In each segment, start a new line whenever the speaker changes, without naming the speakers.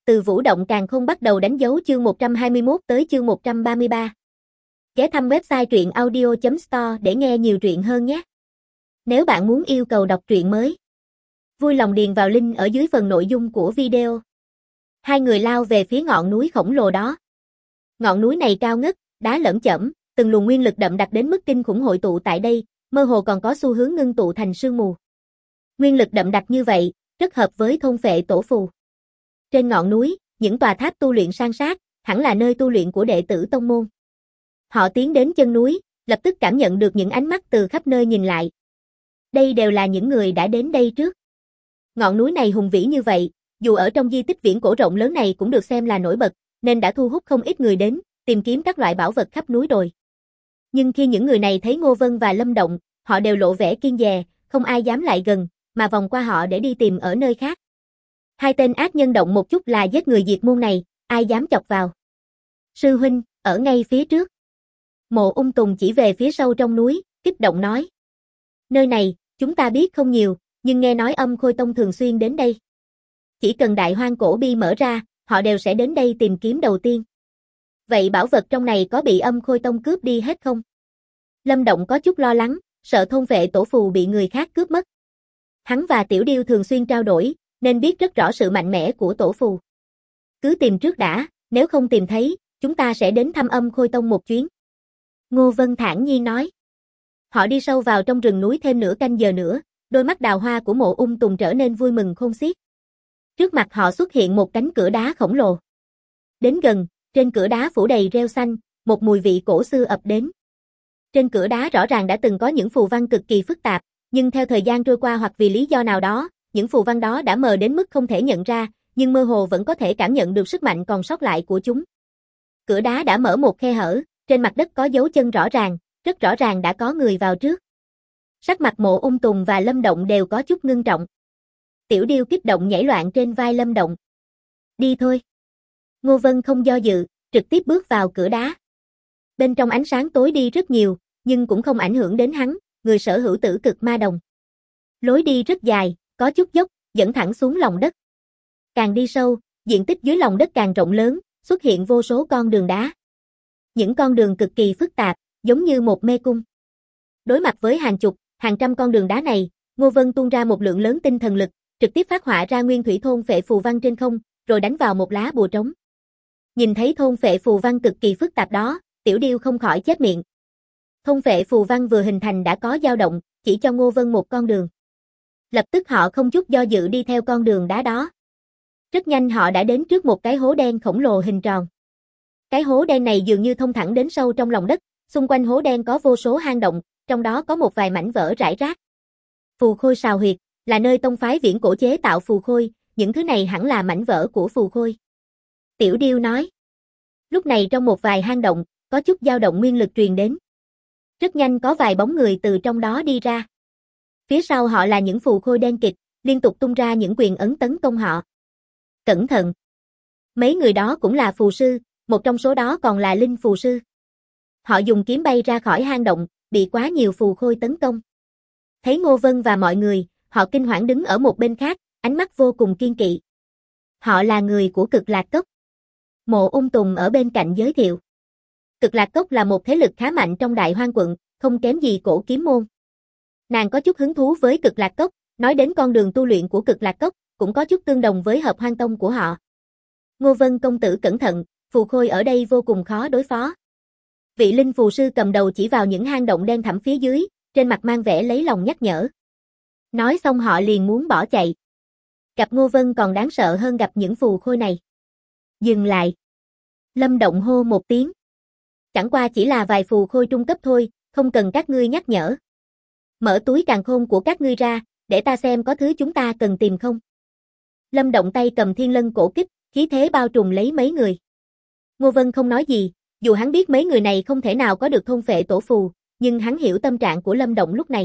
từ Vũ Động Càn Khôn bắt đầu đánh dấu chương 121 tới chương 133. Ghé thăm website truyệnaudio.store để nghe nhiều truyện hơn nhé. Nếu bạn muốn yêu cầu đọc truyện mới, vui lòng điền vào link ở dưới phần nội dung của video. Hai người lao về phía ngọn núi khổng lồ đó. Ngọn núi này cao ngất, đá lởm chởm, từng luồng nguyên lực đậm đặc đến mức kinh khủng hội tụ tại đây, mơ hồ còn có xu hướng ngưng tụ thành sương mù. Nguyên lực đậm đặc như vậy, rất hợp với thôn phệ tổ phù. Trên ngọn núi, những tòa tháp tu luyện san sát, hẳn là nơi tu luyện của đệ tử tông môn. Họ tiến đến chân núi, lập tức cảm nhận được những ánh mắt từ khắp nơi nhìn lại. Đây đều là những người đã đến đây trước. Ngọn núi này hùng vĩ như vậy, dù ở trong di tích viễn cổ rộng lớn này cũng được xem là nổi bật, nên đã thu hút không ít người đến, tìm kiếm các loại bảo vật khắp núi đồi. Nhưng khi những người này thấy Ngô Vân và Lâm Động, họ đều lộ vẻ kiêng dè, không ai dám lại gần, mà vòng qua họ để đi tìm ở nơi khác. Hai tên ác nhân động một chút là giết người diệt môn này, ai dám chọc vào. Sư huynh, ở ngay phía trước. Mộ Ung Tùng chỉ về phía sâu trong núi, kích động nói. Nơi này, chúng ta biết không nhiều, nhưng nghe nói Âm Khôi Tông thường xuyên đến đây. Chỉ cần Đại Hoang Cổ Bi mở ra, họ đều sẽ đến đây tìm kiếm đầu tiên. Vậy bảo vật trong này có bị Âm Khôi Tông cướp đi hết không? Lâm Động có chút lo lắng, sợ thôn vệ tổ phù bị người khác cướp mất. Hắn và Tiểu Điêu thường xuyên trao đổi, nên biết rất rõ sự mạnh mẽ của tổ phù. Cứ tìm trước đã, nếu không tìm thấy, chúng ta sẽ đến thăm Âm Khôi Tông một chuyến. Ngô Vân thản nhiên nói. Họ đi sâu vào trong rừng núi thêm nửa canh giờ nữa, đôi mắt đào hoa của Mộ Ung Tùng trở nên vui mừng khôn xiết. Trước mặt họ xuất hiện một cánh cửa đá khổng lồ. Đến gần, trên cửa đá phủ đầy rêu xanh, một mùi vị cổ xưa ập đến. Trên cửa đá rõ ràng đã từng có những phù văn cực kỳ phức tạp, nhưng theo thời gian trôi qua hoặc vì lý do nào đó, những phù văn đó đã mờ đến mức không thể nhận ra, nhưng mơ hồ vẫn có thể cảm nhận được sức mạnh còn sót lại của chúng. Cửa đá đã mở một khe hở, trên mặt đất có dấu chân rõ ràng, rất rõ ràng đã có người vào trước. Sắc mặt Mộ Ung Tùng và Lâm Động đều có chút ngưng trọng. Tiểu Điêu kích động nhảy loạn trên vai Lâm Động. Đi thôi. Ngô Vân không do dự, trực tiếp bước vào cửa đá. Bên trong ánh sáng tối đi rất nhiều, nhưng cũng không ảnh hưởng đến hắn, người sở hữu Tử Cực Ma Đồng. Lối đi rất dài, có chút dốc, dẫn thẳng xuống lòng đất. Càng đi sâu, diện tích dưới lòng đất càng rộng lớn, xuất hiện vô số con đường đá. Những con đường cực kỳ phức tạp, giống như một mê cung. Đối mặt với hàng chục, hàng trăm con đường đá này, Ngô Vân tuôn ra một lượng lớn tinh thần lực, trực tiếp phát họa ra nguyên thủy thôn phệ phù văn trên không, rồi đánh vào một lá bùa trống. Nhìn thấy thôn phệ phù văn cực kỳ phức tạp đó, Tiểu Điêu không khỏi chép miệng. Thôn phệ phù văn vừa hình thành đã có dao động, chỉ cho Ngô Vân một con đường. Lập tức họ không chút do dự đi theo con đường đá đó. Rất nhanh họ đã đến trước một cái hố đen khổng lồ hình tròn. Cái hố đen này dường như thông thẳng đến sâu trong lòng đất, xung quanh hố đen có vô số hang động, trong đó có một vài mảnh vỡ rải rác. Phù Khôi Sào Huyệt, là nơi tông phái viễn cổ chế tạo phù khôi, những thứ này hẳn là mảnh vỡ của phù khôi. Tiểu Điêu nói. Lúc này trong một vài hang động, có chút dao động nguyên lực truyền đến. Rất nhanh có vài bóng người từ trong đó đi ra. Phía sau họ là những phù khôi đen kịt, liên tục tung ra những quyền ấn tấn công họ. Cẩn thận! Mấy người đó cũng là phù sư, một trong số đó còn là linh phù sư. Họ dùng kiếm bay ra khỏi hang động, bị quá nhiều phù khôi tấn công. Thấy Ngô Vân và mọi người, họ kinh hoảng đứng ở một bên khác, ánh mắt vô cùng kiên kỵ. Họ là người của Cực Lạc Cốc. Mộ Ung Tùng ở bên cạnh giới thiệu. Cực Lạc Cốc là một thế lực khá mạnh trong Đại Hoang quận, không kém gì Cổ Kiếm môn. Nàng có chút hứng thú với Cực Lạc Cốc, nói đến con đường tu luyện của Cực Lạc Cốc, cũng có chút tương đồng với Hợp Hoang Tông của họ. Ngô Vân công tử cẩn thận, phù khôi ở đây vô cùng khó đối phó. Vị linh phù sư cầm đầu chỉ vào những hang động đen thẳm phía dưới, trên mặt mang vẻ lấy lòng nhắc nhở. Nói xong họ liền muốn bỏ chạy. Gặp Ngô Vân còn đáng sợ hơn gặp những phù khôi này. Dừng lại. Lâm Động hô một tiếng. Chẳng qua chỉ là vài phù khôi trung cấp thôi, không cần các ngươi nhắc nhở. Mở túi càn khôn của các ngươi ra, để ta xem có thứ chúng ta cần tìm không. Lâm Động tay cầm thiên lân cổ kích, khí thế bao trùm lấy mấy người. Ngô Vân không nói gì, dù hắn biết mấy người này không thể nào có được thôn phệ tổ phù, nhưng hắn hiểu tâm trạng của Lâm Động lúc này.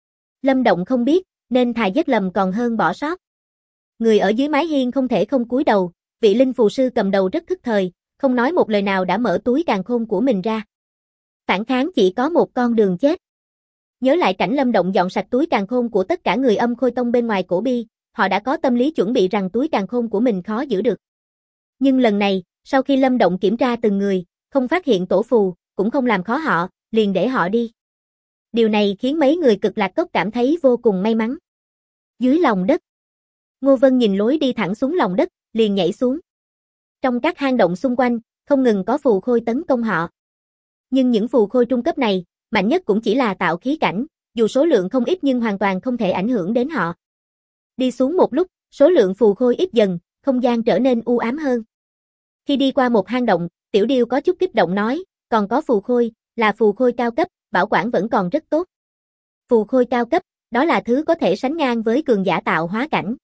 Lâm Động không biết, nên thà giết lầm còn hơn bỏ sót. Người ở dưới mái hiên không thể không cúi đầu, vị linh phù sư cầm đầu rất thức thời, không nói một lời nào đã mở túi càn khôn của mình ra. Phản kháng chỉ có một con đường chết. Nhớ lại cảnh Lâm Động dọn sạch túi càn khôn của tất cả người Âm Khôi Tông bên ngoài cổ bi, họ đã có tâm lý chuẩn bị rằng túi càn khôn của mình khó giữ được. Nhưng lần này, sau khi Lâm Động kiểm tra từng người, không phát hiện tổ phù, cũng không làm khó họ, liền để họ đi. Điều này khiến mấy người Cực Lạc Cốc cảm thấy vô cùng may mắn. Dưới lòng đất, Ngô Vân nhìn lối đi thẳng xuống lòng đất, liền nhảy xuống. Trong các hang động xung quanh, không ngừng có phù khôi tấn công họ. Nhưng những phù khôi trung cấp này, mạnh nhất cũng chỉ là tạo khí cảnh, dù số lượng không ít nhưng hoàn toàn không thể ảnh hưởng đến họ. Đi xuống một lúc, số lượng phù khôi ít dần, không gian trở nên u ám hơn. Khi đi qua một hang động, Tiểu Điêu có chút kích động nói, còn có phù khôi, là phù khôi cao cấp, bảo quản vẫn còn rất tốt. Phù khôi cao cấp, đó là thứ có thể sánh ngang với cường giả tạo hóa cảnh.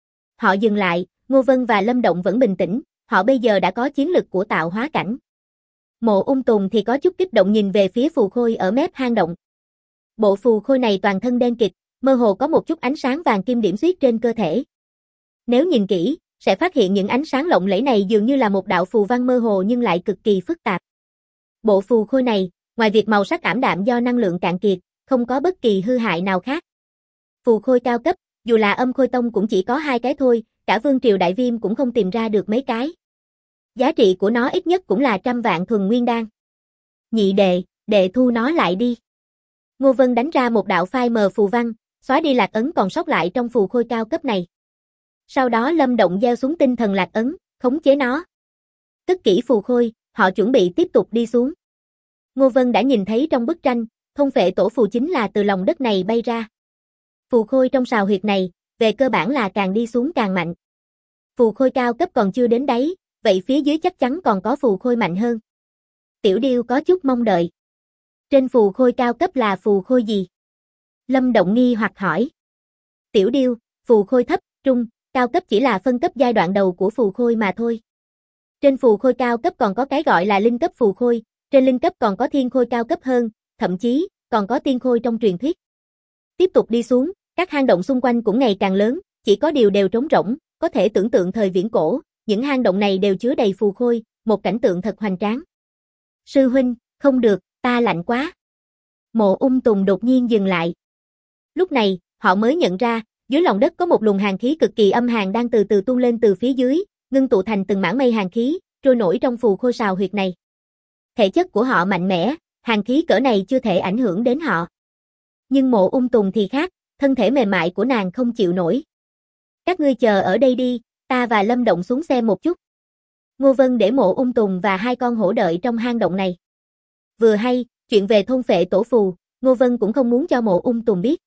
Họ dừng lại, Ngô Vân và Lâm Động vẫn bình tĩnh, họ bây giờ đã có chiến lực của tạo hóa cảnh. Mộ Ung Tùng thì có chút kích động nhìn về phía phù khôi ở mép hang động. Bộ phù khôi này toàn thân đen kịt, mơ hồ có một chút ánh sáng vàng kim điểm xuyết trên cơ thể. Nếu nhìn kỹ, sẽ phát hiện những ánh sáng lộng lẫy này dường như là một đạo phù văn mơ hồ nhưng lại cực kỳ phức tạp. Bộ phù khôi này, ngoài việc màu sắc ảm đạm do năng lượng cạn kiệt, không có bất kỳ hư hại nào khác. Phù khôi cao cấp, dù là Âm Khôi Tông cũng chỉ có 2 cái thôi, cả Vương Triều Đại Viêm cũng không tìm ra được mấy cái. Giá trị của nó ít nhất cũng là 100 vạn thuần nguyên đan. Nhị đệ thu nó lại đi. Ngô Vân đánh ra một đạo phai mờ phù văn, xóa đi lạc ấn còn sót lại trong phù khôi cao cấp này. Sau đó Lâm Động gieo xuống tinh thần lạc ấn, khống chế nó. Cất kỹ phù khôi, họ chuẩn bị tiếp tục đi xuống. Ngô Vân đã nhìn thấy trong bức tranh, thôn phệ tổ phù chính là từ lòng đất này bay ra. Phù khôi trong sào huyệt này, về cơ bản là càng đi xuống càng mạnh. Phù khôi cao cấp còn chưa đến đáy, vậy phía dưới chắc chắn còn có phù khôi mạnh hơn. Tiểu Điêu có chút mong đợi. Trên phù khôi cao cấp là phù khôi gì? Lâm Động nghi hoặc hỏi. Tiểu Điêu, phù khôi thấp, trung, cao cấp chỉ là phân cấp giai đoạn đầu của phù khôi mà thôi. Trên phù khôi cao cấp còn có cái gọi là linh cấp phù khôi, trên linh cấp còn có thiên khôi cao cấp hơn, thậm chí còn có tiên khôi trong truyền thuyết. Tiếp tục đi xuống, các hang động xung quanh cũng ngày càng lớn, chỉ có điều đều trống rỗng, có thể tưởng tượng thời viễn cổ, những hang động này đều chứa đầy phù khôi, một cảnh tượng thật hoành tráng. Sư huynh, không được, ta lạnh quá. Mộ Ung Tùng đột nhiên dừng lại. Lúc này, họ mới nhận ra, dưới lòng đất có một luồng hàn khí cực kỳ âm hàn đang từ từ tuôn lên từ phía dưới, ngưng tụ thành từng mảng mây hàn khí, trôi nổi trong phù khôi sào huyệt này. Thể chất của họ mạnh mẽ, hàn khí cỡ này chưa thể ảnh hưởng đến họ. Nhưng Mộ Ung Tùng thì khác, thân thể mềm mại của nàng không chịu nổi. Các ngươi chờ ở đây đi, ta và Lâm Động xuống xe một chút. Ngô Vân để Mộ Ung Tùng và 2 con hổ đợi trong hang động này. Vừa hay, chuyện về thôn phệ tổ phù, Ngô Vân cũng không muốn cho Mộ Ung Tùng biết.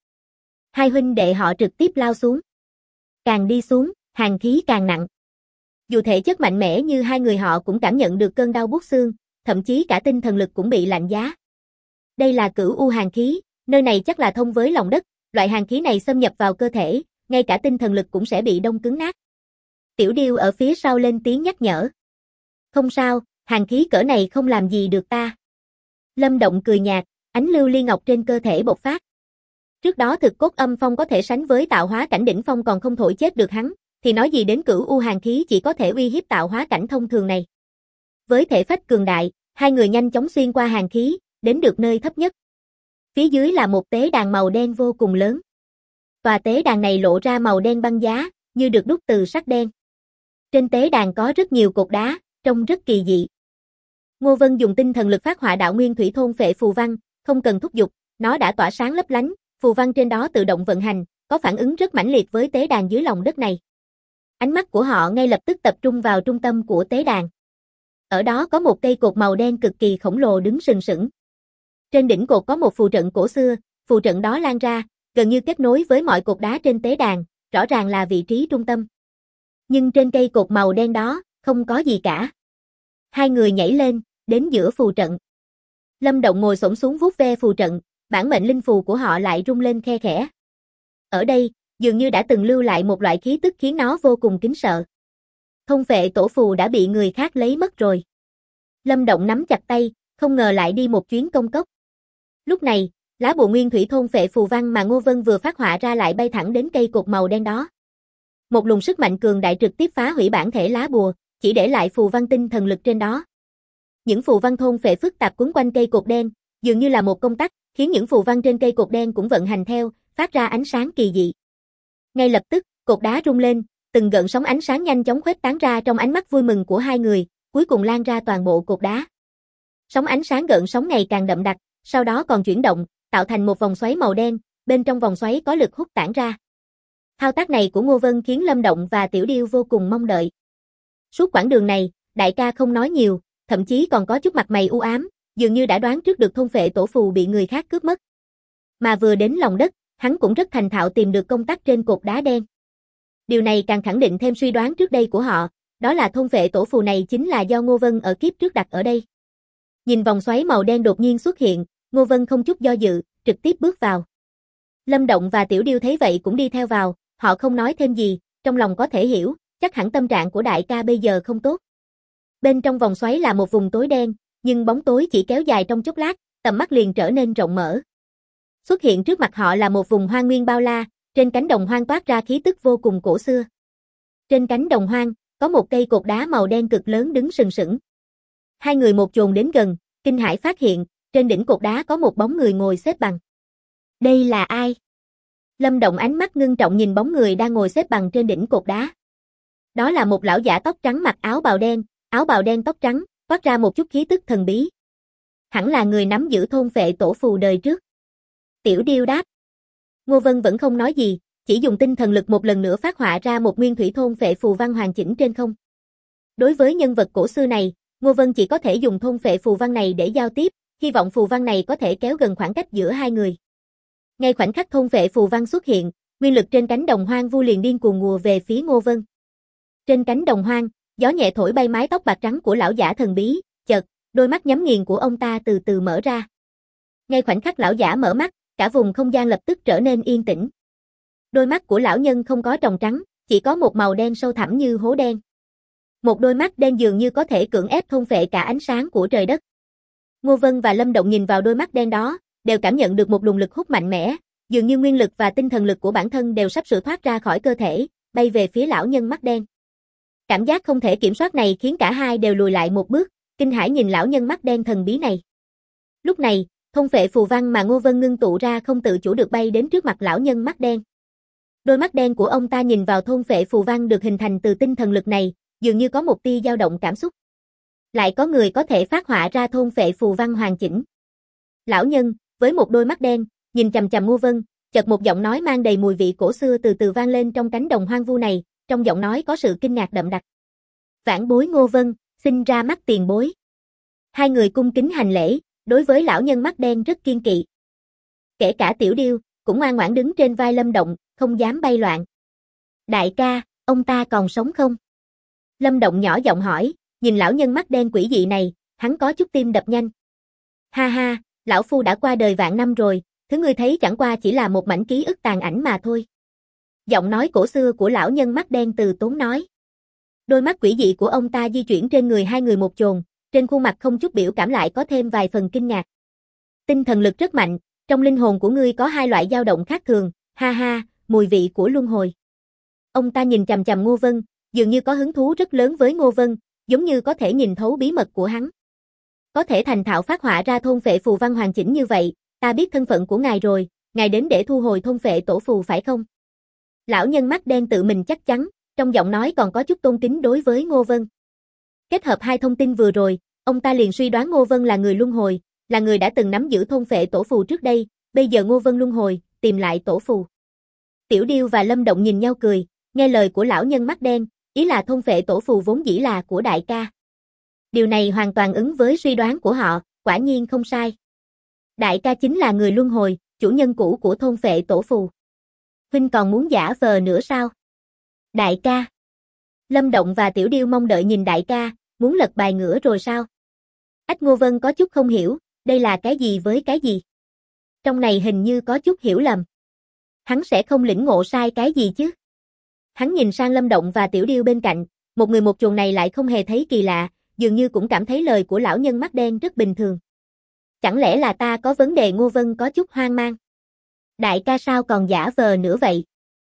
2 huynh đệ họ trực tiếp lao xuống. Càng đi xuống, hàn khí càng nặng. Dù thể chất mạnh mẽ như 2 người họ cũng cảm nhận được cơn đau buốt xương, thậm chí cả tinh thần lực cũng bị lạnh giá. Đây là cửu u hàn khí, nơi này chắc là thông với lòng đất, loại hàn khí này xâm nhập vào cơ thể, ngay cả tinh thần lực cũng sẽ bị đông cứng nát. Tiểu Điêu ở phía sau lên tiếng nhắc nhở. Không sao, hàn khí cỡ này không làm gì được ta. Lâm Động cười nhạt, ánh lưu ly ngọc trên cơ thể bộc phát. Trước đó thực cốt âm phong có thể sánh với tạo hóa cảnh đỉnh phong còn không thổi chết được hắn, thì nói gì đến cửu u hàn khí chỉ có thể uy hiếp tạo hóa cảnh thông thường này. Với thể phách cường đại, 2 người nhanh chóng xuyên qua hàn khí, đến được nơi thấp nhất. Phía dưới là một tế đàn màu đen vô cùng lớn. Tòa tế đàn này lộ ra màu đen băng giá, như được đúc từ sắt đen. Trên tế đàn có rất nhiều cột đá, trông rất kỳ dị. Ngô Vân dùng tinh thần lực phát họa đạo nguyên thủy thôn phệ phù văn, không cần thúc giục, nó đã tỏa sáng lấp lánh, phù văn trên đó tự động vận hành, có phản ứng rất mãnh liệt với tế đàn dưới lòng đất này. Ánh mắt của họ ngay lập tức tập trung vào trung tâm của tế đàn. Ở đó có một cây cột màu đen cực kỳ khổng lồ đứng sừng sững. Trên đỉnh cột có một phù trận cổ xưa, phù trận đó lan ra, gần như kết nối với mọi cột đá trên tế đàn, rõ ràng là vị trí trung tâm. Nhưng trên cây cột màu đen đó, không có gì cả. 2 người nhảy lên, đến giữa phù trận. Lâm Động ngồi xổm xuống vuốt ve phù trận, bản mệnh linh phù của họ lại rung lên khe khẽ. Ở đây, dường như đã từng lưu lại một loại khí tức khiến nó vô cùng kính sợ. Thôn phệ tổ phù đã bị người khác lấy mất rồi. Lâm Động nắm chặt tay, không ngờ lại đi một chuyến công cốc. Lúc này, lá bùa nguyên thủy thôn phệ phù văn mà Ngô Vân vừa phát họa ra lại bay thẳng đến cây cột màu đen đó. Một luồng sức mạnh cường đại trực tiếp phá hủy bản thể lá bùa, chỉ để lại phù văn tinh thần lực trên đó. Những phù văn thôn phệ phức tạp quấn quanh cây cột đen, dường như là một công tắc, khiến những phù văn trên cây cột đen cũng vận hành theo, phát ra ánh sáng kỳ dị. Ngay lập tức, cột đá rung lên, Từng gợn sóng ánh sáng nhanh chóng khuếch tán ra trong ánh mắt vui mừng của hai người, cuối cùng lan ra toàn bộ cột đá. Sóng ánh sáng gợn sóng ngày càng đậm đặc, sau đó còn chuyển động, tạo thành một vòng xoáy màu đen, bên trong vòng xoáy có lực hút tản ra. Thao tác này của Ngô Vân khiến Lâm Động và Tiểu Điêu vô cùng mong đợi. Suốt quãng đường này, đại ca không nói nhiều, thậm chí còn có chút mặt mày u ám, dường như đã đoán trước được thôn phệ tổ phù bị người khác cướp mất. Mà vừa đến lòng đất, hắn cũng rất thành thạo tìm được công tắc trên cột đá đen. Điều này càng khẳng định thêm suy đoán trước đây của họ, đó là thôn phệ tổ phù này chính là do Ngô Vân ở kiếp trước đặt ở đây. Nhìn vòng xoáy màu đen đột nhiên xuất hiện, Ngô Vân không chút do dự, trực tiếp bước vào. Lâm Động và Tiểu Điêu thấy vậy cũng đi theo vào, họ không nói thêm gì, trong lòng có thể hiểu, chắc hẳn tâm trạng của đại ca bây giờ không tốt. Bên trong vòng xoáy là một vùng tối đen, nhưng bóng tối chỉ kéo dài trong chốc lát, tầm mắt liền trở nên rộng mở. Xuất hiện trước mặt họ là một vùng hoang nguyên bao la, trên cánh đồng hoang toát ra khí tức vô cùng cổ xưa. Trên cánh đồng hoang, có một cây cột đá màu đen cực lớn đứng sừng sững. Hai người một chồn đến gần, kinh hãi phát hiện, trên đỉnh cột đá có một bóng người ngồi xếp bằng. Đây là ai? Lâm Động ánh mắt ngưng trọng nhìn bóng người đang ngồi xếp bằng trên đỉnh cột đá. Đó là một lão giả tóc trắng mặc áo bào đen tóc trắng, toát ra một chút khí tức thần bí. Hẳn là người nắm giữ thôn phệ tổ phù đời trước. Tiểu Điêu đáp. Ngô Vân vẫn không nói gì, chỉ dùng tinh thần lực một lần nữa phát họa ra một nguyên thủy thôn phệ phù văn hoàn chỉnh trên không. Đối với nhân vật cổ xưa này, Ngô Vân chỉ có thể dùng thôn phệ phù văn này để giao tiếp, hy vọng phù văn này có thể kéo gần khoảng cách giữa hai người. Ngay khoảnh khắc thôn phệ phù văn xuất hiện, nguyên lực trên cánh đồng hoang vu liền điên cuồng ùa về phía Ngô Vân. Trên cánh đồng hoang, gió nhẹ thổi bay mái tóc bạc trắng của lão giả thần bí, chợt, đôi mắt nhắm nghiền của ông ta từ từ mở ra. Ngay khoảnh khắc lão giả mở mắt, cả vùng không gian lập tức trở nên yên tĩnh. Đôi mắt của lão nhân không có tròng trắng, chỉ có một màu đen sâu thẳm như hố đen. Một đôi mắt đen dường như có thể cưỡng ép thôn phệ cả ánh sáng của trời đất. Ngô Vân và Lâm Động nhìn vào đôi mắt đen đó, đều cảm nhận được một luồng lực hút mạnh mẽ, dường như nguyên lực và tinh thần lực của bản thân đều sắp sửa thoát ra khỏi cơ thể, bay về phía lão nhân mắt đen. Cảm giác không thể kiểm soát này khiến cả hai đều lùi lại một bước, kinh hãi nhìn lão nhân mắt đen thần bí này. Lúc này, thôn phệ phù văn mà Ngô Vân ngưng tụ ra không tự chủ được bay đến trước mặt lão nhân mắt đen. Đôi mắt đen của ông ta nhìn vào thôn phệ phù văn được hình thành từ tinh thần lực này, dường như có một tia dao động cảm xúc. Lại có người có thể phát họa ra thôn phệ phù văn hoàn chỉnh. Lão nhân, với một đôi mắt đen, nhìn chằm chằm Ngô Vân, chợt một giọng nói mang đầy mùi vị cổ xưa từ từ vang lên trong cánh đồng hoang vu này, trong giọng nói có sự kinh ngạc đậm đặc. Vãn bối Ngô Vân, xin ra mắt tiền bối. Hai người cung kính hành lễ, đối với lão nhân mắt đen rất kiên kỵ. Kể cả Tiểu Điêu, cũng ngoan ngoãn đứng trên vai Lâm Động, không dám bay loạn. Đại ca, ông ta còn sống không? Lâm Động nhỏ giọng hỏi, nhìn lão nhân mắt đen quỷ dị này, hắn có chút tim đập nhanh. Ha ha, lão phu đã qua đời vạn năm rồi, thứ ngươi thấy chẳng qua chỉ là một mảnh ký ức tàn ảnh mà thôi. Giọng nói cổ xưa của lão nhân mắt đen từ tốn nói. Đôi mắt quỷ dị của ông ta di chuyển trên người hai người một chồn, trên khuôn mặt không chút biểu cảm lại có thêm vài phần kinh ngạc. Tinh thần lực rất mạnh, trong linh hồn của ngươi có hai loại dao động khác thường, ha ha, mùi vị của luân hồi. Ông ta nhìn chằm chằm Ngô Vân, dường như có hứng thú rất lớn với Ngô Vân, giống như có thể nhìn thấu bí mật của hắn. Có thể thành thạo phát họa ra thôn phệ phù văn hoàn chỉnh như vậy, ta biết thân phận của ngài rồi, ngài đến để thu hồi thôn phệ tổ phù phải không? Lão nhân mắt đen tự mình chắc chắn, trong giọng nói còn có chút tôn kính đối với Ngô Vân. Kết hợp hai thông tin vừa rồi, ông ta liền suy đoán Ngô Vân là người luân hồi, là người đã từng nắm giữ thôn phệ tổ phù trước đây, bây giờ Ngô Vân luân hồi, tìm lại tổ phù. Tiểu Điêu và Lâm Động nhìn nhau cười, nghe lời của lão nhân mắt đen, ý là thôn phệ tổ phù vốn dĩ là của đại ca. Điều này hoàn toàn ứng với suy đoán của họ, quả nhiên không sai. Đại ca chính là người luân hồi, chủ nhân cũ của thôn phệ tổ phù. Huynh còn muốn giả vờ nữa sao? Đại ca. Lâm Động và Tiểu Điêu mong đợi nhìn đại ca, muốn lật bài ngửa rồi sao? Ách Ngô Vân có chút không hiểu, đây là cái gì với cái gì? Trong này hình như có chút hiểu lầm. Hắn sẽ không lĩnh ngộ sai cái gì chứ? Hắn nhìn sang Lâm Động và Tiểu Điêu bên cạnh, một người một chuồng này lại không hề thấy kỳ lạ, dường như cũng cảm thấy lời của lão nhân mắt đen rất bình thường. Chẳng lẽ là ta có vấn đề? Ngô Vân có chút hoang mang. Đại ca sao còn giả vờ nữa vậy?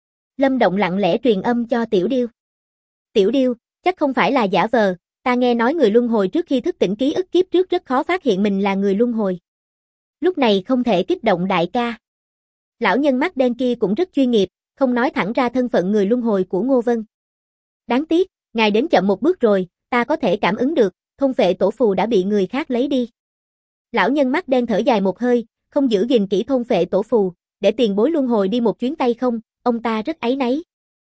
Lâm Động lặng lẽ truyền âm cho Tiểu Điêu. Tiểu Điêu, chắc không phải là giả vờ, ta nghe nói người luân hồi trước khi thức tỉnh ký ức kiếp trước rất khó phát hiện mình là người luân hồi. Lúc này không thể kích động đại ca. Lão nhân mắt đen kia cũng rất chuyên nghiệp, không nói thẳng ra thân phận người luân hồi của Ngô Vân. Đáng tiếc, ngài đến chậm một bước rồi, ta có thể cảm ứng được, thôn phệ tổ phù đã bị người khác lấy đi. Lão nhân mắt đen thở dài một hơi, không giữ gìn kỹ thôn phệ tổ phù, để tiền bối luân hồi đi một chuyến tay không, ông ta rất áy náy.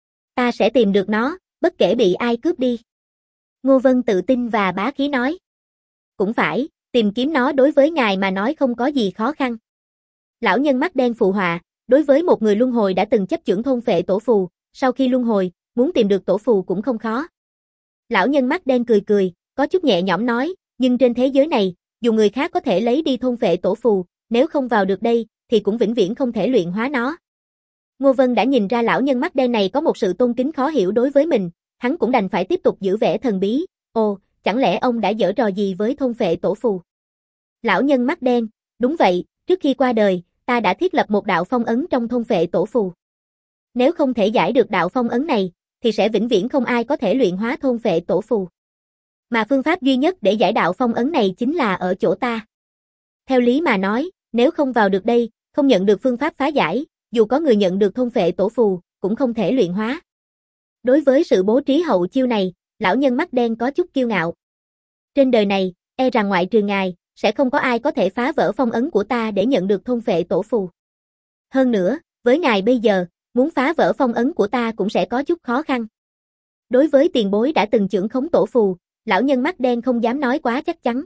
Ta sẽ tìm được nó, bất kể bị ai cướp đi. Ngô Vân tự tin và bá khí nói. Cũng phải, tìm kiếm nó đối với ngài mà nói không có gì khó khăn. Lão nhân mắt đen phụ họa, đối với một người luân hồi đã từng chấp chưởng thôn phệ tổ phù, sau khi luân hồi, muốn tìm được tổ phù cũng không khó. Lão nhân mắt đen cười cười, có chút nhẹ nhõm nói, nhưng trên thế giới này, dù người khác có thể lấy đi thôn phệ tổ phù, nếu không vào được đây, thì cũng vĩnh viễn không thể luyện hóa nó. Ngô Vân đã nhìn ra lão nhân mắt đen này có một sự tôn kính khó hiểu đối với mình, hắn cũng đành phải tiếp tục giữ vẻ thần bí, ồ, chẳng lẽ ông đã giở trò gì với thôn phệ tổ phù? Lão nhân mắt đen, đúng vậy, trước khi qua đời, ta đã thiết lập một đạo phong ấn trong thôn phệ tổ phù. Nếu không thể giải được đạo phong ấn này, thì sẽ vĩnh viễn không ai có thể luyện hóa thôn phệ tổ phù. Mà phương pháp duy nhất để giải đạo phong ấn này chính là ở chỗ ta. Theo lý mà nói, nếu không vào được đây, không nhận được phương pháp phá giải, dù có người nhận được thôn phệ tổ phù, cũng không thể luyện hóa. Đối với sự bố trí hậu chiêu này, lão nhân mắt đen có chút kiêu ngạo. Trên đời này, e rằng ngoại trừ ngài, sẽ không có ai có thể phá vỡ phong ấn của ta để nhận được thôn phệ tổ phù. Hơn nữa, với ngài bây giờ, muốn phá vỡ phong ấn của ta cũng sẽ có chút khó khăn. Đối với tiền bối đã từng chưởng khống tổ phù, lão nhân mắt đen không dám nói quá chắc chắn.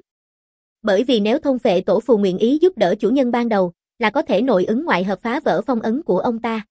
Bởi vì nếu thôn phệ tổ phù nguyện ý giúp đỡ chủ nhân ban đầu, là có thể nội ứng ngoại hợp phá vỡ phong ấn của ông ta.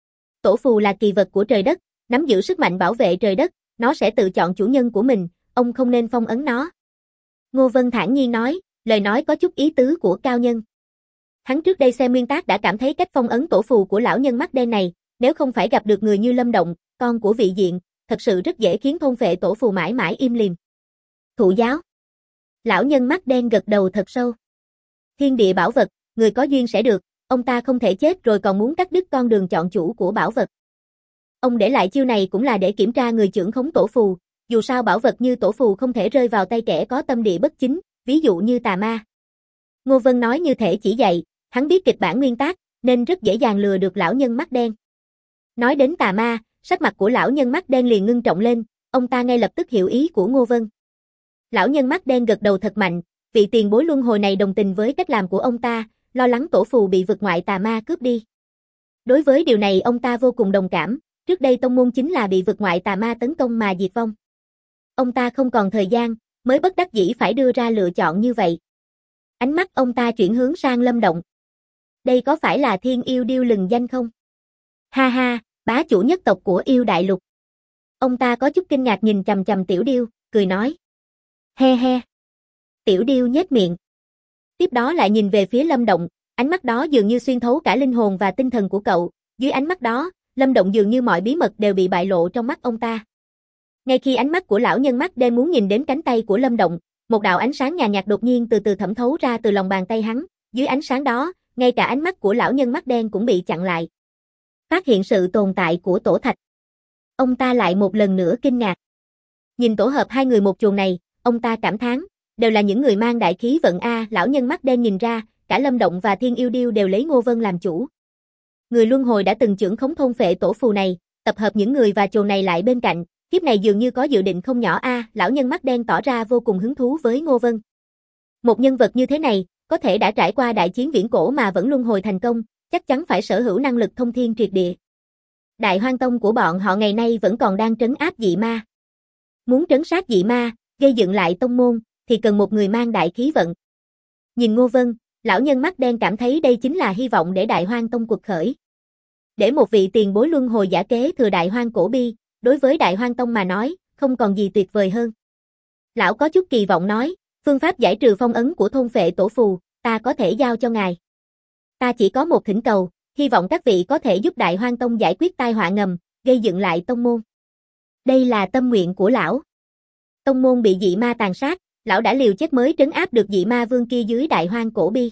Tổ phù là kỳ vật của trời đất, nắm giữ sức mạnh bảo vệ trời đất, nó sẽ tự chọn chủ nhân của mình, ông không nên phong ấn nó. Ngô Vân thản nhiên nói, lời nói có chút ý tứ của cao nhân. Hắn trước đây xem nguyên tác đã cảm thấy cách phong ấn tổ phù của lão nhân mắt đen này, nếu không phải gặp được người như Lâm Động, con của vị diện, thật sự rất dễ khiến thôn phệ tổ phù mãi mãi im lìm. Thụ giáo. Lão nhân mắt đen gật đầu thật sâu. Thiên địa bảo vật, người có duyên sẽ được, ông ta không thể chết rồi còn muốn cắt đứt con đường chọn chủ của bảo vật. Ông để lại chiêu này cũng là để kiểm tra người chưởng khống tổ phù, dù sao bảo vật như tổ phù không thể rơi vào tay kẻ có tâm địa bất chính, ví dụ như tà ma. Ngô Vân nói như thể chỉ dạy, hắn biết kịch bản nguyên tác, nên rất dễ dàng lừa được lão nhân mắt đen. Nói đến tà ma, sắc mặt của lão nhân mắt đen liền ngưng trọng lên, ông ta ngay lập tức hiểu ý của Ngô Vân. Lão nhân mắt đen gật đầu thật mạnh, vị tiền bối luân hồi này đồng tình với cách làm của ông ta, lo lắng tổ phù bị vực ngoại tà ma cướp đi. Đối với điều này ông ta vô cùng đồng cảm, trước đây tông môn chính là bị vực ngoại tà ma tấn công mà diệt vong. Ông ta không còn thời gian, mới bất đắc dĩ phải đưa ra lựa chọn như vậy. Ánh mắt ông ta chuyển hướng sang Lâm Động. Đây có phải là thiên yêu điêu lừng danh không? Ha ha, bá chủ nhất tộc của yêu đại lục. Ông ta có chút kinh ngạc nhìn chằm chằm Tiểu Điêu, cười nói. He he. Tiểu Điêu nhếch miệng. Tiếp đó lại nhìn về phía Lâm Động, ánh mắt đó dường như xuyên thấu cả linh hồn và tinh thần của cậu, dưới ánh mắt đó, Lâm Động dường như mọi bí mật đều bị bại lộ trong mắt ông ta. Ngay khi ánh mắt của lão nhân mắt đen muốn nhìn đến cánh tay của Lâm Động, một đạo ánh sáng nhàn nhạt đột nhiên từ từ thẩm thấu ra từ lòng bàn tay hắn, dưới ánh sáng đó, ngay cả ánh mắt của lão nhân mắt đen cũng bị chặn lại. Phát hiện sự tồn tại của tổ thạch. Ông ta lại một lần nữa kinh ngạc. Nhìn tổ hợp hai người một chuồng này, ông ta cảm thán, đều là những người mang đại khí vận a, lão nhân mắt đen nhìn ra, cả Lâm Động và Thiên Yêu Điêu đều lấy Ngô Vân làm chủ. Người luân hồi đã từng chưởng khống thôn phệ tổ phù này, tập hợp những người và chuồng này lại bên cạnh, kiếp này dường như có dự định không nhỏ a, lão nhân mắt đen tỏ ra vô cùng hứng thú với Ngô Vân. Một nhân vật như thế này, có thể đã trải qua đại chiến viễn cổ mà vẫn luân hồi thành công, chắc chắn phải sở hữu năng lực thông thiên triệt địa. Đại Hoang Tông của bọn họ ngày nay vẫn còn đang trấn áp dị ma. Muốn trấn sát dị ma, gây dựng lại tông môn, thì cần một người mang đại khí vận. Nhìn Ngô Vân, lão nhân mắt đen cảm thấy đây chính là hy vọng để Đại Hoang Tông quật khởi. Để một vị tiền bối luân hồi giả kế thừa Đại Hoang cổ bi, đối với Đại Hoang Tông mà nói, không còn gì tuyệt vời hơn. Lão có chút kỳ vọng nói, phương pháp giải trừ phong ấn của thôn phệ tổ phù, ta có thể giao cho ngài. Ta chỉ có một thỉnh cầu, hy vọng các vị có thể giúp Đại Hoang Tông giải quyết tai họa ngầm, gây dựng lại tông môn. Đây là tâm nguyện của lão. Tông môn bị dị ma tàn sát, lão đã liều chết mới trấn áp được dị ma vương kia dưới Đại Hoang cổ bi.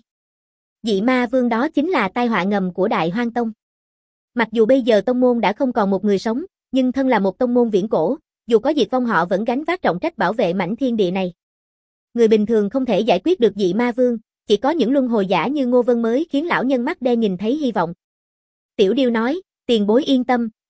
Dị ma vương đó chính là tai họa ngầm của Đại Hoang Tông. Mặc dù bây giờ tông môn đã không còn một người sống, nhưng thân là một tông môn viễn cổ, dù có diệt vong họ vẫn gánh vác trọng trách bảo vệ mảnh thiên địa này. Người bình thường không thể giải quyết được dị ma vương, chỉ có những luân hồi giả như Ngô Vân mới khiến lão nhân mắt đen nhìn thấy hy vọng. Tiểu Điêu nói, tiền bối yên tâm,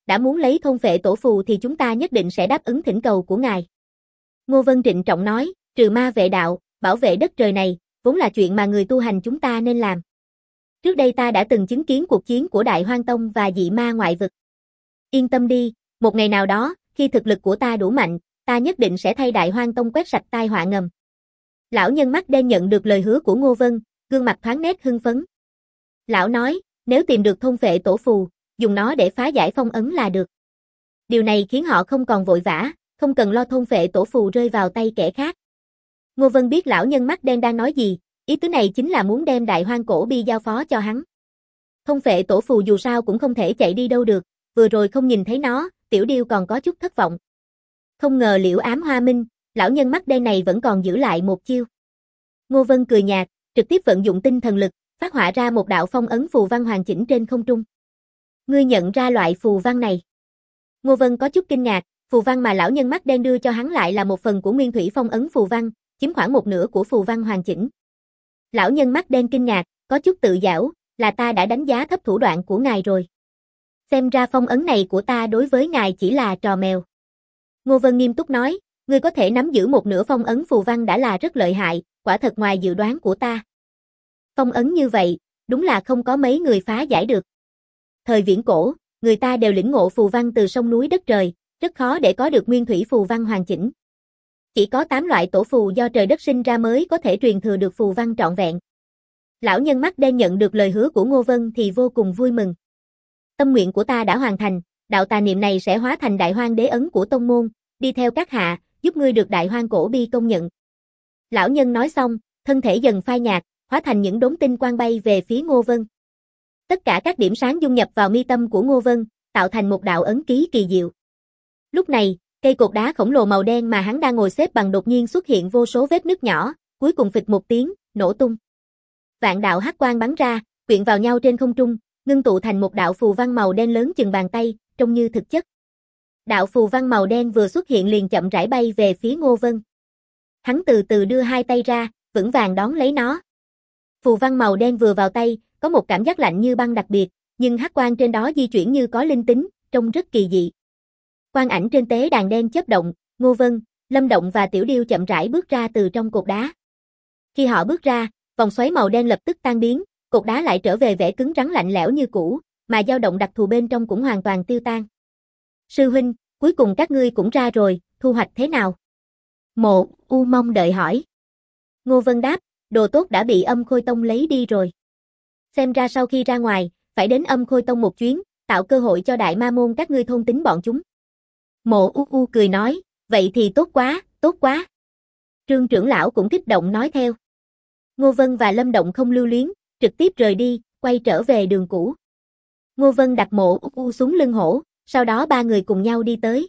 đã muốn lấy thôn phệ tổ phù thì chúng ta nhất định sẽ đáp ứng thỉnh cầu của ngài. Ngô Vân trịnh trọng nói, trừ ma vệ đạo, bảo vệ đất trời này, vốn là chuyện mà người tu hành chúng ta nên làm. Trước đây ta đã từng chứng kiến cuộc chiến của Đại Hoang Tông và dị ma ngoại vực. Yên tâm đi, một ngày nào đó, khi thực lực của ta đủ mạnh, ta nhất định sẽ thay Đại Hoang Tông quét sạch tai họa ngầm. Lão nhân mắt đen nhận được lời hứa của Ngô Vân, gương mặt thoáng nét hưng phấn. Lão nói, nếu tìm được thôn phệ tổ phù, dùng nó để phá giải phong ấn là được. Điều này khiến họ không còn vội vã, không cần lo thôn phệ tổ phù rơi vào tay kẻ khác. Ngô Vân biết lão nhân mắt đen đang nói gì, ý tứ này chính là muốn đem Đại Hoang Cổ Bi giao phó cho hắn. Thôn phệ tổ phù dù sao cũng không thể chạy đi đâu được, vừa rồi không nhìn thấy nó, Tiểu Điêu còn có chút thất vọng. Không ngờ Liễu Ám Hoa Minh, lão nhân mắt đen này vẫn còn giữ lại một chiêu. Ngô Vân cười nhạt, trực tiếp vận dụng tinh thần lực, phát họa ra một đạo phong ấn phù văn hoàn chỉnh trên không trung. Ngươi nhận ra loại phù văn này? Ngô Vân có chút kinh ngạc, phù văn mà lão nhân mắt đen đưa cho hắn lại là một phần của nguyên thủy phong ấn phù văn, chiếm khoảng một nửa của phù văn hoàn chỉnh. Lão nhân mắt đen kinh ngạc, có chút tự giễu, là ta đã đánh giá thấp thủ đoạn của ngài rồi. Xem ra phong ấn này của ta đối với ngài chỉ là trò mèo. Ngô Vân nghiêm túc nói, ngươi có thể nắm giữ một nửa phong ấn phù văn đã là rất lợi hại, quả thật ngoài dự đoán của ta. Phong ấn như vậy, đúng là không có mấy người phá giải được. Thời viễn cổ, người ta đều lĩnh ngộ phù văn từ sông núi đất trời, rất khó để có được nguyên thủy phù văn hoàn chỉnh. Chỉ có 8 loại tổ phù do trời đất sinh ra mới có thể truyền thừa được phù văn trọn vẹn. Lão nhân mắt đen nhận được lời hứa của Ngô Vân thì vô cùng vui mừng. Tâm nguyện của ta đã hoàn thành, đạo tà niệm này sẽ hóa thành Đại Hoang đế ấn của tông môn, đi theo các hạ, giúp ngươi được Đại Hoang Cổ Bi công nhận. Lão nhân nói xong, thân thể dần phai nhạt, hóa thành những đốm tinh quang bay về phía Ngô Vân. Tất cả các điểm sáng dung nhập vào mi tâm của Ngô Vân, tạo thành một đạo ấn ký kỳ diệu. Lúc này, cây cột đá khổng lồ màu đen mà hắn đang ngồi xếp bằng đột nhiên xuất hiện vô số vết nứt nhỏ, cuối cùng phịch một tiếng, nổ tung. Vạn đạo hắc quang bắn ra, quyện vào nhau trên không trung, ngưng tụ thành một đạo phù văn màu đen lớn chừng bàn tay, trông như thực chất. Đạo phù văn màu đen vừa xuất hiện liền chậm rãi bay về phía Ngô Vân. Hắn từ từ đưa hai tay ra, vững vàng đón lấy nó. Phù văn màu đen vừa vào tay, có một cảm giác lạnh như băng đặc biệt, nhưng hắc quang trên đó di chuyển như có linh tính, trông rất kỳ dị. Quang ảnh trên tế đàn đen chớp động, Ngô Vân, Lâm Động và Tiểu Điêu chậm rãi bước ra từ trong cột đá. Khi họ bước ra, vòng xoáy màu đen lập tức tan biến, cột đá lại trở về vẻ cứng rắn lạnh lẽo như cũ, mà dao động đặc thù bên trong cũng hoàn toàn tiêu tan. Sư huynh, cuối cùng các ngươi cũng ra rồi, thu hoạch thế nào? Mộ U mong đợi hỏi. Ngô Vân đáp, đồ tốt đã bị Âm Khôi Tông lấy đi rồi. Xem ra sau khi ra ngoài, phải đến Âm Khôi Tông một chuyến, tạo cơ hội cho đại ma môn các ngươi thôn tính bọn chúng. Mộ U cười nói, vậy thì tốt quá, tốt quá. Trương trưởng lão cũng kích động nói theo. Ngô Vân và Lâm Động không lưu luyến, trực tiếp rời đi, quay trở về đường cũ. Ngô Vân đặt Mộ U xuống lưng hổ, sau đó ba người cùng nhau đi tới.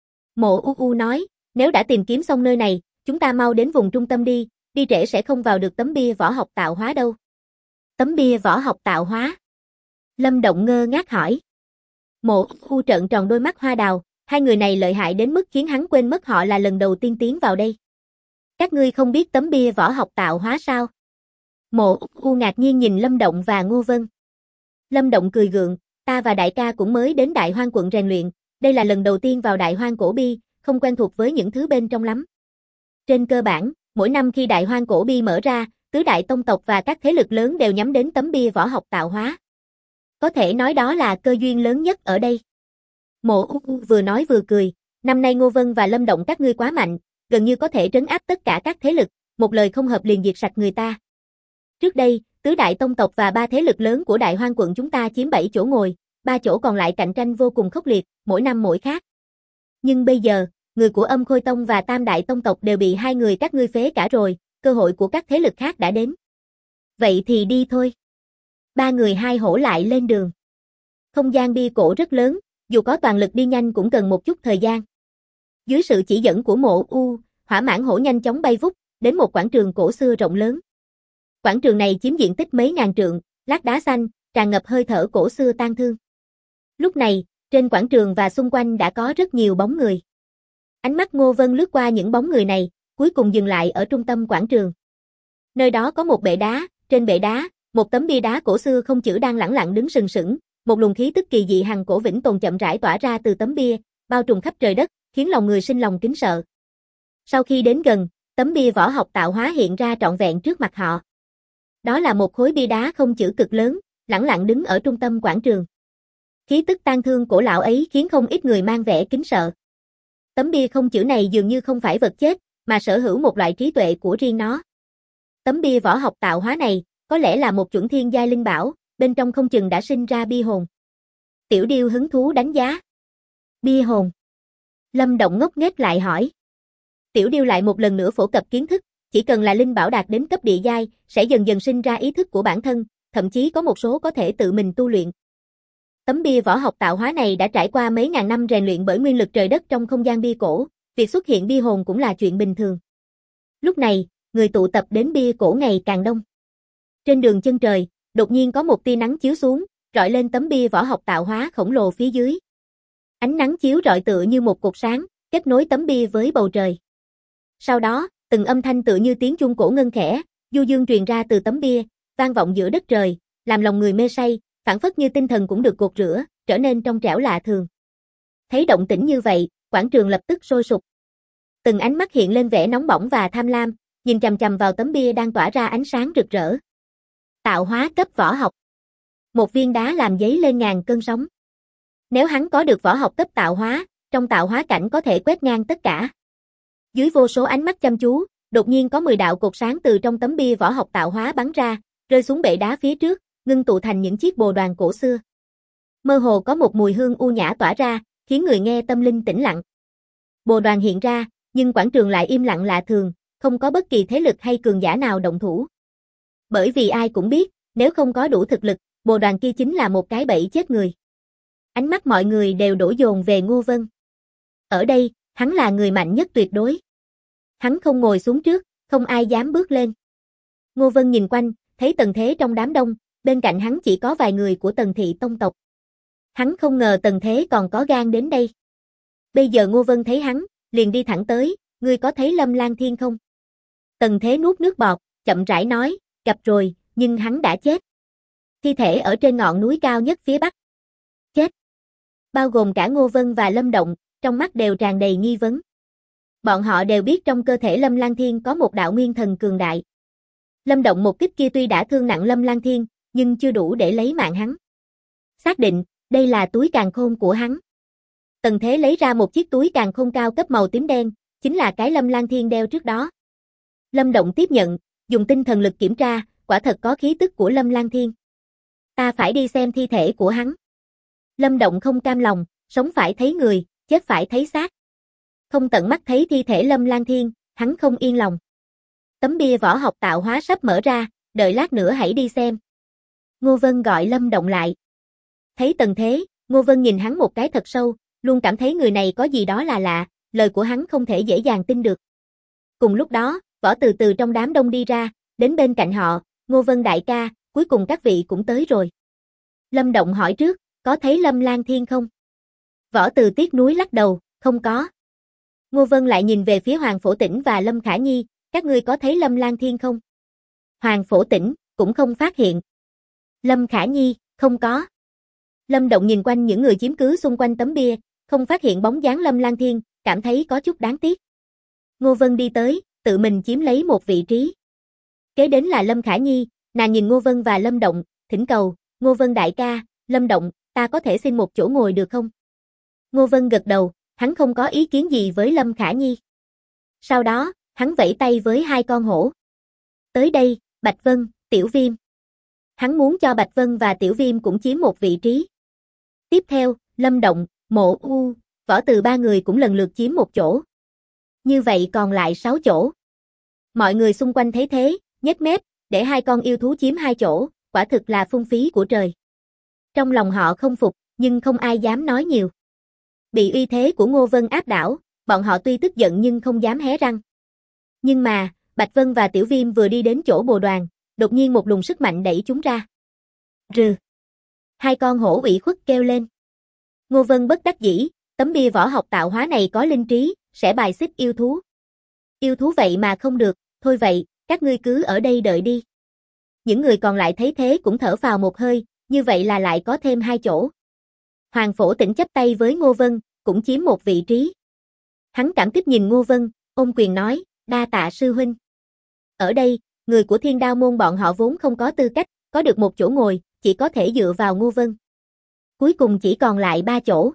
Mộ U nói, nếu đã tìm kiếm xong nơi này, chúng ta mau đến vùng trung tâm đi trễ sẽ không vào được tấm bia võ học tạo hóa đâu. Tấm bia võ học tạo hóa? Lâm Động ngơ ngác hỏi. Mộ U trợn tròn đôi mắt hoa đào, hai người này lợi hại đến mức khiến hắn quên mất họ là lần đầu tiên tiến vào đây. Các ngươi không biết tấm bia võ học tạo hóa sao? Mộ U ngạc nhiên nhìn Lâm Động và Ngô Vân. Lâm Động cười gượng, ta và đại ca cũng mới đến Đại Hoang quận rèn luyện, đây là lần đầu tiên vào Đại Hoang Cổ Bi, không quen thuộc với những thứ bên trong lắm. Trên cơ bản, mỗi năm khi Đại Hoang Cổ Bi mở ra, tứ đại tông tộc và các thế lực lớn đều nhắm đến tấm bia võ học tạo hóa. Có thể nói đó là cơ duyên lớn nhất ở đây. Mộ U vừa nói vừa cười, năm nay Ngô Vân và Lâm Động các ngươi quá mạnh, gần như có thể trấn áp tất cả các thế lực, một lời không hợp liền diệt sạch người ta. Trước đây, tứ đại tông tộc và ba thế lực lớn của Đại Hoang quận chúng ta chiếm 7 chỗ ngồi, 3 chỗ còn lại cạnh tranh vô cùng khốc liệt, mỗi năm mỗi khác. Nhưng bây giờ, người của Âm Khôi Tông và Tam đại tông tộc đều bị hai người các ngươi phế cả rồi, cơ hội của các thế lực khác đã đến. Vậy thì đi thôi. Ba người hai hổ lại lên đường. Không gian bia cổ rất lớn, dù có toàn lực đi nhanh cũng cần một chút thời gian. Dưới sự chỉ dẫn của Mộ U, Hỏa Mãng hổ nhanh chóng bay vút đến một quảng trường cổ xưa rộng lớn. Quảng trường này chiếm diện tích mấy ngàn trượng, lát đá xanh, tràn ngập hơi thở cổ xưa tang thương. Lúc này, trên quảng trường và xung quanh đã có rất nhiều bóng người. Ánh mắt Ngô Vân lướt qua những bóng người này, cuối cùng dừng lại ở trung tâm quảng trường. Nơi đó có một bệ đá, trên bệ đá, một tấm bia đá cổ xưa không chữ đang lẳng lặng đứng sừng sững, một luồng khí tức kỳ dị hằng cổ vĩnh tồn chậm rãi tỏa ra từ tấm bia, bao trùm khắp trời đất, khiến lòng người sinh lòng kính sợ. Sau khi đến gần, tấm bia võ học tạo hóa hiện ra trọn vẹn trước mặt họ. Đó là một khối bia đá không chữ cực lớn, lẳng lặng đứng ở trung tâm quảng trường. Khí tức tang thương cổ lão ấy khiến không ít người mang vẻ kính sợ. Tấm bia không chữ này dường như không phải vật chết, mà sở hữu một loại trí tuệ của riêng nó. Tấm bia võ học tạo hóa này, có lẽ là một chuẩn thiên giai linh bảo, bên trong không chừng đã sinh ra bia hồn. Tiểu Điêu hứng thú đánh giá. Bia hồn. Lâm Động ngốc nghếch lại hỏi. Tiểu Điêu lại một lần nữa phổ cập kiến thức, chỉ cần là linh bảo đạt đến cấp địa giai, sẽ dần dần sinh ra ý thức của bản thân, thậm chí có một số có thể tự mình tu luyện. Tấm bia võ học tạo hóa này đã trải qua mấy ngàn năm rèn luyện bởi nguyên lực trời đất trong không gian bia cổ, việc xuất hiện bia hồn cũng là chuyện bình thường. Lúc này, người tụ tập đến bia cổ ngày càng đông. Trên đường chân trời, đột nhiên có một tia nắng chiếu xuống, rọi lên tấm bia võ học tạo hóa khổng lồ phía dưới. Ánh nắng chiếu rọi tựa như một cột sáng, kết nối tấm bia với bầu trời. Sau đó, từng âm thanh tựa như tiếng chuông cổ ngân khẽ, du dương truyền ra từ tấm bia, vang vọng giữa đất trời, làm lòng người mê say, phảng phất như tinh thần cũng được gột rửa, trở nên trong trẻo lạ thường. Thấy động tĩnh như vậy, quảng trường lập tức sôi sục. Từng ánh mắt hiện lên vẻ nóng bỏng và tham lam, nhìn chằm chằm vào tấm bia đang tỏa ra ánh sáng rực rỡ. Tạo hóa cấp võ học. Một viên đá làm dấy lên ngàn cơn sóng. Nếu hắn có được võ học cấp tạo hóa, trong tạo hóa cảnh có thể quét ngang tất cả. Dưới vô số ánh mắt chăm chú, đột nhiên có 10 đạo cột sáng từ trong tấm bia võ học tạo hóa bắn ra, rơi xuống bệ đá phía trước, ngưng tụ thành những chiếc bồ đoàn cổ xưa. Mơ hồ có một mùi hương u nhã tỏa ra, khiến người nghe tâm linh tĩnh lặng. Bồ đoàn hiện ra, nhưng quảng trường lại im lặng lạ thường, không có bất kỳ thế lực hay cường giả nào động thủ. Bởi vì ai cũng biết, nếu không có đủ thực lực, bồ đoàn kia chính là một cái bẫy chết người. Ánh mắt mọi người đều đổ dồn về Ngô Vân. Ở đây, hắn là người mạnh nhất tuyệt đối. Hắn không ngồi xuống trước, không ai dám bước lên. Ngô Vân nhìn quanh, thấy Tần Thế trong đám đông, bên cạnh hắn chỉ có vài người của Tần thị tông tộc. Hắn không ngờ Tần Thế còn có gan đến đây. Bây giờ Ngô Vân thấy hắn, liền đi thẳng tới, ngươi có thấy Lâm Lang Thiên không? Tần Thế nuốt nước bọt, chậm rãi nói, gặp rồi, nhưng hắn đã chết. Thi thể ở trên ngọn núi cao nhất phía bắc. Chết. Bao gồm cả Ngô Vân và Lâm Động, trong mắt đều tràn đầy nghi vấn. Bọn họ đều biết trong cơ thể Lâm Lang Thiên có một đạo nguyên thần cường đại. Lâm Động một kích kia tuy đã thương nặng Lâm Lang Thiên, nhưng chưa đủ để lấy mạng hắn. Xác định, đây là túi càn khôn của hắn. Tần Thế lấy ra một chiếc túi càn khôn cao cấp màu tím đen, chính là cái Lâm Lang Thiên đeo trước đó. Lâm Động tiếp nhận, dùng tinh thần lực kiểm tra, quả thật có khí tức của Lâm Lang Thiên. Ta phải đi xem thi thể của hắn. Lâm Động không cam lòng, sống phải thấy người, chết phải thấy xác. Không tận mắt thấy thi thể Lâm Lang Thiên, hắn không yên lòng. Tấm bia võ học tạo hóa sắp mở ra, đợi lát nữa hãy đi xem. Ngô Vân gọi Lâm Động lại. Thấy Tần Thế, Ngô Vân nhìn hắn một cái thật sâu, luôn cảm thấy người này có gì đó là lạ, lời của hắn không thể dễ dàng tin được. Cùng lúc đó, Võ Từ từ trong đám đông đi ra, đến bên cạnh họ, Ngô Vân đại ca, cuối cùng các vị cũng tới rồi. Lâm Động hỏi trước, có thấy Lâm Lang Thiên không? Võ Từ tiếc nuối lắc đầu, không có. Ngô Vân lại nhìn về phía Hoàng Phổ Tĩnh và Lâm Khả Nhi, các ngươi có thấy Lâm Lang Thiên không? Hoàng Phổ Tĩnh, cũng không phát hiện. Lâm Khả Nhi, không có. Lâm Động nhìn quanh những người chiếm cứ xung quanh tấm bia, không phát hiện bóng dáng Lâm Lang Thiên, cảm thấy có chút đáng tiếc. Ngô Vân đi tới, tự mình chiếm lấy một vị trí. Kế đến là Lâm Khả Nhi, nàng nhìn Ngô Vân và Lâm Động, thỉnh cầu, Ngô Vân đại ca, Lâm Động, ta có thể xin một chỗ ngồi được không? Ngô Vân gật đầu, hắn không có ý kiến gì với Lâm Khả Nhi. Sau đó, hắn vẫy tay với hai con hổ. Tới đây, Bạch Vân, Tiểu Viêm. Hắn muốn cho Bạch Vân và Tiểu Viêm cũng chiếm một vị trí. Tiếp theo, Lâm Động, Mộ U, Võ Từ ba người cũng lần lượt chiếm một chỗ. Như vậy còn lại 6 chỗ. Mọi người xung quanh thấy thế, nhếch mép, để hai con yêu thú chiếm 2 chỗ, quả thực là phung phí của trời. Trong lòng họ không phục, nhưng không ai dám nói nhiều. Bị uy thế của Ngô Vân áp đảo, bọn họ tuy tức giận nhưng không dám hé răng. Nhưng mà, Bạch Vân và Tiểu Viêm vừa đi đến chỗ bồ đoàn, đột nhiên một luồng sức mạnh đẩy chúng ra. Rừ. Hai con hổ ủy khuất kêu lên. Ngô Vân bất đắc dĩ, tấm bia võ học tạo hóa này có linh trí, sẽ bài xích yêu thú. Yêu thú vậy mà không được, thôi vậy, các ngươi cứ ở đây đợi đi. Những người còn lại thấy thế cũng thở phào một hơi, Như vậy là lại có thêm 2 chỗ. Hoàng Phổ Tĩnh chắp tay với Ngô Vân, cũng chiếm một vị trí. Hắn cảm kích nhìn Ngô Vân, ôm quyền nói, đa tạ sư huynh. Ở đây, người của Thiên Đao môn bọn họ vốn không có tư cách, có được một chỗ ngồi, chỉ có thể dựa vào Ngô Vân. Cuối cùng chỉ còn lại 3 chỗ.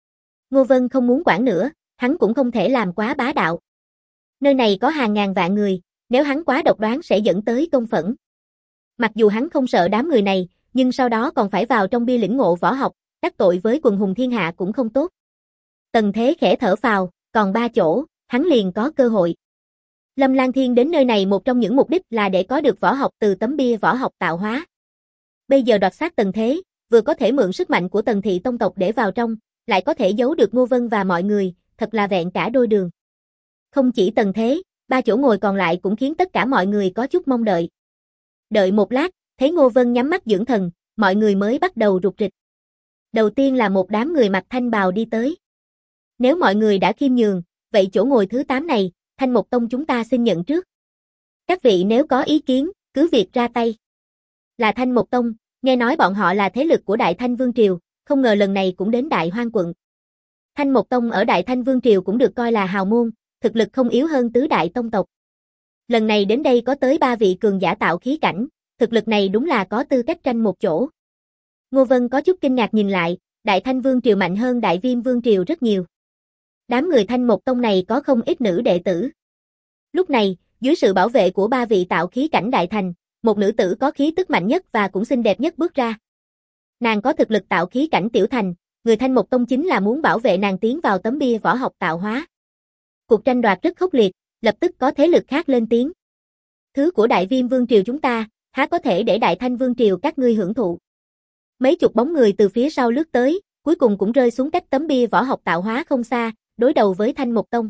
Ngô Vân không muốn quản nữa, hắn cũng không thể làm quá bá đạo. Nơi này có hàng ngàn vạn người, nếu hắn quá độc đoán sẽ dẫn tới công phẫn. Mặc dù hắn không sợ đám người này, nhưng sau đó còn phải vào trong bia lĩnh ngộ võ học, đắc tội với quần hùng thiên hạ cũng không tốt. Tần Thế khẽ thở phào, còn 3 chỗ, hắn liền có cơ hội. Lâm Lan Thiên đến nơi này một trong những mục đích là để có được võ học từ tấm bia võ học tạo hóa. Bây giờ đoạt xác Tần Thế, vừa có thể mượn sức mạnh của Tần thị tông tộc để vào trong, lại có thể giấu được Ngô Vân và mọi người, thật là vẹn cả đôi đường. Không chỉ Tần Thế, 3 chỗ ngồi còn lại cũng khiến tất cả mọi người có chút mong đợi. Đợi một lát, thấy Ngô Vân nhắm mắt dưỡng thần, mọi người mới bắt đầu rục rịch. Đầu tiên là một đám người mặc thanh bào đi tới. Nếu mọi người đã khiêm nhường, vậy chỗ ngồi thứ 8 này, Thanh Mộc Tông chúng ta xin nhận trước. Các vị nếu có ý kiến, cứ việc ra tay. Là Thanh Mộc Tông, nghe nói bọn họ là thế lực của Đại Thanh Vương Triều, không ngờ lần này cũng đến Đại Hoang quận. Thanh Mộc Tông ở Đại Thanh Vương Triều cũng được coi là hào môn, thực lực không yếu hơn tứ đại tông tộc. Lần này đến đây có tới 3 vị cường giả tạo khí cảnh, thực lực này đúng là có tư cách tranh một chỗ. Ngô Vân có chút kinh ngạc nhìn lại, Đại Thanh Vương Triều mạnh hơn Đại Viêm Vương Triều rất nhiều. Đám người Thanh Mộc Tông này có không ít nữ đệ tử. Lúc này, dưới sự bảo vệ của 3 vị tạo khí cảnh đại thành, một nữ tử có khí tức mạnh nhất và cũng xinh đẹp nhất bước ra. Nàng có thực lực tạo khí cảnh tiểu thành, người Thanh Mộc Tông chính là muốn bảo vệ nàng tiến vào tấm bia võ học tạo hóa. Cuộc tranh đoạt rất khốc liệt, lập tức có thế lực khác lên tiếng. Thứ của Đại Viêm Vương Triều chúng ta, há có thể để Đại Thanh Vương Triều các ngươi hưởng thụ. Mấy chục bóng người từ phía sau lướt tới, cuối cùng cũng rơi xuống cách tấm bia võ học tạo hóa không xa, đối đầu với Thanh Mộc Tông.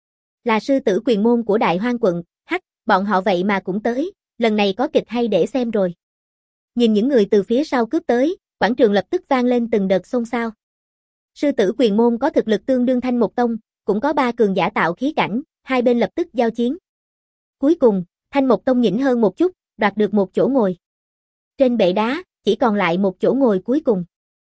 Là sư tử quyền môn của Đại Hoang quận, bọn họ vậy mà cũng tới, lần này có kịch hay để xem rồi. Nhìn những người từ phía sau cướp tới, quảng trường lập tức vang lên từng đợt xôn xao. Sư tử quyền môn có thực lực tương đương Thanh Mộc Tông, cũng có 3 cường giả tạo khí cảnh, hai bên lập tức giao chiến. Cuối cùng, Thanh Mộc Tông nhỉnh hơn một chút, đoạt được một chỗ ngồi. Trên bệ đá, chỉ còn lại một chỗ ngồi cuối cùng.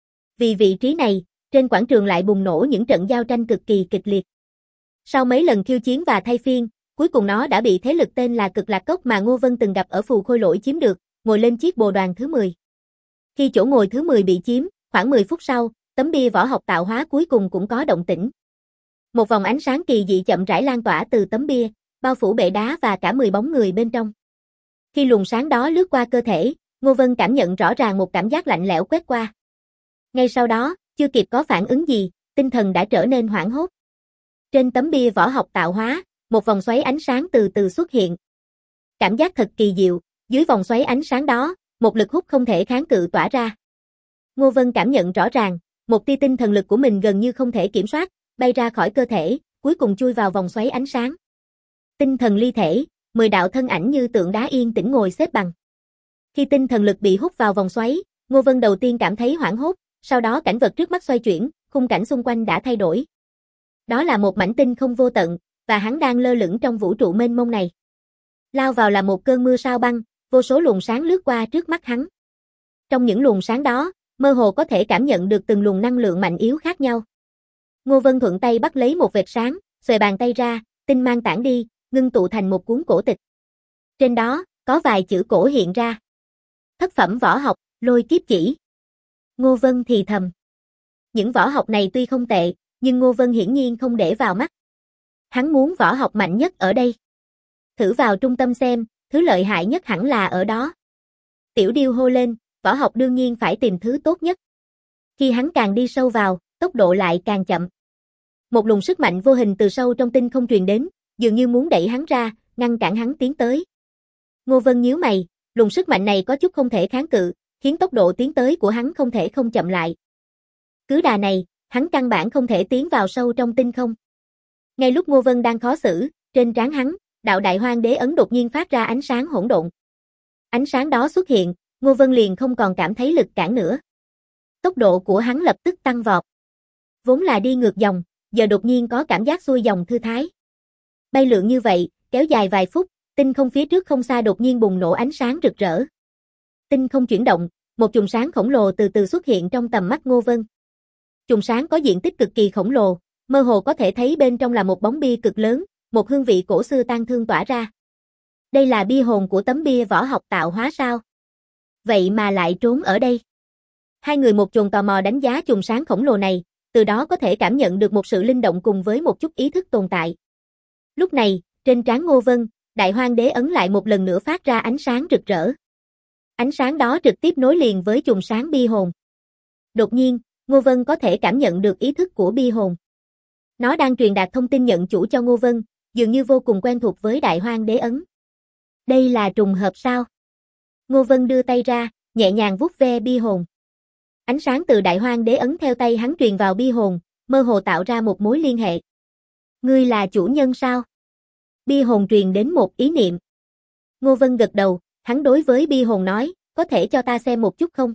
Vì vị trí này, trên quảng trường lại bùng nổ những trận giao tranh cực kỳ kịch liệt. Sau mấy lần khiêu chiến và thay phiên, cuối cùng nó đã bị thế lực tên là Cực Lạc Cốc mà Ngô Vân từng gặp ở Phù Khôi Lỗi chiếm được, ngồi lên chiếc bồ đoàn thứ 10. Khi chỗ ngồi thứ 10 bị chiếm, khoảng 10 phút sau, tấm bia võ học tạo hóa cuối cùng cũng có động tĩnh. Một vòng ánh sáng kỳ dị chậm rãi lan tỏa từ tấm bia, bao phủ bệ đá và cả 10 bóng người bên trong. Khi luồng sáng đó lướt qua cơ thể, Ngô Vân cảm nhận rõ ràng một cảm giác lạnh lẽo quét qua. Ngay sau đó, chưa kịp có phản ứng gì, tinh thần đã trở nên hoảng hốt. Trên tấm bia võ học tạo hóa, một vòng xoáy ánh sáng từ từ xuất hiện. Cảm giác thật kỳ diệu, dưới vòng xoáy ánh sáng đó, một lực hút không thể kháng cự tỏa ra. Ngô Vân cảm nhận rõ ràng, một tia tinh thần lực của mình gần như không thể kiểm soát, bay ra khỏi cơ thể, cuối cùng chui vào vòng xoáy ánh sáng. Tinh thần ly thể, 10 đạo thân ảnh như tượng đá yên tĩnh ngồi xếp bằng. Khi tinh thần lực bị hút vào vòng xoáy, Ngô Vân đầu tiên cảm thấy hoảng hốt, sau đó cảnh vật trước mắt xoay chuyển, khung cảnh xung quanh đã thay đổi. Đó là một mảnh tinh không vô tận, và hắn đang lơ lửng trong vũ trụ mênh mông này. Lao vào là một cơn mưa sao băng, vô số luồng sáng lướt qua trước mắt hắn. Trong những luồng sáng đó, mơ hồ có thể cảm nhận được từng luồng năng lượng mạnh yếu khác nhau. Ngô Vân thuận tay bắt lấy một vệt sáng, xuề bàn tay ra, tinh mang tản đi, ngưng tụ thành một cuốn cổ tịch. Trên đó, có vài chữ cổ hiện ra. Thất phẩm võ học, Lôi Kiếp Chỉ. Ngô Vân thì thầm. Những võ học này tuy không tệ, nhưng Ngô Vân hiển nhiên không để vào mắt. Hắn muốn võ học mạnh nhất ở đây. Thử vào trung tâm xem, thứ lợi hại nhất hẳn là ở đó. Tiểu Điêu hô lên, võ học đương nhiên phải tìm thứ tốt nhất. Khi hắn càng đi sâu vào, tốc độ lại càng chậm. Một luồng sức mạnh vô hình từ sâu trong tinh không truyền đến, dường như muốn đẩy hắn ra, ngăn cản hắn tiến tới. Ngô Vân nhíu mày, luồng sức mạnh này có chút không thể kháng cự, khiến tốc độ tiến tới của hắn không thể không chậm lại. Cứ đà này, hắn căn bản không thể tiến vào sâu trong tinh không. Ngay lúc Ngô Vân đang khó xử, trên trán hắn, đạo Đại Hoang Đế ấn đột nhiên phát ra ánh sáng hỗn độn. Ánh sáng đó xuất hiện, Ngô Vân liền không còn cảm thấy lực cản nữa. Tốc độ của hắn lập tức tăng vọt. Vốn là đi ngược dòng, giờ đột nhiên có cảm giác xuôi dòng thư thái. Bay lượn như vậy, kéo dài vài phút, tinh không phía trước không xa đột nhiên bùng nổ ánh sáng rực rỡ. Tinh không chuyển động, Một chùm sáng khổng lồ từ từ xuất hiện trong tầm mắt Ngô Vân. Chùm sáng có diện tích cực kỳ khổng lồ, mơ hồ có thể thấy bên trong là một bóng bia cực lớn, một hương vị cổ xưa tang thương tỏa ra. Đây là bia hồn của tấm bia võ học tạo hóa sao? Vậy mà lại trốn ở đây. Hai người một chồn tò mò đánh giá chùm sáng khổng lồ này, từ đó có thể cảm nhận được một sự linh động cùng với một chút ý thức tồn tại. Lúc này, trên trán Ngô Vân, Đại Hoang Đế ấn lại một lần nữa phát ra ánh sáng rực rỡ. Ánh sáng đó trực tiếp nối liền với chùm sáng bia hồn. Đột nhiên, Ngô Vân có thể cảm nhận được ý thức của bia hồn. Nó đang truyền đạt thông tin nhận chủ cho Ngô Vân, dường như vô cùng quen thuộc với Đại Hoang Đế ấn. Đây là trùng hợp sao? Ngô Vân đưa tay ra, nhẹ nhàng vuốt ve bia hồn. Ánh sáng từ Đại Hoang Đế ấn theo tay hắn truyền vào bia hồn, mơ hồ tạo ra một mối liên hệ. Ngươi là chủ nhân sao? Bia hồn truyền đến một ý niệm. Ngô Vân gật đầu, hắn đối với bia hồn nói, có thể cho ta xem một chút không?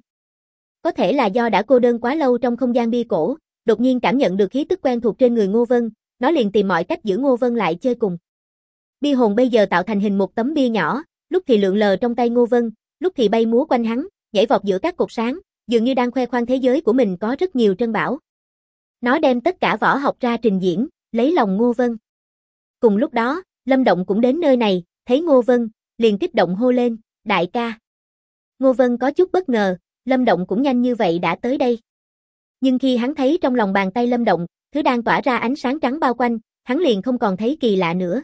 Có thể là do đã cô đơn quá lâu trong không gian bia cổ, đột nhiên cảm nhận được khí tức quen thuộc trên người Ngô Vân, nó liền tìm mọi cách giữ Ngô Vân lại chơi cùng. Bia hồn bây giờ tạo thành hình một tấm bia nhỏ, lúc thì lượn lờ trong tay Ngô Vân, lúc thì bay múa quanh hắn, nhảy vọt giữa các cột sáng, dường như đang khoe khoang thế giới của mình có rất nhiều trân bảo. Nó đem tất cả võ học ra trình diễn, lấy lòng Ngô Vân. Cùng lúc đó, Lâm Động cũng đến nơi này, thấy Ngô Vân, liền kích động hô lên, đại ca. Ngô Vân có chút bất ngờ, Lâm Động cũng nhanh như vậy đã tới đây. Nhưng khi hắn thấy trong lòng bàn tay Lâm Động, thứ đang tỏa ra ánh sáng trắng bao quanh, hắn liền không còn thấy kỳ lạ nữa.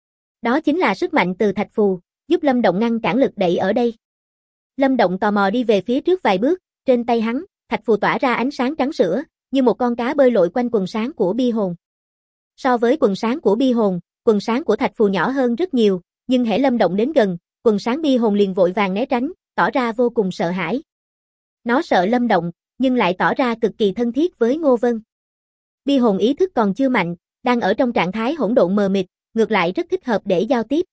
Đó chính là sức mạnh từ thạch phù, giúp Lâm Động ngăn cản lực đẩy ở đây. Lâm Động tò mò đi về phía trước vài bước, trên tay hắn, thạch phù tỏa ra ánh sáng trắng sữa, như một con cá bơi lội quanh quần sáng của bia hồn. So với quần sáng của bia hồn, quần sáng của thạch phù nhỏ hơn rất nhiều, nhưng hễ Lâm Động đến gần, quần sáng bia hồn liền vội vàng né tránh, tỏ ra vô cùng sợ hãi. Nó sợ Lâm Động, nhưng lại tỏ ra cực kỳ thân thiết với Ngô Vân. Bia hồn ý thức còn chưa mạnh, đang ở trong trạng thái hỗn độn mờ mịt, ngược lại rất thích hợp để giao tiếp.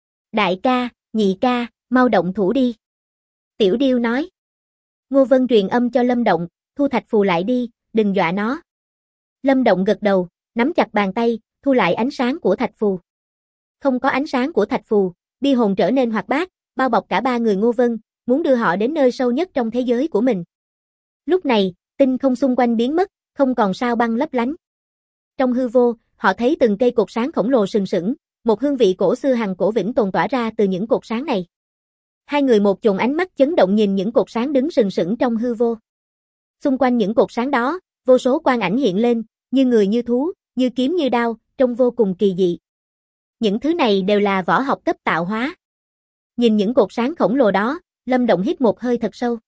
Đại ca, nhị ca, mau động thủ đi. Tiểu Điêu nói. Ngô Vân truyền âm cho Lâm Động, thu thạch phù lại đi, đừng dọa nó. Lâm Động gật đầu, nắm chặt bàn tay, thu lại ánh sáng của thạch phù. Không có ánh sáng của thạch phù, bia hồn trở nên hoạt bát, bao bọc cả ba người Ngô Vân, muốn đưa họ đến nơi sâu nhất trong thế giới của mình. Lúc này, tinh không xung quanh biến mất, không còn sao băng lấp lánh. Trong hư vô, họ thấy từng cây cột sáng khổng lồ sừng sững, một hương vị cổ xưa hằng cổ vĩnh tồn tỏa ra từ những cột sáng này. Hai người một chồng ánh mắt chấn động nhìn những cột sáng đứng sừng sững trong hư vô. Xung quanh những cột sáng đó, vô số quang ảnh hiện lên, như người như thú, như kiếm như đao, trông vô cùng kỳ dị. Những thứ này đều là võ học cấp tạo hóa. Nhìn những cột sáng khổng lồ đó, Lâm Động hít một hơi thật sâu.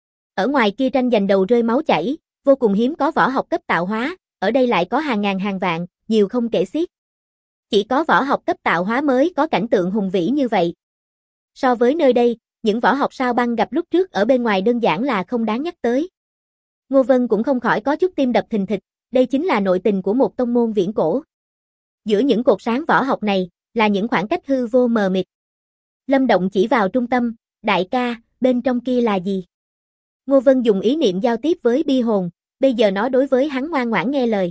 Ở ngoài kia tranh giành đầu rơi máu chảy, vô cùng hiếm có võ học cấp tạo hóa, ở đây lại có hàng ngàn hàng vạn, nhiều không kể xiết. Chỉ có võ học cấp tạo hóa mới có cảnh tượng hùng vĩ như vậy. So với nơi đây, những võ học sao băng gặp lúc trước ở bên ngoài đơn giản là không đáng nhắc tới. Ngô Vân cũng không khỏi có chút tim đập thình thịch, đây chính là nội tình của một tông môn viễn cổ. Giữa những cột sáng võ học này, là những khoảng cách hư vô mờ mịt. Lâm Động chỉ vào trung tâm, đại ca, bên trong kia là gì? Ngô Vân dùng ý niệm giao tiếp với bia hồn, bây giờ nó đối với hắn ngoan ngoãn nghe lời.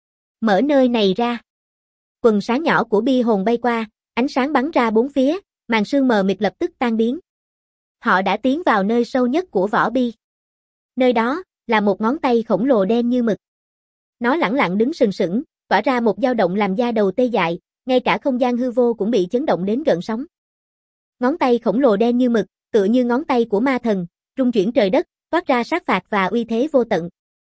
Mở nơi này ra. Quần sáng nhỏ của bia hồn bay qua, ánh sáng bắn ra bốn phía, màn sương mờ mịt lập tức tan biến. Họ đã tiến vào nơi sâu nhất của vỏ bi. Nơi đó, là một ngón tay khổng lồ đen như mực. Nó lẳng lặng đứng sừng sững, tỏa ra một dao động làm da đầu tê dại, ngay cả không gian hư vô cũng bị chấn động đến gợn sóng. Ngón tay khổng lồ đen như mực, tựa như ngón tay của ma thần, rung chuyển trời đất, toát ra sát phạt và uy thế vô tận.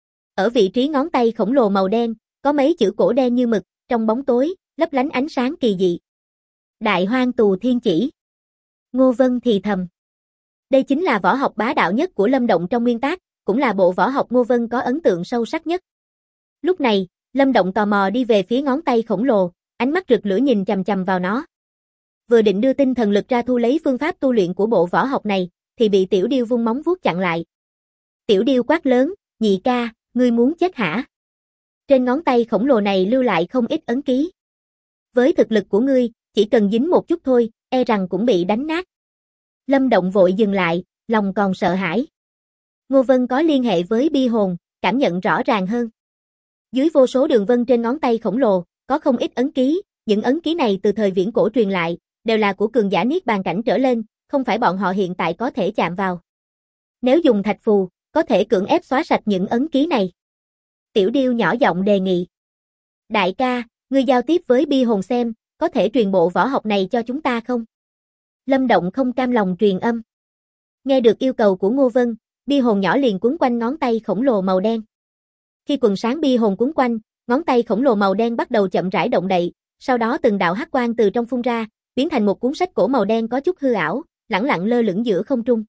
Ở vị trí ngón tay khổng lồ màu đen, có mấy chữ cổ đen như mực, trong bóng tối, lấp lánh ánh sáng kỳ dị. Đại Hoang Tù Thiên Chỉ. Ngô Vân thì thầm. Đây chính là võ học bá đạo nhất của Lâm Động trong nguyên tác, cũng là bộ võ học Ngô Vân có ấn tượng sâu sắc nhất. Lúc này, Lâm Động tò mò đi về phía ngón tay khổng lồ, ánh mắt rực lửa nhìn chằm chằm vào nó. Vừa định đưa tinh thần lực ra thu lấy phương pháp tu luyện của bộ võ học này, thì bị Tiểu Điêu vung móng vuốt chặn lại. Tiểu Điêu quát lớn, nhị ca, ngươi muốn chết hả? Trên ngón tay khổng lồ này lưu lại không ít ấn ký. Với thực lực của ngươi, chỉ cần dính một chút thôi, e rằng cũng bị đánh nát. Lâm Động vội dừng lại, lòng còn sợ hãi. Ngô Vân có liên hệ với bia hồn, cảm nhận rõ ràng hơn. Dưới vô số đường vân trên ngón tay khổng lồ, có không ít ấn ký, những ấn ký này từ thời viễn cổ truyền lại, đều là của cường giả niết bàn cảnh trở lên, không phải bọn họ hiện tại có thể chạm vào. Nếu dùng thạch phù, có thể cưỡng ép xóa sạch những ấn ký này. Tiểu Điêu nhỏ giọng đề nghị. Đại ca, ngươi giao tiếp với Bi Hồn xem, có thể truyền bộ võ học này cho chúng ta không? Lâm Động không cam lòng truyền âm. Nghe được yêu cầu của Ngô Vân, Bi Hồn nhỏ liền quấn quanh ngón tay khổng lồ màu đen. Khi quần sáng Bi Hồn quấn quanh, ngón tay khổng lồ màu đen bắt đầu chậm rãi động đậy, sau đó từng đạo hắc quang từ trong phun ra, biến thành một cuốn sách cổ màu đen có chút hư ảo, lẳng lặng lơ lửng giữa không trung.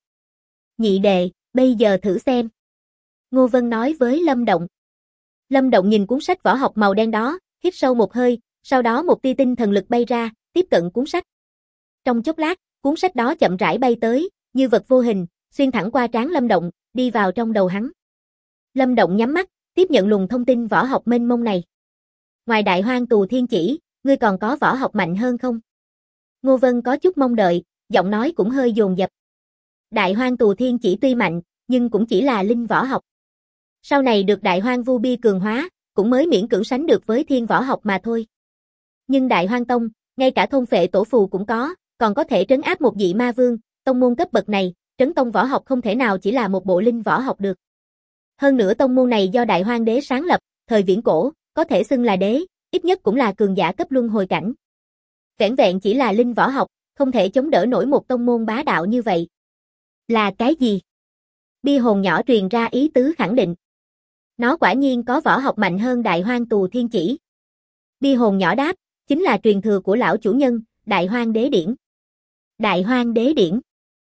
Nhị đệ, bây giờ thử xem. Ngô Vân nói với Lâm Động. Lâm Động nhìn cuốn sách võ học màu đen đó, hít sâu một hơi, sau đó một tia tinh thần lực bay ra, tiếp cận cuốn sách. Trong chốc lát, cuốn sách đó chậm rãi bay tới, như vật vô hình, xuyên thẳng qua trán Lâm Động, đi vào trong đầu hắn. Lâm Động nhắm mắt, tiếp nhận luồng thông tin võ học mênh mông này. Ngoài Đại Hoang Tù Thiên Chỉ, ngươi còn có võ học mạnh hơn không? Ngô Vân có chút mong đợi, giọng nói cũng hơi dồn dập. Đại Hoang Tù Thiên Chỉ tuy mạnh, nhưng cũng chỉ là linh võ học. Sau này được Đại Hoang Vu Bi cường hóa, cũng mới miễn cưỡng sánh được với thiên võ học mà thôi. Nhưng Đại Hoang Tông, ngay cả thôn phệ tổ phù cũng có, còn có thể trấn áp một dị ma vương, tông môn cấp bậc này, trấn tông võ học không thể nào chỉ là một bộ linh võ học được. Hơn nữa tông môn này do Đại Hoang Đế sáng lập, thời viễn cổ, có thể xưng là đế, ít nhất cũng là cường giả cấp luân hồi cảnh. Vẻn vẹn chỉ là linh võ học, không thể chống đỡ nổi một tông môn bá đạo như vậy. Là cái gì? Bi Hồn nhỏ truyền ra ý tứ khẳng định. Nó quả nhiên có võ học mạnh hơn Đại Hoang Tù Thiên Chỉ. Bi Hồn nhỏ đáp, chính là truyền thừa của lão chủ nhân, Đại Hoang Đế Điển. Đại Hoang Đế Điển.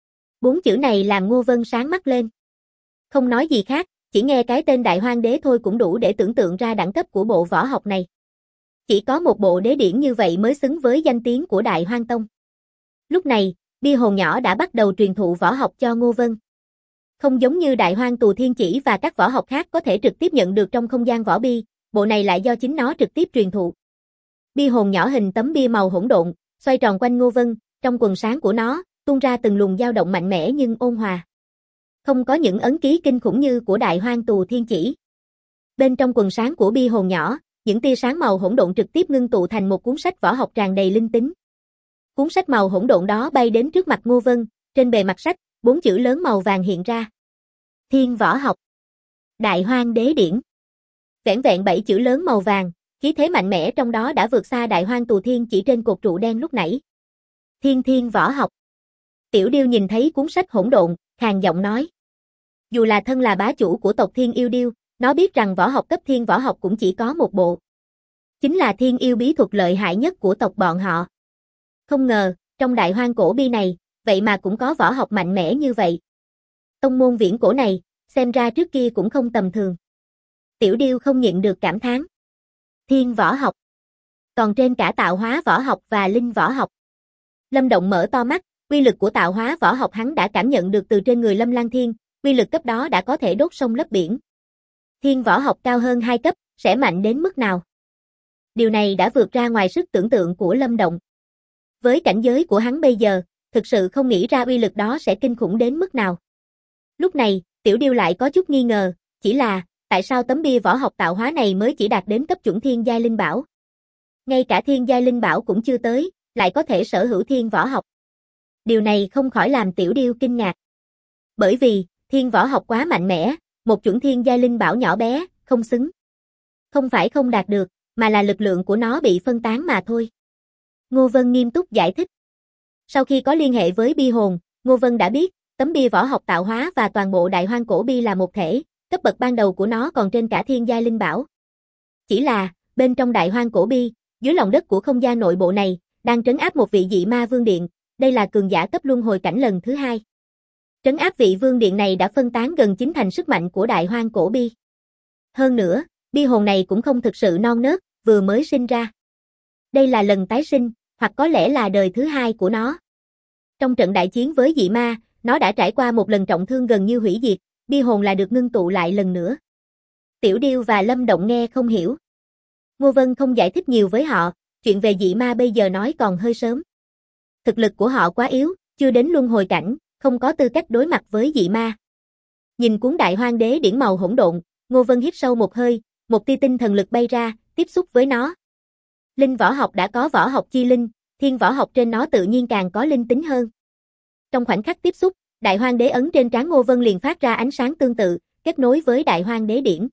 4 chữ này làm Ngô Vân sáng mắt lên. Không nói gì khác, chỉ nghe cái tên Đại Hoang Đế thôi cũng đủ để tưởng tượng ra đẳng cấp của bộ võ học này. Chỉ có một bộ đế điển như vậy mới xứng với danh tiếng của Đại Hoang Tông. Lúc này, Bi Hồn nhỏ đã bắt đầu truyền thụ võ học cho Ngô Vân. Không giống như Đại Hoang Tù Thiên Chỉ và các võ học khác có thể trực tiếp nhận được trong không gian võ bi, bộ này lại do chính nó trực tiếp truyền thụ. Bi Hồn nhỏ hình tấm bia màu hỗn độn, xoay tròn quanh Ngô Vân, trong quần sáng của nó, tuôn ra từng luồng dao động mạnh mẽ nhưng ôn hòa. Không có những ấn ký kinh khủng như của Đại Hoang Tù Thiên Chỉ. Bên trong quần sáng của Bi Hồn nhỏ, những tia sáng màu hỗn độn trực tiếp ngưng tụ thành một cuốn sách võ học tràn đầy linh tính. Cuốn sách màu hỗn độn đó bay đến trước mặt Ngô Vân, trên bề mặt sách, 4 chữ lớn màu vàng hiện ra. Thiên võ học. Đại Hoang Đế Điển. Vẻn vẹn 7 chữ lớn màu vàng, khí thế mạnh mẽ trong đó đã vượt xa Đại Hoang Tù Thiên Chỉ trên cột trụ đen lúc nãy. Thiên võ học. Tiểu Điêu nhìn thấy cuốn sách hỗn độn, khàn giọng nói. Dù là thân là bá chủ của tộc Thiên Yêu Điêu, nó biết rằng võ học cấp thiên võ học cũng chỉ có một bộ. Chính là Thiên Yêu bí thuật lợi hại nhất của tộc bọn họ. Không ngờ, trong Đại Hoang cổ bi này, vậy mà cũng có võ học mạnh mẽ như vậy. Tông môn viễn cổ này, xem ra trước kia cũng không tầm thường. Tiểu Điêu không nhịn được cảm thán. Thiên võ học. Còn trên cả tạo hóa võ học và linh võ học. Lâm Động mở to mắt, uy lực của tạo hóa võ học hắn đã cảm nhận được từ trên người Lâm Lang Thiên, uy lực cấp đó đã có thể đốt sông lấp biển. Thiên võ học cao hơn 2 cấp, sẽ mạnh đến mức nào? Điều này đã vượt ra ngoài sức tưởng tượng của Lâm Động. Với cảnh giới của hắn bây giờ, thực sự không nghĩ ra uy lực đó sẽ kinh khủng đến mức nào. Lúc này, Tiểu Điêu lại có chút nghi ngờ, chỉ là, tại sao tấm bia võ học tạo hóa này mới chỉ đạt đến cấp chuẩn thiên giai linh bảo? Ngay cả thiên giai linh bảo cũng chưa tới, lại có thể sở hữu thiên võ học. Điều này không khỏi làm Tiểu Điêu kinh ngạc. Bởi vì, thiên võ học quá mạnh mẽ, một chuẩn thiên giai linh bảo nhỏ bé, không xứng. Không phải không đạt được, mà là lực lượng của nó bị phân tán mà thôi. Ngô Vân nghiêm túc giải thích. Sau khi có liên hệ với Bi Hồn, Ngô Vân đã biết, tấm bia võ học tạo hóa và toàn bộ Đại Hoang cổ bi là một thể, cấp bậc ban đầu của nó còn trên cả thiên giai linh bảo. Chỉ là, bên trong Đại Hoang cổ bi, dưới lòng đất của không gian nội bộ này, đang trấn áp một vị dị ma vương điện, đây là cường giả cấp luân hồi cảnh lần thứ 2. Trấn áp vị vương điện này đã phân tán gần 9 thành sức mạnh của Đại Hoang cổ bi. Hơn nữa, bi hồn này cũng không thực sự non nớt, vừa mới sinh ra. Đây là lần tái sinh, hoặc có lẽ là đời thứ 2 của nó. Trong trận đại chiến với dị ma, nó đã trải qua một lần trọng thương gần như hủy diệt, bi hồn là được ngưng tụ lại lần nữa. Tiểu Điêu và Lâm Động nghe không hiểu. Ngô Vân không giải thích nhiều với họ, chuyện về dị ma bây giờ nói còn hơi sớm. Thực lực của họ quá yếu, chưa đến luân hồi cảnh, không có tư cách đối mặt với dị ma. Nhìn cuốn Đại Hoang Đế điển màu hỗn độn, Ngô Vân hít sâu một hơi, một tia tinh thần lực bay ra, tiếp xúc với nó. Linh võ học đã có võ học chi linh, thiên võ học trên nó tự nhiên càng có linh tính hơn. Trong khoảnh khắc tiếp xúc, Đại Hoang Đế ấn trên trán Ngô Vân liền phát ra ánh sáng tương tự, kết nối với Đại Hoang Đế điển.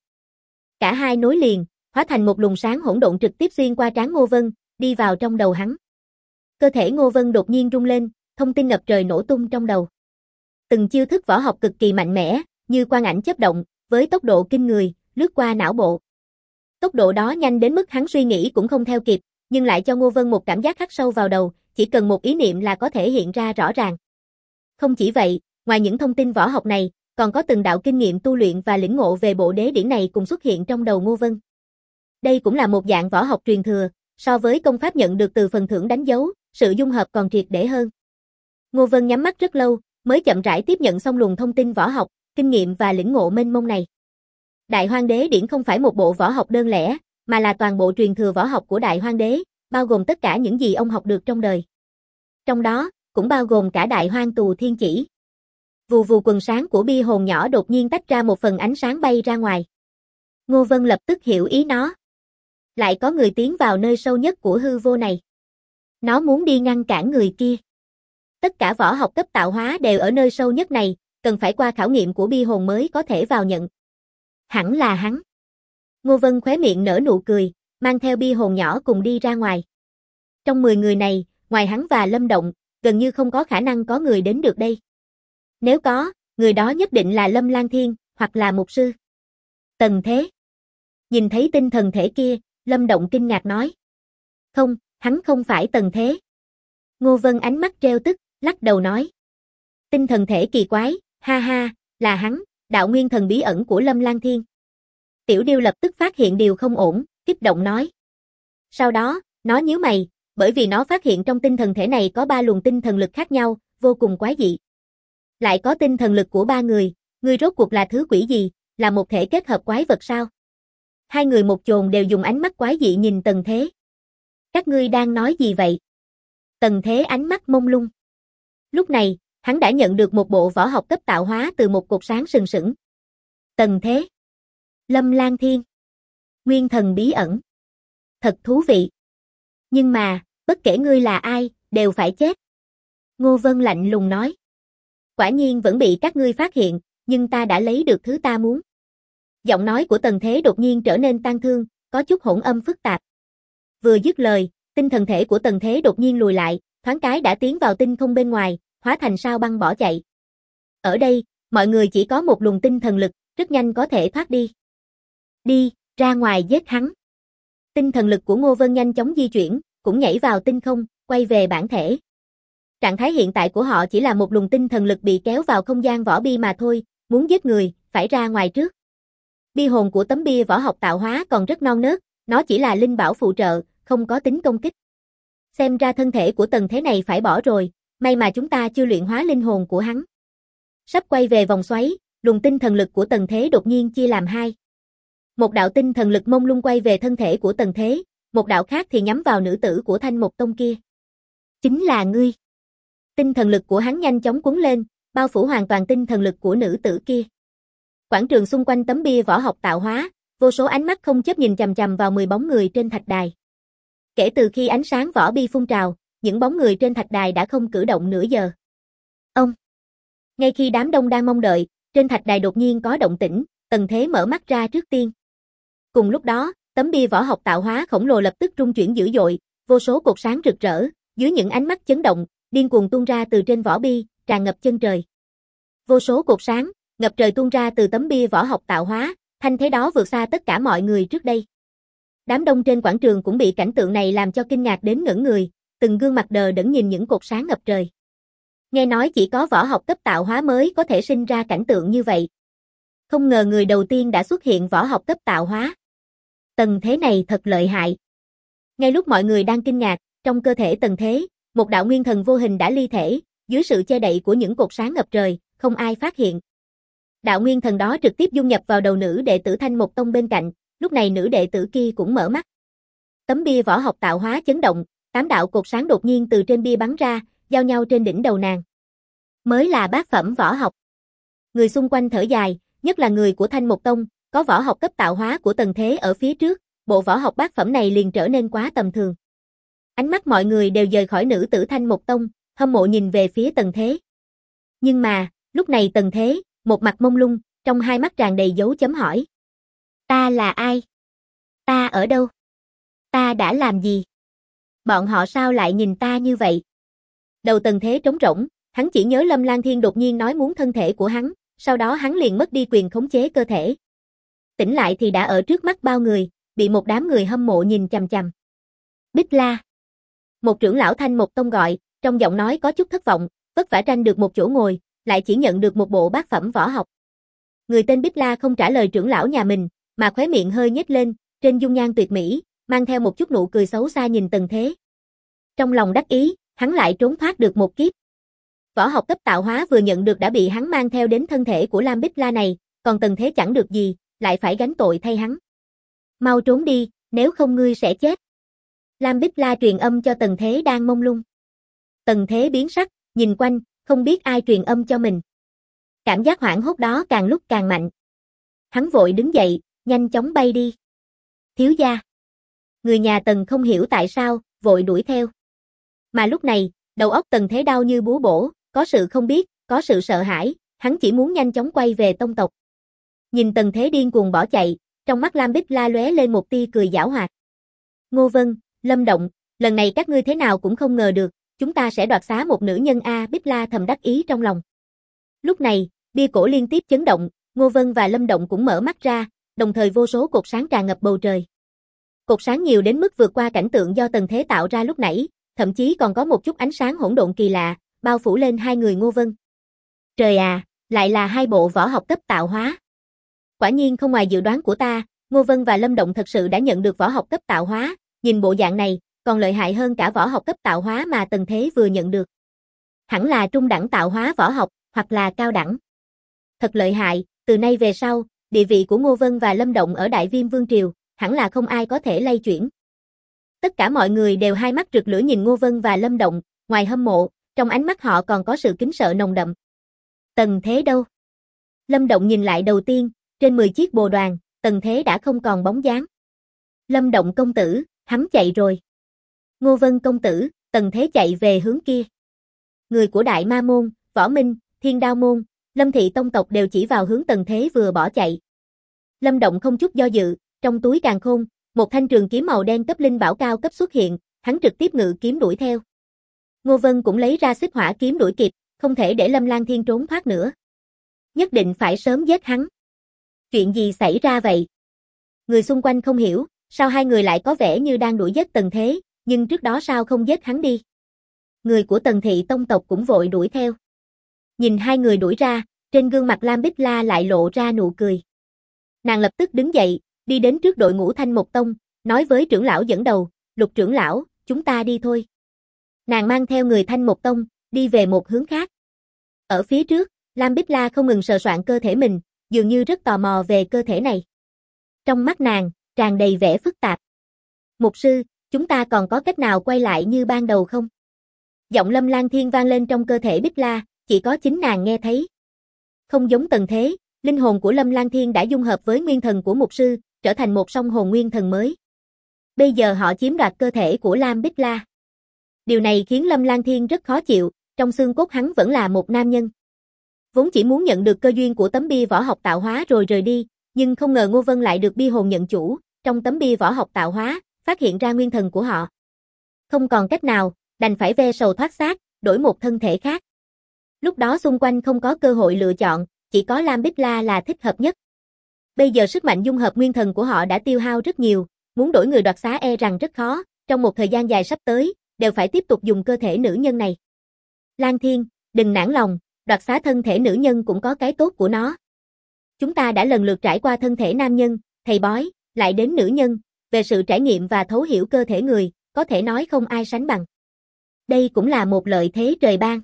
Cả hai nối liền, hóa thành một luồng sáng hỗn độn trực tiếp xuyên qua trán Ngô Vân, đi vào trong đầu hắn. Cơ thể Ngô Vân đột nhiên rung lên, thông tin ngập trời nổ tung trong đầu. Từng chiêu thức võ học cực kỳ mạnh mẽ, như quang ảnh chớp động, với tốc độ kinh người, lướt qua não bộ. Tốc độ đó nhanh đến mức hắn suy nghĩ cũng không theo kịp, nhưng lại cho Ngô Vân một cảm giác khắc sâu vào đầu, chỉ cần một ý niệm là có thể hiện ra rõ ràng. Không chỉ vậy, ngoài những thông tin võ học này, còn có từng đạo kinh nghiệm tu luyện và lĩnh ngộ về bộ đế điển này cùng xuất hiện trong đầu Ngô Vân. Đây cũng là một dạng võ học truyền thừa, so với công pháp nhận được từ phần thưởng đánh dấu, sự dung hợp còn triệt để hơn. Ngô Vân nhắm mắt rất lâu, mới chậm rãi tiếp nhận xong luồng thông tin võ học, kinh nghiệm và lĩnh ngộ mênh mông này. Đại Hoang Đế điển không phải một bộ võ học đơn lẻ, mà là toàn bộ truyền thừa võ học của Đại Hoang Đế, bao gồm tất cả những gì ông học được trong đời. Trong đó, cũng bao gồm cả Đại Hoang Tù Thiên Chỉ. Vù vù quần sáng của bi hồn nhỏ đột nhiên tách ra một phần ánh sáng bay ra ngoài. Ngô Vân lập tức hiểu ý nó. Lại có người tiến vào nơi sâu nhất của hư vô này. Nó muốn đi ngăn cản người kia. Tất cả võ học cấp tạo hóa đều ở nơi sâu nhất này, cần phải qua khảo nghiệm của bi hồn mới có thể vào nhận. Hẳn là hắn. Ngô Vân khóe miệng nở nụ cười, mang theo bi hồn nhỏ cùng đi ra ngoài. Trong 10 người này, ngoài hắn và Lâm Động, gần như không có khả năng có người đến được đây. Nếu có, người đó nhất định là Lâm Lang Thiên, hoặc là mục sư. Tần Thế. Nhìn thấy tinh thần thể kia, Lâm Động kinh ngạc nói. Không, hắn không phải Tần Thế. Ngô Vân ánh mắt treo tức, lắc đầu nói. Tinh thần thể kỳ quái, ha ha, là hắn, đạo nguyên thần bí ẩn của Lâm Lang Thiên. Tiểu Điêu lập tức phát hiện điều không ổn, kích động nói. Sau đó, nó nhíu mày, bởi vì nó phát hiện trong tinh thần thể này có 3 luồng tinh thần lực khác nhau, vô cùng quái dị. Lại có tinh thần lực của 3 người, ngươi rốt cuộc là thứ quỷ gì, là một thể kết hợp quái vật sao? Hai người một chồn đều dùng ánh mắt quái dị nhìn Tần Thế. Các ngươi đang nói gì vậy? Tần Thế ánh mắt mông lung. Lúc này, hắn đã nhận được một bộ võ học cấp tạo hóa từ một cột sáng sừng sững. Tần Thế. Lâm Lang Thiên. Nguyên thần bí ẩn. Thật thú vị. Nhưng mà, bất kể ngươi là ai, đều phải chết. Ngô Vân lạnh lùng nói. Quả nhiên vẫn bị các ngươi phát hiện, nhưng ta đã lấy được thứ ta muốn. Giọng nói của Tần Thế đột nhiên trở nên tang thương, có chút hỗn âm phức tạp. Vừa dứt lời, tinh thần thể của Tần Thế đột nhiên lùi lại, thoáng cái đã tiến vào tinh không bên ngoài, hóa thành sao băng bỏ chạy. Ở đây, mọi người chỉ có một luồng tinh thần lực, rất nhanh có thể thoát đi. Đi, ra ngoài giết hắn. Tinh thần lực của Ngô Vân nhanh chóng di chuyển, cũng nhảy vào tinh không, quay về bản thể. Trạng thái hiện tại của họ chỉ là một luồng tinh thần lực bị kéo vào không gian võ bi mà thôi, muốn giết người, phải ra ngoài trước. Bi hồn của tấm bia võ học tạo hóa còn rất non nớt, nó chỉ là linh bảo phụ trợ, không có tính công kích. Xem ra thân thể của Tần Thế này phải bỏ rồi, may mà chúng ta chưa luyện hóa linh hồn của hắn. Sắp quay về vòng xoáy, luồng tinh thần lực của Tần Thế đột nhiên chia làm hai. Một đạo tinh thần lực mông lung quay về thân thể của Tần Thế, một đạo khác thì nhắm vào nữ tử của Thanh Mộc Tông kia. Chính là ngươi. Tinh thần lực của hắn nhanh chóng cuốn lên, bao phủ hoàn toàn tinh thần lực của nữ tử kia. Quảng trường xung quanh tấm bia võ học tạo hóa, vô số ánh mắt không chớp nhìn chằm chằm vào 10 bóng người trên thạch đài. Kể từ khi ánh sáng võ bi phun trào, những bóng người trên thạch đài đã không cử động nửa giờ. Ông. Ngay khi đám đông đang mong đợi, trên thạch đài đột nhiên có động tĩnh, Tần Thế mở mắt ra trước tiên. Cùng lúc đó, tấm bia võ học tạo hóa khổng lồ lập tức rung chuyển dữ dội, vô số cột sáng rực rỡ, dưới những ánh mắt chấn động, điên cuồng tuôn ra từ trên võ bi, tràn ngập chân trời. Vô số cột sáng, ngập trời tuôn ra từ tấm bia võ học tạo hóa, thanh thế đó vượt xa tất cả mọi người trước đây. Đám đông trên quảng trường cũng bị cảnh tượng này làm cho kinh ngạc đến ngẩn người, từng gương mặt đờ đẫn nhìn những cột sáng ngập trời. Nghe nói chỉ có võ học cấp tạo hóa mới có thể sinh ra cảnh tượng như vậy. Không ngờ người đầu tiên đã xuất hiện võ học cấp tạo hóa. Tần Thế này thật lợi hại. Ngay lúc mọi người đang kinh ngạc, trong cơ thể Tần Thế, một đạo nguyên thần vô hình đã ly thể, dưới sự che đậy của những cột sáng ngập trời, không ai phát hiện. Đạo nguyên thần đó trực tiếp dung nhập vào đầu nữ đệ tử Thanh Mộc Tông bên cạnh, lúc này nữ đệ tử kia cũng mở mắt. Tấm bia võ học tạo hóa chấn động, 8 đạo cột sáng đột nhiên từ trên bia bắn ra, giao nhau trên đỉnh đầu nàng. Mới là bát phẩm võ học. Người xung quanh thở dài, nhất là người của Thanh Mộc Tông, có võ học cấp tạo hóa của Tần Thế ở phía trước, bộ võ học bát phẩm này liền trở nên quá tầm thường. Ánh mắt mọi người đều dời khỏi nữ tử Thanh Mộc Tông, hâm mộ nhìn về phía Tần Thế. Nhưng mà, Lúc này Tần Thế, một mặt mông lung, trong hai mắt tràn đầy dấu chấm hỏi. Ta là ai? Ta ở đâu? Ta đã làm gì? Bọn họ sao lại nhìn ta như vậy? Đầu Tần Thế trống rỗng, hắn chỉ nhớ Lâm Lang Thiên đột nhiên nói muốn thân thể của hắn, sau đó hắn liền mất đi quyền khống chế cơ thể. Tỉnh lại thì đã ở trước mắt bao người, bị một đám người hâm mộ nhìn chằm chằm. Bích La. Một trưởng lão Thanh Mộc Tông gọi, trong giọng nói có chút thất vọng, vất vả tranh được một chỗ ngồi, lại chỉ nhận được một bộ bát phẩm võ học. Người tên Bích La không trả lời trưởng lão nhà mình, mà khóe miệng hơi nhếch lên, trên dung nhan tuyệt mỹ, mang theo một chút nụ cười xấu xa nhìn Tần Thế. Trong lòng đắc ý, hắn lại trốn thoát được một kiếp. Võ học cấp tạo hóa vừa nhận được đã bị hắn mang theo đến thân thể của Lam Bích La này, còn Tần Thế chẳng được gì, lại phải gánh tội thay hắn. Mau trốn đi, nếu không ngươi sẽ chết. Lam Bích La truyền âm cho Tần Thế đang mông lung. Tần Thế biến sắc, nhìn quanh, không biết ai truyền âm cho mình. Cảm giác hoảng hốt đó càng lúc càng mạnh. Hắn vội đứng dậy, nhanh chóng bay đi. Thiếu gia. Người nhà Tần không hiểu tại sao, vội đuổi theo. Mà lúc này, đầu óc Tần Thế đau như búa bổ, có sự không biết, có sự sợ hãi, hắn chỉ muốn nhanh chóng quay về tông tộc. Nhìn Tần Thế điên cuồng bỏ chạy, trong mắt Lam Bích La lóe lên một tia cười giảo hoạt. Ngô Vân, Lâm Động, lần này các ngươi thế nào cũng không ngờ được, chúng ta sẽ đoạt xá một nữ nhân a, Bích La thầm đắc ý trong lòng. Lúc này, bia cổ liên tiếp chấn động, Ngô Vân và Lâm Động cũng mở mắt ra, đồng thời vô số cột sáng tràn ngập bầu trời. Cột sáng nhiều đến mức vượt qua cảnh tượng do Tần Thế tạo ra lúc nãy, thậm chí còn có một chút ánh sáng hỗn độn kỳ lạ, bao phủ lên hai người Ngô Vân. Trời à, lại là hai bộ võ học cấp tạo hóa. Quả nhiên không ngoài dự đoán của ta, Ngô Vân và Lâm Động thật sự đã nhận được võ học cấp tạo hóa, nhìn bộ dạng này, còn lợi hại hơn cả võ học cấp tạo hóa mà Tần Thế vừa nhận được. Hẳn là trung đẳng tạo hóa võ học, hoặc là cao đẳng. Thật lợi hại, từ nay về sau, địa vị của Ngô Vân và Lâm Động ở Đại Viêm Vương Triều, hẳn là không ai có thể lay chuyển. Tất cả mọi người đều hai mắt rực lửa nhìn Ngô Vân và Lâm Động, ngoài hâm mộ, trong ánh mắt họ còn có sự kính sợ nồng đậm. Tần Thế đâu? Lâm Động nhìn lại đầu tiên, trên 10 chiếc bồ đoàn, Tần Thế đã không còn bóng dáng. Lâm Động công tử, hắn chạy rồi. Ngô Vân công tử, Tần Thế chạy về hướng kia. Người của Đại Ma Môn, Võ Minh, Thiên Đao Môn, Lâm Thị Tông tộc đều chỉ vào hướng Tần Thế vừa bỏ chạy. Lâm Động không chút do dự, trong túi càn khôn, một thanh trường kiếm màu đen cấp linh bảo cao cấp xuất hiện, hắn trực tiếp ngự kiếm đuổi theo. Ngô Vân cũng lấy ra xích hỏa kiếm đuổi kịp, không thể để Lâm Lang Thiên trốn thoát nữa. Nhất định phải sớm giết hắn. Chuyện gì xảy ra vậy? Người xung quanh không hiểu, sao hai người lại có vẻ như đang đuổi giết Tần Thế, nhưng trước đó sao không giết hắn đi? Người của Tần Thị Tông tộc cũng vội đuổi theo. Nhìn hai người đuổi ra, trên gương mặt Lam Bích La lại lộ ra nụ cười. Nàng lập tức đứng dậy, đi đến trước đội ngũ Thanh Mộc Tông, nói với trưởng lão dẫn đầu, Lục trưởng lão, chúng ta đi thôi. Nàng mang theo người Thanh Mộc Tông, đi về một hướng khác. Ở phía trước, Lam Bích La không ngừng sờ soạn cơ thể mình, dường như rất tò mò về cơ thể này. Trong mắt nàng, tràn đầy vẻ phức tạp. Mục sư, chúng ta còn có cách nào quay lại như ban đầu không? Giọng Lâm Lang Thiên vang lên trong cơ thể Bích La, chỉ có chính nàng nghe thấy. Không giống Tần Thế, linh hồn của Lâm Lang Thiên đã dung hợp với nguyên thần của mục sư, trở thành một song hồn nguyên thần mới. Bây giờ họ chiếm đoạt cơ thể của Lam Bích La. Điều này khiến Lâm Lang Thiên rất khó chịu, trong xương cốt hắn vẫn là một nam nhân. Vốn chỉ muốn nhận được cơ duyên của tấm bia võ học tạo hóa rồi rời đi, nhưng không ngờ Ngô Vân lại được bia hồn nhận chủ, trong tấm bia võ học tạo hóa, phát hiện ra nguyên thần của họ. Không còn cách nào, đành phải ve sầu thoát xác, đổi một thân thể khác. Lúc đó xung quanh không có cơ hội lựa chọn, chỉ có Lam Bích La là thích hợp nhất. Bây giờ sức mạnh dung hợp nguyên thần của họ đã tiêu hao rất nhiều, muốn đổi người đoạt xá e rằng rất khó, trong một thời gian dài sắp tới, đều phải tiếp tục dùng cơ thể nữ nhân này. Lang Thiên, đừng nản lòng, đoạt xá thân thể nữ nhân cũng có cái tốt của nó. Chúng ta đã lần lượt trải qua thân thể nam nhân, thầy bói, lại đến nữ nhân, về sự trải nghiệm và thấu hiểu cơ thể người, có thể nói không ai sánh bằng. Đây cũng là một lợi thế trời ban.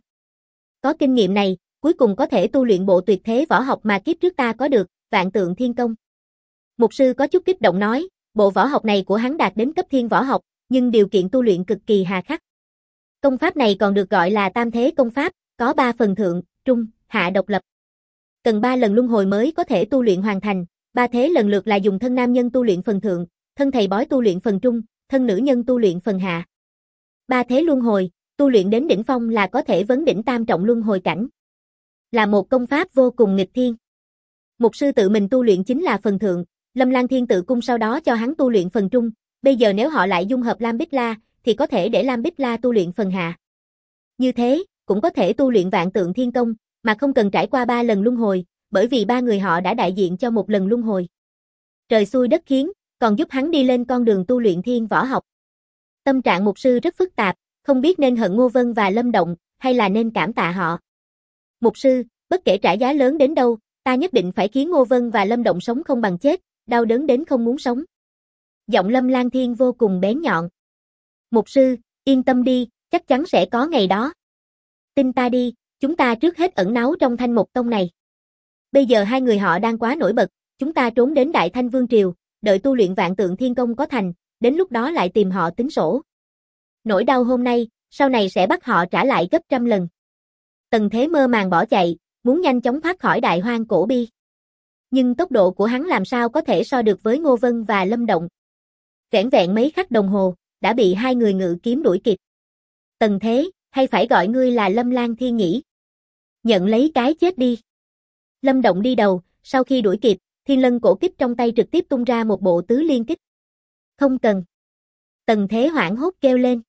Có kinh nghiệm này, cuối cùng có thể tu luyện bộ tuyệt thế võ học mà kiếp trước ta có được, Vạn Tượng Thiên Công. Mục sư có chút kích động nói, bộ võ học này của hắn đạt đến cấp thiên võ học, nhưng điều kiện tu luyện cực kỳ hà khắc. Công pháp này còn được gọi là tam thế công pháp, có 3 phần thượng, trung, hạ độc lập. Cần 3 lần luân hồi mới có thể tu luyện hoàn thành, 3 thế lần lượt là dùng thân nam nhân tu luyện phần thượng, thân thầy bói tu luyện phần trung, thân nữ nhân tu luyện phần hạ. 3 thế luân hồi, tu luyện đến đỉnh phong là có thể vấn đỉnh tam trọng luân hồi cảnh. là một công pháp vô cùng nghịch thiên. Mục sư tự mình tu luyện chính là phần thượng, Lâm Lang Thiên tự cung sau đó cho hắn tu luyện phần trung, bây giờ nếu họ lại dung hợp Lam Bích La, thì có thể để Lam Bích La tu luyện phần hạ. Như thế, cũng có thể tu luyện Vạn Tượng Thiên Công, mà không cần trải qua 3 lần luân hồi, bởi vì ba người họ đã đại diện cho một lần luân hồi. Trời xui đất khiến, còn giúp hắn đi lên con đường tu luyện thiên võ học. Tâm trạng mục sư rất phức tạp, không biết nên hận Ngô Vân và Lâm Động, hay là nên cảm tạ họ. Mục sư, bất kể trả giá lớn đến đâu, ta nhất định phải khiến Ngô Vân và Lâm Động sống không bằng chết, đau đớn đến không muốn sống. Giọng Lâm Lang Thiên vô cùng bén nhọn. Mục sư, yên tâm đi, chắc chắn sẽ có ngày đó. Tin ta đi, chúng ta trước hết ẩn náu trong Thanh Mục Tông này. Bây giờ hai người họ đang quá nổi bật, chúng ta trốn đến Đại Thanh Vương Triều, đợi tu luyện Vạn Tượng Thiên Công có thành, đến lúc đó lại tìm họ tính sổ. Nỗi đau hôm nay, sau này sẽ bắt họ trả lại gấp trăm lần. Tần Thế mơ màng bỏ chạy, muốn nhanh chóng thoát khỏi Đại Hoang Cổ Bi. Nhưng tốc độ của hắn làm sao có thể so được với Ngô Vân và Lâm Động. Vẻn vẹn mấy khắc đồng hồ, đã bị hai người ngự kiếm đuổi kịp. Tần Thế, hay phải gọi ngươi là Lâm Lang Thiên nhỉ? Nhận lấy cái chết đi. Lâm Động đi đầu, sau khi đuổi kịp, Thiên Lân cổ kích trong tay trực tiếp tung ra một bộ tứ liên kích. Không cần. Tần Thế hoảng hốt kêu lên.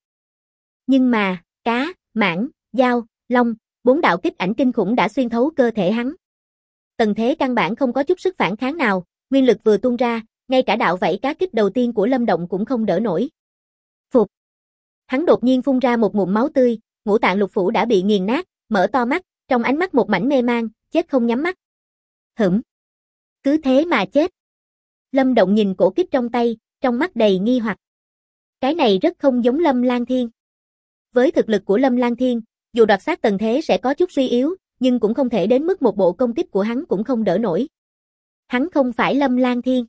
Nhưng mà, cá, mãng, dao, long, 4 đạo kích ảnh kinh khủng đã xuyên thấu cơ thể hắn. Tần Thế căn bản không có chút sức phản kháng nào, nguyên lực vừa tung ra, ngay cả đạo vảy cá kích đầu tiên của Lâm Động cũng không đỡ nổi. Phục. Hắn đột nhiên phun ra một ngụm máu tươi, ngũ tạng lục phủ đã bị nghiền nát, mở to mắt, trong ánh mắt một mảnh mê mang, chết không nhắm mắt. Hửm. Cứ thế mà chết. Lâm Động nhìn cổ kích trong tay, trong mắt đầy nghi hoặc. Cái này rất không giống Lâm Lang Thiên. Với thực lực của Lâm Lang Thiên, dù đoạt xác Tần Thế sẽ có chút suy yếu, nhưng cũng không thể đến mức một bộ công kích của hắn cũng không đỡ nổi. Hắn không phải Lâm Lang Thiên.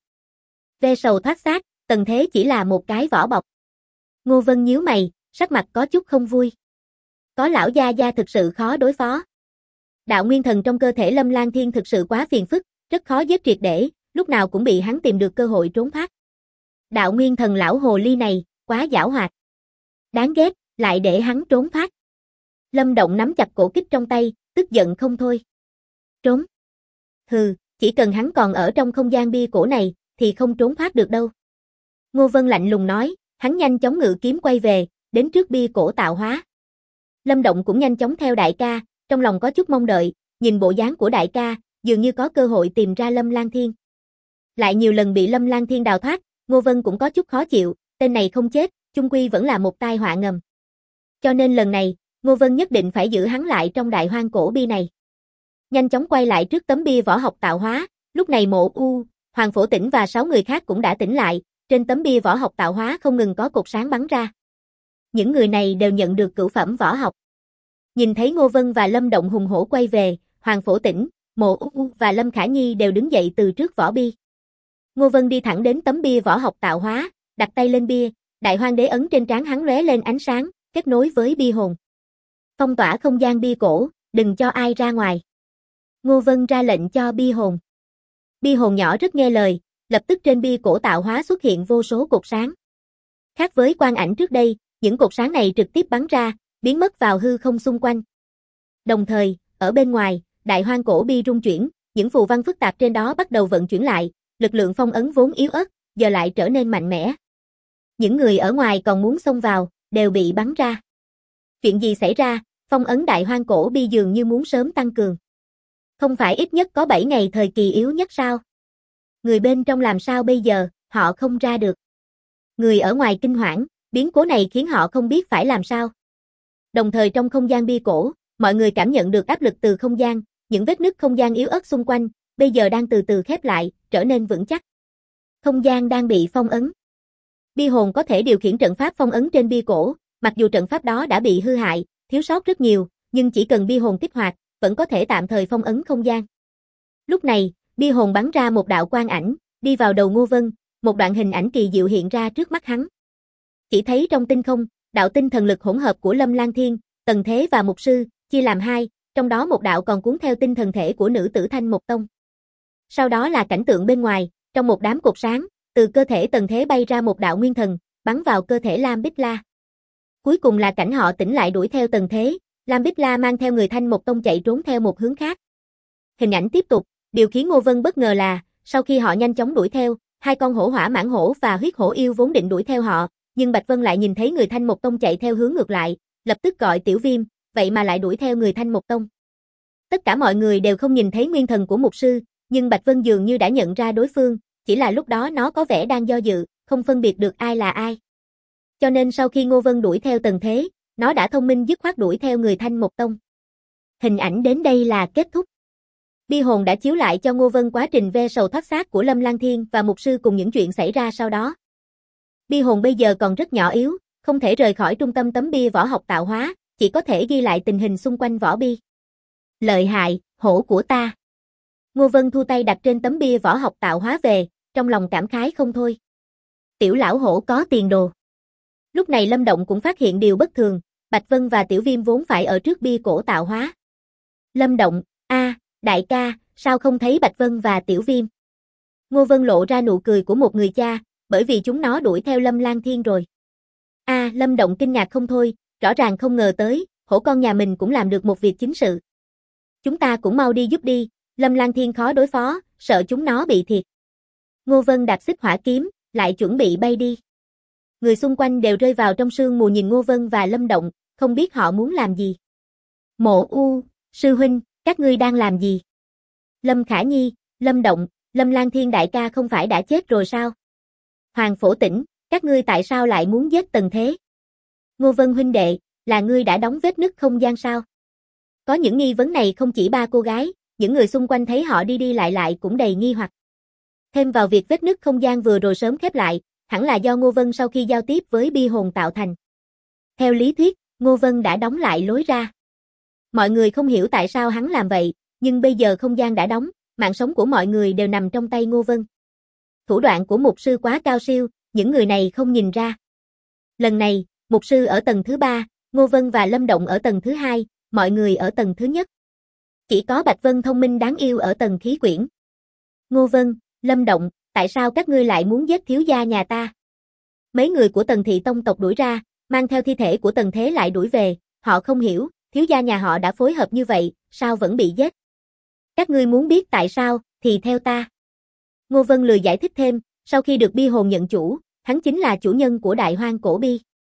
Ve sầu thoát xác, Tần Thế chỉ là một cái vỏ bọc. Ngô Vân nhíu mày, sắc mặt có chút không vui. Có lão gia gia thực sự khó đối phó. Đạo nguyên thần trong cơ thể Lâm Lang Thiên thực sự quá phiền phức, rất khó giết triệt để, lúc nào cũng bị hắn tìm được cơ hội trốn thoát. Đạo nguyên thần lão hồ ly này, quá giảo hoạt. Đáng ghét, lại để hắn trốn thoát. Lâm Động nắm chặt cổ kích trong tay, tức giận không thôi. Trốn. Hừ, chỉ cần hắn còn ở trong không gian bia cổ này, thì không trốn thoát được đâu. Ngô Vân lạnh lùng nói, hắn nhanh chóng ngự kiếm quay về, đến trước bia cổ tạo hóa. Lâm Động cũng nhanh chóng theo đại ca, trong lòng có chút mong đợi, nhìn bộ dáng của đại ca, dường như có cơ hội tìm ra Lâm Lang Thiên. Lại nhiều lần bị Lâm Lang Thiên đào thoát, Ngô Vân cũng có chút khó chịu, tên này không chết, chung quy vẫn là một tai họa ngầm. Cho nên lần này, Ngô Vân nhất định phải giữ hắn lại trong Đại Hoang Cổ Bi này. Nhanh chóng quay lại trước tấm bia võ học tạo hóa, lúc này Mộ U, Hoàng Phổ Tĩnh và 6 người khác cũng đã tỉnh lại, trên tấm bia võ học tạo hóa không ngừng có cột sáng bắn ra. Những người này đều nhận được cửu phẩm võ học. Nhìn thấy Ngô Vân và Lâm Động hùng hổ quay về, Hoàng Phổ Tĩnh, Mộ U và Lâm Khả Nhi đều đứng dậy từ trước võ bi. Ngô Vân đi thẳng đến tấm bia võ học tạo hóa, đặt tay lên bia, Đại Hoang Đế ấn trên trán hắn lóe lên ánh sáng, kết nối với bia hồn. Phong tỏa không gian bia cổ, đừng cho ai ra ngoài. Ngô Vân ra lệnh cho bia hồn. Bia hồn nhỏ rất nghe lời, lập tức trên bia cổ tạo hóa xuất hiện vô số cột sáng. Khác với quang ảnh trước đây, những cột sáng này trực tiếp bắn ra, biến mất vào hư không xung quanh. Đồng thời, ở bên ngoài, Đại Hoang Cổ Bi rung chuyển, những phù văn phức tạp trên đó bắt đầu vận chuyển lại, lực lượng phong ấn vốn yếu ớt, giờ lại trở nên mạnh mẽ. Những người ở ngoài còn muốn xông vào, đều bị bắn ra. Chuyện gì xảy ra, phong ấn Đại Hoang Cổ Bi dường như muốn sớm tăng cường. Không phải ít nhất có 7 ngày thời kỳ yếu nhất sao? Người bên trong làm sao bây giờ, họ không ra được. Người ở ngoài kinh hoảng, biến cố này khiến họ không biết phải làm sao. Đồng thời trong không gian bia cổ, mọi người cảm nhận được áp lực từ không gian, những vết nứt không gian yếu ớt xung quanh, bây giờ đang từ từ khép lại, trở nên vững chắc. Không gian đang bị phong ấn. Bia hồn có thể điều khiển trận pháp phong ấn trên bia cổ, mặc dù trận pháp đó đã bị hư hại, thiếu sót rất nhiều, nhưng chỉ cần bia hồn kích hoạt, vẫn có thể tạm thời phong ấn không gian. Lúc này, bia hồn bắn ra một đạo quang ảnh, đi vào đầu Ngô Vân, một đoạn hình ảnh kỳ diệu hiện ra trước mắt hắn. Chỉ thấy trong tinh không, đạo tinh thần lực hỗn hợp của Lâm Lang Thiên, Tần Thế và Mục Sư, chia làm hai, trong đó một đạo còn cuốn theo tinh thần thể của nữ tử Thanh Mộc Tông. Sau đó là cảnh tượng bên ngoài, trong một đám cột sáng, từ cơ thể Tần Thế bay ra một đạo nguyên thần, bắn vào cơ thể Lam Bích La. Cuối cùng là cảnh họ tỉnh lại đuổi theo Tần Thế, Lam Bích La mang theo người Thanh Mộc Tông chạy trốn theo một hướng khác. Hình ảnh tiếp tục, điều khiến Ngô Vân bất ngờ là, sau khi họ nhanh chóng đuổi theo, hai con hổ hỏa mãng hổ và huyết hổ yêu vốn định đuổi theo họ, nhưng Bạch Vân lại nhìn thấy người Thanh Mộc Tông chạy theo hướng ngược lại, lập tức gọi Tiểu Viêm, vậy mà lại đuổi theo người Thanh Mộc Tông. Tất cả mọi người đều không nhìn thấy nguyên thần của mục sư, nhưng Bạch Vân dường như đã nhận ra đối phương, chỉ là lúc đó nó có vẻ đang do dự, không phân biệt được ai là ai. Cho nên sau khi Ngô Vân đuổi theo Tần Thế, nó đã thông minh dứt khoát đuổi theo người Thanh Mộc Tông. Hình ảnh đến đây là kết thúc. Bi hồn đã chiếu lại cho Ngô Vân quá trình ve sầu thoát xác của Lâm Lang Thiên và mục sư cùng những chuyện xảy ra sau đó. Bi hồn bây giờ còn rất nhỏ yếu, không thể rời khỏi trung tâm tấm bia võ học tạo hóa, chỉ có thể ghi lại tình hình xung quanh võ bi. Lợi hại, hổ của ta. Ngô Vân thu tay đặt trên tấm bia võ học tạo hóa về, trong lòng cảm khái không thôi. Tiểu lão hổ có tiền đồ. Lúc này Lâm Động cũng phát hiện điều bất thường, Bạch Vân và Tiểu Viêm vốn phải ở trước bia cổ tạo hóa. Lâm Động, đại ca, sao không thấy Bạch Vân và Tiểu Viêm? Ngô Vân lộ ra nụ cười của một người cha, bởi vì chúng nó đuổi theo Lâm Lang Thiên rồi. Lâm Động kinh ngạc không thôi, rõ ràng không ngờ tới, hổ con nhà mình cũng làm được một việc chính sự. Chúng ta cũng mau đi giúp đi, Lâm Lang Thiên khó đối phó, sợ chúng nó bị thiệt. Ngô Vân đạp xích hỏa kiếm, lại chuẩn bị bay đi. Người xung quanh đều rơi vào trong sương mù nhìn Ngô Vân và Lâm Động, không biết họ muốn làm gì. Mộ U, sư huynh, các ngươi đang làm gì? Lâm Khả Nhi, Lâm Động, Lâm Lang Thiên đại ca không phải đã chết rồi sao? Hoàng Phổ Tĩnh, các ngươi tại sao lại muốn giết Tần Thế? Ngô Vân huynh đệ, là ngươi đã đóng vết nứt không gian sao? Có những nghi vấn này không chỉ ba cô gái, những người xung quanh thấy họ đi đi lại cũng đầy nghi hoặc. Thêm vào việc vết nứt không gian vừa rồi sớm khép lại, hẳn là do Ngô Vân sau khi giao tiếp với bi hồn tạo thành. Theo lý thuyết, Ngô Vân đã đóng lại lối ra. Mọi người không hiểu tại sao hắn làm vậy, nhưng bây giờ không gian đã đóng, mạng sống của mọi người đều nằm trong tay Ngô Vân. Thủ đoạn của mục sư quá cao siêu, những người này không nhìn ra. Lần này, mục sư ở tầng thứ 3, Ngô Vân và Lâm Động ở tầng thứ 2, mọi người ở tầng thứ nhất. Chỉ có Bạch Vân thông minh đáng yêu ở tầng khí quyển. Ngô Vân, Lâm Động, tại sao các ngươi lại muốn giết thiếu gia nhà ta? Mấy người của Tần Thị Tông tộc đuổi ra, mang theo thi thể của Tần Thế lại đuổi về, họ không hiểu, thiếu gia nhà họ đã phối hợp như vậy, sao vẫn bị giết? Các ngươi muốn biết tại sao, thì theo ta. Ngô Vân lười giải thích thêm, sau khi được bi hồn nhận chủ, hắn chính là chủ nhân của Đại Hoang Cổ Bi.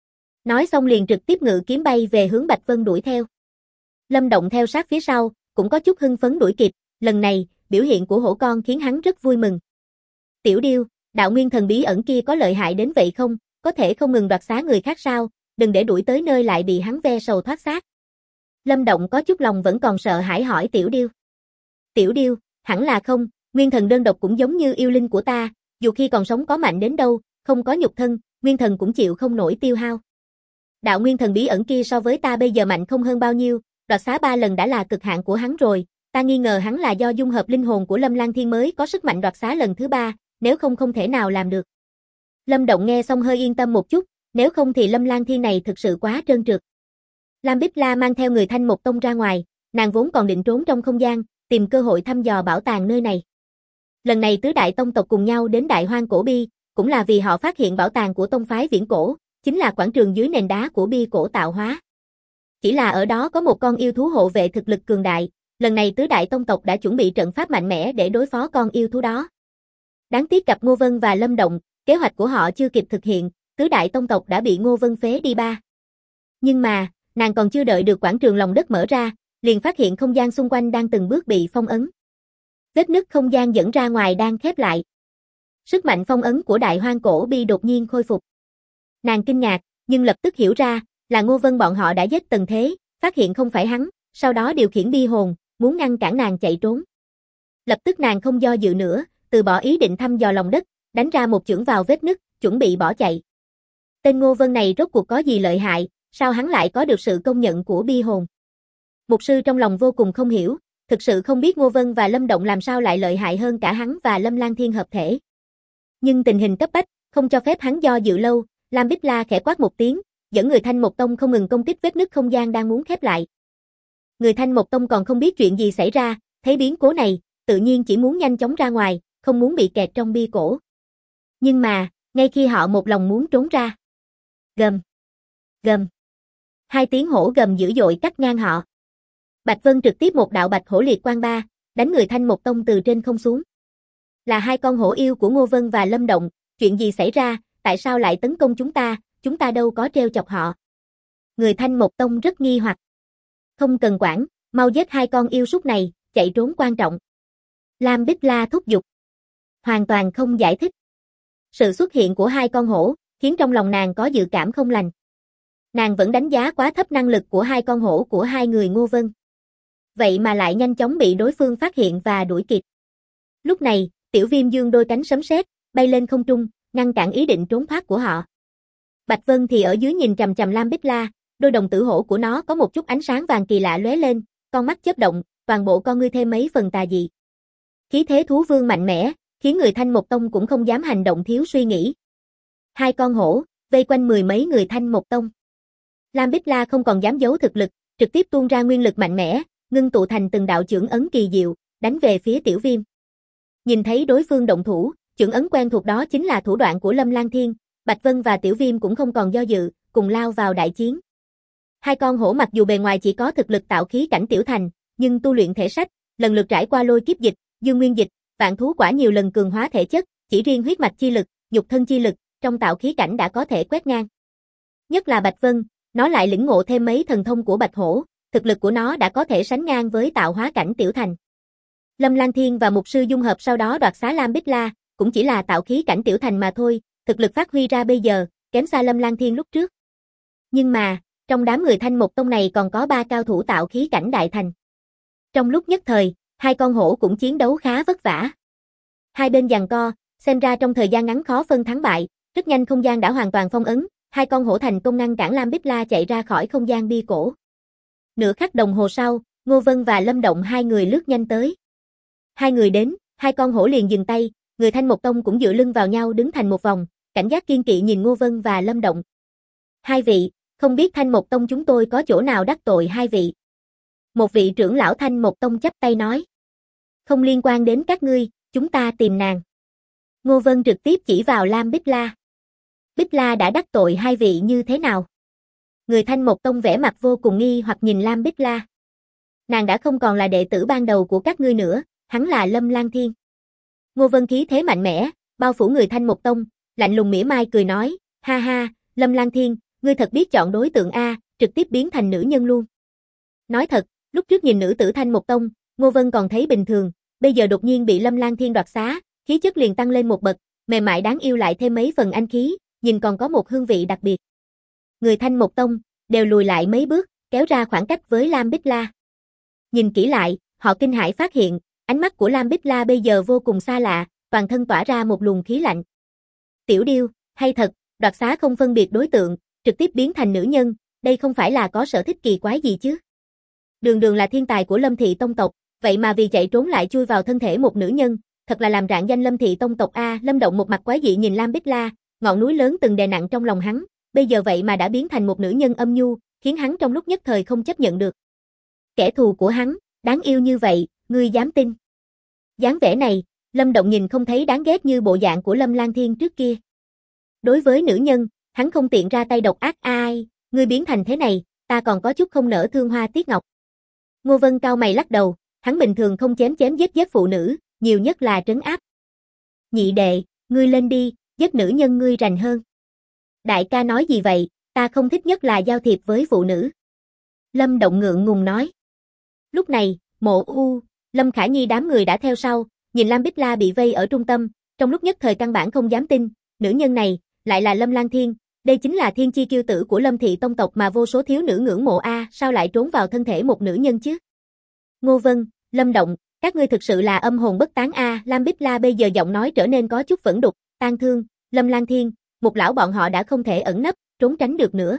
Nói xong liền trực tiếp ngự kiếm bay về hướng Bạch Vân đuổi theo. Lâm Động theo sát phía sau, cũng có chút hưng phấn đuổi kịp, lần này, biểu hiện của hổ con khiến hắn rất vui mừng. Tiểu Điêu, đạo nguyên thần bí ẩn kia có lợi hại đến vậy không, có thể không ngừng đoạt xá người khác sao, đừng để đuổi tới nơi lại bị hắn ve sầu thoát xác. Lâm Động có chút lòng vẫn còn sợ hãi hỏi Tiểu Điêu. Tiểu Điêu, hẳn là không, nguyên thần đơn độc cũng giống như yêu linh của ta, dù khi còn sống có mạnh đến đâu, không có nhục thân, nguyên thần cũng chịu không nổi tiêu hao. Đạo nguyên thần bí ẩn kia so với ta bây giờ mạnh không hơn bao nhiêu, đoạt xá 3 lần đã là cực hạn của hắn rồi, ta nghi ngờ hắn là do dung hợp linh hồn của Lâm Lang Thiên mới có sức mạnh đoạt xá lần thứ 3, nếu không không thể nào làm được. Lâm Động nghe xong hơi yên tâm một chút, nếu không thì Lâm Lang Thiên này thực sự quá trơn trượt. Lam Bích La mang theo người Thanh Mộc Tông ra ngoài, nàng vốn còn định trốn trong không gian, tìm cơ hội thăm dò bảo tàng nơi này. Lần này tứ đại tông tộc cùng nhau đến Đại Hoang Cổ Bi, cũng là vì họ phát hiện bảo tàng của tông phái Viễn Cổ, chính là quảng trường dưới nền đá của bi cổ tạo hóa. Chỉ là ở đó có một con yêu thú hộ vệ thực lực cường đại, lần này tứ đại tông tộc đã chuẩn bị trận pháp mạnh mẽ để đối phó con yêu thú đó. Đáng tiếc gặp Ngô Vân và Lâm Động, kế hoạch của họ chưa kịp thực hiện, tứ đại tông tộc đã bị Ngô Vân phế đi 3. Nhưng mà, nàng còn chưa đợi được quảng trường lòng đất mở ra, liền phát hiện không gian xung quanh đang từng bước bị phong ấn. Vết nứt không gian dẫn ra ngoài đang khép lại. Sức mạnh phong ấn của Đại Hoang Cổ Bi đột nhiên khôi phục. Nàng kinh ngạc, nhưng lập tức hiểu ra, là Ngô Vân bọn họ đã giết Tần Thế, phát hiện không phải hắn, sau đó điều khiển bi hồn, muốn ngăn cản nàng chạy trốn. Lập tức nàng không do dự nữa, từ bỏ ý định thăm dò lòng đất, đánh ra một chưởng vào vết nứt, chuẩn bị bỏ chạy. Tên Ngô Vân này rốt cuộc có gì lợi hại, sao hắn lại có được sự công nhận của bi hồn? Mục sư trong lòng vô cùng không hiểu, thực sự không biết Ngô Vân và Lâm Động làm sao lại lợi hại hơn cả hắn và Lâm Lang Thiên hợp thể. Nhưng tình hình cấp bách, không cho phép hắn do dự lâu, Lam Bích La khẽ quát một tiếng, dẫn người Thanh Mộc Tông không ngừng công kích vết nứt không gian đang muốn khép lại. Người Thanh Mộc Tông còn không biết chuyện gì xảy ra, thấy biến cố này, tự nhiên chỉ muốn nhanh chóng ra ngoài, không muốn bị kẹt trong bi cổ. Nhưng mà, ngay khi họ một lòng muốn trốn ra, gầm, gầm, 2 tiếng hổ gầm dữ dội cắt ngang họ. Bạch Vân trực tiếp một đạo bạch hổ liệt quang ba, đánh người Thanh Một Tông từ trên không xuống. Là hai con hổ yêu của Ngô Vân và Lâm Động, chuyện gì xảy ra, tại sao lại tấn công chúng ta đâu có trêu chọc họ. Người Thanh Một Tông rất nghi hoặc. Không cần quản, mau giết hai con yêu súc này, chạy trốn quan trọng. Lam Bích La thúc giục. Hoàn toàn không giải thích. Sự xuất hiện của hai con hổ, khiến trong lòng nàng có dự cảm không lành. Nàng vẫn đánh giá quá thấp năng lực của hai con hổ của hai người Ngô Vân. Vậy mà lại nhanh chóng bị đối phương phát hiện và đuổi kịp. Lúc này, Tiểu Viêm dương đôi cánh sấm sét, bay lên không trung, ngăn cản ý định trốn thoát của họ. Bạch Vân thì ở dưới nhìn chằm chằm Lam Bích La, đôi đồng tử hổ của nó có một chút ánh sáng vàng kỳ lạ lóe lên, con mắt chớp động, toàn bộ con ngươi thêm mấy phần tà dị. Khí thế thú vương mạnh mẽ, khiến người Thanh Một Tông cũng không dám hành động thiếu suy nghĩ. Hai con hổ, vây quanh mười mấy người Thanh Một Tông. Lam Bích La không còn dám giấu thực lực, trực tiếp tuôn ra nguyên lực mạnh mẽ, ngưng tụ thành từng đạo chưởng ấn kỳ diệu, đánh về phía Tiểu Viêm. Nhìn thấy đối phương động thủ, chưởng ấn quen thuộc đó chính là thủ đoạn của Lâm Lang Thiên, Bạch Vân và Tiểu Viêm cũng không còn do dự, cùng lao vào đại chiến. Hai con hổ mặc dù bề ngoài chỉ có thực lực tạo khí cảnh tiểu thành, nhưng tu luyện thể sách, lần lượt trải qua lôi kiếp dịch, dương nguyên dịch, vạn thú quả nhiều lần cường hóa thể chất, chỉ riêng huyết mạch chi lực, nhục thân chi lực, trong tạo khí cảnh đã có thể quét ngang. Nhất là Bạch Vân, nó lại lĩnh ngộ thêm mấy thần thông của Bạch Hổ, thực lực của nó đã có thể sánh ngang với tạo hóa cảnh tiểu thành. Lâm Lang Thiên và mục sư dung hợp sau đó đoạt xá Lam Bích La, cũng chỉ là tạo khí cảnh tiểu thành mà thôi, thực lực phát huy ra bây giờ, kém xa Lâm Lang Thiên lúc trước. Nhưng mà, trong đám người Thanh Một Tông này còn có 3 cao thủ tạo khí cảnh đại thành. Trong lúc nhất thời, hai con hổ cũng chiến đấu khá vất vả. Hai bên giằng co, xem ra trong thời gian ngắn khó phân thắng bại, rất nhanh không gian đã hoàn toàn phong ấn, hai con hổ thành công ngăn cản Lam Bích La chạy ra khỏi không gian bi cổ. Nửa khắc đồng hồ sau, Ngô Vân và Lâm Động hai người lướt nhanh tới. Hai người đến, hai con hổ liền dừng tay, người Thanh Một Tông cũng dựa lưng vào nhau đứng thành một vòng, cảnh giác kiên kỵ nhìn Ngô Vân và Lâm Động. Hai vị, không biết Thanh Một Tông chúng tôi có chỗ nào đắc tội hai vị. Một vị trưởng lão Thanh Một Tông chắp tay nói. Không liên quan đến các ngươi, chúng ta tìm nàng. Ngô Vân trực tiếp chỉ vào Lam Bích La. Bích La đã đắc tội hai vị như thế nào? Người Thanh Một Tông vẻ mặt vô cùng nghi hoặc nhìn Lam Bích La. Nàng đã không còn là đệ tử ban đầu của các ngươi nữa, hắn là Lâm Lang Thiên. Ngô Vân khí thế mạnh mẽ, bao phủ người Thanh Một Tông, lạnh lùng mỉa mai cười nói, ha ha, Lâm Lang Thiên, ngươi thật biết chọn đối tượng a, trực tiếp biến thành nữ nhân luôn. Nói thật, lúc trước nhìn nữ tử Thanh Một Tông, Ngô Vân còn thấy bình thường, bây giờ đột nhiên bị Lâm Lang Thiên đoạt xá, khí chất liền tăng lên một bậc, mềm mại đáng yêu lại thêm mấy phần anh khí, nhìn còn có một hương vị đặc biệt. Người Thanh Một Tông đều lùi lại mấy bước, kéo ra khoảng cách với Lam Bích La. Nhìn kỹ lại, họ kinh hãi phát hiện, ánh mắt của Lam Bích La bây giờ vô cùng xa lạ, toàn thân tỏa ra một luồng khí lạnh. Tiểu điêu, hay thật, đoạt xá không phân biệt đối tượng, trực tiếp biến thành nữ nhân, đây không phải là có sở thích kỳ quái gì chứ? Đường Đường là thiên tài của Lâm thị tông tộc, vậy mà vì chạy trốn lại chui vào thân thể một nữ nhân, thật là làm rạng danh Lâm thị tông tộc a. Lâm Động một mặt quái dị nhìn Lam Bích La, ngọn núi lớn từng đè nặng trong lòng hắn, bây giờ vậy mà đã biến thành một nữ nhân âm nhu, khiến hắn trong lúc nhất thời không chấp nhận được. Kẻ thù của hắn, đáng yêu như vậy, ngươi dám tin? Dáng vẻ này, Lâm Động nhìn không thấy đáng ghét như bộ dạng của Lâm Lang Thiên trước kia. Đối với nữ nhân, hắn không tiện ra tay độc ác ai, ngươi biến thành thế này, ta còn có chút không nỡ thương hoa tiếc ngọc. Ngô Vân cao mày lắc đầu, hắn bình thường không chém chém giết giết phụ nữ, nhiều nhất là trấn áp. Nhị đệ, ngươi lên đi, giết nữ nhân ngươi rành hơn. Đại ca nói gì vậy, ta không thích nhất là giao thiệp với phụ nữ. Lâm Động ngượng ngùng nói. Lúc này, Mộ U, Lâm Khả Nhi đám người đã theo sau, nhìn Lam Bích La bị vây ở trung tâm, trong lúc nhất thời căn bản không dám tin, nữ nhân này, lại là Lâm Lang Thiên, đây chính là thiên chi kiêu tử của Lâm thị tông tộc mà vô số thiếu nữ ngưỡng mộ a, sao lại trốn vào thân thể một nữ nhân chứ? Ngô Vân, Lâm Động, các ngươi thực sự là âm hồn bất tán a. Lam Bích La bây giờ giọng nói trở nên có chút vẫn đục, tang thương, Lâm Lang Thiên, một lão bọn họ đã không thể ẩn nấp, trốn tránh được nữa.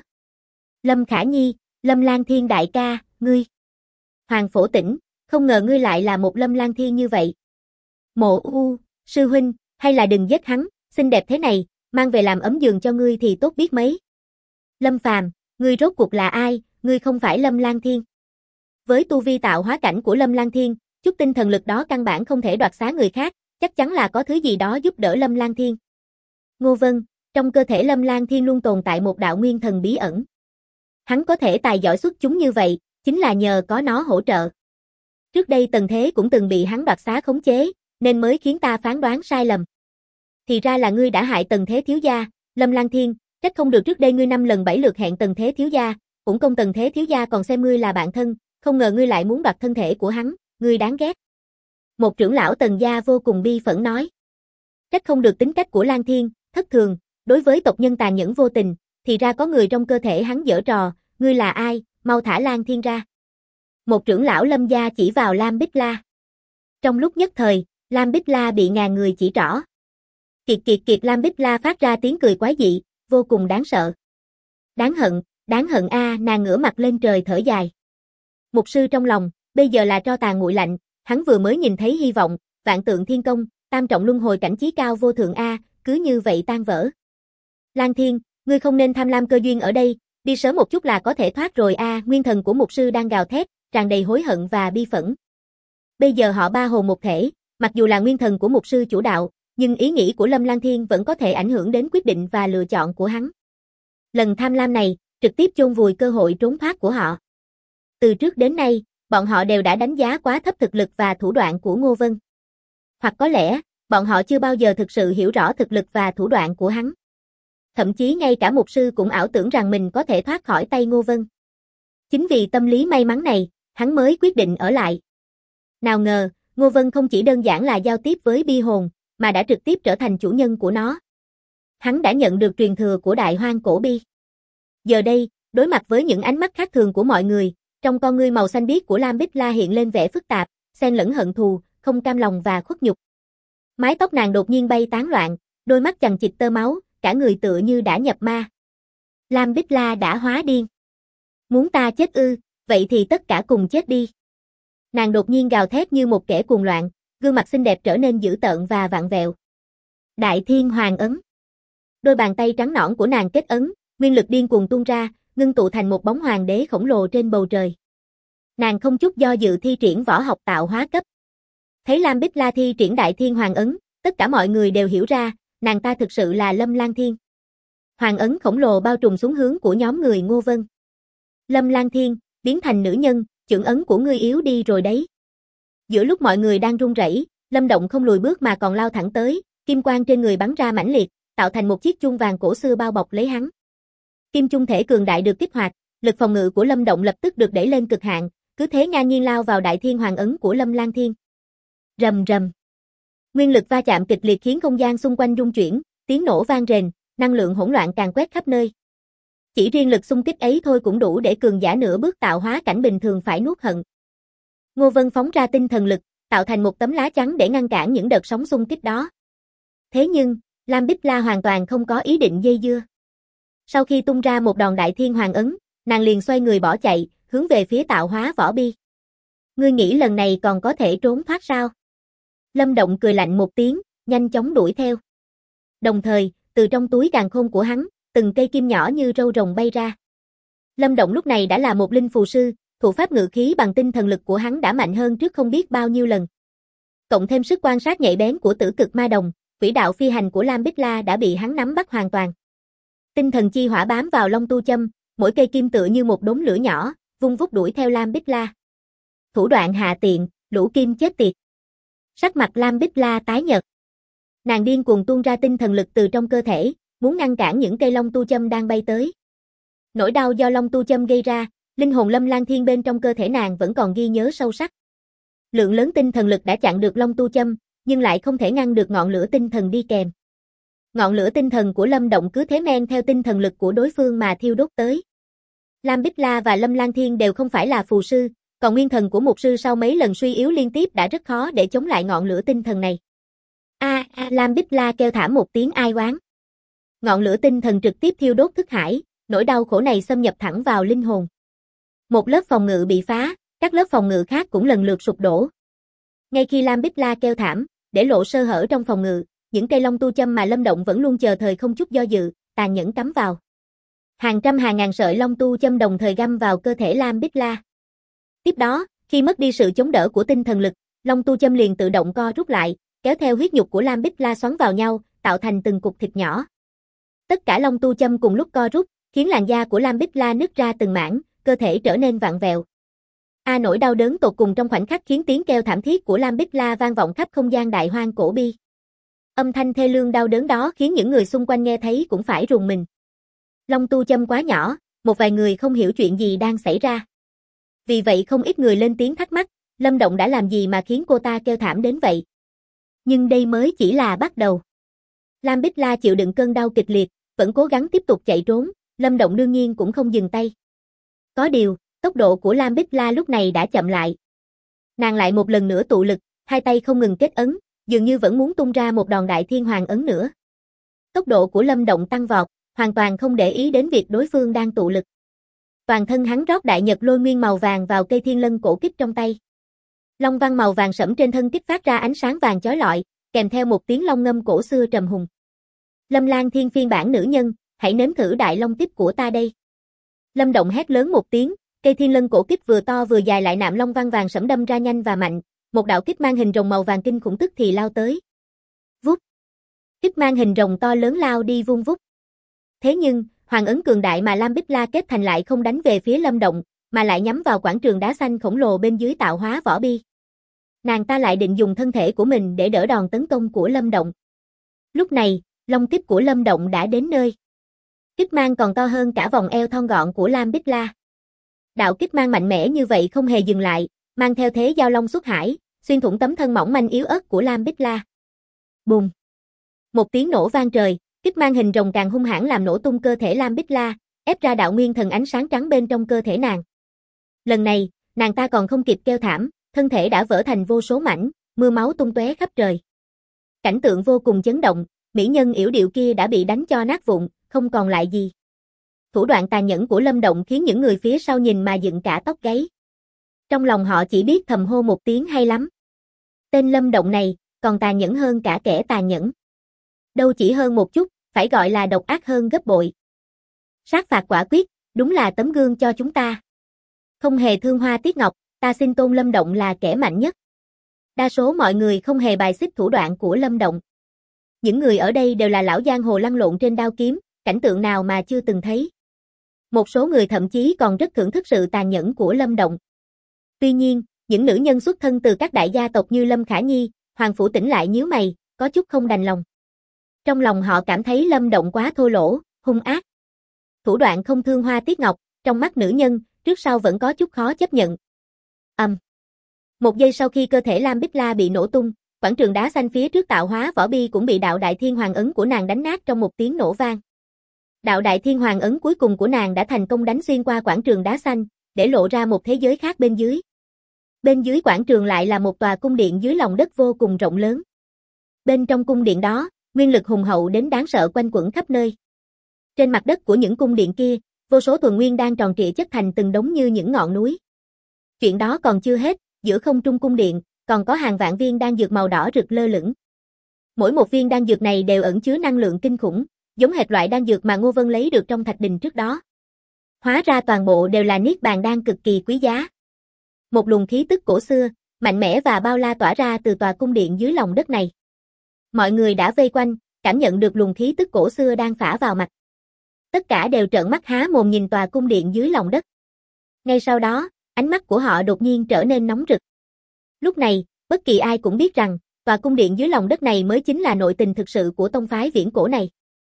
Lâm Khả Nhi, Lâm Lang Thiên đại ca, ngươi. Hoàng Phổ Tĩnh, không ngờ ngươi lại là một Lâm Lang Thiên như vậy. Mộ U, sư huynh, hay là đừng giết hắn, xinh đẹp thế này, mang về làm ấm giường cho ngươi thì tốt biết mấy. Lâm Phàm, ngươi rốt cuộc là ai, ngươi không phải Lâm Lang Thiên. Với tu vi tạo hóa cảnh của Lâm Lang Thiên, chút tinh thần lực đó căn bản không thể đoạt xá người khác, chắc chắn là có thứ gì đó giúp đỡ Lâm Lang Thiên. Ngô Vân, trong cơ thể Lâm Lang Thiên luôn tồn tại một đạo nguyên thần bí ẩn. Hắn có thể tài giỏi xuất chúng như vậy, chính là nhờ có nó hỗ trợ. Trước đây Tần Thế cũng từng bị hắn đoạt xá khống chế, nên mới khiến ta phán đoán sai lầm. Thì ra là ngươi đã hại Tần Thế thiếu gia, Lâm Lang Thiên, trách không được trước đây ngươi 5 lần 7 lượt hẹn Tần Thế thiếu gia, cũng công Tần Thế thiếu gia còn xem ngươi là bạn thân, không ngờ ngươi lại muốn đoạt thân thể của hắn, ngươi đáng ghét. Một trưởng lão Tần gia vô cùng bi phẫn nói. Trách không được tính cách của Lang Thiên, thất thường, đối với tộc nhân tàn nhẫn vô tình, thì ra có người trong cơ thể hắn giở trò, ngươi là ai, mau thả Lang Thiên ra. Một trưởng lão Lâm gia chỉ vào Lam Bích La. Trong lúc nhất thời, Lam Bích La bị ngàn người chỉ trỏ. Kiệt kiệt kiệt, Lam Bích La phát ra tiếng cười quái dị, vô cùng đáng sợ. Đáng hận a, nàng ngửa mặt lên trời thở dài. Mục sư trong lòng, bây giờ là tro tàn nguội lạnh, hắn vừa mới nhìn thấy hy vọng, vạn tượng thiên công, tam trọng luân hồi cảnh chí cao vô thượng a, cứ như vậy tan vỡ. Lang Thiên, ngươi không nên tham lam cơ duyên ở đây, đi sớm một chút là có thể thoát rồi a, nguyên thần của mục sư đang gào thét, tràn đầy hối hận và bi phẫn. Bây giờ họ ba hồn một thể, mặc dù là nguyên thần của mục sư chủ đạo, nhưng ý nghĩ của Lâm Lang Thiên vẫn có thể ảnh hưởng đến quyết định và lựa chọn của hắn. Lần tham lam này, trực tiếp chôn vùi cơ hội trốn thoát của họ. Từ trước đến nay, bọn họ đều đã đánh giá quá thấp thực lực và thủ đoạn của Ngô Vân. Hoặc có lẽ, bọn họ chưa bao giờ thực sự hiểu rõ thực lực và thủ đoạn của hắn. Thậm chí ngay cả mục sư cũng ảo tưởng rằng mình có thể thoát khỏi tay Ngô Vân. Chính vì tâm lý may mắn này, hắn mới quyết định ở lại. Nào ngờ, Ngô Vân không chỉ đơn giản là giao tiếp với bi hồn, mà đã trực tiếp trở thành chủ nhân của nó. Hắn đã nhận được truyền thừa của đại hoang cổ bi. Giờ đây, đối mặt với những ánh mắt khác thường của mọi người, trong con ngươi màu xanh biếc của Lam Bích La hiện lên vẻ phức tạp, xen lẫn hận thù, không cam lòng và khuất nhục. Mái tóc nàng đột nhiên bay tán loạn, đôi mắt chằng chịt tơ máu, cả người tựa như đã nhập ma. Lam Bích La đã hóa điên. Muốn ta chết ư, vậy thì tất cả cùng chết đi. Nàng đột nhiên gào thét như một kẻ cuồng loạn, gương mặt xinh đẹp trở nên dữ tợn và vặn vẹo. Đại Thiên Hoàng ấn. Đôi bàn tay trắng nõn của nàng kết ấn, nguyên lực điên cuồng tuôn ra, ngưng tụ thành một bóng hoàng đế khổng lồ trên bầu trời. Nàng không chút do dự thi triển võ học tạo hóa cấp. Thấy Lam Bích La thi triển Đại Thiên Hoàng ấn, tất cả mọi người đều hiểu ra, nàng ta thực sự là Lâm Lang Thiên. Hoàng ấn khổng lồ bao trùm xuống hướng của nhóm người Ngô Vân. Lâm Lang Thiên, biến thành nữ nhân, chưởng ấn của ngươi yếu đi rồi đấy. Giữa lúc mọi người đang run rẩy, Lâm Động không lùi bước mà còn lao thẳng tới, kim quang trên người bắn ra mãnh liệt, tạo thành một chiếc chuông vàng cổ xưa bao bọc lấy hắn. Kim chung thể cường đại được kích hoạt, lực phòng ngự của Lâm Động lập tức được đẩy lên cực hạn, cứ thế ngang nhiên lao vào Đại Thiên Hoàng ấn của Lâm Lang Thiên. Rầm rầm. Nguyên lực va chạm kịch liệt khiến không gian xung quanh rung chuyển, tiếng nổ vang rền, năng lượng hỗn loạn càn quét khắp nơi. Chỉ riêng lực xung kích ấy thôi cũng đủ để cường giả nửa bước tạo hóa cảnh bình thường phải nuốt hận. Ngô Vân phóng ra tinh thần lực, tạo thành một tấm lá chắn để ngăn cản những đợt sóng xung kích đó. Thế nhưng, Lam Bích La hoàn toàn không có ý định dây dưa. Sau khi tung ra một đòn Đại Thiên Hoàng ấn, nàng liền xoay người bỏ chạy, hướng về phía tạo hóa võ bi. Ngươi nghĩ lần này còn có thể trốn thoát sao? Lâm Động cười lạnh một tiếng, nhanh chóng đuổi theo. Đồng thời, từ trong túi càn khôn của hắn, từng cây kim nhỏ như râu rồng bay ra. Lâm Động lúc này đã là một linh phù sư, thủ pháp ngự khí bằng tinh thần lực của hắn đã mạnh hơn trước không biết bao nhiêu lần. Cộng thêm sức quan sát nhạy bén của Tử Cực Ma Đồng, quỹ đạo phi hành của Lam Bích La đã bị hắn nắm bắt hoàn toàn. Tinh thần chi hỏa bám vào Long Tu Châm, mỗi cây kim tựa như một đốm lửa nhỏ, vung vút đuổi theo Lam Bích La. Thủ đoạn hạ tiện, lũ kim chết tiệt. Sắc mặt Lam Bích La tái nhợt. Nàng điên cuồng tuôn ra tinh thần lực từ trong cơ thể, muốn ngăn cản những cây Long Tu Châm đang bay tới. Nỗi đau do Long Tu Châm gây ra, linh hồn Lâm Lang Thiên bên trong cơ thể nàng vẫn còn ghi nhớ sâu sắc. Lượng lớn tinh thần lực đã chặn được Long Tu Châm, nhưng lại không thể ngăn được ngọn lửa tinh thần đi kèm. Ngọn lửa tinh thần của Lâm Động cứ thế men theo tinh thần lực của đối phương mà thiêu đốt tới. Lam Bích La và Lâm Lang Thiên đều không phải là phù sư, còn nguyên thần của mục sư sau mấy lần suy yếu liên tiếp đã rất khó để chống lại ngọn lửa tinh thần này. Lam Bích La kêu thảm một tiếng ai oán. Ngọn lửa tinh thần trực tiếp thiêu đốt thức hải, nỗi đau khổ này xâm nhập thẳng vào linh hồn. Một lớp phòng ngự bị phá, các lớp phòng ngự khác cũng lần lượt sụp đổ. Ngay khi Lam Bích La kêu thảm, để lộ sơ hở trong phòng ngự, những cây Long Tu Châm mà Lâm Động vẫn luôn chờ thời không chút do dự, tàn nhẫn cắm vào. Hàng trăm hàng ngàn sợi Long Tu Châm đồng thời găm vào cơ thể Lam Bích La. Tiếp đó, khi mất đi sự chống đỡ của tinh thần lực, Long Tu Châm liền tự động co rút lại, kéo theo huyết nhục của Lam Bích La xoắn vào nhau, tạo thành từng cục thịt nhỏ. Tất cả Long Tu Châm cùng lúc co rút, khiến làn da của Lam Bích La nứt ra từng mảng, cơ thể trở nên vặn vẹo. Nỗi đau đớn tột cùng trong khoảnh khắc khiến tiếng kêu thảm thiết của Lam Bích La vang vọng khắp không gian đại hoang cổ bi. Âm thanh thê lương đau đớn đó khiến những người xung quanh nghe thấy cũng phải rùng mình. Long tu châm quá nhỏ, một vài người không hiểu chuyện gì đang xảy ra. Vì vậy không ít người lên tiếng thắc mắc, Lâm Động đã làm gì mà khiến cô ta kêu thảm đến vậy? Nhưng đây mới chỉ là bắt đầu. Lam Bích La chịu đựng cơn đau kịch liệt, vẫn cố gắng tiếp tục chạy trốn, Lâm Động đương nhiên cũng không dừng tay. Có điều, tốc độ của Lam Bích La lúc này đã chậm lại. Nàng lại một lần nữa tụ lực, hai tay không ngừng kết ấn, dường như vẫn muốn tung ra một đòn đại thiên hoàng ấn nữa. Tốc độ của Lâm Động tăng vọt, hoàn toàn không để ý đến việc đối phương đang tụ lực. Toàn thân hắn rót đại nhật lôi nguyên màu vàng vào cây thiên lân cổ kích trong tay. Long văn màu vàng sẫm trên thân kích phát ra ánh sáng vàng chói lọi, kèm theo một tiếng long ngâm cổ xưa trầm hùng. Lâm Lang Thiên phiên bản nữ nhân, hãy nếm thử đại long tiếp của ta đây. Lâm Động hét lớn một tiếng, cây thiên lân cổ kích vừa to vừa dài lại nạm long văn vàng sẫm đâm ra nhanh và mạnh, một đạo kích mang hình rồng màu vàng kinh khủng tức thì lao tới. Vút. Kích mang hình rồng to lớn lao đi vung vút. Thế nhưng, hoàng ấn cường đại mà Lam Bích La kết thành lại không đánh về phía Lâm Động, mà lại nhắm vào quảng trường đá xanh khổng lồ bên dưới tạo hóa võ bi. Nàng ta lại định dùng thân thể của mình để đỡ đòn tấn công của Lâm Động. Lúc này, long kích của Lâm Động đã đến nơi. Kích mang còn to hơn cả vòng eo thon gọn của Lam Bích La. Đạo kích mang mạnh mẽ như vậy không hề dừng lại, mang theo thế giao long xuất hải, xuyên thủng tấm thân mỏng manh yếu ớt của Lam Bích La. Bùng! Một tiếng nổ vang trời, kích mang hình rồng càng hung hãn làm nổ tung cơ thể Lam Bích La, ép ra đạo nguyên thần ánh sáng trắng bên trong cơ thể nàng. Lần này, nàng ta còn không kịp kêu thảm, thân thể đã vỡ thành vô số mảnh, mưa máu tung tóe khắp trời. Cảnh tượng vô cùng chấn động, mỹ nhân yểu điệu kia đã bị đánh cho nát vụn, không còn lại gì. Thủ đoạn tàn nhẫn của Lâm Động khiến những người phía sau nhìn mà dựng cả tóc gáy. Trong lòng họ chỉ biết thầm hô một tiếng hay lắm. Tên Lâm Động này, còn tàn nhẫn hơn cả kẻ tàn nhẫn. Đâu chỉ hơn một chút, phải gọi là độc ác hơn gấp bội. Sát phạt quả quyết, đúng là tấm gương cho chúng ta. Không hề thương hoa tiếc ngọc, ta xin tôn Lâm Động là kẻ mạnh nhất. Đa số mọi người không hề bài xích thủ đoạn của Lâm Động. Những người ở đây đều là lão giang hồ lăn lộn trên đao kiếm, cảnh tượng nào mà chưa từng thấy. Một số người thậm chí còn rất thưởng thức sự tàn nhẫn của Lâm Động. Tuy nhiên, những nữ nhân xuất thân từ các đại gia tộc như Lâm Khả Nhi, Hoàng Phủ Tĩnh lại nhíu mày, có chút không đành lòng. Trong lòng họ cảm thấy Lâm Động quá thô lỗ, hung ác. Thủ đoạn không thương hoa tiếc ngọc, trong mắt nữ nhân, trước sau vẫn có chút khó chấp nhận. Một giây sau khi cơ thể Lam Bích La bị nổ tung, quảng trường đá xanh phía trước tạo hóa võ bi cũng bị đạo đại thiên hoàng ấn của nàng đánh nát trong một tiếng nổ vang. Đạo đại thiên hoàng ấn cuối cùng của nàng đã thành công đánh xuyên qua quảng trường đá xanh, để lộ ra một thế giới khác bên dưới. Bên dưới quảng trường lại là một tòa cung điện dưới lòng đất vô cùng rộng lớn. Bên trong cung điện đó, nguyên lực hùng hậu đến đáng sợ quanh quẩn khắp nơi. Trên mặt đất của những cung điện kia, vô số thuần nguyên đang tròn trịa chất thành từng đống như những ngọn núi. Chuyện đó còn chưa hết, giữa không trung cung điện, còn có hàng vạn viên đan dược màu đỏ rực lơ lửng. Mỗi một viên đan dược này đều ẩn chứa năng lượng kinh khủng, giống hệt loại đan dược mà Ngô Vân lấy được trong thạch đình trước đó. Hóa ra toàn bộ đều là niết bàn đan cực kỳ quý giá. Một luồng khí tức cổ xưa, mạnh mẽ và bao la tỏa ra từ tòa cung điện dưới lòng đất này. Mọi người đã vây quanh, cảm nhận được luồng khí tức cổ xưa đang phả vào mặt. Tất cả đều trợn mắt há mồm nhìn tòa cung điện dưới lòng đất. Ngay sau đó, ánh mắt của họ đột nhiên trở nên nóng rực. Lúc này, bất kỳ ai cũng biết rằng, tòa cung điện dưới lòng đất này mới chính là nội tình thực sự của tông phái viễn cổ này.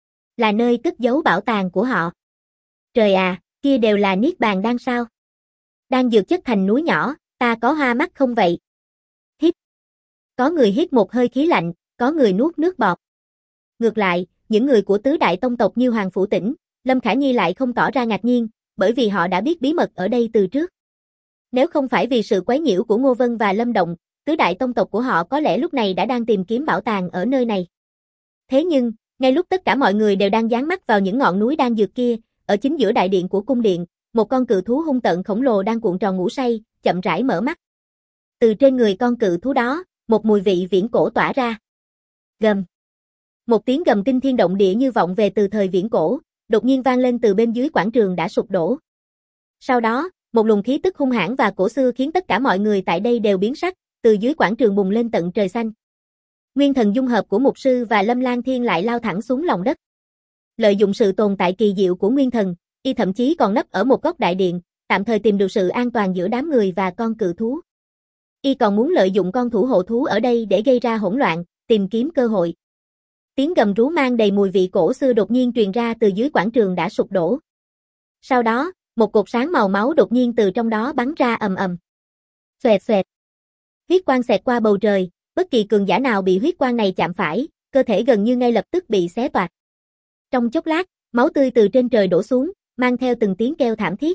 Là nơi cất giấu bảo tàng của họ. Trời à, kia đều là niết bàn đan sao? Đan dược chất thành núi nhỏ, ta có hoa mắt không vậy? Hít. Có người hít một hơi khí lạnh, có người nuốt nước bọt. Ngược lại, những người của tứ đại tông tộc như Hoàng Phủ Tĩnh, Lâm Khả Nhi lại không tỏ ra ngạc nhiên, bởi vì họ đã biết bí mật ở đây từ trước. Nếu không phải vì sự quấy nhiễu của Ngô Vân và Lâm Động, tứ đại tông tộc của họ có lẽ lúc này đã đang tìm kiếm bảo tàng ở nơi này. Thế nhưng, ngay lúc tất cả mọi người đều đang dán mắt vào những ngọn núi đan dược kia, ở chính giữa đại điện của cung điện, một con cự thú hung tợn khổng lồ đang cuộn tròn ngủ say, chậm rãi mở mắt. Từ trên người con cự thú đó, một mùi vị viễn cổ tỏa ra. Gầm. Một tiếng gầm kinh thiên động địa như vọng về từ thời viễn cổ, đột nhiên vang lên từ bên dưới quảng trường đã sụp đổ. Sau đó, một luồng khí tức hung hãn và cổ xưa khiến tất cả mọi người tại đây đều biến sắc, từ dưới quảng trường bùng lên tận trời xanh. Nguyên thần dung hợp của mục sư và Lâm Lang Thiên lại lao thẳng xuống lòng đất. Lợi dụng sự tồn tại kỳ diệu của nguyên thần, y thậm chí còn nấp ở một góc đại điện, tạm thời tìm được sự an toàn giữa đám người và con cự thú. Y còn muốn lợi dụng con thủ hộ thú ở đây để gây ra hỗn loạn, tìm kiếm cơ hội. Tiếng gầm rú mang đầy mùi vị cổ xưa đột nhiên truyền ra từ dưới quảng trường đã sụp đổ. Sau đó, một cột sáng màu máu đột nhiên từ trong đó bắn ra ầm ầm. Xoẹt xoẹt. Huyết quang xẹt qua bầu trời, bất kỳ cường giả nào bị huyết quang này chạm phải, cơ thể gần như ngay lập tức bị xé toạc. Trong chốc lát, máu tươi từ trên trời đổ xuống, mang theo từng tiếng kêu thảm thiết.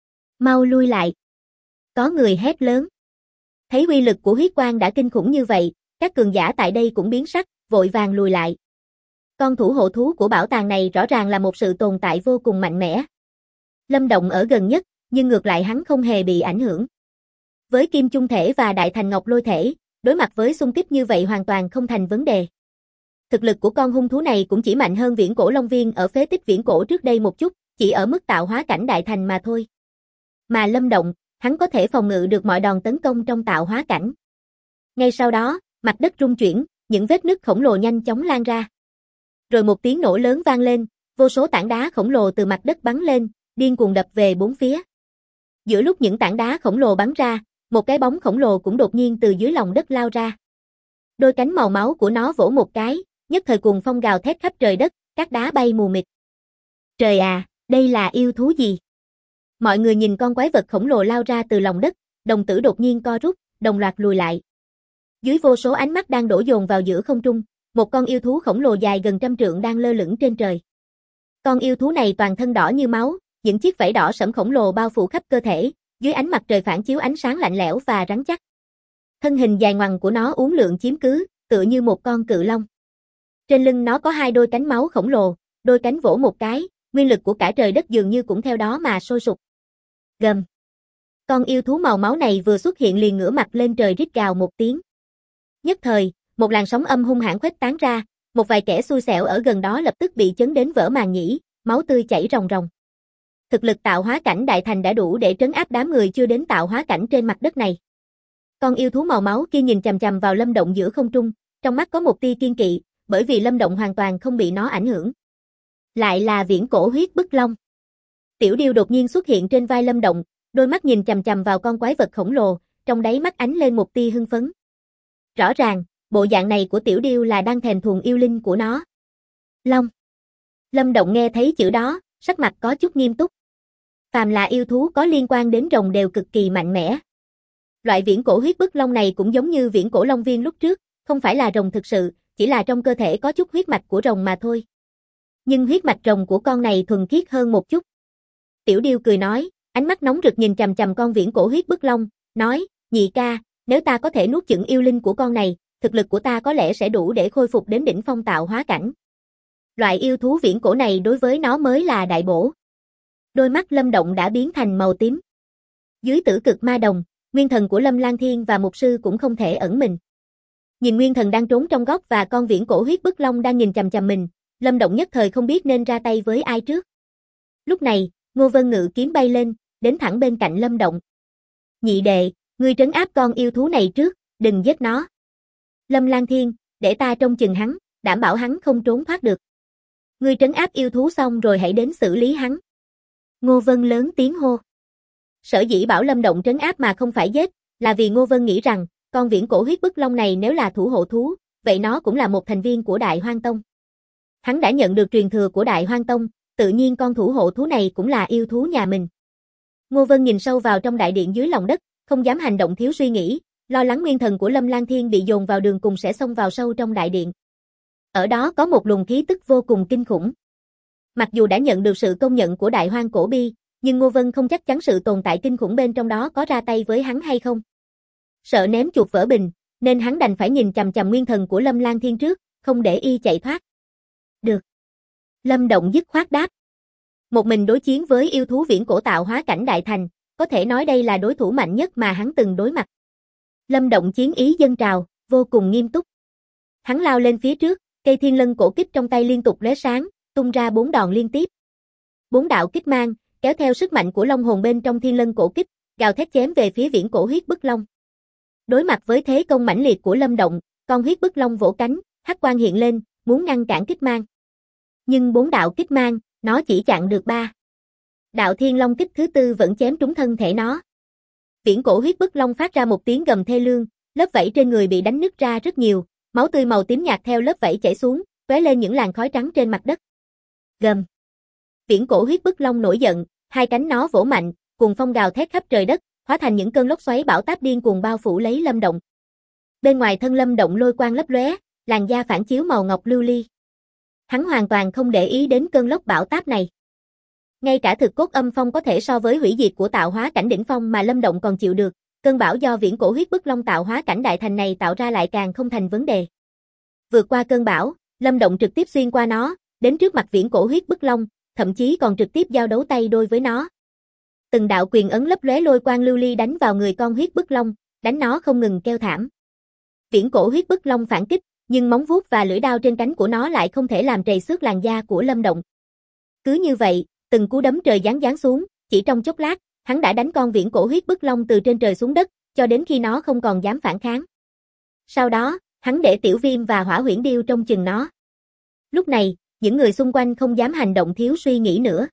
Mau lui lại. Có người hét lớn. Thấy uy lực của huyết quang đã kinh khủng như vậy, các cường giả tại đây cũng biến sắc, vội vàng lùi lại. Con thủ hộ thú của bảo tàng này rõ ràng là một sự tồn tại vô cùng mạnh mẽ. Lâm Động ở gần nhất, nhưng ngược lại hắn không hề bị ảnh hưởng. Với Kim Chung Thể và Đại Thành Ngọc Lôi Thể, đối mặt với xung kích như vậy hoàn toàn không thành vấn đề. Thực lực của con hung thú này cũng chỉ mạnh hơn viễn cổ Long Viên ở phế tích viễn cổ trước đây một chút, chỉ ở mức tạo hóa cảnh đại thành mà thôi. Mà Lâm Động, hắn có thể phòng ngự được mọi đòn tấn công trong tạo hóa cảnh. Ngay sau đó, mặt đất rung chuyển, những vết nứt khổng lồ nhanh chóng lan ra. Rồi một tiếng nổ lớn vang lên, vô số tảng đá khổng lồ từ mặt đất bắn lên, điên cuồng đập về bốn phía. Giữa lúc những tảng đá khổng lồ bắn ra, một cái bóng khổng lồ cũng đột nhiên từ dưới lòng đất lao ra. Đôi cánh màu máu của nó vỗ một cái, nhất thời cuồng phong gào thét khắp trời đất, các đá bay mù mịt. Trời à, đây là yêu thú gì? Mọi người nhìn con quái vật khổng lồ lao ra từ lòng đất, đồng tử đột nhiên co rút, đồng loạt lùi lại. Dưới vô số ánh mắt đang đổ dồn vào giữa không trung, một con yêu thú khổng lồ dài gần 100 trượng đang lơ lửng trên trời. Con yêu thú này toàn thân đỏ như máu, những chiếc vảy đỏ sẫm khổng lồ bao phủ khắp cơ thể, dưới ánh mặt trời phản chiếu ánh sáng lạnh lẽo và rắn chắc. Thân hình dài ngoằng của nó uốn lượn chiếm cứ, tựa như một con cự long. Trên lưng nó có hai đôi cánh máu khổng lồ, đôi cánh vỗ một cái, nguyên lực của cả trời đất dường như cũng theo đó mà sôi sục. Gầm. Con yêu thú màu máu này vừa xuất hiện liền ngửa mặt lên trời rít gào một tiếng. Nhất thời, một làn sóng âm hung hãn khuếch tán ra, một vài kẻ xui xẻo ở gần đó lập tức bị chấn đến vỡ màng nhĩ, máu tươi chảy ròng ròng. Thực lực tạo hóa cảnh đại thành đã đủ để trấn áp đám người chưa đến tạo hóa cảnh trên mặt đất này. Con yêu thú màu máu kia nhìn chằm chằm vào Lâm Động giữa không trung, trong mắt có một tia kiên kỵ, bởi vì Lâm Động hoàn toàn không bị nó ảnh hưởng. Lại là viễn cổ huyết bức long. Tiểu điêu đột nhiên xuất hiện trên vai Lâm Động, đôi mắt nhìn chằm chằm vào con quái vật khổng lồ, trong đáy mắt ánh lên một tia hưng phấn. Rõ ràng, bộ dạng này của tiểu điêu là đang thèm thuồng yêu linh của nó. Long. Lâm Động nghe thấy chữ đó, sắc mặt có chút nghiêm túc. Phàm là yêu thú có liên quan đến rồng đều cực kỳ mạnh mẽ. Loại viễn cổ huyết bức long này cũng giống như viễn cổ Long Viên lúc trước, không phải là rồng thực sự, chỉ là trong cơ thể có chút huyết mạch của rồng mà thôi. Nhưng huyết mạch rồng của con này thuần khiết hơn một chút. Tiểu điêu cười nói, ánh mắt nóng rực nhìn chằm chằm con viễn cổ huyết bức long, nói, nhị ca, nếu ta có thể nuốt chửng yêu linh của con này, thực lực của ta có lẽ sẽ đủ để khôi phục đến đỉnh phong tạo hóa cảnh. Loại yêu thú viễn cổ này đối với nó mới là đại bổ. Đôi mắt Lâm Động đã biến thành màu tím. Dưới tử cực ma đồng, nguyên thần của Lâm Lang Thiên và mục sư cũng không thể ẩn mình. Nhìn nguyên thần đang trốn trong góc và con viễn cổ huyết bức long đang nhìn chằm chằm mình, Lâm Động nhất thời không biết nên ra tay với ai trước. Lúc này, Ngô Vân ngự kiếm bay lên, đến thẳng bên cạnh Lâm Động. Nhị đệ, ngươi trấn áp con yêu thú này trước, đừng giết nó. Lâm Lang Thiên, để ta trông chừng hắn, đảm bảo hắn không trốn thoát được. Ngươi trấn áp yêu thú xong rồi hãy đến xử lý hắn. Ngô Vân lớn tiếng hô. Sở dĩ bảo Lâm Động trấn áp mà không phải giết, là vì Ngô Vân nghĩ rằng, con viễn cổ huyết bức long này nếu là thủ hộ thú, vậy nó cũng là một thành viên của Đại Hoang Tông. Hắn đã nhận được truyền thừa của Đại Hoang Tông, tự nhiên con thủ hộ thú này cũng là yêu thú nhà mình. Ngô Vân nhìn sâu vào trong đại điện dưới lòng đất, không dám hành động thiếu suy nghĩ, lo lắng nguyên thần của Lâm Lang Thiên bị dồn vào đường cùng sẽ xông vào sâu trong đại điện. Ở đó có một luồng khí tức vô cùng kinh khủng. Mặc dù đã nhận được sự công nhận của Đại Hoang Cổ Bi, nhưng Ngô Vân không chắc chắn sự tồn tại kinh khủng bên trong đó có ra tay với hắn hay không. Sợ ném chuột vỡ bình, nên hắn đành phải nhìn chằm chằm nguyên thần của Lâm Lang Thiên trước, không để y chạy thoát. Được. Lâm Động dứt khoát đáp. Một mình đối chiến với yêu thú viễn cổ tạo hóa cảnh đại thành, có thể nói đây là đối thủ mạnh nhất mà hắn từng đối mặt. Lâm Động chiến ý dâng trào, vô cùng nghiêm túc. Hắn lao lên phía trước, cây thiên lân cổ kích trong tay liên tục lóe sáng, tung ra 4 đòn liên tiếp. 4 đạo kích mang, kéo theo sức mạnh của long hồn bên trong thiên lân cổ kích, gào thét chém về phía viễn cổ huyết bức long. Đối mặt với thế công mãnh liệt của Lâm Động, con huyết bức long vỗ cánh, hắc quang hiện lên, muốn ngăn cản kích mang. Nhưng 4 đạo kích mang, nó chỉ chặn được 3. Đạo Thiên Long kích thứ tư vẫn chém trúng thân thể nó. Viễn cổ huyết bức long phát ra một tiếng gầm thê lương, lớp vảy trên người bị đánh nứt ra rất nhiều, máu tươi màu tím nhạt theo lớp vảy chảy xuống, tóe lên những làn khói trắng trên mặt đất. Gầm. Viễn cổ huyết bức long nổi giận, hai cánh nó vỗ mạnh, cuồng phong gào thét khắp trời đất, hóa thành những cơn lốc xoáy bão táp điên cuồng bao phủ lấy Lâm Động. Bên ngoài thân Lâm Động lôi quang lấp lóe, làn da phản chiếu màu ngọc lưu ly. Hắn hoàn toàn không để ý đến cơn lốc bão táp này. Ngay cả thực cốt âm phong có thể so với hủy diệt của tạo hóa cảnh đỉnh phong mà Lâm Động còn chịu được, cơn bão do viễn cổ huyết bức long tạo hóa cảnh đại thành này tạo ra lại càng không thành vấn đề. Vượt qua cơn bão, Lâm Động trực tiếp xuyên qua nó, đến trước mặt viễn cổ huyết bức long, thậm chí còn trực tiếp giao đấu tay đôi với nó. Từng đạo quyền ấn lấp lóe lôi quang lưu ly đánh vào người con huyết bức long, đánh nó không ngừng kêu thảm. Viễn cổ huyết bức long phản kích, nhưng móng vuốt và lưỡi đao trên cánh của nó lại không thể làm trầy xước làn da của Lâm Động. Cứ như vậy, từng cú đấm trời giáng xuống, chỉ trong chốc lát, hắn đã đánh con viễn cổ huyết bức long từ trên trời xuống đất, cho đến khi nó không còn dám phản kháng. Sau đó, hắn để Tiểu Viêm và Hỏa Huyễn Điêu trông chừng nó. Lúc này, những người xung quanh không dám hành động thiếu suy nghĩ nữa.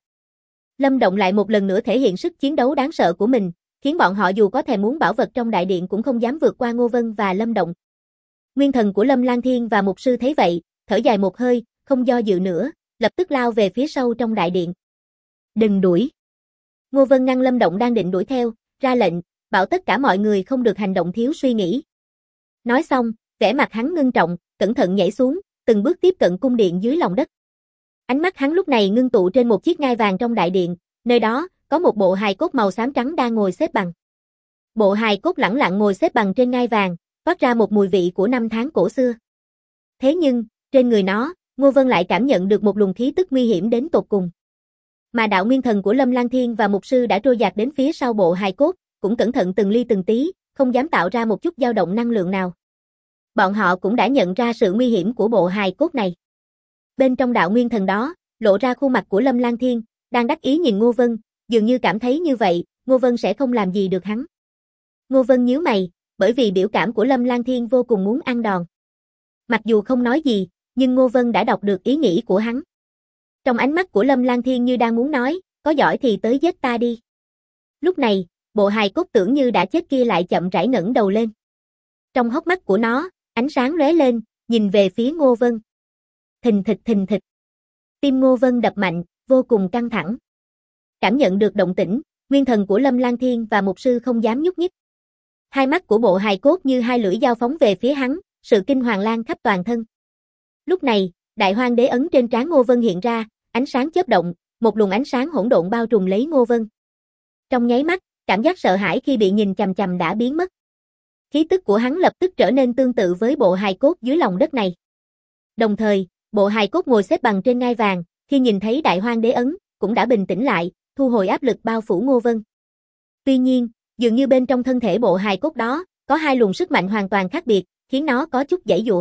Lâm Động lại một lần nữa thể hiện sức chiến đấu đáng sợ của mình, khiến bọn họ dù có thèm muốn bảo vật trong đại điện cũng không dám vượt qua Ngô Vân và Lâm Động. Nguyên thần của Lâm Lang Thiên và mục sư thấy vậy, thở dài một hơi, không do dự nữa, lập tức lao về phía sau trong đại điện. Đừng đuổi. Ngô Vân ngăn Lâm Động đang định đuổi theo, ra lệnh, bảo tất cả mọi người không được hành động thiếu suy nghĩ. Nói xong, vẻ mặt hắn ngưng trọng, cẩn thận nhảy xuống, từng bước tiếp cận cung điện dưới lòng đất. Ánh mắt hắn lúc này ngưng tụ trên một chiếc ngai vàng trong đại điện, nơi đó có một bộ hài cốt màu xám trắng đang ngồi xếp bằng. Bộ hài cốt lẳng lặng ngồi xếp bằng trên ngai vàng, phát ra một mùi vị của năm tháng cổ xưa. Thế nhưng, trên người nó, Ngô Vân lại cảm nhận được một luồng khí tức nguy hiểm đến tột cùng. Mà đạo nguyên thần của Lâm Lang Thiên và mục sư đã trôi dạt đến phía sau bộ hài cốt, cũng cẩn thận từng ly từng tí, không dám tạo ra một chút dao động năng lượng nào. Bọn họ cũng đã nhận ra sự nguy hiểm của bộ hài cốt này. Bên trong đạo nguyên thần đó, lộ ra khuôn mặt của Lâm Lang Thiên, đang đắc ý nhìn Ngô Vân, dường như cảm thấy như vậy, Ngô Vân sẽ không làm gì được hắn. Ngô Vân nhíu mày, bởi vì biểu cảm của Lâm Lang Thiên vô cùng muốn ăn đòn. Mặc dù không nói gì, nhưng Ngô Vân đã đọc được ý nghĩ của hắn. Trong ánh mắt của Lâm Lang Thiên như đang muốn nói, có giỏi thì tới giết ta đi. Lúc này, bộ hài cốt tưởng như đã chết kia lại chậm rãi ngẩng đầu lên. Trong hốc mắt của nó, ánh sáng lóe lên, nhìn về phía Ngô Vân. Thình thịch thình thịch. Tim Ngô Vân đập mạnh, vô cùng căng thẳng. Cảm nhận được động tĩnh, nguyên thần của Lâm Lang Thiên và mục sư không dám nhúc nhích. Hai mắt của bộ hài cốt như hai lưỡi dao phóng về phía hắn, sự kinh hoàng lan khắp toàn thân. Lúc này, đại hoang đế ấn trên trán Ngô Vân hiện ra, ánh sáng chớp động, một luồng ánh sáng hỗn độn bao trùm lấy Ngô Vân. Trong nháy mắt, cảm giác sợ hãi khi bị nhìn chằm chằm đã biến mất. Khí tức của hắn lập tức trở nên tương tự với bộ hài cốt dưới lòng đất này. Đồng thời, bộ hài cốt ngồi xếp bằng trên ngai vàng, khi nhìn thấy đại hoang đế ấn, cũng đã bình tĩnh lại, thu hồi áp lực bao phủ Ngô Vân. Tuy nhiên, dường như bên trong thân thể bộ hài cốt đó, có hai luồng sức mạnh hoàn toàn khác biệt, khiến nó có chút giãy giụa.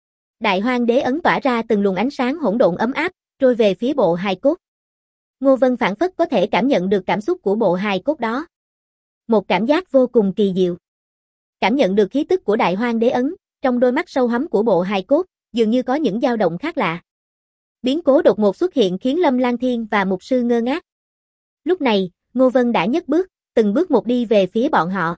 Đại hoang đế ấn tỏa ra từng luồng ánh sáng hỗn độn ấm áp, trôi về phía bộ hài cốt. Ngô Vân phảng phất có thể cảm nhận được cảm xúc của bộ hài cốt đó. Một cảm giác vô cùng kỳ diệu. Cảm nhận được khí tức của đại hoang đế ấn, trong đôi mắt sâu hắm của bộ hài cốt, dường như có những dao động khác lạ. Biến cố đột ngột xuất hiện khiến Lâm Lang Thiên và mục sư ngơ ngác. Lúc này, Ngô Vân đã nhấc bước, từng bước một đi về phía bọn họ.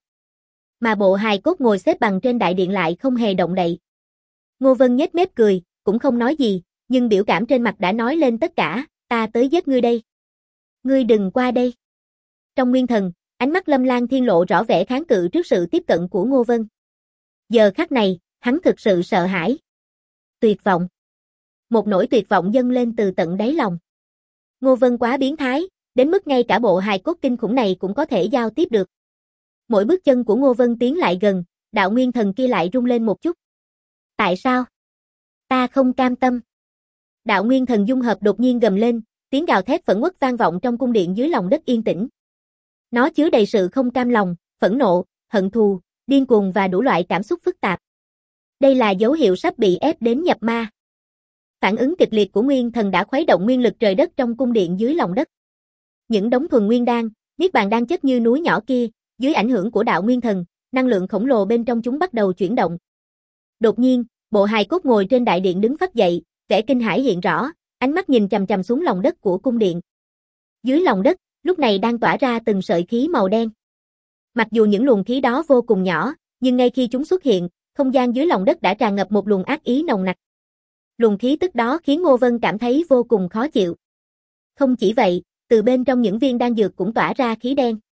Mà bộ hài cốt ngồi xếp bằng trên đại điện lại không hề động đậy. Ngô Vân nhếch mép cười, cũng không nói gì, nhưng biểu cảm trên mặt đã nói lên tất cả, ta tới giết ngươi đây. Ngươi đừng qua đây. Trong nguyên thần, ánh mắt Lâm Lang Thiên lộ rõ vẻ kháng cự trước sự tiếp cận của Ngô Vân. Giờ khắc này, hắn thực sự sợ hãi. Tuyệt vọng. Một nỗi tuyệt vọng dâng lên từ tận đáy lòng. Ngô Vân quá biến thái, đến mức ngay cả bộ hài cốt kinh khủng này cũng có thể giao tiếp được. Mỗi bước chân của Ngô Vân tiến lại gần, đạo nguyên thần kia lại rung lên một chút. Tại sao? Ta không cam tâm. Đạo nguyên thần dung hợp đột nhiên gầm lên, tiếng gào thét phẫn uất vang vọng trong cung điện dưới lòng đất yên tĩnh. Nó chứa đầy sự không cam lòng, phẫn nộ, hận thù, điên cuồng và đủ loại cảm xúc phức tạp. Đây là dấu hiệu sắp bị ép đến nhập ma. Phản ứng kịch liệt của nguyên thần đã khuấy động nguyên lực trời đất trong cung điện dưới lòng đất. Những đống thuần nguyên đan, niết bàn đan chất như núi nhỏ kia, dưới ảnh hưởng của đạo nguyên thần, năng lượng khổng lồ bên trong chúng bắt đầu chuyển động. Đột nhiên, bộ hài cốt ngồi trên đại điện đứng phắt dậy, vẻ kinh hãi hiện rõ, ánh mắt nhìn chằm chằm xuống lòng đất của cung điện. Dưới lòng đất, lúc này đang tỏa ra từng sợi khí màu đen. Mặc dù những luồng khí đó vô cùng nhỏ, nhưng ngay khi chúng xuất hiện, không gian dưới lòng đất đã tràn ngập một luồng ác ý nồng nặc. Luồng khí tức đó khiến Ngô Vân cảm thấy vô cùng khó chịu. Không chỉ vậy, từ bên trong những viên đan dược cũng tỏa ra khí đen.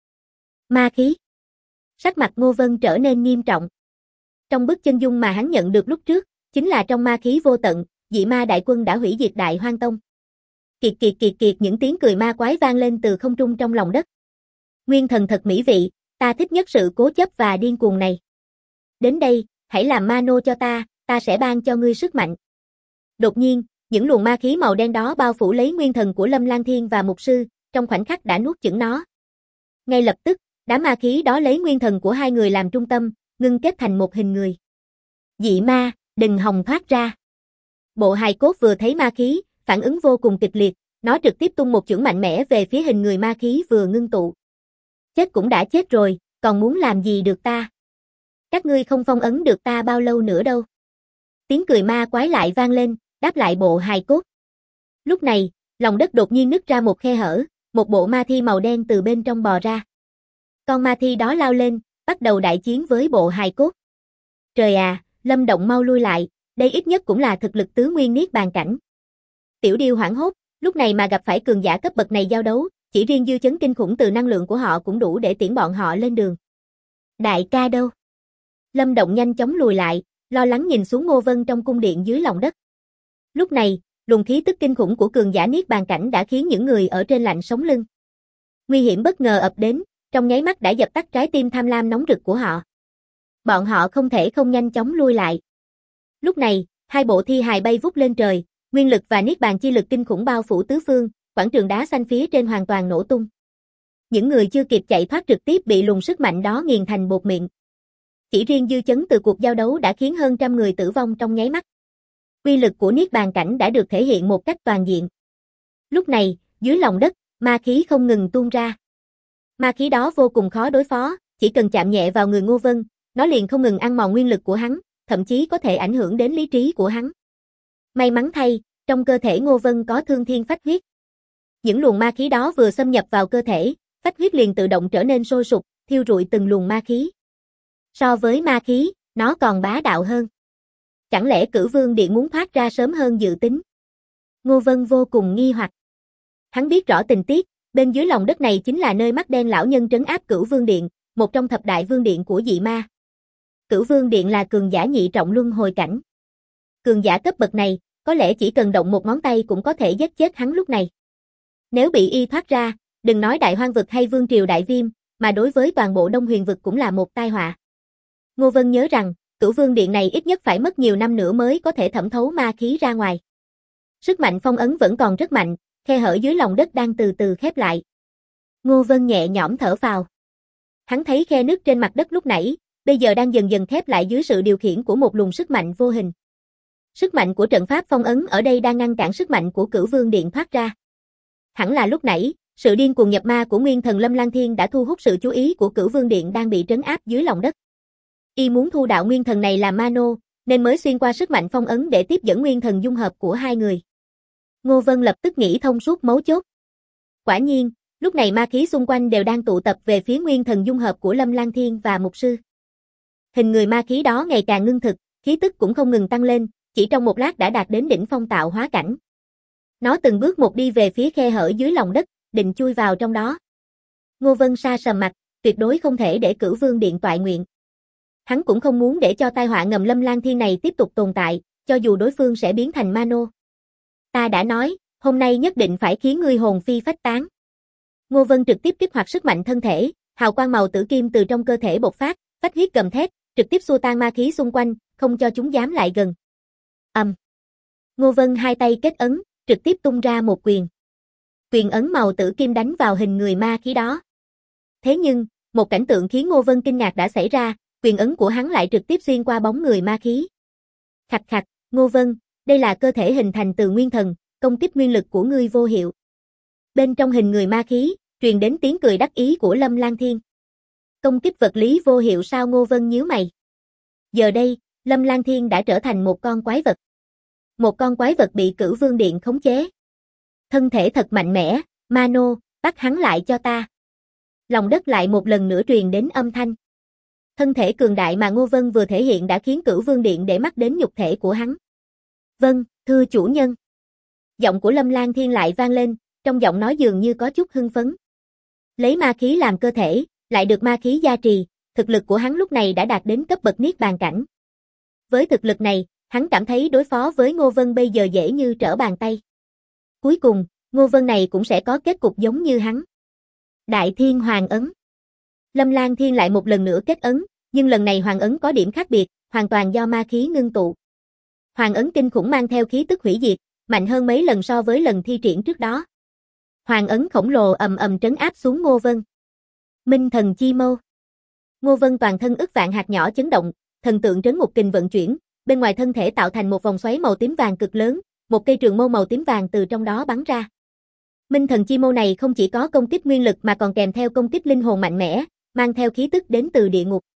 Ma khí. Sắc mặt Ngô Vân trở nên nghiêm trọng. Trong bức chân dung mà hắn nhận được lúc trước, chính là trong ma khí vô tận, dị ma đại quân đã hủy diệt Đại Hoang Tông. Kiệt kiệt kiệt kiệt, những tiếng cười ma quái vang lên từ không trung trong lòng đất. Nguyên thần thật mỹ vị, ta thích nhất sự cố chấp và điên cuồng này. Đến đây, hãy làm ma nô cho ta sẽ ban cho ngươi sức mạnh. Đột nhiên, những luồng ma khí màu đen đó bao phủ lấy nguyên thần của Lâm Lang Thiên và mục sư, trong khoảnh khắc đã nuốt chửng nó. Ngay lập tức, đám ma khí đó lấy nguyên thần của hai người làm trung tâm, ngưng kết thành một hình người. Dị ma, đừng hòng thoát ra. Bộ hài cốt vừa thấy ma khí, phản ứng vô cùng kịch liệt, nó trực tiếp tung một chưởng mạnh mẽ về phía hình người ma khí vừa ngưng tụ. Chết cũng đã chết rồi, còn muốn làm gì được ta? Các ngươi không phong ấn được ta bao lâu nữa đâu. Tiếng cười ma quái lại vang lên, đáp lại bộ hài cốt. Lúc này, lòng đất đột nhiên nứt ra một khe hở, một bộ ma thi màu đen từ bên trong bò ra. Con ma thi đó lao lên, bắt đầu đại chiến với bộ hài cốt. Trời à, Lâm Động mau lui lại, đây ít nhất cũng là thực lực tứ nguyên niết bàn cảnh. Tiểu Điêu hoảng hốt, lúc này mà gặp phải cường giả cấp bậc này giao đấu, chỉ riêng dư chấn kinh khủng từ năng lượng của họ cũng đủ để tiễn bọn họ lên đường. Đại ca đâu? Lâm Động nhanh chóng lùi lại, lo lắng nhìn xuống Ngô Vân trong cung điện dưới lòng đất. Lúc này, luồng khí tức kinh khủng của cường giả niết bàn cảnh đã khiến những người ở trên lạnh sống lưng. Nguy hiểm bất ngờ ập đến, trong nháy mắt đã dập tắt trái tim tham lam nóng rực của họ. Bọn họ không thể không nhanh chóng lui lại. Lúc này, hai bộ thi hài bay vút lên trời, nguyên lực và niết bàn chi lực kinh khủng bao phủ tứ phương, quảng trường đá xanh phía trên hoàn toàn nổ tung. Những người chưa kịp chạy thoát trực tiếp bị luồng sức mạnh đó nghiền thành bột mịn. Chỉ riêng dư chấn từ cuộc giao đấu đã khiến hơn trăm người tử vong trong nháy mắt. Uy lực của niết bàn cảnh đã được thể hiện một cách toàn diện. Lúc này, dưới lòng đất, ma khí không ngừng tuôn ra. Ma khí đó vô cùng khó đối phó, chỉ cần chạm nhẹ vào người Ngô Vân, nó liền không ngừng ăn mòn nguyên lực của hắn, thậm chí có thể ảnh hưởng đến lý trí của hắn. May mắn thay, trong cơ thể Ngô Vân có thương thiên phách huyết. Những luồng ma khí đó vừa xâm nhập vào cơ thể, phách huyết liền tự động trở nên sôi sục, thiêu rụi từng luồng ma khí. So với ma khí, nó còn bá đạo hơn. Chẳng lẽ Cửu Vương Điện muốn thoát ra sớm hơn dự tính? Ngô Vân vô cùng nghi hoặc. Hắn biết rõ tình tiết, bên dưới lòng đất này chính là nơi mắt đen lão nhân trấn áp Cửu Vương Điện, một trong thập đại vương điện của dị ma. Cửu Vương Điện là cường giả nhị trọng luân hồi cảnh. Cường giả cấp bậc này, có lẽ chỉ cần động một ngón tay cũng có thể giết chết hắn lúc này. Nếu bị y thoát ra, đừng nói Đại Hoang vực hay Vương triều Đại Viêm, mà đối với toàn bộ Đông Huyền vực cũng là một tai họa. Ngô Vân nhớ rằng, Cửu Vương Điện này ít nhất phải mất nhiều năm nữa mới có thể thẩm thấu ma khí ra ngoài. Sức mạnh phong ấn vẫn còn rất mạnh, khe hở dưới lòng đất đang từ từ khép lại. Ngô Vân nhẹ nhõm thở phào. Hắn thấy khe nứt trên mặt đất lúc nãy, bây giờ đang dần dần khép lại dưới sự điều khiển của một luồng sức mạnh vô hình. Sức mạnh của trận pháp phong ấn ở đây đang ngăn cản sức mạnh của Cửu Vương Điện thoát ra. Hẳn là lúc nãy, sự điên cuồng nhập ma của nguyên thần Lâm Lang Thiên đã thu hút sự chú ý của Cửu Vương Điện đang bị trấn áp dưới lòng đất. Y muốn thu đạo nguyên thần này làm ma nô, nên mới xuyên qua sức mạnh phong ấn để tiếp dẫn nguyên thần dung hợp của hai người. Ngô Vân lập tức nghĩ thông suốt mấu chốt. Quả nhiên, lúc này ma khí xung quanh đều đang tụ tập về phía nguyên thần dung hợp của Lâm Lang Thiên và mục sư. Hình người ma khí đó ngày càng ngưng thực, khí tức cũng không ngừng tăng lên, chỉ trong một lát đã đạt đến đỉnh phong tạo hóa cảnh. Nó từng bước một đi về phía khe hở dưới lòng đất, định chui vào trong đó. Ngô Vân sa sầm mặt, tuyệt đối không thể để Cửu Vương Điện toại nguyện. Hắn cũng không muốn để cho tai họa ngầm Lâm Lang Thiên này tiếp tục tồn tại, cho dù đối phương sẽ biến thành ma nô. Ta đã nói, hôm nay nhất định phải khiến ngươi hồn phi phách tán. Ngô Vân trực tiếp kích hoạt sức mạnh thân thể, hào quang màu tử kim từ trong cơ thể bộc phát, phách huyết gầm thét, trực tiếp xua tan ma khí xung quanh, không cho chúng dám lại gần. Ngô Vân hai tay kết ấn, trực tiếp tung ra một quyền. Quyền ấn màu tử kim đánh vào hình người ma khí đó. Thế nhưng, một cảnh tượng khiến Ngô Vân kinh ngạc đã xảy ra, quyền ấn của hắn lại trực tiếp xuyên qua bóng người ma khí. Khạch khạch, Ngô Vân, đây là cơ thể hình thành từ nguyên thần, công kích nguyên lực của ngươi vô hiệu. Bên trong hình người ma khí, truyền đến tiếng cười đắc ý của Lâm Lang Thiên. Công kích vật lý vô hiệu sao? Ngô Vân nhíu mày. Giờ đây, Lâm Lang Thiên đã trở thành một con quái vật. Một con quái vật bị Cửu Vương Điện khống chế. Thân thể thật mạnh mẽ, ma nô, Bắt hắn lại cho ta. Lòng đất lại một lần nữa truyền đến âm thanh. Thân thể cường đại mà Ngô Vân vừa thể hiện đã khiến Cửu Vương Điện để mắt đến nhục thể của hắn. Vâng, thưa chủ nhân. Giọng của Lâm Lang Thiên lại vang lên, trong giọng nói dường như có chút hưng phấn. Lấy ma khí làm cơ thể, lại được ma khí gia trì, thực lực của hắn lúc này đã đạt đến cấp bậc niết bàn cảnh. Với thực lực này, hắn cảm thấy đối phó với Ngô Vân bây giờ dễ như trở bàn tay. Cuối cùng, Ngô Vân này cũng sẽ có kết cục giống như hắn. Đại Thiên Hoàng Ấn. Lâm Lang Thiên lại một lần nữa kết ấn, nhưng lần này Hoàng Ấn có điểm khác biệt, hoàn toàn do ma khí ngưng tụ. Hoàng Ấn kinh khủng mang theo khí tức hủy diệt, mạnh hơn mấy lần so với lần thi triển trước đó. Hoàng Ấn khổng lồ ầm ầm trấn áp xuống Ngô Vân. Minh Thần Chi Mâu. Ngô Vân toàn thân ức vạn hạt nhỏ chấn động, thần tượng trấn ngục kình vận chuyển, bên ngoài thân thể tạo thành một vòng xoáy màu tím vàng cực lớn, một cây trường mâu màu tím vàng từ trong đó bắn ra. Minh Thần Chi Mâu này không chỉ có công kích nguyên lực mà còn kèm theo công kích linh hồn mạnh mẽ, mang theo khí tức đến từ địa ngục.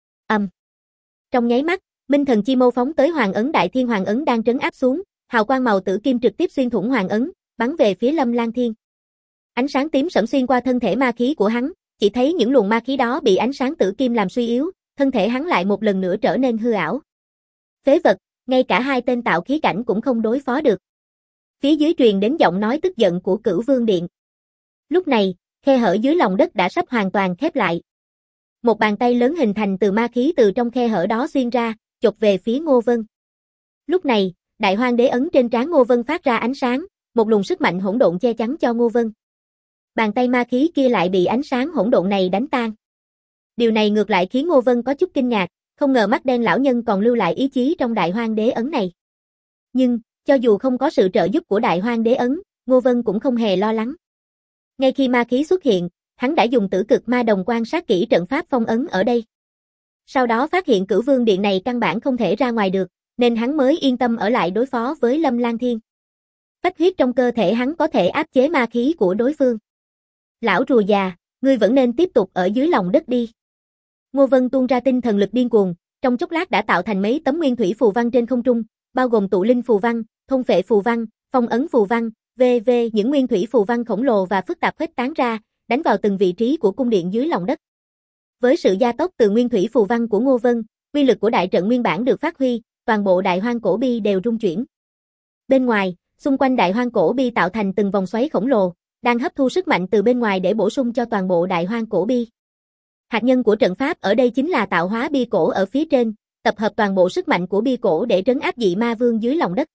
Trong nháy mắt, Minh Thần Chi Mâu phóng tới Hoàng Ấn Đại Thiên Hoàng Ấn đang trấn áp xuống, hào quang màu tử kim trực tiếp xuyên thủng Hoàng Ấn, bắn về phía Lâm Lang Thiên. Ánh sáng tím sẫm xuyên qua thân thể ma khí của hắn, chỉ thấy những luồng ma khí đó bị ánh sáng tử kim làm suy yếu, thân thể hắn lại một lần nữa trở nên hư ảo. Phế vật, ngay cả hai tên tạo khí cảnh cũng không đối phó được. Phía dưới truyền đến giọng nói tức giận của Cửu Vương Điện. Lúc này, khe hở dưới lòng đất đã sắp hoàn toàn khép lại. Một bàn tay lớn hình thành từ ma khí từ trong khe hở đó xuyên ra, chộp về phía Ngô Vân. Lúc này, Đại Hoang Đế ấn trên trán Ngô Vân phát ra ánh sáng, một luồng sức mạnh hỗn độn che chắn cho Ngô Vân. Bàn tay ma khí kia lại bị ánh sáng hỗn độn này đánh tan. Điều này ngược lại khiến Ngô Vân có chút kinh ngạc, không ngờ mắt đen lão nhân còn lưu lại ý chí trong Đại Hoang Đế ấn này. Nhưng, cho dù không có sự trợ giúp của Đại Hoang Đế ấn, Ngô Vân cũng không hề lo lắng. Ngay khi ma khí xuất hiện, hắn đã dùng tử cực ma đồng quan sát kỹ trận pháp phong ấn ở đây. Sau đó phát hiện Cửu Vương Điện này căn bản không thể ra ngoài được, nên hắn mới yên tâm ở lại đối phó với Lâm Lang Thiên. Phách huyết trong cơ thể hắn có thể áp chế ma khí của đối phương. Lão rùa già, ngươi vẫn nên tiếp tục ở dưới lòng đất đi. Ngô Vân tuôn ra tinh thần lực điên cuồng, trong chốc lát đã tạo thành mấy tấm nguyên thủy phù văn trên không trung, bao gồm tụ linh phù văn, thôn phệ phù văn, phong ấn phù văn, v.v. những nguyên thủy phù văn khổng lồ và phức tạp khuếch tán ra, đánh vào từng vị trí của cung điện dưới lòng đất. Với sự gia tốc từ nguyên thủy phù văn của Ngô Vân, uy lực của đại trận nguyên bản được phát huy, toàn bộ Đại Hoang Cổ Bi đều rung chuyển. Bên ngoài, xung quanh Đại Hoang Cổ Bi tạo thành từng vòng xoáy khổng lồ, đang hấp thu sức mạnh từ bên ngoài để bổ sung cho toàn bộ Đại Hoang Cổ Bi. Hạt nhân của trận pháp ở đây chính là tạo hóa bi cổ ở phía trên, tập hợp toàn bộ sức mạnh của bi cổ để trấn áp dị ma vương dưới lòng đất.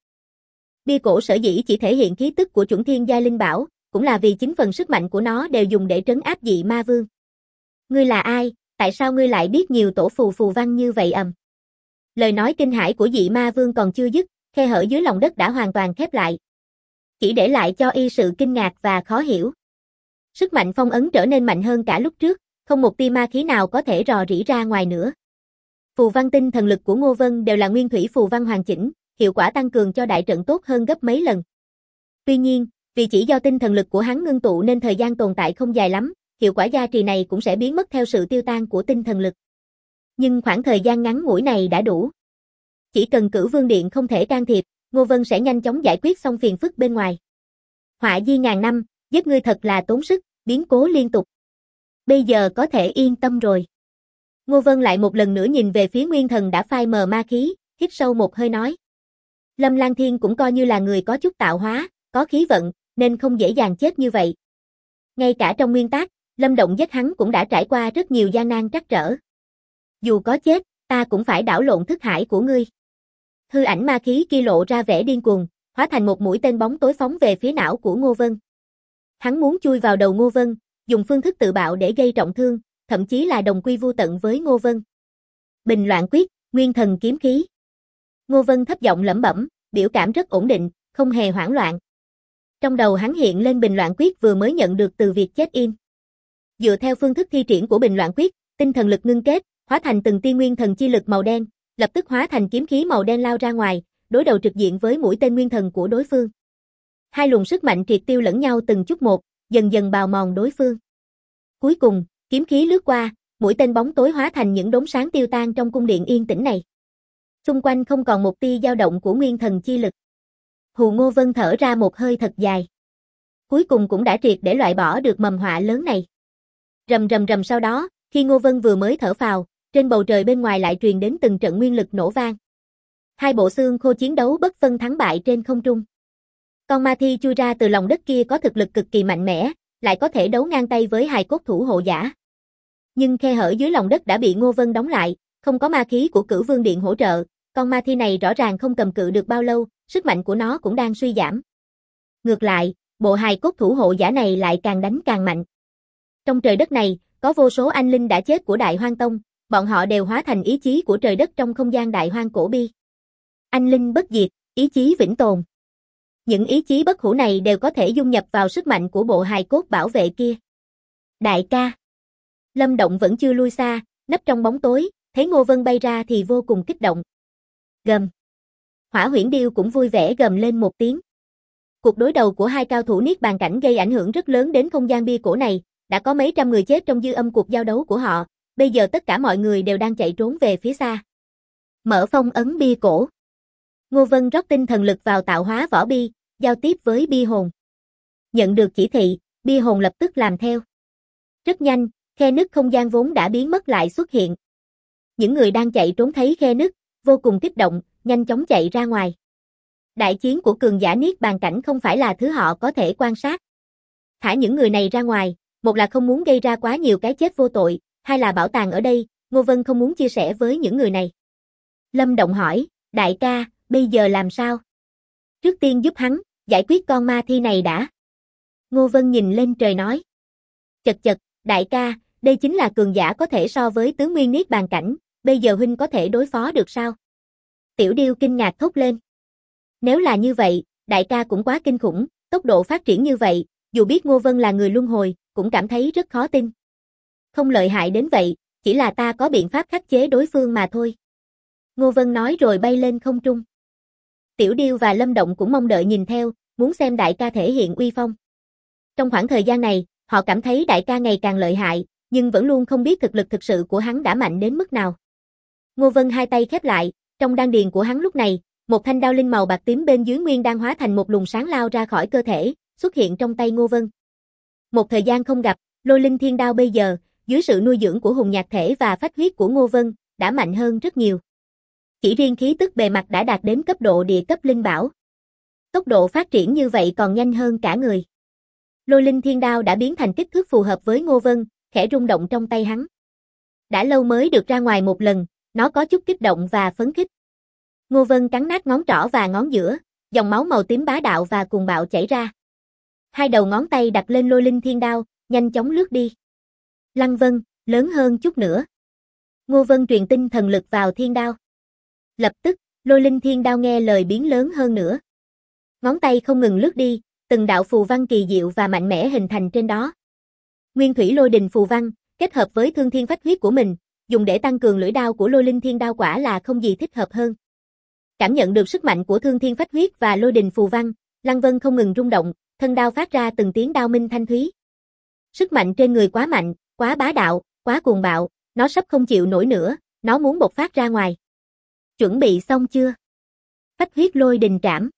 Bi cổ sở dĩ chỉ thể hiện khí tức của chuẩn thiên giai linh bảo, cũng là vì chính phần sức mạnh của nó đều dùng để trấn áp dị ma vương. Ngươi là ai, tại sao ngươi lại biết nhiều tổ phù phù văn như vậy ầm? Lời nói kinh hãi của dị ma vương còn chưa dứt, khe hở dưới lòng đất đã hoàn toàn khép lại. Chỉ để lại cho y sự kinh ngạc và khó hiểu. Sức mạnh phong ấn trở nên mạnh hơn cả lúc trước, không một tia ma khí nào có thể rò rỉ ra ngoài nữa. Phù văn tinh thần lực của Ngô Vân đều là nguyên thủy phù văn hoàn chỉnh, hiệu quả tăng cường cho đại trận tốt hơn gấp mấy lần. Tuy nhiên, vì chỉ do tinh thần lực của hắn ngưng tụ nên thời gian tồn tại không dài lắm, hiệu quả gia trì này cũng sẽ biến mất theo sự tiêu tan của tinh thần lực. Nhưng khoảng thời gian ngắn ngủi này đã đủ. Chỉ cần Cửu Vương Điện không thể can thiệp, Ngô Vân sẽ nhanh chóng giải quyết xong phiền phức bên ngoài. Họa di ngàn năm, giết ngươi thật là tốn sức, biến cố liên tục. Bây giờ có thể yên tâm rồi. Ngô Vân lại một lần nữa nhìn về phía nguyên thần đã phai mờ ma khí, hít sâu một hơi nói. Lâm Lang Thiên cũng coi như là người có chút tạo hóa, có khí vận, nên không dễ dàng chết như vậy. Ngay cả trong nguyên tác, Lâm Động giết hắn cũng đã trải qua rất nhiều gian nan trắc trở. Dù có chết, ta cũng phải đảo lộn thức hải của ngươi. Hư ảnh ma khí kia lộ ra vẻ điên cuồng, hóa thành một mũi tên bóng tối phóng về phía não của Ngô Vân. Hắn muốn chui vào đầu Ngô Vân, dùng phương thức tự bạo để gây trọng thương, thậm chí là đồng quy vu tận với Ngô Vân. Bình loạn quyết, nguyên thần kiếm khí. Ngô Vân thấp giọng lẩm bẩm, biểu cảm rất ổn định, không hề hoảng loạn. Trong đầu hắn hiện lên bình loạn quyết vừa mới nhận được từ việc chết im. Dựa theo phương thức thi triển của bình loạn quyết, tinh thần lực ngưng kết, hóa thành từng tia nguyên thần chi lực màu đen, lập tức hóa thành kiếm khí màu đen lao ra ngoài, đối đầu trực diện với mũi tên nguyên thần của đối phương. Hai luồng sức mạnh triệt tiêu lẫn nhau từng chút một, dần dần bào mòn đối phương. Cuối cùng, kiếm khí lướt qua, mũi tên bóng tối hóa thành những đốm sáng tiêu tan trong cung điện yên tĩnh này. Xung quanh không còn một tia dao động của nguyên thần chi lực. Hù Ngô Vân thở ra một hơi thật dài. cuối cùng cũng đã triệt để loại bỏ được mầm họa lớn này. Rầm rầm rầm sau đó, khi Ngô Vân vừa mới thở phào, trên bầu trời bên ngoài lại truyền đến từng trận nguyên lực nổ vang. Hai bộ xương khô chiến đấu bất phân thắng bại trên không trung. Con ma thi chui ra từ lòng đất kia có thực lực cực kỳ mạnh mẽ, lại có thể đấu ngang tay với hài cốt thủ hộ giả. Nhưng khe hở dưới lòng đất đã bị Ngô Vân đóng lại, không có ma khí của Cửu Vương Điện hỗ trợ, con ma thi này rõ ràng không cầm cự được bao lâu, sức mạnh của nó cũng đang suy giảm. Ngược lại, bộ hài cốt thủ hộ giả này lại càng đánh càng mạnh. Trong trời đất này, có vô số anh linh đã chết của Đại Hoang Tông, bọn họ đều hóa thành ý chí của trời đất trong không gian Đại Hoang cổ bi. Anh linh bất diệt, ý chí vĩnh tồn. Những ý chí bất hủ này đều có thể dung nhập vào sức mạnh của bộ hài cốt bảo vệ kia. Đại ca. Lâm Động vẫn chưa lui xa, nấp trong bóng tối, thấy Ngô Vân bay ra thì vô cùng kích động. Gầm. Hỏa Huyễn Điêu cũng vui vẻ gầm lên một tiếng. Cuộc đối đầu của hai cao thủ Niết Bàn cảnh gây ảnh hưởng rất lớn đến không gian bia cổ này, đã có mấy trăm người chết trong dư âm cuộc giao đấu của họ, bây giờ tất cả mọi người đều đang chạy trốn về phía xa. Mở phong ấn bia cổ. Ngô Vân rót tinh thần lực vào tạo hóa vỏ bi, giao tiếp với bia hồn. Nhận được chỉ thị, bia hồn lập tức làm theo. Rất nhanh, khe nứt không gian vốn đã biến mất lại xuất hiện. Những người đang chạy trốn thấy khe nứt, vô cùng kích động, nhanh chóng chạy ra ngoài. Đại chiến của cường giả Niết Bàn cảnh không phải là thứ họ có thể quan sát. Thả những người này ra ngoài, một là không muốn gây ra quá nhiều cái chết vô tội, hai là bảo tàng ở đây, Ngô Vân không muốn chia sẻ với những người này. Lâm Động hỏi, đại ca, bây giờ làm sao? Trước tiên giúp hắn, giải quyết con ma thi này đã. Ngô Vân nhìn lên trời nói. Chật chật, đại ca, đây chính là cường giả có thể so với tứ nguyên Niết Bàn cảnh, bây giờ huynh có thể đối phó được sao? Tiểu Điêu kinh ngạc thốt lên. Nếu là như vậy, đại ca cũng quá kinh khủng, tốc độ phát triển như vậy, dù biết Ngô Vân là người luân hồi, cũng cảm thấy rất khó tin. Không lợi hại đến vậy, chỉ là ta có biện pháp khắc chế đối phương mà thôi. Ngô Vân nói rồi bay lên không trung. Tiểu Điêu và Lâm Động cũng mong đợi nhìn theo, muốn xem đại ca thể hiện uy phong. Trong khoảng thời gian này, họ cảm thấy đại ca ngày càng lợi hại, nhưng vẫn luôn không biết thực lực thực sự của hắn đã mạnh đến mức nào. Ngô Vân hai tay khép lại, trong đan điền của hắn lúc này, một thanh đao linh màu bạc tím bên dưới nguyên đang hóa thành một luồng sáng lao ra khỏi cơ thể, xuất hiện trong tay Ngô Vân. Một thời gian không gặp, Lôi Linh Thiên Đao bây giờ, dưới sự nuôi dưỡng của hùng nhạc thể và phách huyết của Ngô Vân, đã mạnh hơn rất nhiều. Chỉ riêng khí tức bề mặt đã đạt đến cấp độ địa cấp linh bảo. Tốc độ phát triển như vậy còn nhanh hơn cả người. Lôi Linh Thiên Đao đã biến thành kích thước phù hợp với Ngô Vân, khẽ rung động trong tay hắn. Đã lâu mới được ra ngoài một lần, nó có chút kích động và phấn khích. Ngô Vân cắn nát ngón trỏ và ngón giữa, dòng máu màu tím bá đạo và cuồng bạo chảy ra. Hai đầu ngón tay đặt lên Lôi Linh Thiên Đao, nhanh chóng lướt đi. Lăng Vân, lớn hơn chút nữa. Ngô Vân truyền tinh thần lực vào thiên đao. Lập tức, Lôi Linh Thiên Đao nghe lời biến lớn hơn nữa. Ngón tay không ngừng lướt đi, từng đạo phù văn kỳ diệu và mạnh mẽ hình thành trên đó. Nguyên thủy lôi đình phù văn, kết hợp với thương thiên phách huyết của mình, dùng để tăng cường lưỡi đao của Lôi Linh Thiên Đao quả là không gì thích hợp hơn. Cảm nhận được sức mạnh của thương thiên phách huyết và lôi đình phù văn, Lăng Vân không ngừng rung động, thân đao phát ra từng tiếng đao minh thanh thúy. Sức mạnh trên người quá mạnh, quá bá đạo, quá cuồng bạo, nó sắp không chịu nổi nữa, nó muốn bộc phát ra ngoài. Chuẩn bị xong chưa? Phách huyết lôi đình trảm.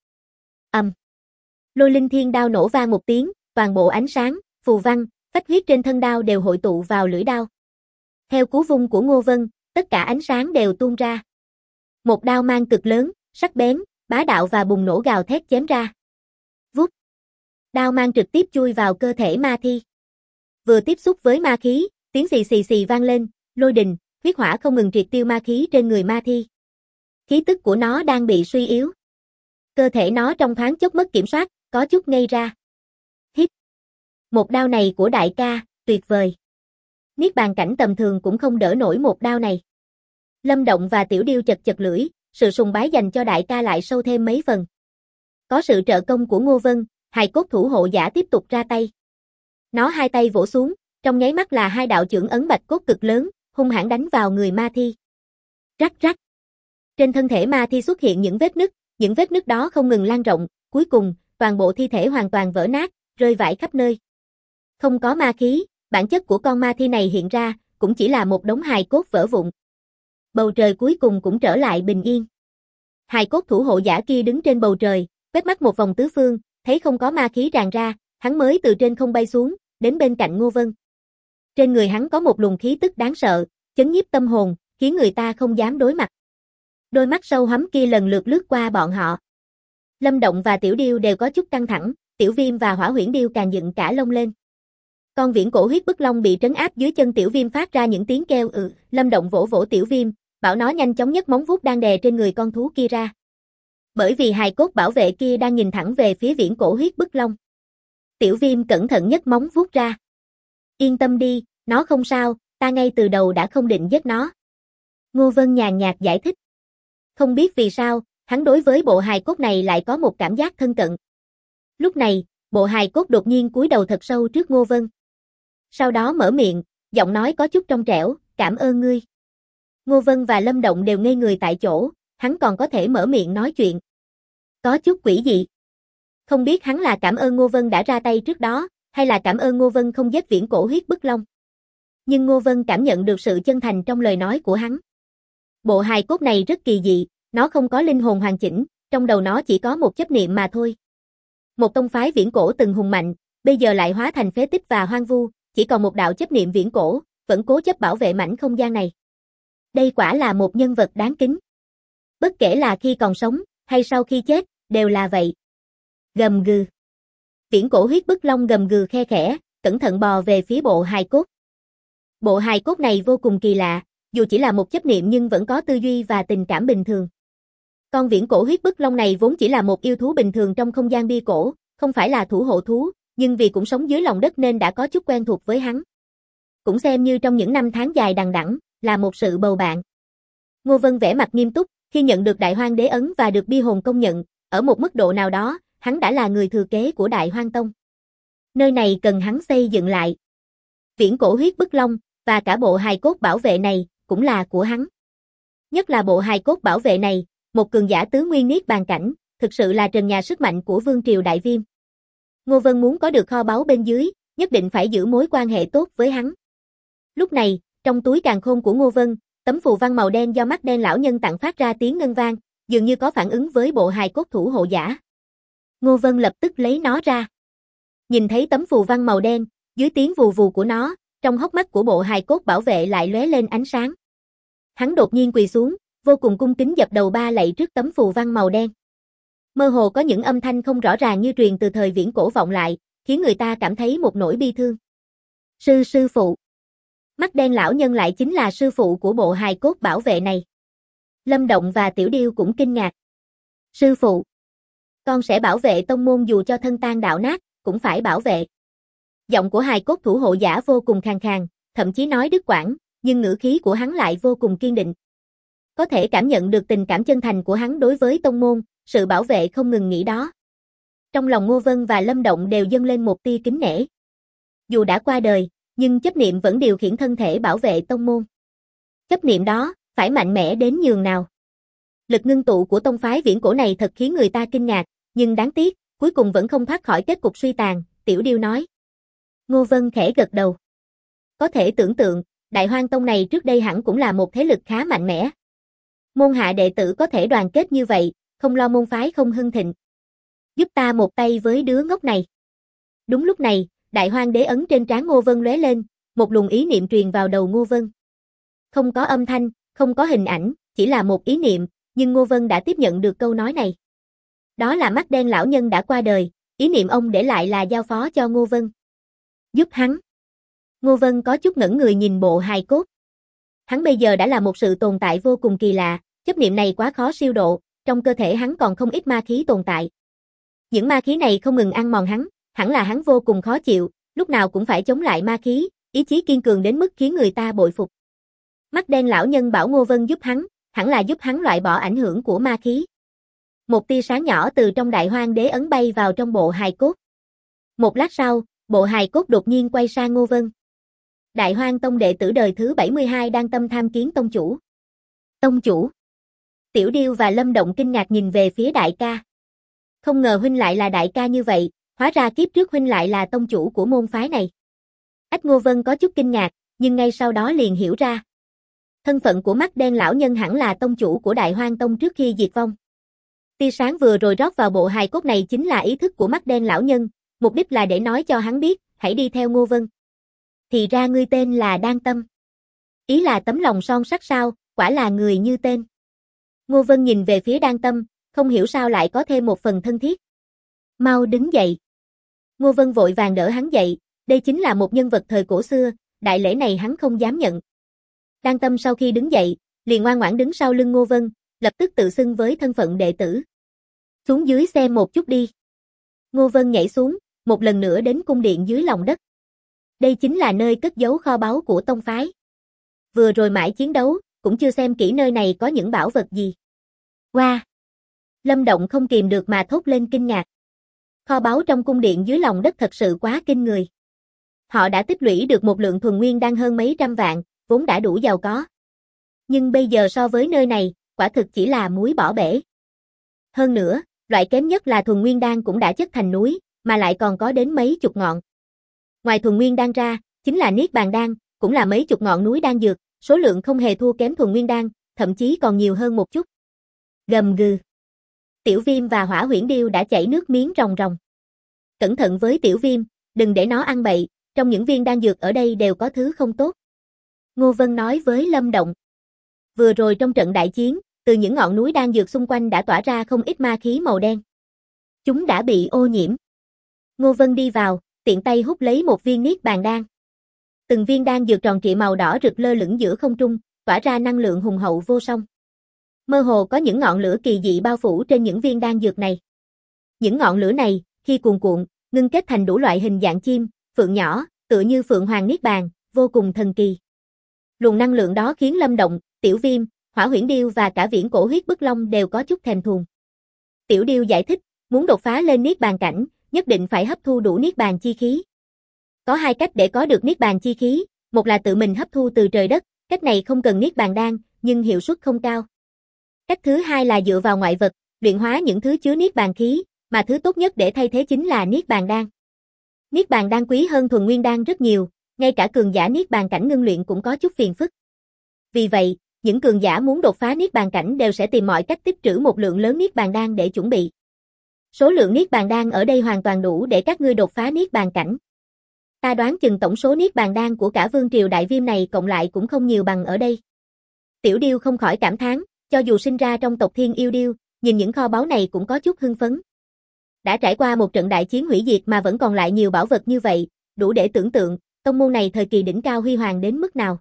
Lôi Linh Thiên Đao nổ vang một tiếng, toàn bộ ánh sáng, phù văn, phách huyết trên thân đao đều hội tụ vào lưỡi đao. Theo cú vung của Ngô Vân, tất cả ánh sáng đều tuôn ra. Một đao mang cực lớn, sắc bén, bá đạo và bùng nổ gào thét chém ra. Vút. Đao mang trực tiếp chui vào cơ thể ma thi. Vừa tiếp xúc với ma khí, tiếng xì xì xì vang lên, lôi đình, huyết hỏa không ngừng triệt tiêu ma khí trên người ma thi. Khí tức của nó đang bị suy yếu. Cơ thể nó trong thoáng chốc mất kiểm soát, có chút ngây ra. Hít. Một đao này của đại ca, tuyệt vời. Niết bàn cảnh tầm thường cũng không đỡ nổi một đao này. Lâm Động và Tiểu Điêu chật chật lưỡi, sự sùng bái dành cho đại ca lại sâu thêm mấy phần. Có sự trợ công của Ngô Vân, hài cốt thủ hộ giả tiếp tục ra tay. Nó hai tay vỗ xuống, trong nháy mắt là hai đạo chưởng ấn bạch cốt cực lớn, hung hãn đánh vào người ma thi. Rắc rắc. Trên thân thể ma thi xuất hiện những vết nứt đó không ngừng lan rộng, cuối cùng, toàn bộ thi thể hoàn toàn vỡ nát, rơi vãi khắp nơi. Không có ma khí, bản chất của con ma thi này hiện ra, cũng chỉ là một đống hài cốt vỡ vụn. Bầu trời cuối cùng cũng trở lại bình yên. Hài cốt thủ hộ giả kia đứng trên bầu trời, quét mắt một vòng tứ phương, thấy không có ma khí tràn ra, hắn mới từ trên không bay xuống, đến bên cạnh Ngô Vân. Trên người hắn có một luồng khí tức đáng sợ, chấn nhiếp tâm hồn, khiến người ta không dám đối mặt. Đôi mắt sâu hoắm kia lần lượt lướt qua bọn họ. Lâm Động và Tiểu Điêu đều có chút căng thẳng, Tiểu Viêm và Hỏa Huyễn Điêu càng dựng cả lông lên. Con viễn cổ huyết bức long bị trấn áp dưới chân Tiểu Viêm phát ra những tiếng kêu Lâm Động vỗ vỗ Tiểu Viêm, bảo nó nhanh chóng nhấc móng vuốt đang đè trên người con thú kia ra. Bởi vì hài cốt bảo vệ kia đang nhìn thẳng về phía viễn cổ huyết bức long. Tiểu Viêm cẩn thận nhấc móng vuốt ra. Yên tâm đi, nó không sao, ta ngay từ đầu đã không định giết nó. Ngô Vân nhàn nhạt giải thích. Không biết vì sao, hắn đối với bộ hài cốt này lại có một cảm giác thân cận. Lúc này, bộ hài cốt đột nhiên cúi đầu thật sâu trước Ngô Vân. Sau đó mở miệng, giọng nói có chút trong trẻo, cảm ơn ngươi. Ngô Vân và Lâm Động đều ngây người tại chỗ, hắn còn có thể mở miệng nói chuyện. Có chút quỷ dị. Không biết hắn là cảm ơn Ngô Vân đã ra tay trước đó, hay là cảm ơn Ngô Vân không giết viễn cổ huyết bức long. Nhưng Ngô Vân cảm nhận được sự chân thành trong lời nói của hắn. Bộ hài cốt này rất kỳ dị, nó không có linh hồn hoàn chỉnh, trong đầu nó chỉ có một chấp niệm mà thôi. Một tông phái viễn cổ từng hùng mạnh, bây giờ lại hóa thành phế tích và hoang vu, chỉ còn một đạo chấp niệm viễn cổ, vẫn cố chấp bảo vệ mảnh không gian này. Đây quả là một nhân vật đáng kính. Bất kể là khi còn sống, hay sau khi chết, đều là vậy. Gầm gừ. Viễn cổ huyết bức long gầm gừ khe khẽ, cẩn thận bò về phía bộ hài cốt. Bộ hài cốt này vô cùng kỳ lạ, dù chỉ là một chấp niệm nhưng vẫn có tư duy và tình cảm bình thường. Con viễn cổ huyết bức long này vốn chỉ là một yêu thú bình thường trong không gian bia cổ, không phải là thủ hộ thú, nhưng vì cũng sống dưới lòng đất nên đã có chút quen thuộc với hắn. Cũng xem như trong những năm tháng dài đằng đẵng, là một sự bầu bạn. Ngô Vân vẻ mặt nghiêm túc, khi nhận được Đại Hoang Đế ấn và được bia hồn công nhận, ở một mức độ nào đó, hắn đã là người thừa kế của Đại Hoang Tông. Nơi này cần hắn xây dựng lại. Viễn cổ huyết bức long, và cả bộ hài cốt bảo vệ này, cũng là của hắn. Nhất là bộ hài cốt bảo vệ này, một cường giả tứ nguyên niết bàn cảnh, thực sự là trần nhà sức mạnh của Vương triều Đại Viêm. Ngô Vân muốn có được kho báu bên dưới, nhất định phải giữ mối quan hệ tốt với hắn. Lúc này, trong túi càn khôn của Ngô Vân, tấm phù văn màu đen do mắt đen lão nhân tặng phát ra tiếng ngân vang, dường như có phản ứng với bộ hài cốt thủ hộ giả. Ngô Vân lập tức lấy nó ra. Nhìn thấy tấm phù văn màu đen, dưới tiếng vù vù của nó, trong hốc mắt của bộ hài cốt bảo vệ lại lóe lên ánh sáng. Hắn đột nhiên quỳ xuống, vô cùng cung kính dập đầu ba lạy trước tấm phù văn màu đen. Mơ hồ có những âm thanh không rõ ràng như truyền từ thời viễn cổ vọng lại, khiến người ta cảm thấy một nỗi bi thương. Sư phụ. Mắt đen lão nhân lại chính là sư phụ của bộ hài cốt bảo vệ này. Lâm Động và Tiểu Điêu cũng kinh ngạc. Sư phụ. Con sẽ bảo vệ tông môn dù cho thân tan đạo nát, cũng phải bảo vệ. Giọng của hài cốt thủ hộ giả vô cùng khàn khàn, thậm chí nói đứt quãng, nhưng ngữ khí của hắn lại vô cùng kiên định. Có thể cảm nhận được tình cảm chân thành của hắn đối với tông môn, sự bảo vệ không ngừng nghỉ đó. Trong lòng Ngô Vân và Lâm Động đều dâng lên một tia kính nể. Dù đã qua đời, nhưng chấp niệm vẫn điều khiển thân thể bảo vệ tông môn. Chấp niệm đó, phải mạnh mẽ đến nhường nào. Lực ngưng tụ của tông phái viễn cổ này thật khiến người ta kinh ngạc, nhưng đáng tiếc, cuối cùng vẫn không thoát khỏi kết cục suy tàn, Tiểu Điêu nói. Ngô Vân khẽ gật đầu. Có thể tưởng tượng, Đại Hoang Tông này trước đây hẳn cũng là một thế lực khá mạnh mẽ. Môn hạ đệ tử có thể đoàn kết như vậy, không lo môn phái không hưng thịnh. Giúp ta một tay với đứa ngốc này. Đúng lúc này, Đại Hoang Đế ấn trên trán Ngô Vân lóe lên, một luồng ý niệm truyền vào đầu Ngô Vân. Không có âm thanh, không có hình ảnh, chỉ là một ý niệm, nhưng Ngô Vân đã tiếp nhận được câu nói này. Đó là mắt đen lão nhân đã qua đời, ý niệm ông để lại là giao phó cho Ngô Vân. Giúp hắn. Ngô Vân có chút ngẩn người nhìn bộ hài cốt. Hắn bây giờ đã là một sự tồn tại vô cùng kỳ lạ, chấp niệm này quá khó siêu độ, trong cơ thể hắn còn không ít ma khí tồn tại. Những ma khí này không ngừng ăn mòn hắn, hẳn là hắn vô cùng khó chịu, lúc nào cũng phải chống lại ma khí, ý chí kiên cường đến mức khiến người ta bội phục. Mắt đen lão nhân bảo Ngô Vân giúp hắn, hẳn là giúp hắn loại bỏ ảnh hưởng của ma khí. Một tia sáng nhỏ từ trong Đại Hoang Đế ấn bay vào trong bộ hài cốt. Một lát sau, bộ hài cốt đột nhiên quay sang Ngô Vân. Đại Hoang Tông đệ tử đời thứ 72 đang tâm tham kiến tông chủ. Tông chủ. Tiểu Điêu và Lâm Động kinh ngạc nhìn về phía đại ca. Không ngờ huynh lại là đại ca như vậy, hóa ra kiếp trước huynh lại là tông chủ của môn phái này. Ách Ngô Vân có chút kinh ngạc, nhưng ngay sau đó liền hiểu ra. Thân phận của mắt đen lão nhân hẳn là tông chủ của Đại Hoang Tông trước khi diệt vong. Tia sáng vừa rồi rót vào bộ hài cốt này chính là ý thức của mắt đen lão nhân, mục đích là để nói cho hắn biết, hãy đi theo Ngô Vân. Thì ra ngươi tên là Đan Tâm. Ý là tấm lòng son sắt sao, quả là người như tên. Ngô Vân nhìn về phía Đan Tâm, không hiểu sao lại có thêm một phần thân thiết. Mau đứng dậy. Ngô Vân vội vàng đỡ hắn dậy, đây chính là một nhân vật thời cổ xưa, đại lễ này hắn không dám nhận. Đan Tâm sau khi đứng dậy, liền ngoan ngoãn đứng sau lưng Ngô Vân, lập tức tự xưng với thân phận đệ tử. Xuống dưới xem một chút đi. Ngô Vân nhảy xuống, một lần nữa đến cung điện dưới lòng đất. Đây chính là nơi cất giấu kho báu của tông phái. Vừa rồi mãi chiến đấu, cũng chưa xem kỹ nơi này có những bảo vật gì. Wow! Lâm Động không kìm được mà thốt lên kinh ngạc. Kho báu trong cung điện dưới lòng đất thật sự quá kinh người. Họ đã tích lũy được một lượng thuần nguyên đan hơn mấy trăm vạn, vốn đã đủ giàu có. Nhưng bây giờ so với nơi này, quả thực chỉ là muối bỏ bể. Hơn nữa, loại kém nhất là thuần nguyên đan cũng đã chất thành núi, mà lại còn có đến mấy chục ngọn. Ngoài thuần nguyên đan ra, chính là niết bàn đan, cũng là mấy chục ngọn núi đan dược, số lượng không hề thua kém thuần nguyên đan, thậm chí còn nhiều hơn một chút. Gầm gừ. Tiểu Viêm và Hỏa Huyễn Điêu đã chảy nước miếng ròng ròng. Cẩn thận với Tiểu Viêm, đừng để nó ăn bậy, trong những viên đan dược ở đây đều có thứ không tốt. Ngô Vân nói với Lâm Động. Vừa rồi trong trận đại chiến, từ những ngọn núi đan dược xung quanh đã tỏa ra không ít ma khí màu đen. Chúng đã bị ô nhiễm. Ngô Vân đi vào, tiện tay hút lấy một viên niết bàn đan. Từng viên đan dược tròn trịa màu đỏ rực lơ lửng giữa không trung, tỏa ra năng lượng hùng hậu vô song. Mơ hồ có những ngọn lửa kỳ dị bao phủ trên những viên đan dược này. Những ngọn lửa này, khi cuồn cuộn, ngưng kết thành đủ loại hình dạng chim, phượng nhỏ, tựa như phượng hoàng niết bàn, vô cùng thần kỳ. Luồng năng lượng đó khiến Lâm Động, Tiểu Viêm, Hỏa Huyễn Điêu và cả Viễn Cổ Huyết Bức Long đều có chút thèm thuồng. Tiểu Điêu giải thích, muốn đột phá lên niết bàn cảnh, nhất định phải hấp thu đủ niết bàn chi khí. Có hai cách để có được niết bàn chi khí, một là tự mình hấp thu từ trời đất, cách này không cần niết bàn đan, nhưng hiệu suất không cao. Cách thứ hai là dựa vào ngoại vật, luyện hóa những thứ chứa niết bàn khí, mà thứ tốt nhất để thay thế chính là niết bàn đan. Niết bàn đan quý hơn thuần nguyên đan rất nhiều, ngay cả cường giả niết bàn cảnh ngưng luyện cũng có chút phiền phức. Vì vậy, những cường giả muốn đột phá niết bàn cảnh đều sẽ tìm mọi cách tích trữ một lượng lớn niết bàn đan để chuẩn bị. Số lượng niết bàn đan ở đây hoàn toàn đủ để các ngươi đột phá niết bàn cảnh. Ta đoán chừng tổng số niết bàn đan của cả vương triều Đại Viêm này cộng lại cũng không nhiều bằng ở đây. Tiểu Điêu không khỏi cảm thán, cho dù sinh ra trong tộc Thiên Yêu Điêu, nhìn những kho báu này cũng có chút hưng phấn. Đã trải qua một trận đại chiến hủy diệt mà vẫn còn lại nhiều bảo vật như vậy, đủ để tưởng tượng, tông môn này thời kỳ đỉnh cao huy hoàng đến mức nào.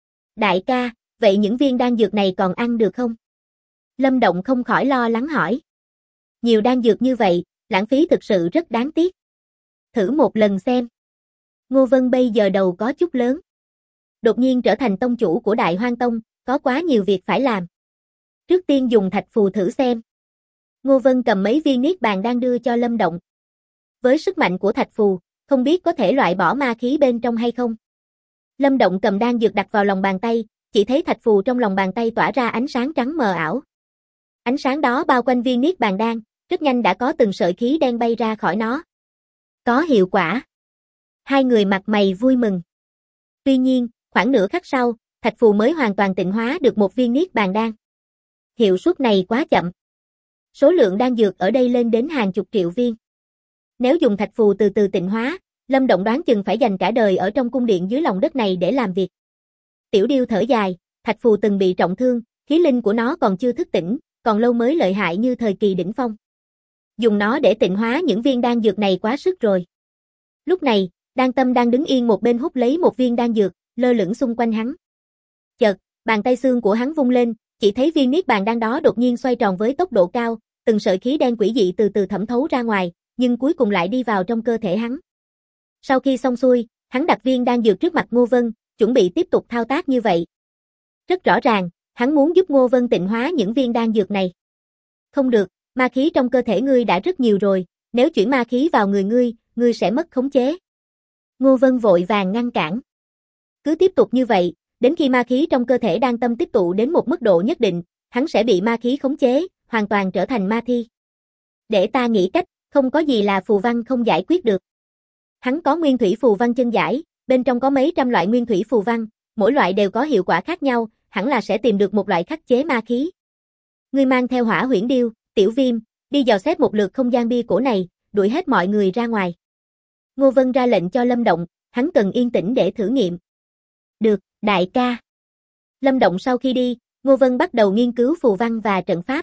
Đại ca, vậy những viên đan dược này còn ăn được không? Lâm Động không khỏi lo lắng hỏi. Nhiều đan dược như vậy, lãng phí thực sự rất đáng tiếc. Thử một lần xem. Ngô Vân bây giờ đầu có chút lớn. Đột nhiên trở thành tông chủ của Đại Hoang Tông, có quá nhiều việc phải làm. Trước tiên dùng thạch phù thử xem. Ngô Vân cầm mấy viên niết bàn đan đưa cho Lâm Động. Với sức mạnh của thạch phù, không biết có thể loại bỏ ma khí bên trong hay không. Lâm Động cầm đan dược đặt vào lòng bàn tay, chỉ thấy thạch phù trong lòng bàn tay tỏa ra ánh sáng trắng mờ ảo. Ánh sáng đó bao quanh viên niết bàn đan, rất nhanh đã có từng sợi khí đen bay ra khỏi nó. Có hiệu quả. Hai người mặt mày vui mừng. Tuy nhiên, khoảng nửa khắc sau, thạch phù mới hoàn toàn tịnh hóa được một viên niết bàn đan. Hiệu suất này quá chậm. Số lượng đan dược ở đây lên đến hàng chục triệu viên. Nếu dùng thạch phù từ từ tịnh hóa, Lâm Động đoán chừng phải dành cả đời ở trong cung điện dưới lòng đất này để làm việc. Tiểu Điêu thở dài, thạch phù từng bị trọng thương, khí linh của nó còn chưa thức tỉnh, còn lâu mới lợi hại như thời kỳ đỉnh phong. Dùng nó để tịnh hóa những viên đan dược này quá sức rồi. Lúc này, Đan Tâm đang đứng yên một bên hút lấy một viên đan dược, lơ lửng xung quanh hắn. Chợt, bàn tay xương của hắn vung lên, chỉ thấy viên niết bàn đan đó đột nhiên xoay tròn với tốc độ cao, từng sợi khí đen quỷ dị từ từ thẩm thấu ra ngoài, nhưng cuối cùng lại đi vào trong cơ thể hắn. Sau khi xong xuôi, hắn đặt viên đan dược trước mặt Ngô Vân, chuẩn bị tiếp tục thao tác như vậy. Rất rõ ràng, hắn muốn giúp Ngô Vân tịnh hóa những viên đan dược này. Không được, ma khí trong cơ thể ngươi đã rất nhiều rồi, nếu chuyển ma khí vào người ngươi sẽ mất khống chế. Ngô Vân vội vàng ngăn cản. Cứ tiếp tục như vậy, đến khi ma khí trong cơ thể Đan Tâm tích tụ đến một mức độ nhất định, hắn sẽ bị ma khí khống chế, hoàn toàn trở thành ma thi. Để ta nghĩ cách, không có gì là phù văn không giải quyết được. Hắn có nguyên thủy phù văn chân giải, bên trong có mấy trăm loại nguyên thủy phù văn, mỗi loại đều có hiệu quả khác nhau, hẳn là sẽ tìm được một loại khắc chế ma khí. Ngươi mang theo Hỏa Huyễn Điêu, Tiểu Viêm, đi dò xét một lượt không gian bia cổ này, đuổi hết mọi người ra ngoài. Ngô Vân ra lệnh cho Lâm Động, hắn cần yên tĩnh để thử nghiệm. Được, đại ca. Lâm Động sau khi đi, Ngô Vân bắt đầu nghiên cứu phù văn và trận pháp.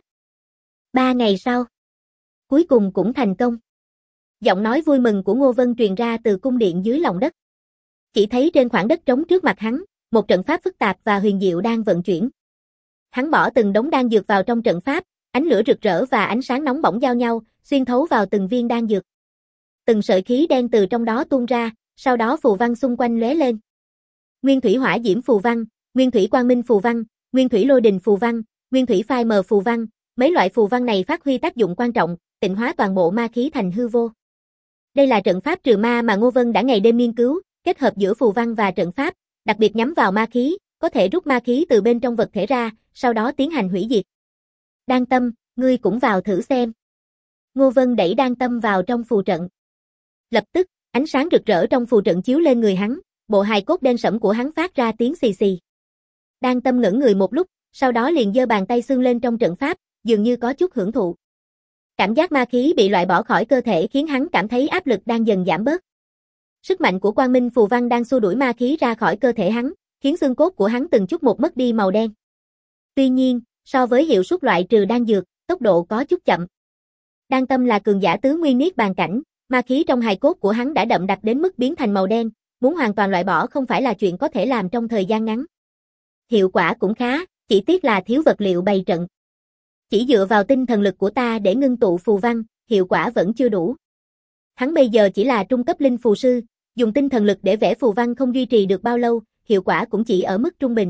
3 ngày sau, cuối cùng cũng thành công. Giọng nói vui mừng của Ngô Vân truyền ra từ cung điện dưới lòng đất. Chỉ thấy trên khoảng đất trống trước mặt hắn, một trận pháp phức tạp và huyền diệu đang vận chuyển. Hắn bỏ từng đống đan dược vào trong trận pháp, ánh lửa rực rỡ và ánh sáng nóng bỏng giao nhau, xuyên thấu vào từng viên đan dược. Từng sợi khí đen từ trong đó tuôn ra, sau đó phù văn xung quanh lóe lên. Nguyên thủy hỏa diễm phù văn, nguyên thủy quang minh phù văn, nguyên thủy lôi đình phù văn, nguyên thủy phai mờ phù văn, mấy loại phù văn này phát huy tác dụng quan trọng, tịnh hóa toàn bộ ma khí thành hư vô. Đây là trận pháp trừ ma mà Ngô Vân đã ngày đêm nghiên cứu, kết hợp giữa phù văn và trận pháp, đặc biệt nhắm vào ma khí, có thể rút ma khí từ bên trong vật thể ra, sau đó tiến hành hủy diệt. Đan Tâm, ngươi cũng vào thử xem. Ngô Vân đẩy Đan Tâm vào trong phù trận. Lập tức, ánh sáng rực rỡ trong phù trận chiếu lên người hắn, bộ hài cốt đen sẫm của hắn phát ra tiếng xì xì. Đan Tâm ngẩn người một lúc, sau đó liền giơ bàn tay xương lên trong trận pháp, dường như có chút hưởng thụ. Cảm giác ma khí bị loại bỏ khỏi cơ thể khiến hắn cảm thấy áp lực đang dần giảm bớt. Sức mạnh của quang minh phù văn đang xua đuổi ma khí ra khỏi cơ thể hắn, khiến xương cốt của hắn từng chút một mất đi màu đen. Tuy nhiên, so với hiệu suất loại trừ đan dược, tốc độ có chút chậm. Đan Tâm là cường giả tứ nguyên niết bàn cảnh, ma khí trong hài cốt của hắn đã đậm đặc đến mức biến thành màu đen, muốn hoàn toàn loại bỏ không phải là chuyện có thể làm trong thời gian ngắn. Hiệu quả cũng khá, chỉ tiếc là thiếu vật liệu bày trận. Chỉ dựa vào tinh thần lực của ta để ngưng tụ phù văn, hiệu quả vẫn chưa đủ. Hắn bây giờ chỉ là trung cấp linh phù sư, dùng tinh thần lực để vẽ phù văn không duy trì được bao lâu, hiệu quả cũng chỉ ở mức trung bình.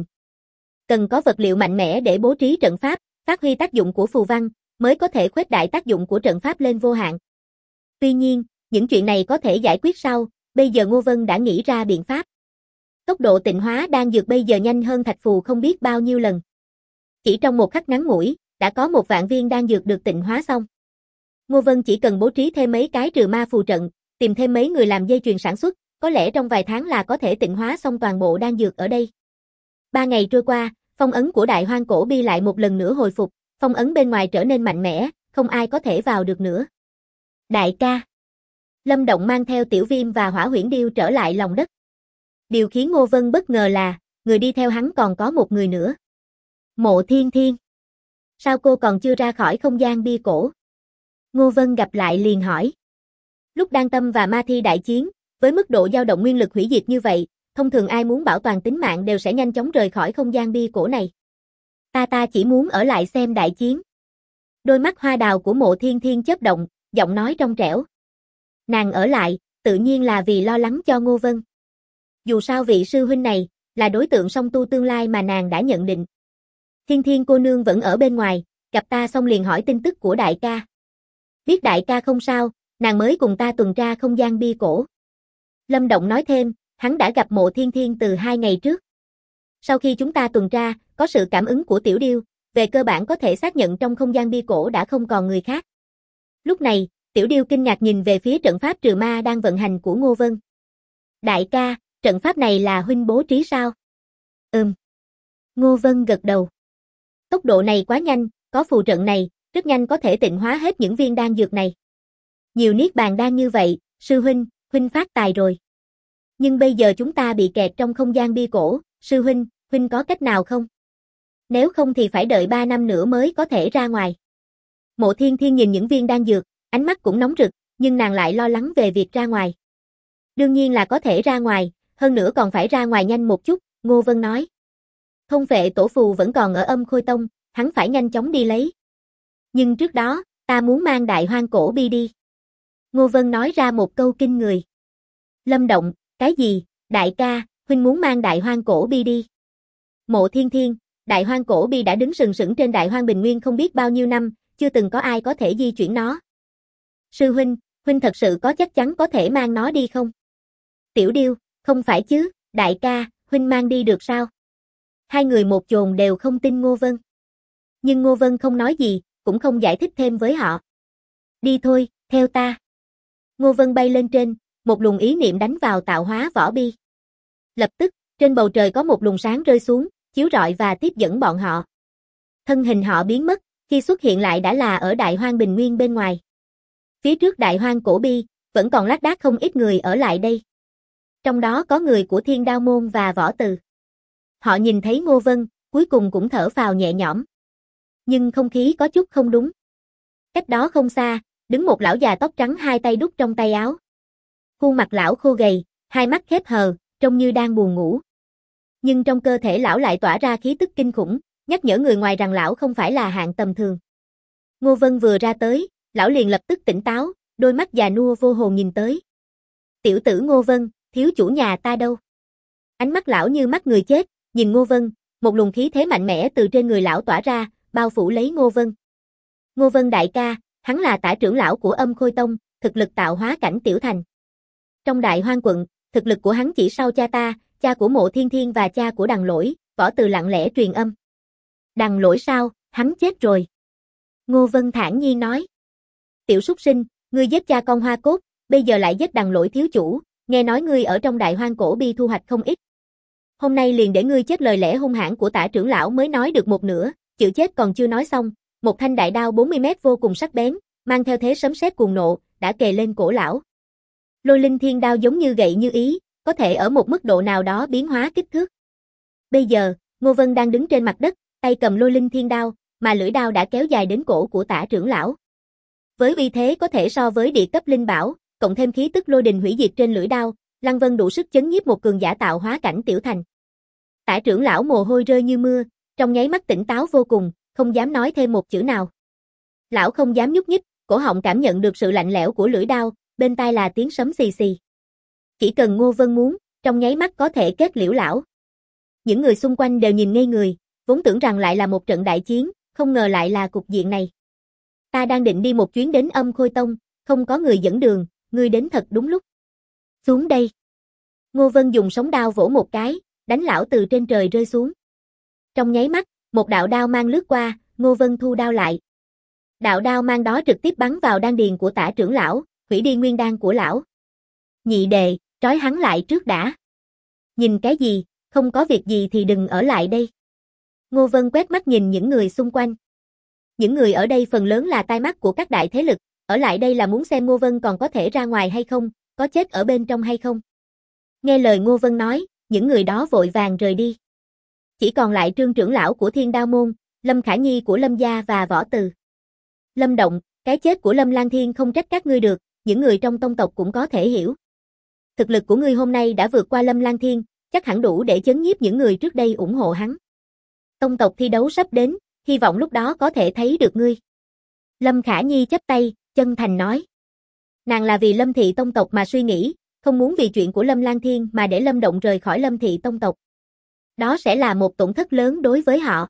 Cần có vật liệu mạnh mẽ để bố trí trận pháp, phát huy tác dụng của phù văn, mới có thể khuếch đại tác dụng của trận pháp lên vô hạn. Tuy nhiên, những chuyện này có thể giải quyết sau, bây giờ Ngô Vân đã nghĩ ra biện pháp. Tốc độ tịnh hóa đan dược bây giờ nhanh hơn thạch phù không biết bao nhiêu lần. Chỉ trong một khắc ngắn ngủi, đã có 1.000 viên đan dược được tịnh hóa xong. Ngô Vân chỉ cần bố trí thêm mấy cái trừ ma phù trận, tìm thêm mấy người làm dây chuyền sản xuất, có lẽ trong vài tháng là có thể tịnh hóa xong toàn bộ đan dược ở đây. 3 ngày trôi qua, phong ấn của Đại Hoang Cổ Bi lại một lần nữa hồi phục, phong ấn bên ngoài trở nên mạnh mẽ, không ai có thể vào được nữa. Đại ca. Lâm Động mang theo Tiểu Viêm và Hỏa Huyễn Điêu trở lại lòng đất. Điều khiến Ngô Vân bất ngờ là, người đi theo hắn còn có một người nữa. Mộ Thiên Thiên. Sao cô còn chưa ra khỏi không gian bia cổ? Ngô Vân gặp lại liền hỏi. Lúc Đan Tâm và Ma Thi đại chiến, với mức độ dao động nguyên lực hủy diệt như vậy, thông thường ai muốn bảo toàn tính mạng đều sẽ nhanh chóng rời khỏi không gian bia cổ này. Ta chỉ muốn ở lại xem đại chiến. Đôi mắt hoa đào của Mộ Thiên Thiên chớp động, giọng nói trong trẻo. Nàng ở lại, tự nhiên là vì lo lắng cho Ngô Vân. Dù sao vị sư huynh này, là đối tượng song tu tương lai mà nàng đã nhận định. Thiên Thiên cô nương vẫn ở bên ngoài, gặp ta xong liền hỏi tin tức của đại ca. Biết đại ca không sao, nàng mới cùng ta tuần tra không gian bia cổ. Lâm Động nói thêm, hắn đã gặp Mộ Thiên Thiên từ 2 ngày trước. Sau khi chúng ta tuần tra, có sự cảm ứng của Tiểu Điêu, về cơ bản có thể xác nhận trong không gian bia cổ đã không còn người khác. Lúc này, Tiểu Điêu kinh ngạc nhìn về phía trận pháp trừ ma đang vận hành của Ngô Vân. Đại ca, trận pháp này là huynh bố trí sao? Ngô Vân gật đầu. Tốc độ này quá nhanh, có phù trận này, rất nhanh có thể tịnh hóa hết những viên đan dược này. Nhiều niết bàn đan như vậy, sư huynh phát tài rồi. Nhưng bây giờ chúng ta bị kẹt trong không gian bia cổ, sư huynh có cách nào không? Nếu không thì phải đợi 3 năm nữa mới có thể ra ngoài. Mộ Thiên Thiên nhìn những viên đan dược, ánh mắt cũng nóng rực, nhưng nàng lại lo lắng về việc ra ngoài. Đương nhiên là có thể ra ngoài, hơn nữa còn phải ra ngoài nhanh một chút, Ngô Vân nói. Thôn Vệ tổ phù vẫn còn ở Âm Khôi Tông, hắn phải nhanh chóng đi lấy. Nhưng trước đó, ta muốn mang Đại Hoang Cổ Bi đi. Ngô Vân nói ra một câu kinh người. Lâm Động, cái gì, đại ca, huynh muốn mang Đại Hoang Cổ Bi đi. Mộ Thiên Thiên, Đại Hoang Cổ Bi đã đứng sừng sững trên Đại Hoang Bình Nguyên không biết bao nhiêu năm, chưa từng có ai có thể di chuyển nó. Sư huynh thật sự có chắc chắn có thể mang nó đi không? Tiểu Điêu, không phải chứ, đại ca, huynh mang đi được sao? Hai người một chồn đều không tin Ngô Vân. Nhưng Ngô Vân không nói gì, cũng không giải thích thêm với họ. Đi thôi, theo ta. Ngô Vân bay lên trên, một luồng ý niệm đánh vào tạo hóa vỏ bi. Lập tức, trên bầu trời có một luồng sáng rơi xuống, chiếu rọi và tiếp dẫn bọn họ. Thân hình họ biến mất, khi xuất hiện lại đã là ở Đại Hoang Bình Nguyên bên ngoài. Phía trước Đại Hoang Cổ Bi, vẫn còn lác đác không ít người ở lại đây. Trong đó có người của Thiên Đao Môn và Võ Từ. Họ nhìn thấy Ngô Vân, cuối cùng cũng thở phào nhẹ nhõm. Nhưng không khí có chút không đúng. Cách đó không xa, đứng một lão già tóc trắng hai tay đút trong tay áo. Khuôn mặt lão khô gầy, hai mắt khép hờ, trông như đang buồn ngủ. Nhưng trong cơ thể lão lại tỏa ra khí tức kinh khủng, nhắc nhở người ngoài rằng lão không phải là hạng tầm thường. Ngô Vân vừa ra tới, lão liền lập tức tỉnh táo, đôi mắt già nua vô hồn nhìn tới. Tiểu tử Ngô Vân, thiếu chủ nhà ta đâu? Ánh mắt lão như mắt người chết, nhìn Ngô Vân, một luồng khí thế mạnh mẽ từ trên người lão tỏa ra, bao phủ lấy Ngô Vân. Ngô Vân đại ca, hắn là tả trưởng lão của Âm Khôi Tông, thực lực tạo hóa cảnh tiểu thành. Trong Đại Hoang quận, thực lực của hắn chỉ sau cha ta, cha của Mộ Thiên Thiên và cha của Đằng Lỗi, Võ Từ lặng lẽ truyền âm. Đằng Lỗi sao, hắn chết rồi. Ngô Vân thản nhiên nói. Tiểu súc sinh, ngươi giết cha con Hoa Cốt, bây giờ lại giết Đằng Lỗi thiếu chủ, nghe nói ngươi ở trong Đại Hoang cổ bi thu hoạch không ít. Hôm nay liền để ngươi chết lời lẽ hung hãn của tả trưởng lão mới nói được một nửa, chữ chết còn chưa nói xong, một thanh đại đao 40 mét vô cùng sắc bén, mang theo thế sấm sét cuồng nộ, đã kề lên cổ lão. Lôi linh thiên đao giống như gậy như ý, có thể ở một mức độ nào đó biến hóa kích thước. Bây giờ, Ngô Vân đang đứng trên mặt đất, tay cầm lôi linh thiên đao, mà lưỡi đao đã kéo dài đến cổ của tả trưởng lão. Với uy thế có thể so với địa cấp linh bảo, cộng thêm khí tức lôi đình hủy diệt trên lưỡi đao, Lăng Vân đủ sức chấn nhiếp một cường giả tạo hóa cảnh tiểu thành. Tả trưởng lão mồ hôi rơi như mưa, trong nháy mắt tỉnh táo vô cùng, không dám nói thêm một chữ nào. Lão không dám nhúc nhích, cổ họng cảm nhận được sự lạnh lẽo của lưỡi đao, bên tai là tiếng sấm xì xì. Chỉ cần Ngô Vân muốn, trong nháy mắt có thể kết liễu lão. Những người xung quanh đều nhìn ngây người, vốn tưởng rằng lại là một trận đại chiến, không ngờ lại là cục diện này. Ta đang định đi một chuyến đến Âm Khôi Tông, không có người dẫn đường, ngươi đến thật đúng lúc. Xuống đây. Ngô Vân dùng sóng đao vỗ một cái, đánh lão từ trên trời rơi xuống. Trong nháy mắt, một đạo đao mang lướt qua, Ngô Vân thu đao lại. Đạo đao mang đó trực tiếp bắn vào đan điền của tả trưởng lão, hủy đi nguyên đan của lão. Nhị đệ, trói hắn lại trước đã. Nhìn cái gì, không có việc gì thì đừng ở lại đây. Ngô Vân quét mắt nhìn những người xung quanh. Những người ở đây phần lớn là tai mắt của các đại thế lực, ở lại đây là muốn xem Ngô Vân còn có thể ra ngoài hay không, có chết ở bên trong hay không. Nghe lời Ngô Vân nói, những người đó vội vàng rời đi. Chỉ còn lại Trương trưởng lão của Thiên Đao Môn, Lâm Khả Nhi của Lâm gia và Võ Từ. Lâm Động, cái chết của Lâm Lang Thiên không trách các ngươi được, những người trong tông tộc cũng có thể hiểu. Thực lực của ngươi hôm nay đã vượt qua Lâm Lang Thiên, chắc hẳn đủ để chấn nhiếp những người trước đây ủng hộ hắn. Tông tộc thi đấu sắp đến, hy vọng lúc đó có thể thấy được ngươi. Lâm Khả Nhi chắp tay, chân thành nói. Nàng là vì Lâm thị tông tộc mà suy nghĩ, không muốn vì chuyện của Lâm Lang Thiên mà để Lâm Động rời khỏi Lâm thị tông tộc. Đó sẽ là một tổn thất lớn đối với họ.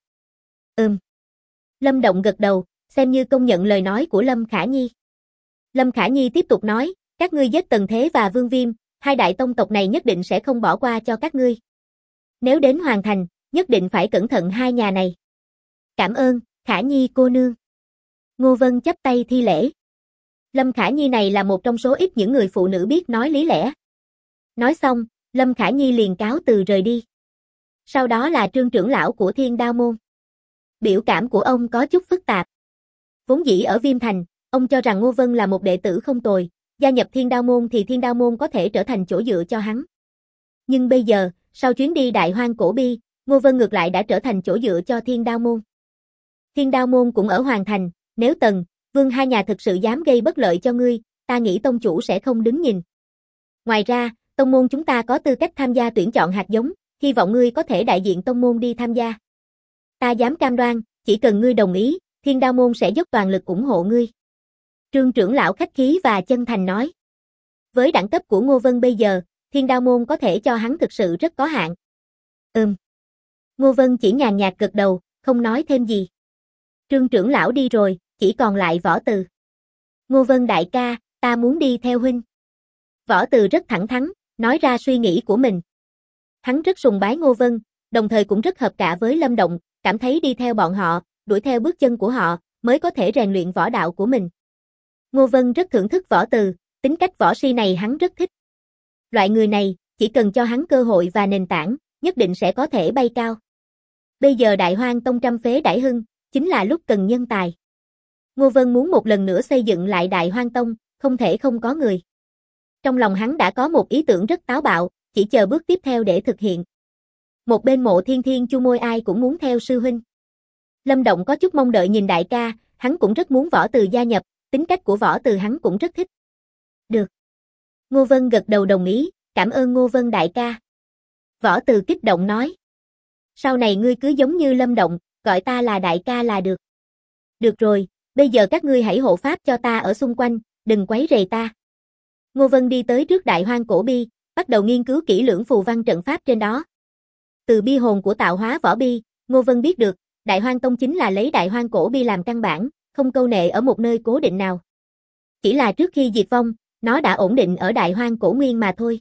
Lâm Động gật đầu, xem như công nhận lời nói của Lâm Khả Nhi. Lâm Khả Nhi tiếp tục nói, các ngươi giết Tần Thế và Vương Viêm, hai đại tông tộc này nhất định sẽ không bỏ qua cho các ngươi. Nếu đến Hoàng Thành, nhất định phải cẩn thận hai nhà này. Cảm ơn, Khả Nhi cô nương. Ngô Vân chắp tay thi lễ. Lâm Khả Nhi này là một trong số ít những người phụ nữ biết nói lý lẽ. Nói xong, Lâm Khả Nhi liền cáo từ rời đi. Sau đó là Trương trưởng lão của Thiên Đao Môn. Biểu cảm của ông có chút phức tạp. Vốn dĩ ở Viêm Thành, ông cho rằng Ngô Vân là một đệ tử không tồi, gia nhập Thiên Đao Môn thì Thiên Đao Môn có thể trở thành chỗ dựa cho hắn. Nhưng bây giờ, sau chuyến đi Đại Hoang cổ bi, Ngô Vân ngược lại đã trở thành chỗ dựa cho Thiên Đao Môn. Thiên Đao Môn cũng ở Hoàng Thành, nếu Tần, Vương hai nhà thực sự dám gây bất lợi cho ngươi, ta nghĩ tông chủ sẽ không đứng nhìn. Ngoài ra, tông môn chúng ta có tư cách tham gia tuyển chọn hạt giống, hy vọng ngươi có thể đại diện tông môn đi tham gia. Ta dám cam đoan, chỉ cần ngươi đồng ý, Thiên Đao Môn sẽ dốc toàn lực ủng hộ ngươi. Trương trưởng lão khách khí và chân thành nói. Với đẳng cấp của Ngô Vân bây giờ, Thiên Đao Môn có thể cho hắn thực sự rất có hạn. Ngô Vân chỉ nhàn nhạt gật đầu, không nói thêm gì. Trương trưởng lão đi rồi, chỉ còn lại Võ Từ. Ngô Vân đại ca, ta muốn đi theo huynh. Võ Từ rất thẳng thắn, nói ra suy nghĩ của mình. Hắn rất sùng bái Ngô Vân, đồng thời cũng rất hợp cả với Lâm Động, cảm thấy đi theo bọn họ, đuổi theo bước chân của họ, mới có thể rèn luyện võ đạo của mình. Ngô Vân rất thưởng thức Võ Từ, tính cách võ si này hắn rất thích. Loại người này, chỉ cần cho hắn cơ hội và nền tảng, nhất định sẽ có thể bay cao. Bây giờ Đại Hoang Tông trăm phế đại hưng, chính là lúc cần nhân tài. Ngô Vân muốn một lần nữa xây dựng lại Đại Hoang Tông, không thể không có người. Trong lòng hắn đã có một ý tưởng rất táo bạo, chỉ chờ bước tiếp theo để thực hiện. Một bên Mộ Thiên Thiên chu môi ai cũng muốn theo sư huynh. Lâm Động có chút mong đợi nhìn đại ca, hắn cũng rất muốn Võ Từ gia nhập, tính cách của Võ Từ hắn cũng rất thích. Được. Ngô Vân gật đầu đồng ý, cảm ơn Ngô Vân đại ca. Võ Từ kích động nói. Sau này ngươi cứ giống như Lâm Động, gọi ta là đại ca là được. Được rồi, bây giờ các ngươi hãy hộ pháp cho ta ở xung quanh, đừng quấy rầy ta. Ngô Vân đi tới trước Đại Hoang Cổ Bi, bắt đầu nghiên cứu kỹ lưỡng phù văn trận pháp trên đó. Từ bi hồn của tạo hóa võ bi, Ngô Vân biết được, Đại Hoang Tông chính là lấy Đại Hoang Cổ Bi làm căn bản, không câu nệ ở một nơi cố định nào. Chỉ là trước khi diệt vong, nó đã ổn định ở Đại Hoang Cổ Nguyên mà thôi.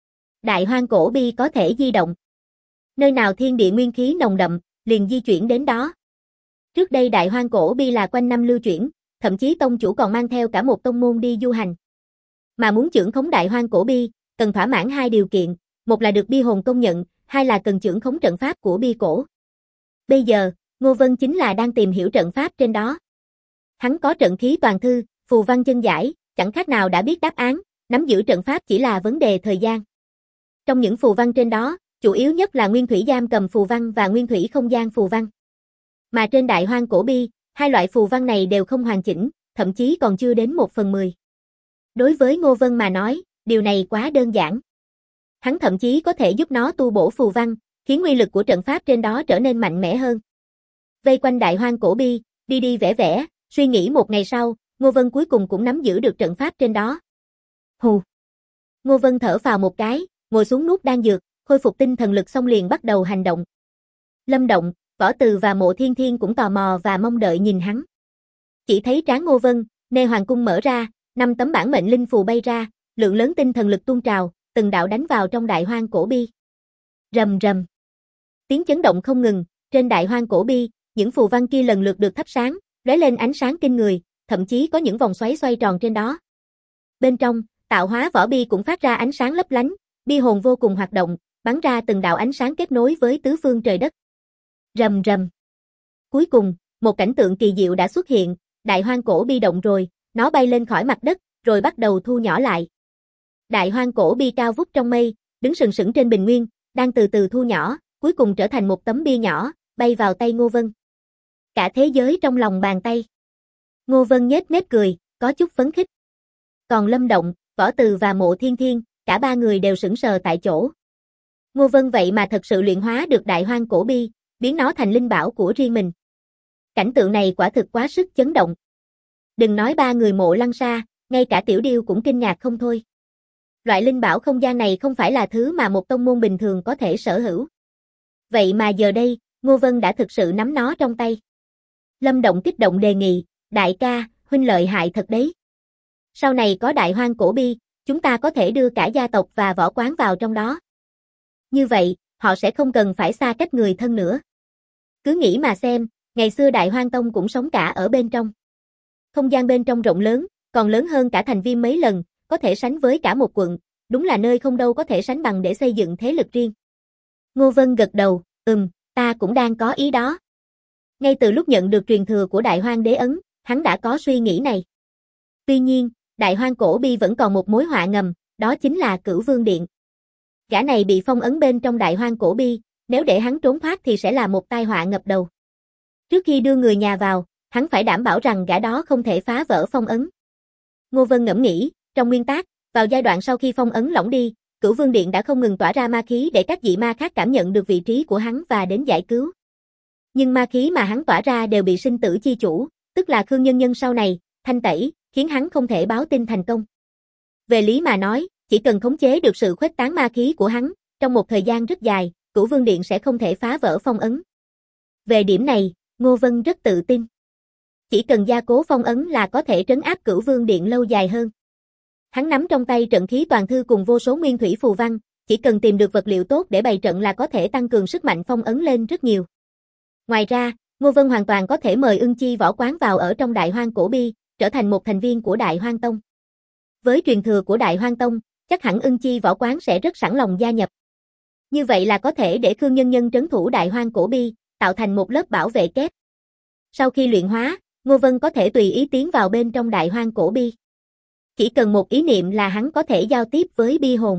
Đại Hoang Cổ Bi có thể di động. Nơi nào thiên địa nguyên khí nồng đậm, liền di chuyển đến đó. Trước đây Đại Hoang Cổ Bi là quanh năm lưu chuyển, thậm chí tông chủ còn mang theo cả một tông môn đi du hành. Mà muốn chưởng khống Đại Hoang Cổ Bi, cần thỏa mãn hai điều kiện, một là được bi hồn công nhận, hai là cần chưởng khống trận pháp của bi cổ. Bây giờ, Ngô Vân chính là đang tìm hiểu trận pháp trên đó. Hắn có trận khí toàn thư, phù văn chân giải, chẳng khác nào đã biết đáp án, nắm giữ trận pháp chỉ là vấn đề thời gian. Trong những phù văn trên đó, chủ yếu nhất là nguyên thủy giam cầm phù văn và nguyên thủy không gian phù văn. Mà trên Đại Hoang Cổ Bi, hai loại phù văn này đều không hoàn chỉnh, thậm chí còn chưa đến 1/10. Đối với Ngô Vân mà nói, điều này quá đơn giản. Hắn thậm chí có thể giúp nó tu bổ phù văn, khiến uy lực của trận pháp trên đó trở nên mạnh mẽ hơn. Vây quanh Đại Hoang Cổ Bi, đi đi vẽ vẽ, suy nghĩ một ngày sau, Ngô Vân cuối cùng cũng nắm giữ được trận pháp trên đó. Hù. Ngô Vân thở phào một cái, ngồi xuống nuốt đan dược, khôi phục tinh thần lực xong liền bắt đầu hành động. Lâm Động, Võ Từ và Mộ Thiên Thiên cũng tò mò và mong đợi nhìn hắn. Chỉ thấy trán Ngô Vân, nê hoàng cung mở ra, 5 tấm bản mệnh linh phù bay ra, lượng lớn tinh thần lực tuôn trào, từng đạo đánh vào trong Đại Hoang Cổ Bi. Rầm rầm. Tiếng chấn động không ngừng, trên Đại Hoang Cổ Bi, những phù văn kia lần lượt được thắp sáng, lóe lên ánh sáng kinh người, thậm chí có những vòng xoáy xoay tròn trên đó. Bên trong, tạo hóa võ bi cũng phát ra ánh sáng lấp lánh, bi hồn vô cùng hoạt động, bắn ra từng đạo ánh sáng kết nối với tứ phương trời đất. Rầm rầm. Cuối cùng, một cảnh tượng kỳ diệu đã xuất hiện, Đại Hoang Cổ Bi động rồi, nó bay lên khỏi mặt đất, rồi bắt đầu thu nhỏ lại. Đại Hoang Cổ Bi cao vút trong mây, đứng sừng sững trên bình nguyên, đang từ từ thu nhỏ, cuối cùng trở thành một tấm bia nhỏ, bay vào tay Ngô Vân. Cả thế giới trong lòng bàn tay. Ngô Vân nhếch mép cười, có chút phấn khích. Còn Lâm Động, Võ Từ và Mộ Thiên Thiên, cả ba người đều sững sờ tại chỗ. Ngô Vân vậy mà thật sự luyện hóa được Đại Hoang Cổ Bi, biến nó thành linh bảo của riêng mình. Cảnh tượng này quả thực quá sức chấn động. Đừng nói ba người Mộ Lăng Sa, ngay cả Tiểu Điêu cũng kinh ngạc không thôi. Loại linh bảo không gian này không phải là thứ mà một tông môn bình thường có thể sở hữu. Vậy mà giờ đây, Ngô Vân đã thực sự nắm nó trong tay. Lâm Động kích động đề nghị, đại ca, huynh lợi hại thật đấy. Sau này có Đại Hoang Cổ Bi, chúng ta có thể đưa cả gia tộc và võ quán vào trong đó. Như vậy, họ sẽ không cần phải xa cách người thân nữa. Cứ nghĩ mà xem, ngày xưa Đại Hoang Tông cũng sống cả ở bên trong. Không gian bên trong rộng lớn, còn lớn hơn cả Thành Viêm mấy lần, có thể sánh với cả một quận, đúng là nơi không đâu có thể sánh bằng để xây dựng thế lực riêng. Ngô Vân gật đầu, ta cũng đang có ý đó. Ngay từ lúc nhận được truyền thừa của Đại Hoang Đế Ấn, hắn đã có suy nghĩ này. Tuy nhiên, Đại Hoang Cổ Bi vẫn còn một mối họa ngầm, đó chính là Cửu Vương Điện. Gã này bị phong ấn bên trong Đại Hoang Cổ Bi, nếu để hắn trốn thoát thì sẽ là một tai họa ngập đầu. Trước khi đưa người nhà vào, hắn phải đảm bảo rằng gã đó không thể phá vỡ phong ấn. Ngô Vân ngẫm nghĩ, trong nguyên tắc, vào giai đoạn sau khi phong ấn lỏng đi, Cửu Vương Điện đã không ngừng tỏa ra ma khí để các dị ma khác cảm nhận được vị trí của hắn và đến giải cứu. Nhưng ma khí mà hắn tỏa ra đều bị sinh tử chi chủ, tức là Khương Nhân Nhân sau này, thanh tẩy, khiến hắn không thể báo tin thành công. Về lý mà nói, chỉ cần khống chế được sự khuếch tán ma khí của hắn, trong một thời gian rất dài, Cửu Vương Điện sẽ không thể phá vỡ phong ấn. Về điểm này, Ngô Vân rất tự tin. Chỉ cần gia cố phong ấn là có thể trấn áp Cửu Vương Điện lâu dài hơn. Hắn nắm trong tay trận khí toàn thư cùng vô số nguyên thủy phù văn, chỉ cần tìm được vật liệu tốt để bày trận là có thể tăng cường sức mạnh phong ấn lên rất nhiều. Ngoài ra, Ngô Vân hoàn toàn có thể mời Ưng Chi võ quán vào ở trong Đại Hoang Cổ Bi, trở thành một thành viên của Đại Hoang Tông. Với truyền thừa của Đại Hoang Tông, chắc hẳn Ưng Chi võ quán sẽ rất sẵn lòng gia nhập. Như vậy là có thể để Khương Nhân Nhân trấn thủ Đại Hoang Cổ Bi, tạo thành một lớp bảo vệ kép. Sau khi luyện hóa, Ngô Vân có thể tùy ý tiến vào bên trong Đại Hoang Cổ Bi. Chỉ cần một ý niệm là hắn có thể giao tiếp với bi hồn.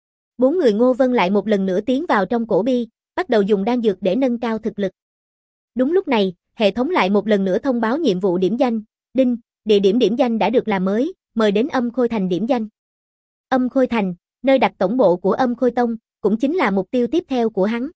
4 người Ngô Vân lại một lần nữa tiến vào trong cổ bi, bắt đầu dùng đan dược để nâng cao thực lực. Đúng lúc này, hệ thống lại một lần nữa thông báo nhiệm vụ điểm danh, đinh, địa điểm điểm danh đã được làm mới, mời đến Âm Khôi Thành điểm danh. Âm Khôi Thành, nơi đặt tổng bộ của Âm Khôi Tông, cũng chính là mục tiêu tiếp theo của hắn.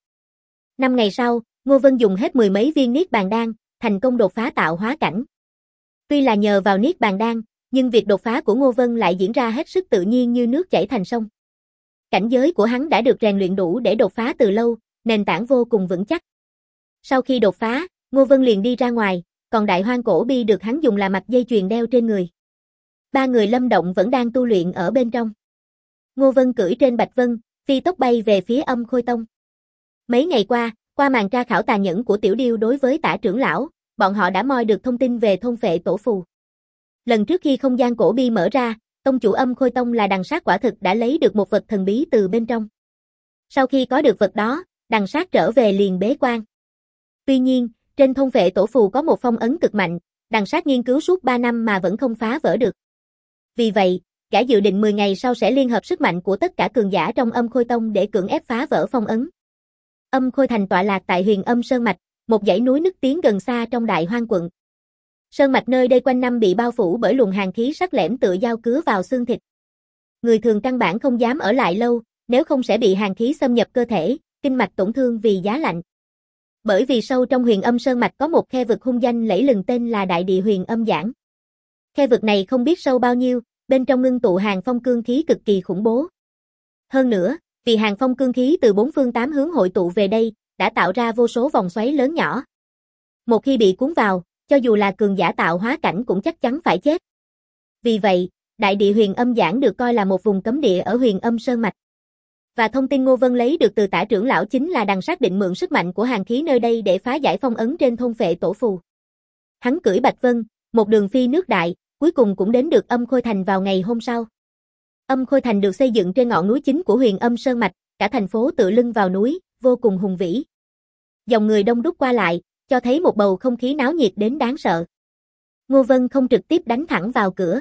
5 ngày sau, Ngô Vân dùng hết 10 mấy viên Niết Bàn Đan, thành công đột phá tạo hóa cảnh. Tuy là nhờ vào Niết Bàn Đan, nhưng việc đột phá của Ngô Vân lại diễn ra hết sức tự nhiên như nước chảy thành sông. Cảnh giới của hắn đã được rèn luyện đủ để đột phá từ lâu, nền tảng vô cùng vững chắc. Sau khi đột phá, Ngô Vân liền đi ra ngoài, còn Đại Hoang cổ bi được hắn dùng là mặt dây chuyền đeo trên người. 3 người Lâm Động vẫn đang tu luyện ở bên trong. Ngô Vân cưỡi trên Bạch Vân, phi tốc bay về phía Âm Khôi Tông. Mấy ngày qua màn tra khảo tàn nhẫn của Tiểu Điêu đối với Tả trưởng lão, bọn họ đã moi được thông tin về thôn phệ tổ phù. Lần trước khi không gian cổ bi mở ra, tông chủ Âm Khôi Tông là Đằng Sát quả thực đã lấy được một vật thần bí từ bên trong. Sau khi có được vật đó, Đằng Sát trở về liền bế quan. Tuy nhiên, trên thôn phệ tổ phù có một phong ấn cực mạnh, Đằng Sát nghiên cứu suốt 3 năm mà vẫn không phá vỡ được. Vì vậy, gã dự định 10 ngày sau sẽ liên hợp sức mạnh của tất cả cường giả trong Âm Khôi Tông để cưỡng ép phá vỡ phong ấn. Âm Khôi Thành tọa lạc tại Huyền Âm Sơn Mạch, một dãy núi nức tiếng gần xa trong Đại Hoang quận. Sơn mạch nơi đây quanh năm bị bao phủ bởi luồng hàn khí sắc lẻm tựa dao cứa vào xương thịt. Người thường căn bản không dám ở lại lâu, nếu không sẽ bị hàn khí xâm nhập cơ thể, kinh mạch tổn thương vì giá lạnh. Bởi vì sâu trong Huyền Âm Sơn mạch có một khe vực hung danh lẫy lừng tên là Đại Địa Huyền Âm Giảng. Khe vực này không biết sâu bao nhiêu, bên trong ngưng tụ hàn phong cương khí cực kỳ khủng bố. Hơn nữa, vì hàn phong cương khí từ 4 phương 8 hướng hội tụ về đây, đã tạo ra vô số vòng xoáy lớn nhỏ. Một khi bị cuốn vào, cho dù là cường giả tạo hóa cảnh cũng chắc chắn phải chết. Vì vậy, Đại Địa Huyền Âm Giảng được coi là một vùng cấm địa ở Huyền Âm Sơn mạch. Và thông tin Ngô Vân lấy được từ Tả trưởng lão chính là Đằng Sát định mượn sức mạnh của hàn khí nơi đây để phá giải phong ấn trên thôn phệ tổ phù. Hắn cưỡi Bạch Vân, một đường phi nước đại, cuối cùng cũng đến được Âm Khôi Thành vào ngày hôm sau. Âm Khôi Thành được xây dựng trên ngọn núi chính của Huyền Âm Sơn mạch, cả thành phố tựa lưng vào núi, vô cùng hùng vĩ. Dòng người đông đúc qua lại, cho thấy một bầu không khí náo nhiệt đến đáng sợ. Ngô Vân không trực tiếp đánh thẳng vào cửa.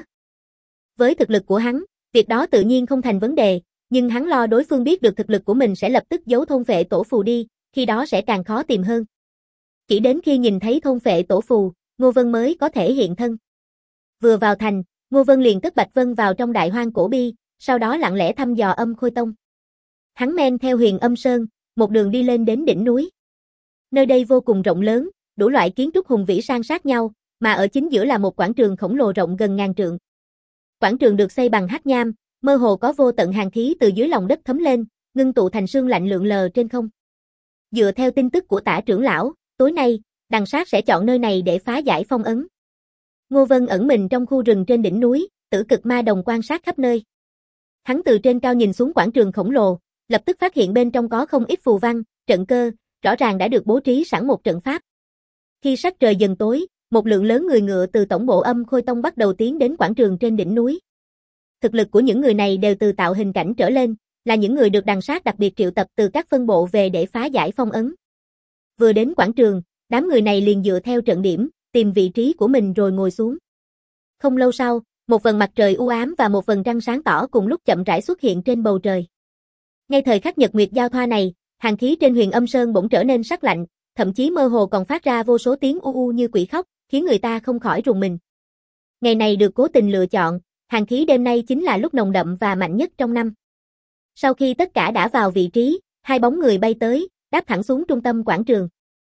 Với thực lực của hắn, việc đó tự nhiên không thành vấn đề, nhưng hắn lo đối phương biết được thực lực của mình sẽ lập tức giấu thôn phệ tổ phù đi, khi đó sẽ càng khó tìm hơn. Chỉ đến khi nhìn thấy thôn phệ tổ phù, Ngô Vân mới có thể hiện thân. Vừa vào thành, Ngô Vân liền cất Bạch Vân vào trong Đại Hoang cổ bi, sau đó lặng lẽ thăm dò Âm Khôi Tông. Hắn men theo Huyền Âm Sơn, một đường đi lên đến đỉnh núi. Nơi đây vô cùng rộng lớn, đủ loại kiến trúc hùng vĩ san sát nhau, mà ở chính giữa là một quảng trường khổng lồ rộng gần ngàn trượng. Quảng trường được xây bằng hắc nham, mơ hồ có vô tận hàn khí từ dưới lòng đất thấm lên, ngưng tụ thành sương lạnh lượn lờ trên không. Dựa theo tin tức của Tả trưởng lão, tối nay, Đằng Sát sẽ chọn nơi này để phá giải phong ấn. Ngô Vân ẩn mình trong khu rừng trên đỉnh núi, Tử Cực Ma Đồng quan sát khắp nơi. Hắn từ trên cao nhìn xuống quảng trường khổng lồ, lập tức phát hiện bên trong có không ít phù văn, trận cơ, rõ ràng đã được bố trí sẵn một trận pháp. Khi sắc trời dần tối, một lượng lớn người ngựa từ tổng bộ Âm Khôi Tông bắt đầu tiến đến quảng trường trên đỉnh núi. Thực lực của những người này đều từ tạo hình cảnh trở lên, là những người được Đằng Sát đặc biệt triệu tập từ các phân bộ về để phá giải phong ấn. Vừa đến quảng trường, đám người này liền dựa theo trận điểm, tìm vị trí của mình rồi ngồi xuống. Không lâu sau, một vầng mặt trời u ám và một vầng trăng sáng tỏ cùng lúc chậm rãi xuất hiện trên bầu trời. Ngay thời khắc nhật nguyệt giao thoa này, hàn khí trên Huyền Âm Sơn bỗng trở nên sắc lạnh, thậm chí mơ hồ còn phát ra vô số tiếng u u như quỷ khóc, khiến người ta không khỏi rùng mình. Ngày này được cố tình lựa chọn, hàn khí đêm nay chính là lúc nồng đậm và mạnh nhất trong năm. Sau khi tất cả đã vào vị trí, hai bóng người bay tới, đáp thẳng xuống trung tâm quảng trường.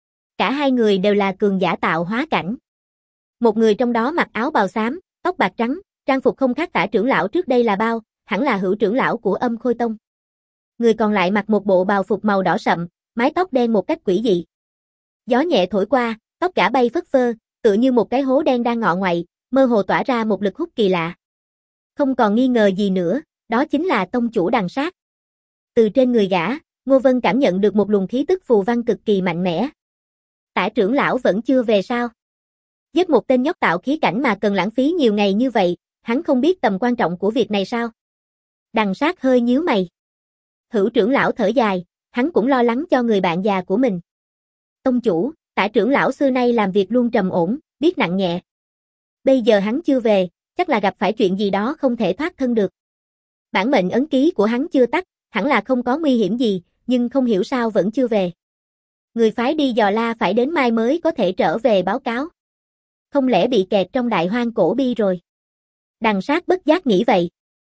Cả hai người đều là cường giả tạo hóa cảnh. Một người trong đó mặc áo bào xám, tóc bạc trắng, trang phục không khác Tả trưởng lão trước đây là bao, hẳn là Hữu trưởng lão của Âm Khôi Tông. Người còn lại mặc một bộ bào phục màu đỏ sậm, mái tóc đen một cách quỷ dị. Gió nhẹ thổi qua, tóc gã bay phất phơ, tựa như một cái hố đen đang ngọ ngoại, mơ hồ tỏa ra một lực hút kỳ lạ. Không còn nghi ngờ gì nữa, đó chính là tông chủ Đằng Sát. Từ trên người gã, Ngô Vân cảm nhận được một luồng khí tức phù văn cực kỳ mạnh mẽ. Tả trưởng lão vẫn chưa về sao? Giết một tên nhóc tạo khí cảnh mà cần lãng phí nhiều ngày như vậy, hắn không biết tầm quan trọng của việc này sao? Đằng Sát hơi nhíu mày. Hữu trưởng lão thở dài, hắn cũng lo lắng cho người bạn già của mình. Tông chủ, Tả trưởng lão xưa nay làm việc luôn trầm ổn, biết nặng nhẹ. Bây giờ hắn chưa về, chắc là gặp phải chuyện gì đó không thể thoát thân được. Bản mệnh ấn ký của hắn chưa tắt, hẳn là không có nguy hiểm gì, nhưng không hiểu sao vẫn chưa về. Người phái đi dò la phải đến mai mới có thể trở về báo cáo. Không lẽ bị kẹt trong Đại Hoang Cổ Bi rồi? Đằng Sát bất giác nghĩ vậy.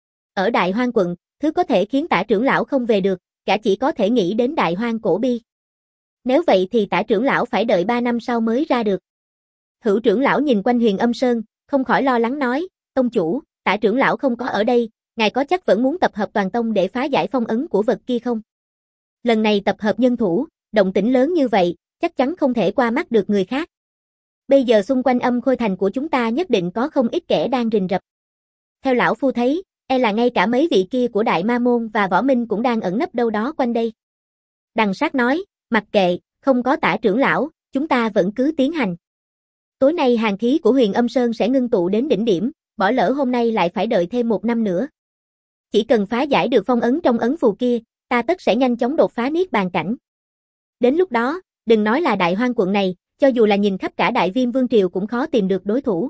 Ở Đại Hoang quận, thứ có thể khiến Tả trưởng lão không về được, gã chỉ có thể nghĩ đến Đại Hoang Cổ Bi. Nếu vậy thì Tả trưởng lão phải đợi 3 năm sau mới ra được. Hữu trưởng lão nhìn quanh Huyền Âm Sơn, không khỏi lo lắng nói, tông chủ, Tả trưởng lão không có ở đây, ngài có chắc vẫn muốn tập hợp toàn tông để phá giải phong ấn của vật kia không? Lần này tập hợp nhân thủ, động tĩnh lớn như vậy, chắc chắn không thể qua mắt được người khác. Bây giờ xung quanh Âm Khôi thành của chúng ta nhất định có không ít kẻ đang rình rập. Theo lão phu thấy, e là ngay cả mấy vị kia của Đại Ma Môn và Võ Minh cũng đang ẩn nấp đâu đó quanh đây. Đằng Sát nói, mặc kệ, không có Tả trưởng lão, chúng ta vẫn cứ tiến hành. Tối nay hàn khí của Huyền Âm Sơn sẽ ngưng tụ đến đỉnh điểm, bỏ lỡ hôm nay lại phải đợi thêm 1 năm nữa. Chỉ cần phá giải được phong ấn trong ấn phù kia, ta tất sẽ nhanh chóng đột phá niết bàn cảnh. Đến lúc đó, đừng nói là Đại Hoang quận này, cho dù là nhìn khắp cả Đại Viêm Vương triều cũng khó tìm được đối thủ.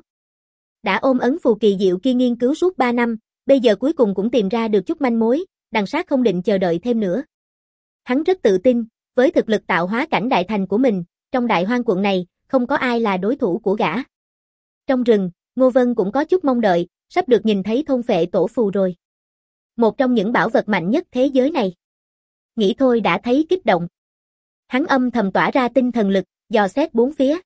Đã ôm ấn phù kỳ diệu kia nghiên cứu suốt 3 năm, bây giờ cuối cùng cũng tìm ra được chút manh mối, Đằng Sát không định chờ đợi thêm nữa. Hắn rất tự tin, với thực lực tạo hóa cảnh đại thành của mình, trong Đại Hoang quận này, không có ai là đối thủ của gã. Trong rừng, Ngô Vân cũng có chút mong đợi, sắp được nhìn thấy thôn phệ tổ phù rồi. Một trong những bảo vật mạnh nhất thế giới này. Nghĩ thôi đã thấy kích động. Hắn âm thầm tỏa ra tinh thần lực, dò xét bốn phía.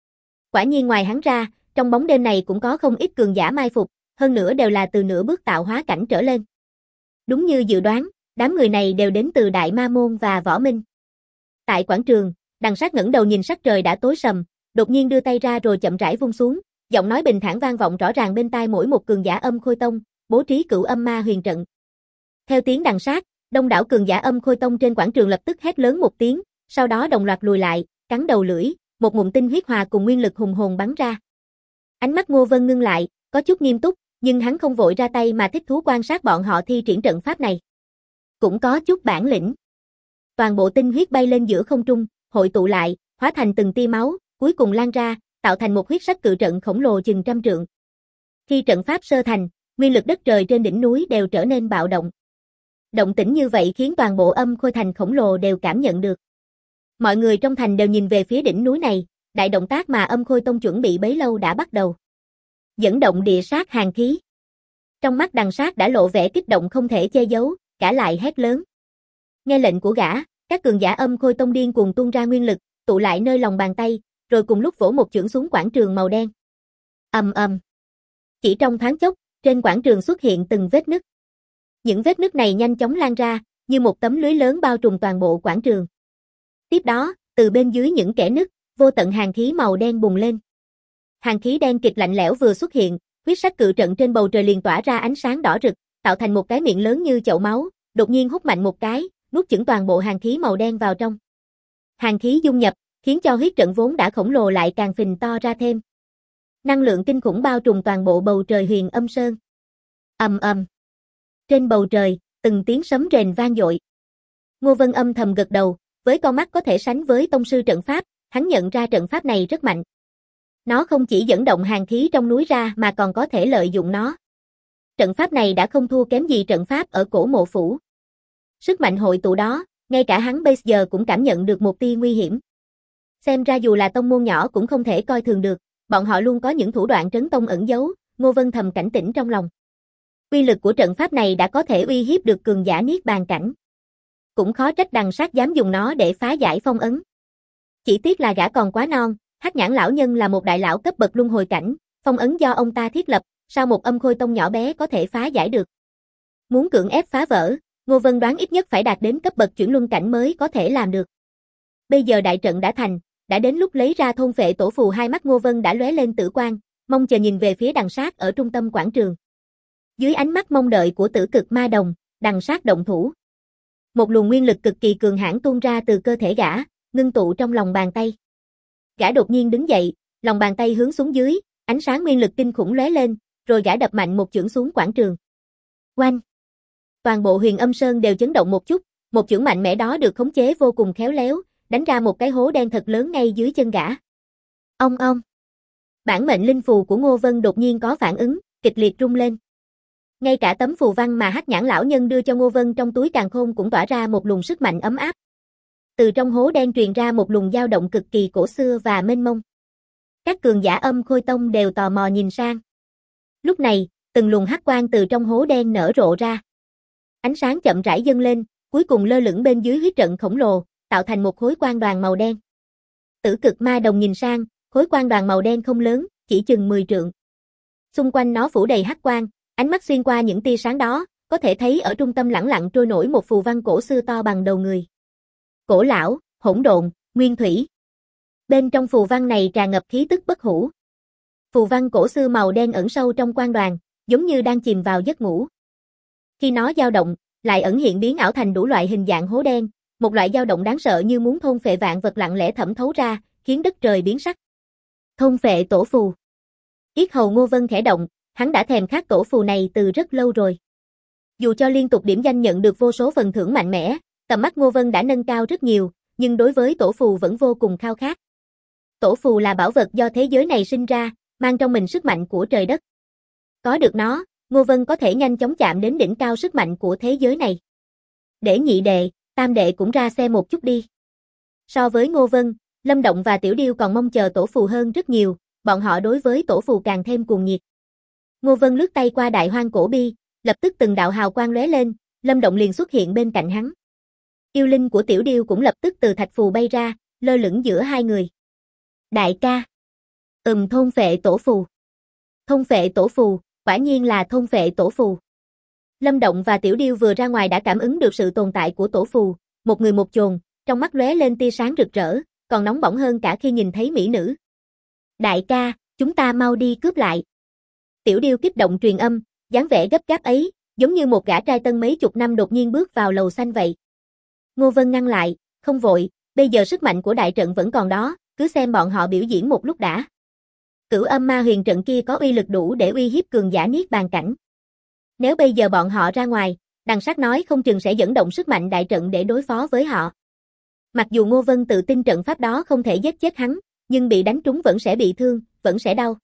Quả nhiên ngoài hắn ra, trong bóng đêm này cũng có không ít cường giả mai phục, hơn nữa đều là từ nửa bước tạo hóa cảnh trở lên. Đúng như dự đoán, đám người này đều đến từ Đại Ma Môn và Võ Minh. Tại quảng trường, Đằng Sát ngẩng đầu nhìn sắc trời đã tối sầm, đột nhiên đưa tay ra rồi chậm rãi vung xuống, giọng nói bình thản vang vọng rõ ràng bên tai mỗi một cường giả Âm Khôi Tông, bố trí Cửu Âm Ma Huyền trận. Theo tiếng Đằng Sát, đông đảo cường giả Âm Khôi Tông trên quảng trường lập tức hét lớn một tiếng, sau đó đồng loạt lùi lại, cắn đầu lưỡi, một ngụm tinh huyết hòa cùng nguyên lực hùng hồn bắn ra. Ánh mắt Ngô Vân ngưng lại, có chút nghiêm túc, nhưng hắn không vội ra tay mà thích thú quan sát bọn họ thi triển trận pháp này. Cũng có chút bản lĩnh. Toàn bộ tinh huyết bay lên giữa không trung, hội tụ lại, hóa thành từng tia máu, cuối cùng lan ra, tạo thành một huyết sắc cự trận khổng lồ chừng 100 trượng. Khi trận pháp sơ thành, nguyên lực đất trời trên đỉnh núi đều trở nên bạo động. Động tĩnh như vậy khiến toàn bộ Âm Khôi thành khổng lồ đều cảm nhận được. Mọi người trong thành đều nhìn về phía đỉnh núi này, đại động tác mà Âm Khôi Tông chuẩn bị bấy lâu đã bắt đầu. Dẫn động địa sát hàn khí. Trong mắt Đằng Sát đã lộ vẻ kích động không thể che giấu, cả lại hét lớn. Nghe lệnh của gã, các cường giả Âm Khôi Tông điên cuồng tuôn ra nguyên lực, tụ lại nơi lòng bàn tay, rồi cùng lúc vỗ một chưởng xuống quảng trường màu đen. Ầm ầm. Chỉ trong thoáng chốc, trên quảng trường xuất hiện từng vết nứt. Những vết nứt này nhanh chóng lan ra, như một tấm lưới lớn bao trùm toàn bộ quảng trường. Tiếp đó, từ bên dưới những kẽ nứt, vô tận hàn khí màu đen bùng lên. Hàn khí đen kịt lạnh lẽo vừa xuất hiện, huyết sắc cự trận trên bầu trời liền tỏa ra ánh sáng đỏ rực, tạo thành một cái miệng lớn như chậu máu, đột nhiên hút mạnh một cái, nuốt chửng toàn bộ hàn khí màu đen vào trong. Hàn khí dung nhập, khiến cho huyết trận vốn đã khổng lồ lại càng phình to ra thêm. Năng lượng kinh khủng bao trùm toàn bộ bầu trời Huyền Âm Sơn. Ầm ầm. Trên bầu trời, từng tiếng sấm rền vang dội. Ngô Vân âm thầm gật đầu, với con mắt có thể sánh với tông sư trận pháp, hắn nhận ra trận pháp này rất mạnh. Nó không chỉ dẫn động hàn khí trong núi ra mà còn có thể lợi dụng nó. Trận pháp này đã không thua kém gì trận pháp ở Cổ Mộ Phủ. Sức mạnh hội tụ đó, ngay cả hắn bây giờ cũng cảm nhận được một tia nguy hiểm. Xem ra dù là tông môn nhỏ cũng không thể coi thường được, bọn họ luôn có những thủ đoạn trấn tông ẩn giấu, Ngô Vân thầm cảnh tỉnh trong lòng. Uy lực của trận pháp này đã có thể uy hiếp được cường giả niết bàn cảnh. Cũng khó trách Đằng Sát dám dùng nó để phá giải phong ấn. Chỉ tiếc là gã còn quá non, Hắc Nhãn lão nhân là một đại lão cấp bậc luân hồi cảnh, phong ấn do ông ta thiết lập, sao một Âm Khôi Tông nhỏ bé có thể phá giải được. Muốn cưỡng ép phá vỡ, Ngô Vân đoán ít nhất phải đạt đến cấp bậc chuyển luân cảnh mới có thể làm được. Bây giờ đại trận đã thành, đã đến lúc lấy ra thôn phệ tổ phù, hai mắt Ngô Vân đã lóe lên tử quang, mong chờ nhìn về phía Đằng Sát ở trung tâm quảng trường. Dưới ánh mắt mong đợi của Tử Cực Ma Đồng, Đằng Sát động thủ. Một luồng nguyên lực cực kỳ cường hãn tuôn ra từ cơ thể gã, ngưng tụ trong lòng bàn tay. Gã đột nhiên đứng dậy, lòng bàn tay hướng xuống dưới, ánh sáng nguyên lực kinh khủng lóe lên, rồi gã đập mạnh một chưởng xuống quảng trường. Oanh! Toàn bộ Huyền Âm Sơn đều chấn động một chút, một chưởng mạnh mẽ đó được khống chế vô cùng khéo léo, đánh ra một cái hố đen thật lớn ngay dưới chân gã. Ong ong! Bản mệnh linh phù của Ngô Vân đột nhiên có phản ứng, kịch liệt rung lên. Ngay cả tấm phù văn mà Hắc Nhãn lão nhân đưa cho Ngô Vân trong túi càn khôn cũng tỏa ra một luồng sức mạnh ấm áp. Từ trong hố đen truyền ra một luồng dao động cực kỳ cổ xưa và mênh mông. Các cường giả Âm Khôi Tông đều tò mò nhìn sang. Lúc này, từng luồng hắc quang từ trong hố đen nở rộ ra. Ánh sáng chậm rãi dâng lên, cuối cùng lơ lửng bên dưới huyết trận khổng lồ, tạo thành một khối quang đoàn màu đen. Tử Cực Ma Đồng nhìn sang, khối quang đoàn màu đen không lớn, chỉ chừng 10 trượng. Xung quanh nó phủ đầy hắc quang, ánh mắt xuyên qua những tia sáng đó, có thể thấy ở trung tâm lẳng lặng trôi nổi một phù văn cổ xưa to bằng đầu người. Cổ lão, hỗn độn, nguyên thủy. Bên trong phù văn này tràn ngập khí tức bất hủ. Phù văn cổ xưa màu đen ẩn sâu trong quang đoàn, giống như đang chìm vào giấc ngủ. Khi nó dao động, lại ẩn hiện biến ảo thành đủ loại hình dạng hố đen, một loại dao động đáng sợ như muốn thôn phệ vạn vật lặng lẽ thẩm thấu ra, khiến đất trời biến sắc. Thôn phệ tổ phù. Yết hầu Ngô Vân khẽ động, hắn đã thèm khát tổ phù này từ rất lâu rồi. Dù cho liên tục điểm danh nhận được vô số phần thưởng mạnh mẽ, tầm mắt Ngô Vân đã nâng cao rất nhiều, nhưng đối với tổ phù vẫn vô cùng khao khát. Tổ phù là bảo vật do thế giới này sinh ra, mang trong mình sức mạnh của trời đất. Có được nó, Ngô Vân có thể nhanh chóng chạm đến đỉnh cao sức mạnh của thế giới này. Để nhị đệ, tam đệ cũng ra xe một chút đi. So với Ngô Vân, Lâm Động và Tiểu Điêu còn mong chờ tổ phù hơn rất nhiều, bọn họ đối với tổ phù càng thêm cuồng nhiệt. Ngô Vân lướt tay qua đại hoang cổ bi, lập tức từng đạo hào quang lóe lên, Lâm Động liền xuất hiện bên cạnh hắn. Yêu linh của Tiểu Điêu cũng lập tức từ thạch phù bay ra, lơ lửng giữa hai người. Đại ca. Thôn phệ tổ phù. Thôn phệ tổ phù, quả nhiên là thôn phệ tổ phù. Lâm Động và Tiểu Điêu vừa ra ngoài đã cảm ứng được sự tồn tại của tổ phù, một người một chồn, trong mắt lóe lên tia sáng rực rỡ, còn nóng bỏng hơn cả khi nhìn thấy mỹ nữ. Đại ca, chúng ta mau đi cướp lại. Tiểu Điêu kích động truyền âm, dáng vẻ gấp gáp ấy, giống như một gã trai tân mấy chục năm đột nhiên bước vào lầu xanh vậy. Ngô Vân ngăn lại, không vội, bây giờ sức mạnh của đại trận vẫn còn đó, cứ xem bọn họ biểu diễn một lúc đã. Cửu Âm Ma Huyền trận kia có uy lực đủ để uy hiếp cường giả niết bàn cảnh. Nếu bây giờ bọn họ ra ngoài, Đằng Sát nói không chừng sẽ dẫn động sức mạnh đại trận để đối phó với họ. Mặc dù Ngô Vân tự tin trận pháp đó không thể giết chết hắn, nhưng bị đánh trúng vẫn sẽ bị thương, vẫn sẽ đau.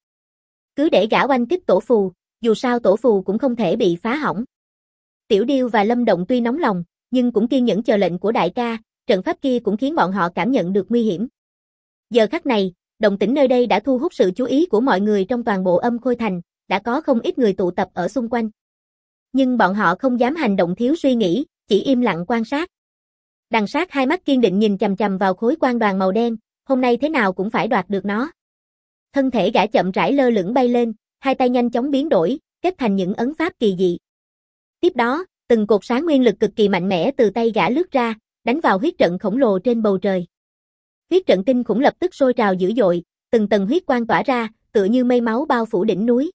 Cứ để gã oanh kích tổ phù, dù sao tổ phù cũng không thể bị phá hỏng. Tiểu Điêu và Lâm Động tuy nóng lòng, nhưng cũng kiên nhẫn chờ lệnh của đại ca, trận pháp kia cũng khiến bọn họ cảm nhận được nguy hiểm. Giờ khắc này, động tĩnh nơi đây đã thu hút sự chú ý của mọi người trong toàn bộ Âm Khôi Thành, đã có không ít người tụ tập ở xung quanh. Nhưng bọn họ không dám hành động thiếu suy nghĩ, chỉ im lặng quan sát. Đằng Sát hai mắt kiên định nhìn chằm chằm vào khối quang đoàn màu đen, hôm nay thế nào cũng phải đoạt được nó. Thân thể gã chậm rãi lơ lửng bay lên, hai tay nhanh chóng biến đổi, kết thành những ấn pháp kỳ dị. Tiếp đó, từng cột sáng nguyên lực cực kỳ mạnh mẽ từ tay gã lướt ra, đánh vào huyết trận khổng lồ trên bầu trời. Huyết trận kinh khủng lập tức sôi trào dữ dội, từng tầng huyết quang tỏa ra, tựa như mây máu bao phủ đỉnh núi.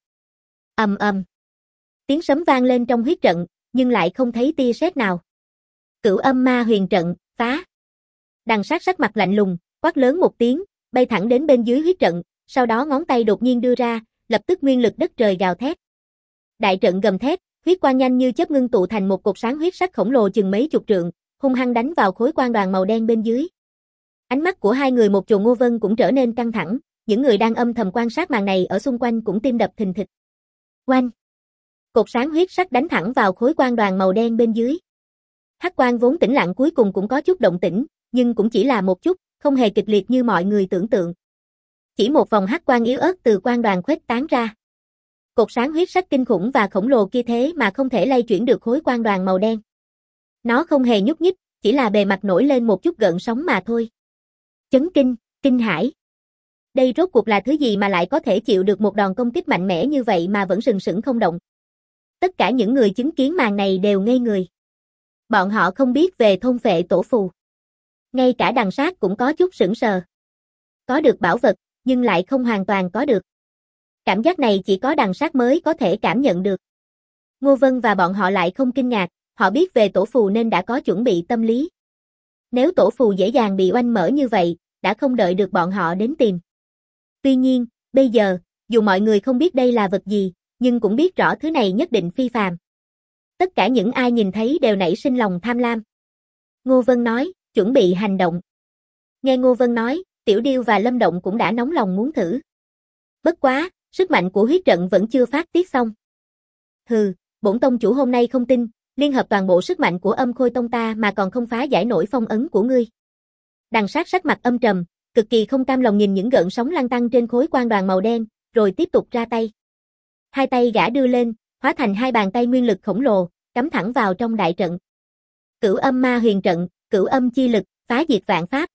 Ầm ầm. Tiếng sấm vang lên trong huyết trận, nhưng lại không thấy tia sét nào. Cửu Âm Ma Huyền trận, phá. Đằng Sát sắc mặt lạnh lùng, quát lớn một tiếng, bay thẳng đến bên dưới huyết trận, sau đó ngón tay đột nhiên đưa ra, lập tức nguyên lực đất trời gào thét. Đại trận gầm thét, huyết quang nhanh như chớp ngưng tụ thành một cột sáng huyết sắc khổng lồ chừng mấy chục trượng, hung hăng đánh vào khối quang đoàn màu đen bên dưới. Ánh mắt của hai người một chồn Ngô Vân cũng trở nên căng thẳng, những người đang âm thầm quan sát màn này ở xung quanh cũng tim đập thình thịch. Oanh! Cột sáng huyết sắc đánh thẳng vào khối quang đoàn màu đen bên dưới. Hắc quang vốn tĩnh lặng cuối cùng cũng có chút động tĩnh, nhưng cũng chỉ là một chút, không hề kịch liệt như mọi người tưởng tượng. Chỉ một vòng hắc quang yếu ớt từ quang đoàn khuếch tán ra. Cột sáng huyết sắc kinh khủng và khổng lồ kia thế mà không thể lay chuyển được khối quang đoàn màu đen. Nó không hề nhúc nhích, chỉ là bề mặt nổi lên một chút gợn sóng mà thôi. Chấn kinh, kinh hãi. Đây rốt cuộc là thứ gì mà lại có thể chịu được một đòn công kích mạnh mẽ như vậy mà vẫn sừng sững không động. Tất cả những người chứng kiến màn này đều ngây người. Bọn họ không biết về thôn phệ tổ phù. Ngay cả Đằng Sát cũng có chút sững sờ. Có được bảo vật, nhưng lại không hoàn toàn có được. Cảm giác này chỉ có Đằng Sát mới có thể cảm nhận được. Ngô Vân và bọn họ lại không kinh ngạc, họ biết về tổ phù nên đã có chuẩn bị tâm lý. Nếu tổ phù dễ dàng bị oanh mở như vậy, đã không đợi được bọn họ đến tìm. Tuy nhiên, bây giờ, dù mọi người không biết đây là vật gì, nhưng cũng biết rõ thứ này nhất định phi phàm. Tất cả những ai nhìn thấy đều nảy sinh lòng tham lam. Ngô Vân nói, chuẩn bị hành động. Nghe Ngô Vân nói, Tiểu Điêu và Lâm Động cũng đã nóng lòng muốn thử. Bất quá, Sức mạnh của huyết trận vẫn chưa phát tiết xong. Hừ, bổn tông chủ hôm nay không tin, liên hợp toàn bộ sức mạnh của Âm Khôi tông ta mà còn không phá giải nổi phong ấn của ngươi. Đằng Sát sắc mặt âm trầm, cực kỳ không cam lòng nhìn những gợn sóng lăn tăn trên khối quan đoàn màu đen, rồi tiếp tục ra tay. Hai tay gã đưa lên, hóa thành hai bàn tay nguyên lực khổng lồ, cắm thẳng vào trong đại trận. Cửu âm ma huyền trận, cửu âm chi lực, phá diệt vạn pháp.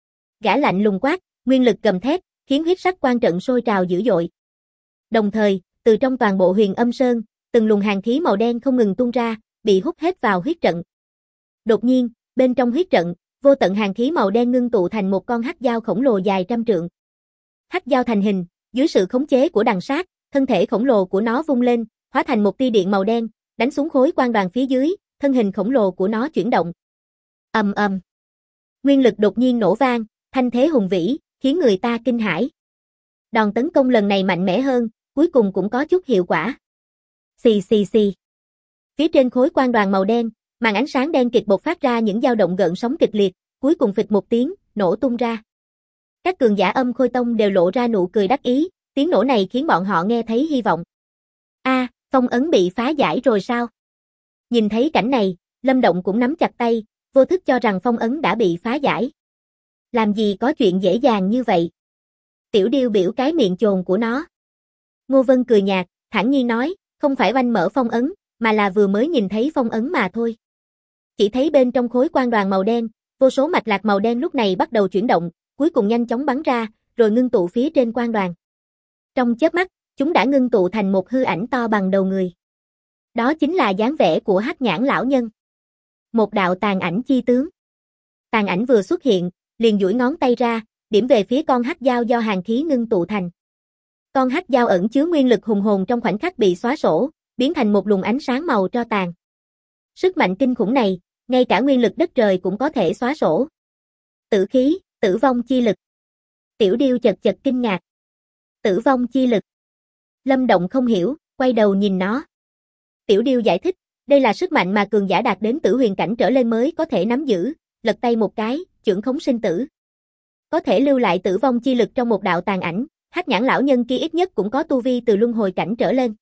Gã lạnh lùng quát, nguyên lực gầm thét, khiến huyết sắc quan trận sôi trào dữ dội. Đồng thời, từ trong toàn bộ Huyền Âm Sơn, từng luồng hàn khí màu đen không ngừng tuôn ra, bị hút hết vào huyết trận. Đột nhiên, bên trong huyết trận, vô tận hàn khí màu đen ngưng tụ thành một con hắc dao khổng lồ dài trăm trượng. Hắc dao thành hình, dưới sự khống chế của Đằng Sát, thân thể khổng lồ của nó vung lên, hóa thành một tia điện màu đen, đánh xuống khối quan đoàn phía dưới, thân hình khổng lồ của nó chuyển động. Ầm ầm. Nguyên lực đột nhiên nổ vang, thanh thế hùng vĩ, khiến người ta kinh hãi. Đòn tấn công lần này mạnh mẽ hơn, cuối cùng cũng có chút hiệu quả. Xì xì xì. Phía trên khối quan đoàn màu đen, màn ánh sáng đen kịt bộc phát ra những dao động gợn sóng kịch liệt, cuối cùng phịch một tiếng, nổ tung ra. Các cường giả Âm Khôi tông đều lộ ra nụ cười đắc ý, tiếng nổ này khiến bọn họ nghe thấy hy vọng. Phong ấn bị phá giải rồi sao? Nhìn thấy cảnh này, Lâm Động cũng nắm chặt tay, vô thức cho rằng phong ấn đã bị phá giải. Làm gì có chuyện dễ dàng như vậy? Tiểu Điêu biểu cái miệng chồn của nó. Ngô Vân cười nhạt, thản nhiên nói, không phải oanh mở phong ấn, mà là vừa mới nhìn thấy phong ấn mà thôi. Chỉ thấy bên trong khối quan đoàn màu đen, vô số mạch lạc màu đen lúc này bắt đầu chuyển động, cuối cùng nhanh chóng bắn ra, rồi ngưng tụ phía trên quan đoàn. Trong chớp mắt, chúng đã ngưng tụ thành một hư ảnh to bằng đầu người. Đó chính là dáng vẻ của Hắc Nhãn lão nhân. Một đạo tàn ảnh chi tướng. Tàn ảnh vừa xuất hiện, liền duỗi ngón tay ra, điểm về phía con hắc dao do hàn khí ngưng tụ thành. Con hắc dao ẩn chứa nguyên lực hùng hồn trong khoảnh khắc bị xóa sổ, biến thành một luồng ánh sáng màu tro tàn. Sức mạnh kinh khủng này, ngay cả nguyên lực đất trời cũng có thể xóa sổ. Tử khí, tử vong chi lực. Tiểu Điêu chật chật kinh ngạc. Tử vong chi lực. Lâm Động không hiểu, quay đầu nhìn nó. Tiểu Điêu giải thích, đây là sức mạnh mà cường giả đạt đến tử huyền cảnh trở lên mới có thể nắm giữ, lật tay một cái, chưởng khống sinh tử. Có thể lưu lại tử vong chi lực trong một đạo tàn ảnh, Hắc Nhãn lão nhân kia ít nhất cũng có tu vi từ luân hồi cảnh trở lên.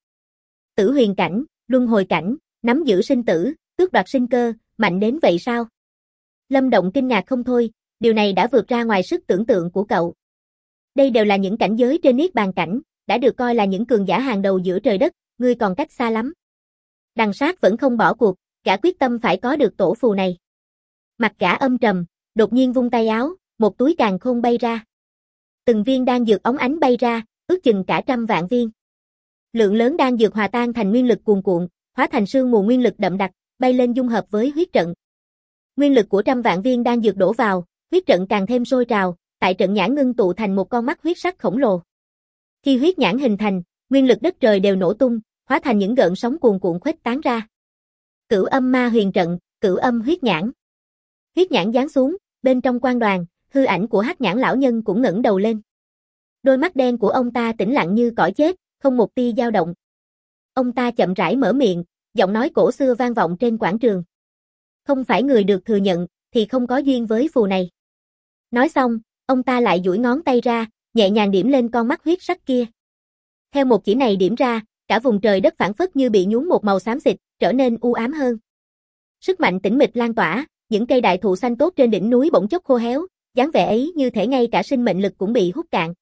Tử huyền cảnh, luân hồi cảnh, nắm giữ sinh tử, tước đoạt sinh cơ, mạnh đến vậy sao? Lâm Động kinh ngạc không thôi, điều này đã vượt ra ngoài sức tưởng tượng của cậu. Đây đều là những cảnh giới trên niết bàn cảnh, đã được coi là những cường giả hàng đầu giữa trời đất, ngươi còn cách xa lắm. Đằng Sát vẫn không bỏ cuộc, gã quyết tâm phải có được tổ phù này. Mặt gã âm trầm, đột nhiên vung tay áo, một túi càn khôn bay ra. Từng viên đan dược óng ánh bay ra, ước chừng cả 100 vạn viên. Lượng lớn đan dược hòa tan thành nguyên lực cuồn cuộn, hóa thành sương mù nguyên lực đậm đặc, bay lên dung hợp với huyết trận. Nguyên lực của 100 vạn viên đan dược đổ vào, huyết trận càng thêm sôi trào, tại trận nhãn ngưng tụ thành một con mắt huyết sắc khổng lồ. Khi huyết nhãn hình thành, nguyên lực đất trời đều nổ tung, hóa thành những gợn sóng cuồn cuộn khuếch tán ra. Cửu âm ma huyền trận, cửu âm huyết nhãn. Huyết nhãn giáng xuống, bên trong quan đoàn, hư ảnh của Hắc Nhãn lão nhân cũng ngẩng đầu lên. Đôi mắt đen của ông ta tĩnh lặng như cõi chết, không một tia dao động. Ông ta chậm rãi mở miệng, giọng nói cổ xưa vang vọng trên quảng trường. Không phải người được thừa nhận, thì không có duyên với phù này. Nói xong, ông ta lại duỗi ngón tay ra, nhẹ nhàng điểm lên con mắt huyết sắc kia. Theo một chỉ này điểm ra, cả vùng trời đất phảng phất như bị nhuốm một màu xám xịt, trở nên u ám hơn. Sức mạnh tĩnh mịch lan tỏa, những cây đại thụ xanh tốt trên đỉnh núi bỗng chốc khô héo, dáng vẻ ấy như thể ngay cả sinh mệnh lực cũng bị hút cạn.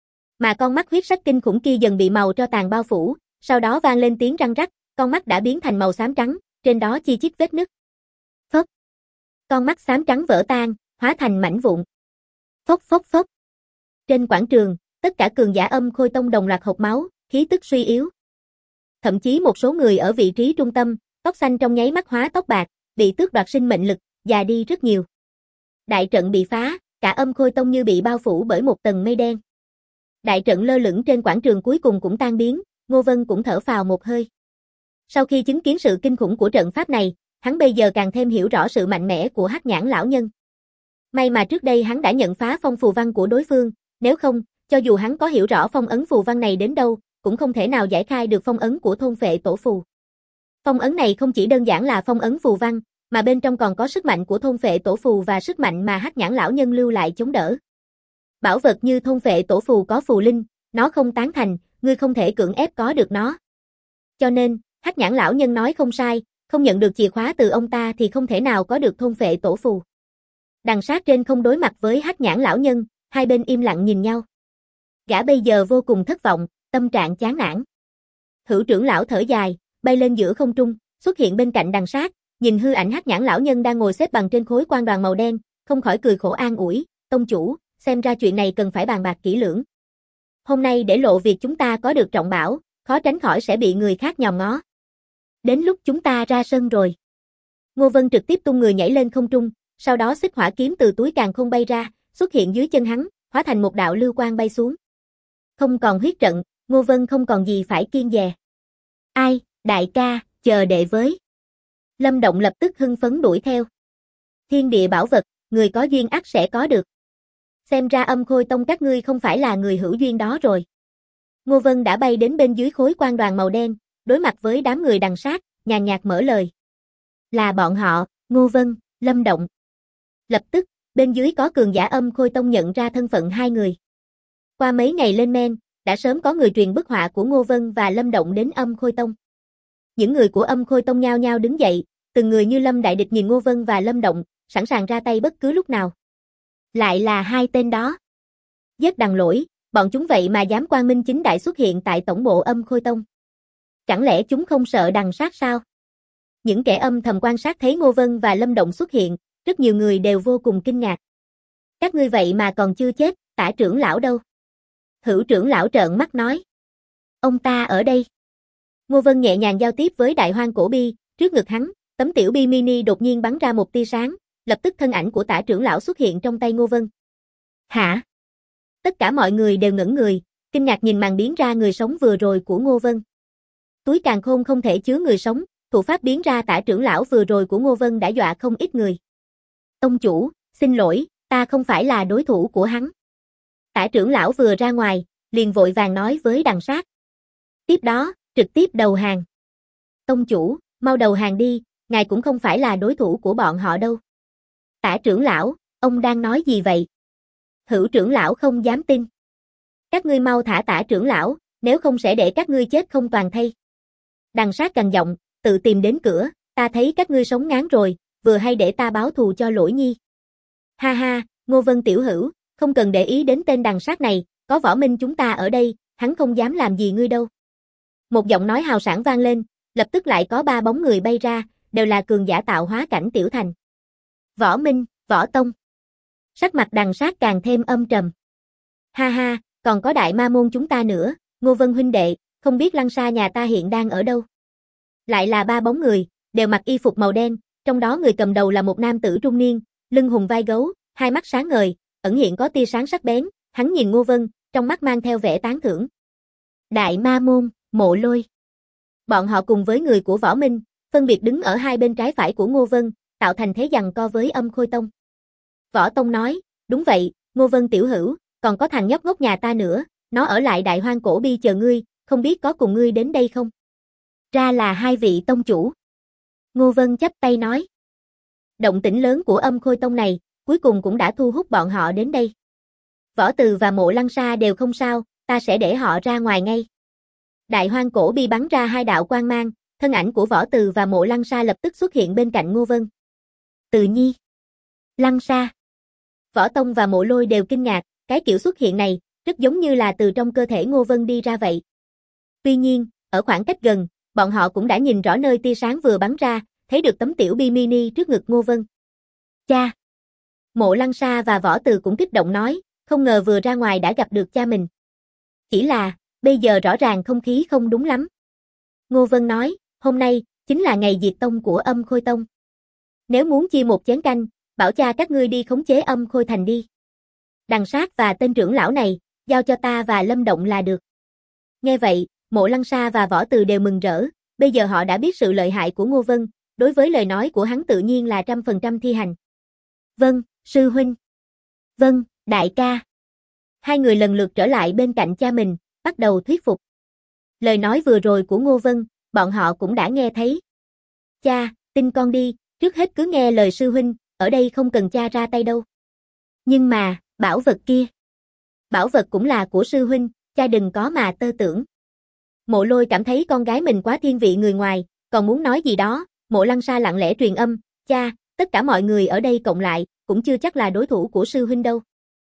Mà con mắt huyết sắc kinh khủng kia dần bị màu tro tàn bao phủ, sau đó vang lên tiếng răng rắc, con mắt đã biến thành màu xám trắng, trên đó chi chít vết nứt. Phốc. Con mắt xám trắng vỡ tan, hóa thành mảnh vụn. Phốc phốc phốc. Trên quảng trường, tất cả cường giả Âm Khôi tông đồng loạt hộc máu, khí tức suy yếu. Thậm chí một số người ở vị trí trung tâm, tóc xanh trong nháy mắt hóa tóc bạc, bị tước đoạt sinh mệnh lực, già đi rất nhiều. Đại trận bị phá, cả Âm Khôi tông như bị bao phủ bởi một tầng mây đen. Đại trận lơ lửng trên quảng trường cuối cùng cũng tan biến, Ngô Vân cũng thở phào một hơi. Sau khi chứng kiến sự kinh khủng của trận pháp này, hắn bây giờ càng thêm hiểu rõ sự mạnh mẽ của Hắc Nhãn lão nhân. May mà trước đây hắn đã nhận phá phong phù văn của đối phương, nếu không, cho dù hắn có hiểu rõ phong ấn phù văn này đến đâu, cũng không thể nào giải khai được phong ấn của thôn phệ tổ phù. Phong ấn này không chỉ đơn giản là phong ấn phù văn, mà bên trong còn có sức mạnh của thôn phệ tổ phù và sức mạnh mà Hắc Nhãn lão nhân lưu lại chống đỡ. Bảo vật như thôn phệ tổ phù có phù linh, nó không tán thành, ngươi không thể cưỡng ép có được nó. Cho nên, Hắc Nhãn lão nhân nói không sai, không nhận được chìa khóa từ ông ta thì không thể nào có được thôn phệ tổ phù. Đằng Sát trên không đối mặt với Hắc Nhãn lão nhân, hai bên im lặng nhìn nhau. Gã bây giờ vô cùng thất vọng, tâm trạng chán nản. Hữu trưởng lão thở dài, bay lên giữa không trung, xuất hiện bên cạnh Đằng Sát, nhìn hư ảnh Hắc Nhãn lão nhân đang ngồi xếp bằng trên khối quan đoàn màu đen, không khỏi cười khổ an ủi, tông chủ, xem ra chuyện này cần phải bàn bạc kỹ lưỡng. Hôm nay để lộ việc chúng ta có được trọng bảo, khó tránh khỏi sẽ bị người khác nhòm ngó. Đến lúc chúng ta ra sân rồi. Ngô Vân trực tiếp tung người nhảy lên không trung, sau đó xích hỏa kiếm từ túi càn khôn bay ra, xuất hiện dưới chân hắn, hóa thành một đạo lưu quang bay xuống. Không còn huyết trận, Ngô Vân không còn gì phải kiêng dè. Ai, đại ca, chờ đệ với. Lâm Động lập tức hưng phấn đuổi theo. Thiên địa bảo vật, người có duyên ắt sẽ có được. Xem ra Âm Khôi Tông các ngươi không phải là người hữu duyên đó rồi. Ngô Vân đã bay đến bên dưới khối quan đoàn màu đen, đối mặt với đám người Đằng Sát, nhàn nhạt mở lời. Là bọn họ, Ngô Vân, Lâm Động. Lập tức, bên dưới có cường giả Âm Khôi Tông nhận ra thân phận hai người. Qua mấy ngày lên men, đã sớm có người truyền bức họa của Ngô Vân và Lâm Động đến Âm Khôi Tông. Những người của Âm Khôi Tông nhao nhao đứng dậy, từng người như lâm đại địch nhìn Ngô Vân và Lâm Động, sẵn sàng ra tay bất cứ lúc nào. Lại là hai tên đó. Giết Đằng Lỗi, bọn chúng vậy mà dám quang minh chính đại xuất hiện tại tổng bộ Âm Khôi Tông. Chẳng lẽ chúng không sợ Đằng Sát sao? Những kẻ âm thầm quan sát thấy Ngô Vân và Lâm Động xuất hiện, rất nhiều người đều vô cùng kinh ngạc. Các ngươi vậy mà còn chưa chết, Tả trưởng lão đâu? Hữu trưởng lão trợn mắt nói. Ông ta ở đây. Ngô Vân nhẹ nhàng giao tiếp với Đại Hoang Cổ Bi, trước ngực hắn, tấm tiểu bi mini đột nhiên bắn ra một tia sáng, lập tức thân ảnh của Tả trưởng lão xuất hiện trong tay Ngô Vân. Hả? Tất cả mọi người đều ngẩn người, kinh ngạc nhìn màn biến ra người sống vừa rồi của Ngô Vân. Túi càn khôn không thể chứa người sống, thủ pháp biến ra Tả trưởng lão vừa rồi của Ngô Vân đã dọa không ít người. Tông chủ, xin lỗi, ta không phải là đối thủ của hắn. Tả trưởng lão vừa ra ngoài, liền vội vàng nói với Đằng Sát. Tiếp đó, trực tiếp đầu hàng. Tông chủ, mau đầu hàng đi, ngài cũng không phải là đối thủ của bọn họ đâu. Tả trưởng lão, ông đang nói gì vậy? Hữu trưởng lão không dám tin. Các ngươi mau thả Tả trưởng lão, nếu không sẽ để các ngươi chết không toàn thây. Đằng Sát gằn giọng, tự tìm đến cửa, ta thấy các ngươi sống ngán rồi, vừa hay để ta báo thù cho Lỗi Nhi. Ha ha, Ngô Vân tiểu hữu, không cần để ý đến tên Đằng Sát này, có Võ Minh chúng ta ở đây, hắn không dám làm gì ngươi đâu. Một giọng nói hào sảng vang lên, lập tức lại có ba bóng người bay ra, đều là cường giả tạo hóa cảnh tiểu thành. Võ Minh, Võ Tông. Sắc mặt Đằng Sát càng thêm âm trầm. Ha ha, còn có Đại Ma Môn chúng ta nữa, Ngô Vân huynh đệ, không biết Lăng Sa nhà ta hiện đang ở đâu. Lại là ba bóng người, đều mặc y phục màu đen, trong đó người cầm đầu là một nam tử trung niên, lưng hùng vai gấu, hai mắt sáng ngời, ẩn hiện có tia sáng sắc bén, hắn nhìn Ngô Vân, trong mắt mang theo vẻ tán thưởng. Đại Ma Môn, Mộ Lôi. Bọn họ cùng với người của Võ Minh, phân biệt đứng ở hai bên trái phải của Ngô Vân, tạo thành thế giằng co với Âm Khôi Tông. Võ Tông nói, đúng vậy, Ngô Vân tiểu hữu, còn có thằng nhóc ngốc nhà ta nữa, nó ở lại Đại Hoang Cổ Bi chờ ngươi, không biết có cùng ngươi đến đây không? Ra là hai vị tông chủ. Ngô Vân chắp tay nói. Động tĩnh lớn của Âm Khôi Tông này, cuối cùng cũng đã thu hút bọn họ đến đây. Võ Từ và Mộ Lăng Sa đều không sao, ta sẽ để họ ra ngoài ngay. Đại Hoang Cổ Bi bắn ra hai đạo quang mang, thân ảnh của Võ Từ và Mộ Lăng Sa lập tức xuất hiện bên cạnh Ngô Vân. Từ Nhi, Lăng Sa. Võ Tông và Mộ Lôi đều kinh ngạc, cái kiểu xuất hiện này, rất giống như là từ trong cơ thể Ngô Vân đi ra vậy. Tuy nhiên, ở khoảng cách gần, bọn họ cũng đã nhìn rõ nơi tia sáng vừa bắn ra, thấy được tấm tiểu bi mini trước ngực Ngô Vân. Cha! Mộ Lăng Sa và Võ Từ cũng kích động nói, không ngờ vừa ra ngoài đã gặp được cha mình. Chỉ là, bây giờ rõ ràng không khí không đúng lắm. Ngô Vân nói, hôm nay, chính là ngày diệt tông của Âm Khôi Tông. Nếu muốn chia một chén canh, bảo cha các ngươi đi khống chế Âm Khôi Thành đi. Đằng Sát và tên trưởng lão này, giao cho ta và Lâm Động là được. Nghe vậy, Mộ Lăng Sa và Võ Từ đều mừng rỡ, bây giờ họ đã biết sự lợi hại của Ngô Vân, đối với lời nói của hắn tự nhiên là 100% thi hành. Vâng, sư huynh. Vâng, đại ca. Hai người lần lượt trở lại bên cạnh cha mình, bắt đầu thuyết phục. Lời nói vừa rồi của Ngô Vân, bọn họ cũng đã nghe thấy. Cha, tin con đi, trước hết cứ nghe lời sư huynh, ở đây không cần cha ra tay đâu. Nhưng mà, bảo vật kia. Bảo vật cũng là của sư huynh, cha đừng có mà tơ tưởng. Mộ Lôi cảm thấy con gái mình quá thiên vị người ngoài, còn muốn nói gì đó, Mộ Lăng Sa lặng lẽ truyền âm, cha, tất cả mọi người ở đây cộng lại, cũng chưa chắc là đối thủ của sư huynh đâu.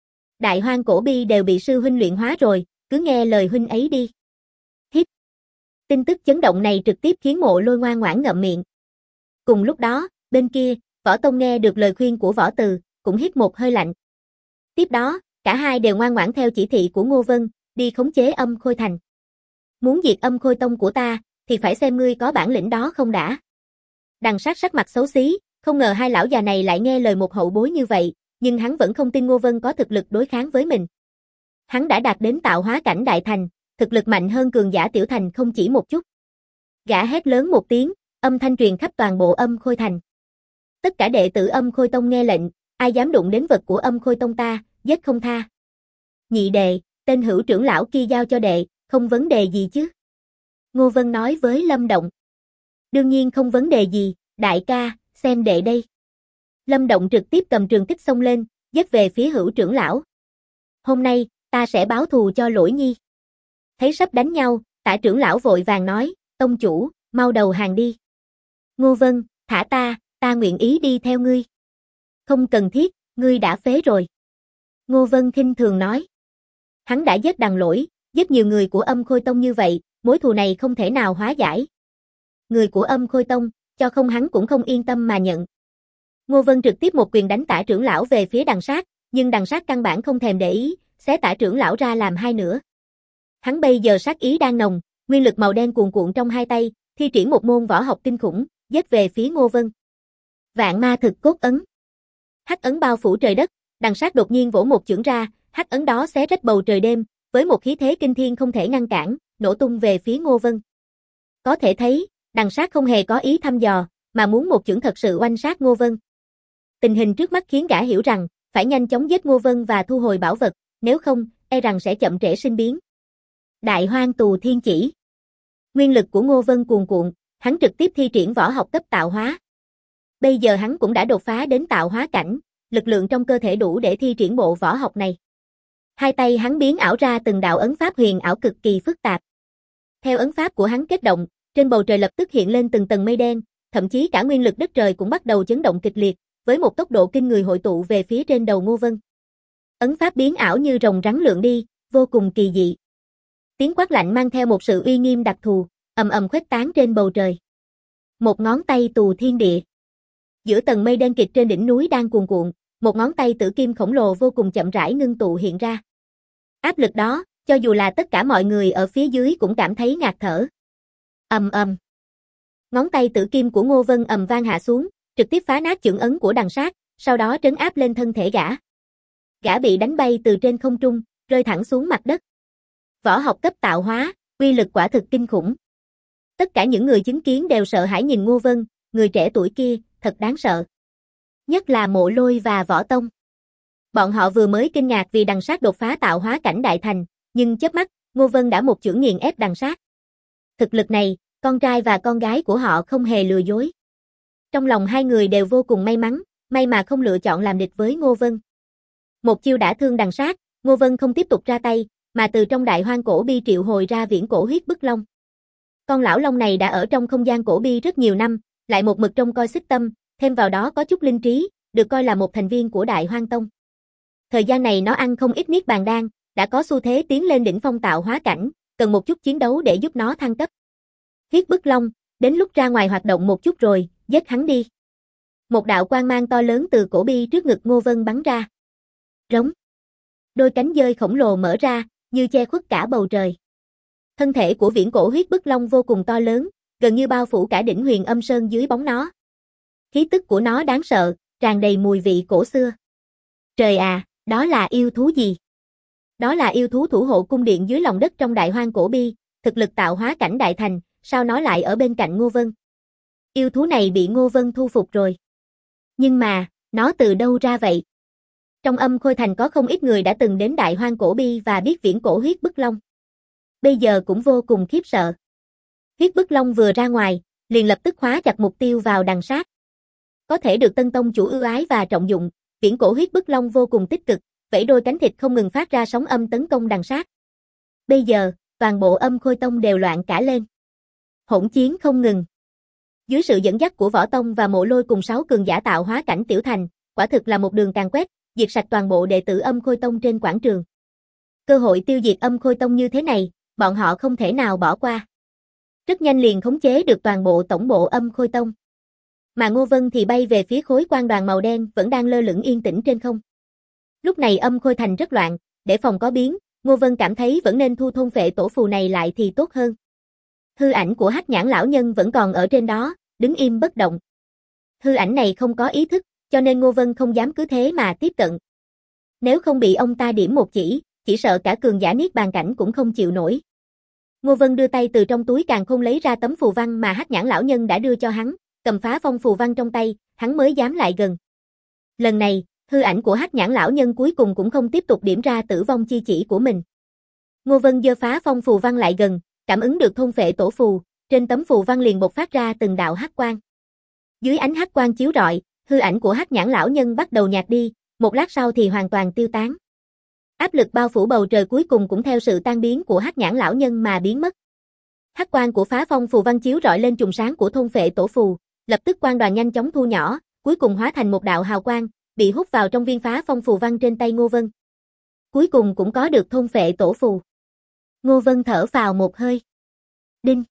Đại Hoang Cổ Bi đều bị sư huynh luyện hóa rồi, cứ nghe lời huynh ấy đi. Hít. Tin tức chấn động này trực tiếp khiến Mộ Lôi ngoan ngoãn ngậm miệng. Cùng lúc đó, bên kia, Võ Tông nghe được lời khuyên của Võ Từ, cũng hít một hơi lạnh. Tiếp đó, cả hai đều ngoan ngoãn theo chỉ thị của Ngô Vân, đi khống chế Âm Khôi Thành. Muốn diệt Âm Khôi Tông của ta, thì phải xem ngươi có bản lĩnh đó không đã. Đằng Sát sắc mặt xấu xí, không ngờ hai lão già này lại nghe lời một hậu bối như vậy, nhưng hắn vẫn không tin Ngô Vân có thực lực đối kháng với mình. Hắn đã đạt đến tạo hóa cảnh đại thành, thực lực mạnh hơn cường giả tiểu thành không chỉ một chút. Gã hét lớn một tiếng, âm thanh truyền khắp toàn bộ Âm Khôi Thành. Tất cả đệ tử Âm Khôi Tông nghe lệnh, ai dám đụng đến vật của Âm Khôi Tông ta, giết không tha. Nhị đệ, tên Hữu trưởng lão kia giao cho đệ, không vấn đề gì chứ? Ngô Vân nói với Lâm Động. Đương nhiên không vấn đề gì, đại ca, xem đệ đây. Lâm Động trực tiếp cầm trường kích xông lên, giết về phía Hữu trưởng lão. Hôm nay, ta sẽ báo thù cho Lỗi Nhi. Thấy sắp đánh nhau, Tả trưởng lão vội vàng nói, tông chủ, mau đầu hàng đi. Ngô Vân, thả ta nguyện ý đi theo ngươi. Không cần thiết, ngươi đã phế rồi. Ngô Vân khinh thường nói. Hắn đã giết Đằng Lỗi, giết nhiều người của Âm Khôi Tông như vậy, mối thù này không thể nào hóa giải. Người của Âm Khôi Tông, cho không hắn cũng không yên tâm mà nhận. Ngô Vân trực tiếp một quyền đánh Tả trưởng lão về phía Đằng Sát, nhưng Đằng Sát căn bản không thèm để ý, xé Tả trưởng lão ra làm hai nửa. Hắn bây giờ sát ý đang nồng, nguyên lực màu đen cuồn cuộn trong hai tay, thi triển một môn võ học kinh khủng, giết về phía Ngô Vân. Vạn Ma Thực Cốt Ấn. Hắc ấn bao phủ trời đất, Đằng Sát đột nhiên vỗ một chưởng ra, hắc ấn đó xé rách bầu trời đêm, với một khí thế kinh thiên không thể ngăn cản, nổ tung về phía Ngô Vân. Có thể thấy, Đằng Sát không hề có ý thăm dò, mà muốn một chưởng thật sự oanh sát Ngô Vân. Tình hình trước mắt khiến gã hiểu rằng, phải nhanh chóng giết Ngô Vân và thu hồi bảo vật, nếu không, e rằng sẽ chậm trễ sinh biến. Đại Hoang Tù Thiên Chỉ. Nguyên lực của Ngô Vân cuồn cuộn, hắn trực tiếp thi triển võ học cấp tạo hóa. Bây giờ hắn cũng đã đột phá đến tạo hóa cảnh, lực lượng trong cơ thể đủ để thi triển bộ võ học này. Hai tay hắn biến ảo ra từng đạo ấn pháp huyền ảo cực kỳ phức tạp. Theo ấn pháp của hắn kết động, trên bầu trời lập tức hiện lên từng tầng mây đen, thậm chí cả nguyên lực đất trời cũng bắt đầu chấn động kịch liệt, với một tốc độ kinh người hội tụ về phía trên đầu Ngô Vân. Ấn pháp biến ảo như rồng rắn lượn đi, vô cùng kỳ dị. Tiếng quát lạnh mang theo một sự uy nghiêm đặc thù, ầm ầm khuếch tán trên bầu trời. Một ngón tay tù thiên địa. Giữa tầng mây đen kịt trên đỉnh núi đang cuồn cuộn, một ngón tay tử kim khổng lồ vô cùng chậm rãi ngưng tụ hiện ra. Áp lực đó, cho dù là tất cả mọi người ở phía dưới cũng cảm thấy ngạt thở. Ầm ầm. Ngón tay tử kim của Ngô Vân ầm vang hạ xuống, trực tiếp phá nát chưởng ấn của Đằng Sát, sau đó trấn áp lên thân thể gã. Gã bị đánh bay từ trên không trung, rơi thẳng xuống mặt đất. Võ học cấp tạo hóa, uy lực quả thực kinh khủng. Tất cả những người chứng kiến đều sợ hãi nhìn Ngô Vân, người trẻ tuổi kia, thật đáng sợ. Nhất là Mộ Lôi và Võ Tông. Bọn họ vừa mới kinh ngạc vì Đằng Sát đột phá tạo hóa cảnh đại thành, nhưng chớp mắt, Ngô Vân đã một chưởng nghiền ép Đằng Sát. Thực lực này, con trai và con gái của họ không hề lừa dối. Trong lòng hai người đều vô cùng may mắn, may mà không lựa chọn làm địch với Ngô Vân. Một chiêu đã thương Đằng Sát, Ngô Vân không tiếp tục ra tay, mà từ trong Đại Hoang Cổ Bi triệu hồi ra viễn cổ huyết bức long. Con lão long này đã ở trong không gian cổ bi rất nhiều năm, lại một mực trông coi xích tâm, thêm vào đó có chút linh trí, được coi là một thành viên của Đại Hoang Tông. Thời gian này nó ăn không ít niết bàn đan, đã có xu thế tiến lên đỉnh phong tạo hóa cảnh, cần một chút chiến đấu để giúp nó thăng cấp. Huyết bức long, đến lúc ra ngoài hoạt động một chút rồi, giết hắn đi. Một đạo quang mang to lớn từ cổ bi trước ngực Ngô Vân bắn ra. Rống. Đôi cánh dơi khổng lồ mở ra, như che khuất cả bầu trời. Thân thể của viễn cổ huyết bức long vô cùng to lớn, gần như bao phủ cả đỉnh Huyền Âm Sơn dưới bóng nó. Khí tức của nó đáng sợ, tràn đầy mùi vị cổ xưa. Trời à, đó là yêu thú gì? Đó là yêu thú thủ hộ cung điện dưới lòng đất trong Đại Hoang Cổ Bi, thực lực tạo hóa cảnh đại thành, sao nó lại ở bên cạnh Ngô Vân? Yêu thú này bị Ngô Vân thu phục rồi. Nhưng mà, nó từ đâu ra vậy? Trong Âm Khôi Thành có không ít người đã từng đến Đại Hoang Cổ Bi và biết viễn cổ huyết bức long. Bây giờ cũng vô cùng khiếp sợ. Huyết bức long vừa ra ngoài, liền lập tức khóa chặt mục tiêu vào Đằng Sát. Có thể được Tân Tông chủ ưu ái và trọng dụng, viễn cổ huyết bức long vô cùng tích cực, vẫy đôi cánh thịt không ngừng phát ra sóng âm tấn công Đằng Sát. Bây giờ, toàn bộ Âm Khôi Tông đều loạn cả lên. Hỗn chiến không ngừng. Dưới sự dẫn dắt của Võ Tông và Mộ Lôi cùng 6 cường giả tạo hóa cảnh tiểu thành, quả thực là một đường càn quét, diệt sạch toàn bộ đệ tử Âm Khôi Tông trên quảng trường. Cơ hội tiêu diệt Âm Khôi Tông như thế này, bọn họ không thể nào bỏ qua. Rất nhanh liền khống chế được toàn bộ tổng bộ Âm Khôi Tông. Mà Ngô Vân thì bay về phía khối quan đoàn màu đen vẫn đang lơ lửng yên tĩnh trên không. Lúc này Âm Khôi Thành rất loạn, để phòng có biến, Ngô Vân cảm thấy vẫn nên thu thôn phệ tổ phù này lại thì tốt hơn. Hư ảnh của Hắc Nhãn lão nhân vẫn còn ở trên đó, đứng im bất động. Hư ảnh này không có ý thức, cho nên Ngô Vân không dám cứ thế mà tiếp cận. Nếu không bị ông ta điểm một chỉ sợ cả cường giả niết bàn cảnh cũng không chịu nổi. Ngô Vân đưa tay từ trong túi càn khôn lấy ra tấm phù văn mà Hắc Nhãn lão nhân đã đưa cho hắn, cầm phá phong phù văn trong tay, hắn mới dám lại gần. Lần này, hư ảnh của Hắc Nhãn lão nhân cuối cùng cũng không tiếp tục điểm ra tử vong chi chỉ của mình. Ngô Vân giơ phá phong phù văn lại gần, cảm ứng được thôn phệ tổ phù, trên tấm phù văn liền bộc phát ra từng đạo hắc quang. Dưới ánh hắc quang chiếu rọi, hư ảnh của Hắc Nhãn lão nhân bắt đầu nhạt đi, một lát sau thì hoàn toàn tiêu tán. Áp lực bao phủ bầu trời cuối cùng cũng theo sự tan biến của Hắc Nhãn lão nhân mà biến mất. Hắc quang của phá phong phù văn chiếu rọi lên trùng sáng của thôn phệ tổ phù, lập tức quang đoàn nhanh chóng thu nhỏ, cuối cùng hóa thành một đạo hào quang, bị hút vào trong viên phá phong phù văn trên tay Ngô Vân. Cuối cùng cũng có được thôn phệ tổ phù. Ngô Vân thở phào một hơi. Đinh.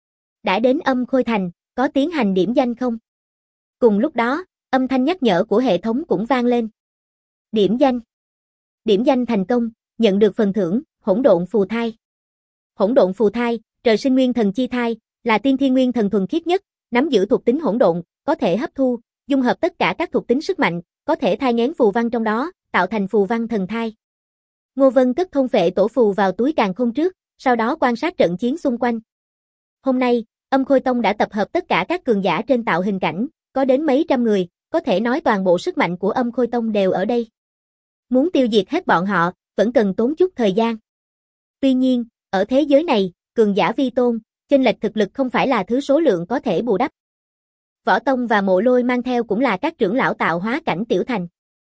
Đã đến Âm Khôi Thành, có tiến hành điểm danh không? Cùng lúc đó, âm thanh nhắc nhở của hệ thống cũng vang lên. Điểm danh. Điểm danh thành công, nhận được phần thưởng, hỗn độn phù thai. Hỗn độn phù thai, trời sinh nguyên thần chi thai, là tiên thiên nguyên thần thuần khiết nhất, nắm giữ thuộc tính hỗn độn, có thể hấp thu, dung hợp tất cả các thuộc tính sức mạnh, có thể thai nghén phù văn trong đó, tạo thành phù văn thần thai. Ngô Vân cất thôn phệ tổ phù vào túi càn khôn trước, sau đó quan sát trận chiến xung quanh. Hôm nay, Âm Khôi Tông đã tập hợp tất cả các cường giả trên tạo hình cảnh, có đến mấy trăm người, có thể nói toàn bộ sức mạnh của Âm Khôi Tông đều ở đây. Muốn tiêu diệt hết bọn họ, vẫn cần tốn chút thời gian. Tuy nhiên, ở thế giới này, cường giả vi tôn, chênh lệch thực lực không phải là thứ số lượng có thể bù đắp. Võ Tông và Mộ Lôi mang theo cũng là các trưởng lão tạo hóa cảnh tiểu thành.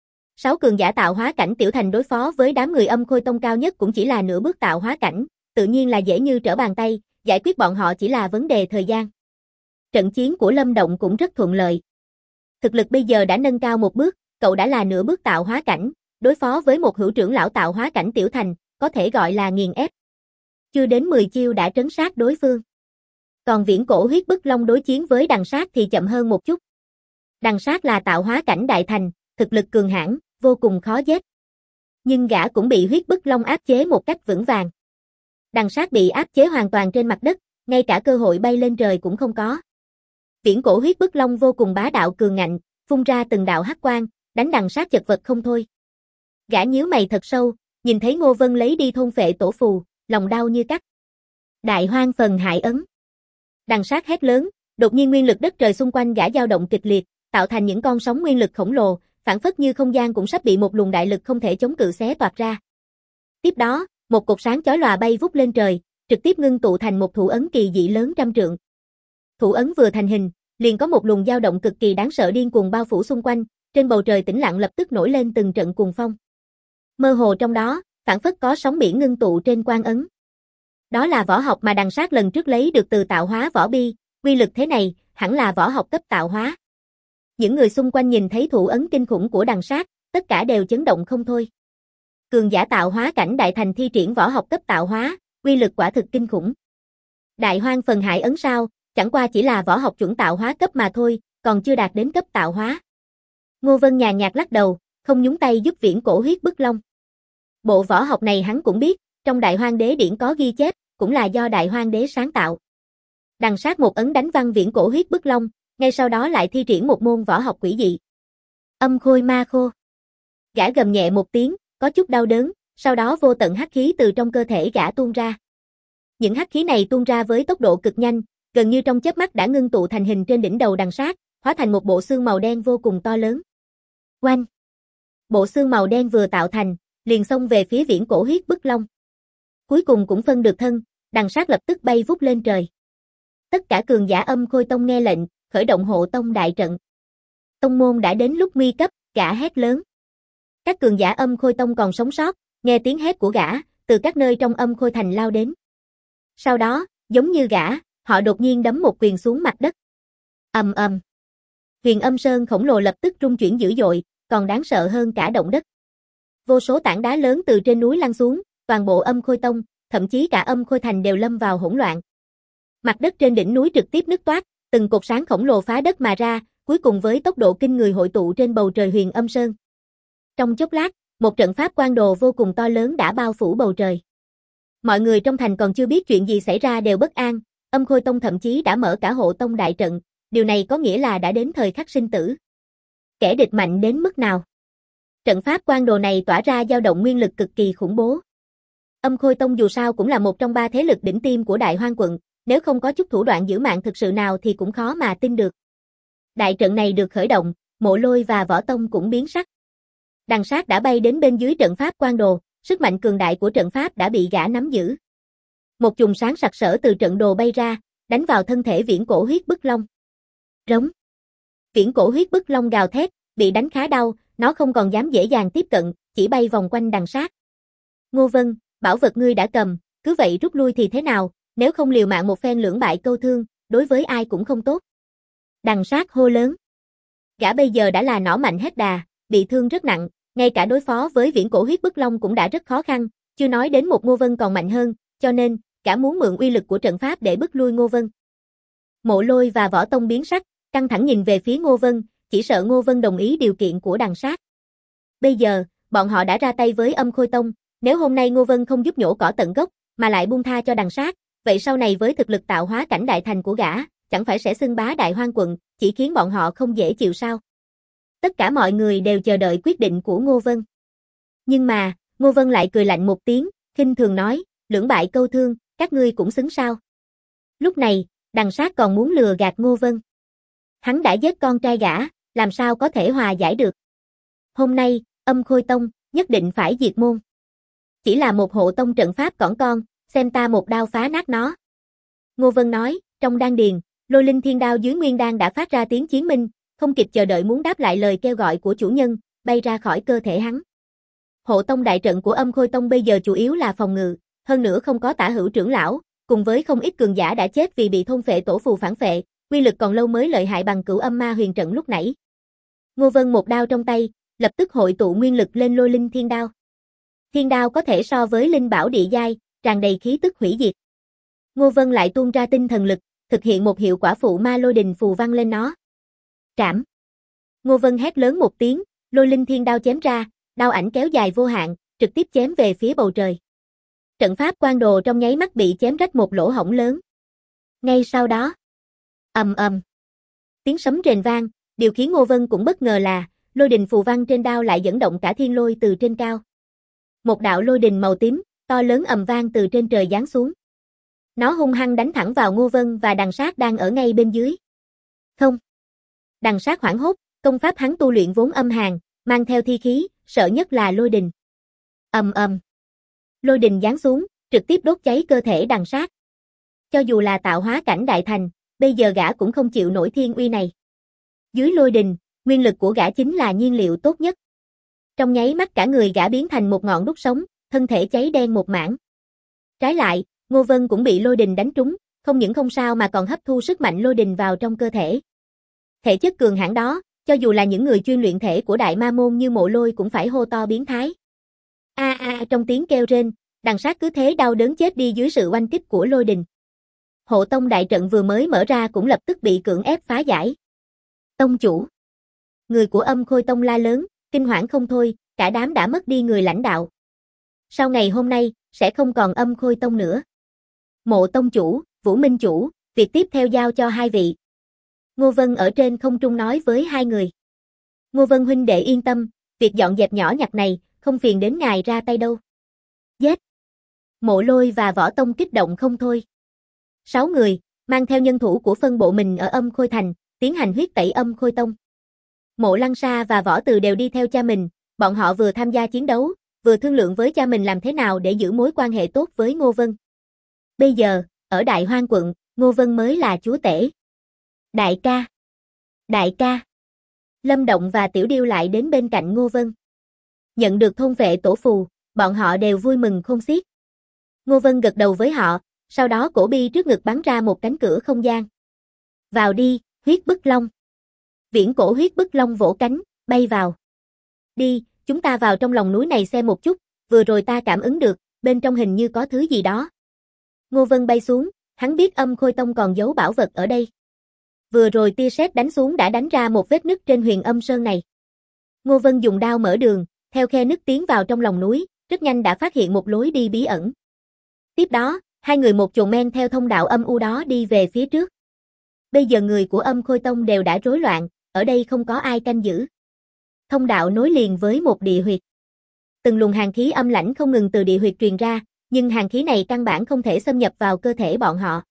6 cường giả tạo hóa cảnh tiểu thành đối phó với đám người Âm Khôi Tông cao nhất cũng chỉ là nửa bước tạo hóa cảnh, tự nhiên là dễ như trở bàn tay, giải quyết bọn họ chỉ là vấn đề thời gian. Trận chiến của Lâm Động cũng rất thuận lợi. Thực lực bây giờ đã nâng cao một bước, cậu đã là nửa bước tạo hóa cảnh, đối phó với một hữu trưởng lão tạo hóa cảnh tiểu thành, có thể gọi là nghiền ép. Chưa đến 10 chiêu đã trấn sát đối phương. Còn Viễn Cổ Huyết Bức Long đối chiến với Đằng Sát thì chậm hơn một chút. Đằng Sát là tạo hóa cảnh đại thành, thực lực cường hãn, vô cùng khó giết. Nhưng gã cũng bị Huyết Bức Long áp chế một cách vững vàng. Đằng Sát bị áp chế hoàn toàn trên mặt đất, ngay cả cơ hội bay lên trời cũng không có. Viễn Cổ Huyết Bức Long vô cùng bá đạo cường ngạnh, phun ra từng đạo hắc quang, đánh Đằng Sát chật vật không thôi. Gã nhíu mày thật sâu, nhìn thấy Ngô Vân lấy đi thôn phệ tổ phù, lòng đau như cắt. Đại Hoang Phần Hại Ấn. Đằng Sát hét lớn, đột nhiên nguyên lực đất trời xung quanh gã dao động kịch liệt, tạo thành những con sóng nguyên lực khổng lồ, phản phất như không gian cũng sắp bị một luồng đại lực không thể chống cự xé toạc ra. Tiếp đó, một cột sáng chói lòa bay vút lên trời, trực tiếp ngưng tụ thành một thủ ấn kỳ dị lớn trăm trượng. Thủ ấn vừa thành hình, liền có một luồng dao động cực kỳ đáng sợ điên cuồng bao phủ xung quanh, trên bầu trời tĩnh lặng lập tức nổi lên từng trận cuồng phong. Mơ hồ trong đó, phản phất có sóng biển ngưng tụ trên quan ấn. Đó là võ học mà Đằng Sát lần trước lấy được từ tạo hóa võ bi, quy lực thế này, hẳn là võ học cấp tạo hóa. Những người xung quanh nhìn thấy thủ ấn kinh khủng của Đằng Sát, tất cả đều chấn động không thôi. Cường giả tạo hóa cảnh đại thành thi triển võ học cấp tạo hóa, quy lực quả thực kinh khủng. Đại Hoang Phần Hại Ấn sao, chẳng qua chỉ là võ học chuẩn tạo hóa cấp mà thôi, còn chưa đạt đến cấp tạo hóa. Ngô Vân nhàn nhạt lắc đầu, không nhúng tay giúp Viễn Cổ Huyết Bức Long. Bộ võ học này hắn cũng biết, trong Đại Hoang Đế điển có ghi chép, cũng là do Đại Hoang Đế sáng tạo. Đằng Sát một ấn đánh văng Viễn Cổ Huyết Bức Long, ngay sau đó lại thi triển một môn võ học quỷ dị. Âm Khôi Ma Khô. Gã gầm nhẹ một tiếng, có chút đau đớn, sau đó vô tận hắc khí từ trong cơ thể gã tuôn ra. Những hắc khí này tuôn ra với tốc độ cực nhanh, gần như trong chớp mắt đã ngưng tụ thành hình trên đỉnh đầu Đằng Sát, hóa thành một bộ xương màu đen vô cùng to lớn. Oanh! Bộ xương màu đen vừa tạo thành, liền xông về phía Viễn Cổ Huyết Bức Long. Cuối cùng cũng phân được thân, Đằng Sát lập tức bay vút lên trời. Tất cả cường giả Âm Khôi Tông nghe lệnh, khởi động hộ tông đại trận. Tông môn đã đến lúc nguy cấp, gã hét lớn. Các cường giả Âm Khôi Tông còn sống sót, nghe tiếng hét của gã, từ các nơi trong Âm Khôi Thành lao đến. Sau đó, giống như gã, họ đột nhiên đấm một quyền xuống mặt đất. Ầm ầm. Huyền Âm Sơn khổng lồ lập tức rung chuyển dữ dội, còn đáng sợ hơn cả động đất. Vô số tảng đá lớn từ trên núi lăn xuống, toàn bộ Âm Khôi Tông, thậm chí cả Âm Khôi Thành đều lâm vào hỗn loạn. Mặt đất trên đỉnh núi trực tiếp nứt toác, từng cột sáng khổng lồ phá đất mà ra, cuối cùng với tốc độ kinh người hội tụ trên bầu trời Huyền Âm Sơn. Trong chốc lát, một trận pháp quan đồ vô cùng to lớn đã bao phủ bầu trời. Mọi người trong thành còn chưa biết chuyện gì xảy ra đều bất an, Âm Khôi Tông thậm chí đã mở cả hộ tông đại trận, điều này có nghĩa là đã đến thời khắc sinh tử. Kẻ địch mạnh đến mức nào? Trận pháp quan đồ này tỏa ra dao động nguyên lực cực kỳ khủng bố. Âm Khôi Tông dù sao cũng là một trong 3 thế lực đỉnh tiêm của Đại Hoang quận, nếu không có chút thủ đoạn giữ mạng thực sự nào thì cũng khó mà tin được. Đại trận này được khởi động, Mộ Lôi và Võ Tông cũng biến sắc. Đằng Sát đã bay đến bên dưới trận pháp quan đồ, sức mạnh cường đại của trận pháp đã bị gã nắm giữ. Một chùm sáng sặc sỡ từ trận đồ bay ra, đánh vào thân thể Viễn Cổ Huyết Bức Long. Rống. Viễn Cổ Huyết Bức Long gào thét, bị đánh khá đau, nó không còn dám dễ dàng tiếp cận, chỉ bay vòng quanh Đằng Sát. Ngô Vân, bảo vật ngươi đã cầm, cứ vậy rút lui thì thế nào, nếu không liều mạng một phen lưỡng bại câu thương, đối với ai cũng không tốt. Đằng Sát hô lớn. Gã bây giờ đã là nỏ mạnh hết đà, bị thương rất nặng, ngay cả đối phó với Viễn Cổ Huyết Bức Long cũng đã rất khó khăn, chưa nói đến một Ngô Vân còn mạnh hơn, cho nên, gã muốn mượn uy lực của trận pháp để bức lui Ngô Vân. Mộ Lôi và Võ Tông biến sắc, căng thẳng nhìn về phía Ngô Vân, chỉ sợ Ngô Vân đồng ý điều kiện của Đằng Sát. Bây giờ, bọn họ đã ra tay với Âm Khôi Tông, nếu hôm nay Ngô Vân không giúp nhổ cỏ tận gốc, mà lại buông tha cho Đằng Sát, vậy sau này với thực lực tạo hóa cảnh đại thành của gã, chẳng phải sẽ xưng bá Đại Hoang quận, chỉ khiến bọn họ không dễ chịu sao? Tất cả mọi người đều chờ đợi quyết định của Ngô Vân. Nhưng mà, Ngô Vân lại cười lạnh một tiếng, khinh thường nói, lưỡng bại câu thương, các ngươi cũng xứng sao? Lúc này, Đằng Sát còn muốn lừa gạt Ngô Vân. Hắn đã giết con trai gã, làm sao có thể hòa giải được? Hôm nay, Âm Khôi Tông, nhất định phải diệt môn. Chỉ là một hộ tông trận pháp cỏn con, xem ta một đao phá nát nó. Ngô Vân nói, trong đan điền, Lôi Linh Thiên Đao dưới nguyên đan đã phát ra tiếng chiến minh, không kịp chờ đợi muốn đáp lại lời kêu gọi của chủ nhân, bay ra khỏi cơ thể hắn. Hộ tông đại trận của Âm Khôi Tông bây giờ chủ yếu là phòng ngự, hơn nữa không có Tả Hữu trưởng lão, cùng với không ít cường giả đã chết vì bị thôn phệ tổ phù phản phệ, quy lực còn lâu mới lợi hại bằng Cửu Âm Ma Huyền trận lúc nãy. Ngô Vân một đao trong tay, lập tức hội tụ nguyên lực lên Lôi Linh Thiên Đao. Thiên đao có thể so với linh bảo địa giai, tràn đầy khí tức hủy diệt. Ngô Vân lại tuôn ra tinh thần lực, thực hiện một hiệu quả phụ ma lôi đình phù văn lên nó. Trảm. Ngô Vân hét lớn một tiếng, Lôi Linh Thiên Đao chém ra, đao ảnh kéo dài vô hạn, trực tiếp chém về phía bầu trời. Trận pháp quan đồ trong nháy mắt bị chém rách một lỗ hổng lớn. Ngay sau đó, ầm ầm, tiếng sấm rền vang, điều khiến Ngô Vân cũng bất ngờ là, lôi đình phù văn trên đao lại dẫn động cả thiên lôi từ trên cao. Một đạo lôi đình màu tím, to lớn ầm vang từ trên trời giáng xuống. Nó hung hăng đánh thẳng vào Ngô Vân và Đằng Sát đang ở ngay bên dưới. Không. Đằng Sát hoảng hốt, công pháp hắn tu luyện vốn âm hàn, mang theo thi khí, sợ nhất là lôi đình. Ầm ầm. Lôi đình giáng xuống, trực tiếp đốt cháy cơ thể Đằng Sát. Cho dù là tạo hóa cảnh đại thành, bây giờ gã cũng không chịu nổi thiên uy này. Dưới lôi đình, nguyên lực của gã chính là nhiên liệu tốt nhất. Trong nháy mắt cả người gã biến thành một ngọn đuốc sống, thân thể cháy đen một mảng. Trái lại, Ngô Vân cũng bị lôi đình đánh trúng, không những không sao mà còn hấp thu sức mạnh lôi đình vào trong cơ thể. Thể chất cường hãn đó, cho dù là những người chuyên luyện thể của Đại Ma Môn như Mộ Lôi cũng phải hô to biến thái. Trong tiếng kêu rên, Đằng Sát cứ thế đau đớn chết đi dưới sự oanh kích của lôi đình. Hộ tông đại trận vừa mới mở ra cũng lập tức bị cưỡng ép phá giải. Tông chủ. Người của Âm Khôi Tông la lớn, kinh hoảng không thôi, cả đám đã mất đi người lãnh đạo. Sau ngày hôm nay, sẽ không còn Âm Khôi Tông nữa. Mộ tông chủ, Vũ Minh chủ, việc tiếp theo giao cho hai vị. Ngô Vân ở trên không trung nói với hai người. Ngô Vân huynh đệ yên tâm, việc dọn dẹp nhỏ nhặt này, không phiền đến ngài ra tay đâu. Giết! Mộ Lôi và Võ Tông kích động không thôi. 6 người, mang theo nhân thủ của phân bộ mình ở Âm Khôi Thành, tiến hành huyết tẩy Âm Khôi Tông. Mộ Lăng Sa và Võ Từ đều đi theo cha mình, bọn họ vừa tham gia chiến đấu, vừa thương lượng với cha mình làm thế nào để giữ mối quan hệ tốt với Ngô Vân. Bây giờ, ở Đại Hoang quận, Ngô Vân mới là chúa tể. Đại ca! Đại ca! Lâm Động và Tiểu Điêu lại đến bên cạnh Ngô Vân. Nhận được thôn vệ tổ phù, bọn họ đều vui mừng khôn xiết. Ngô Vân gật đầu với họ, Sau đó cổ bi trước ngực bắn ra một cánh cửa không gian. Vào đi, huyết bức long. Viễn cổ huyết bức long vỗ cánh, bay vào. Đi, chúng ta vào trong lòng núi này xem một chút, vừa rồi ta cảm ứng được, bên trong hình như có thứ gì đó. Ngô Vân bay xuống, hắn biết Âm Khôi Tông còn giấu bảo vật ở đây. Vừa rồi tia sét đánh xuống đã đánh ra một vết nứt trên Huyền Âm Sơn này. Ngô Vân dùng đao mở đường, theo khe nứt tiến vào trong lòng núi, rất nhanh đã phát hiện một lối đi bí ẩn. Tiếp đó, hai người một chồn men theo thông đạo âm u đó đi về phía trước. Bây giờ người của Âm Khôi Tông đều đã rối loạn, ở đây không có ai canh giữ. Thông đạo nối liền với một địa huyệt. Từng luồng hàn khí âm lãnh không ngừng từ địa huyệt truyền ra, nhưng hàn khí này căn bản không thể xâm nhập vào cơ thể bọn họ.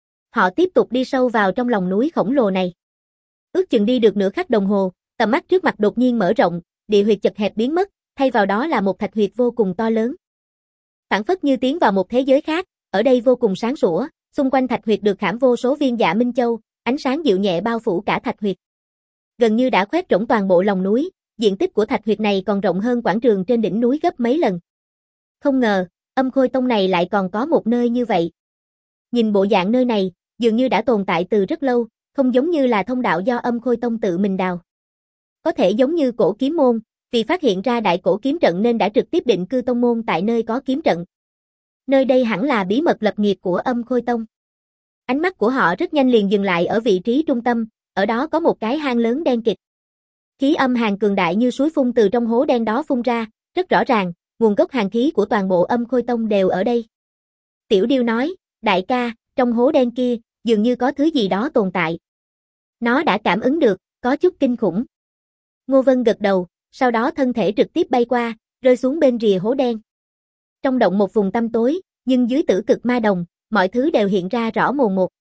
Họ tiếp tục đi sâu vào trong lòng núi khổng lồ này. Ước chừng đi được nửa khắc đồng hồ, tầm mắt trước mặt đột nhiên mở rộng, địa huyệt chật hẹp biến mất, thay vào đó là một thạch huyệt vô cùng to lớn. Phảng phất như tiến vào một thế giới khác, ở đây vô cùng sáng sủa, xung quanh thạch huyệt được khảm vô số viên dạ minh châu, ánh sáng dịu nhẹ bao phủ cả thạch huyệt. Gần như đã khoét rỗng toàn bộ lòng núi, diện tích của thạch huyệt này còn rộng hơn quảng trường trên đỉnh núi gấp mấy lần. Không ngờ, Âm Khôi Tông này lại còn có một nơi như vậy. Nhìn bộ dạng nơi này, dường như đã tồn tại từ rất lâu, không giống như là thông đạo do Âm Khôi Tông tự mình đào. Có thể giống như cổ kiếm môn, vì phát hiện ra đại cổ kiếm trận nên đã trực tiếp định cư tông môn tại nơi có kiếm trận. Nơi đây hẳn là bí mật lập nghiệp của Âm Khôi Tông. Ánh mắt của họ rất nhanh liền dừng lại ở vị trí trung tâm, ở đó có một cái hang lớn đen kịt. Khí âm hàn cường đại như suối phun từ trong hố đen đó phun ra, rất rõ ràng, nguồn gốc hàn khí của toàn bộ Âm Khôi Tông đều ở đây. Tiểu Điêu nói, đại ca, trong hố đen kia, dường như có thứ gì đó tồn tại. Nó đã cảm ứng được, có chút kinh khủng. Ngô Vân gật đầu, sau đó thân thể trực tiếp bay qua, rơi xuống bên rìa hố đen. Trong động một vùng tăm tối, nhưng dưới tử cực ma đồng, mọi thứ đều hiện ra rõ mồn một.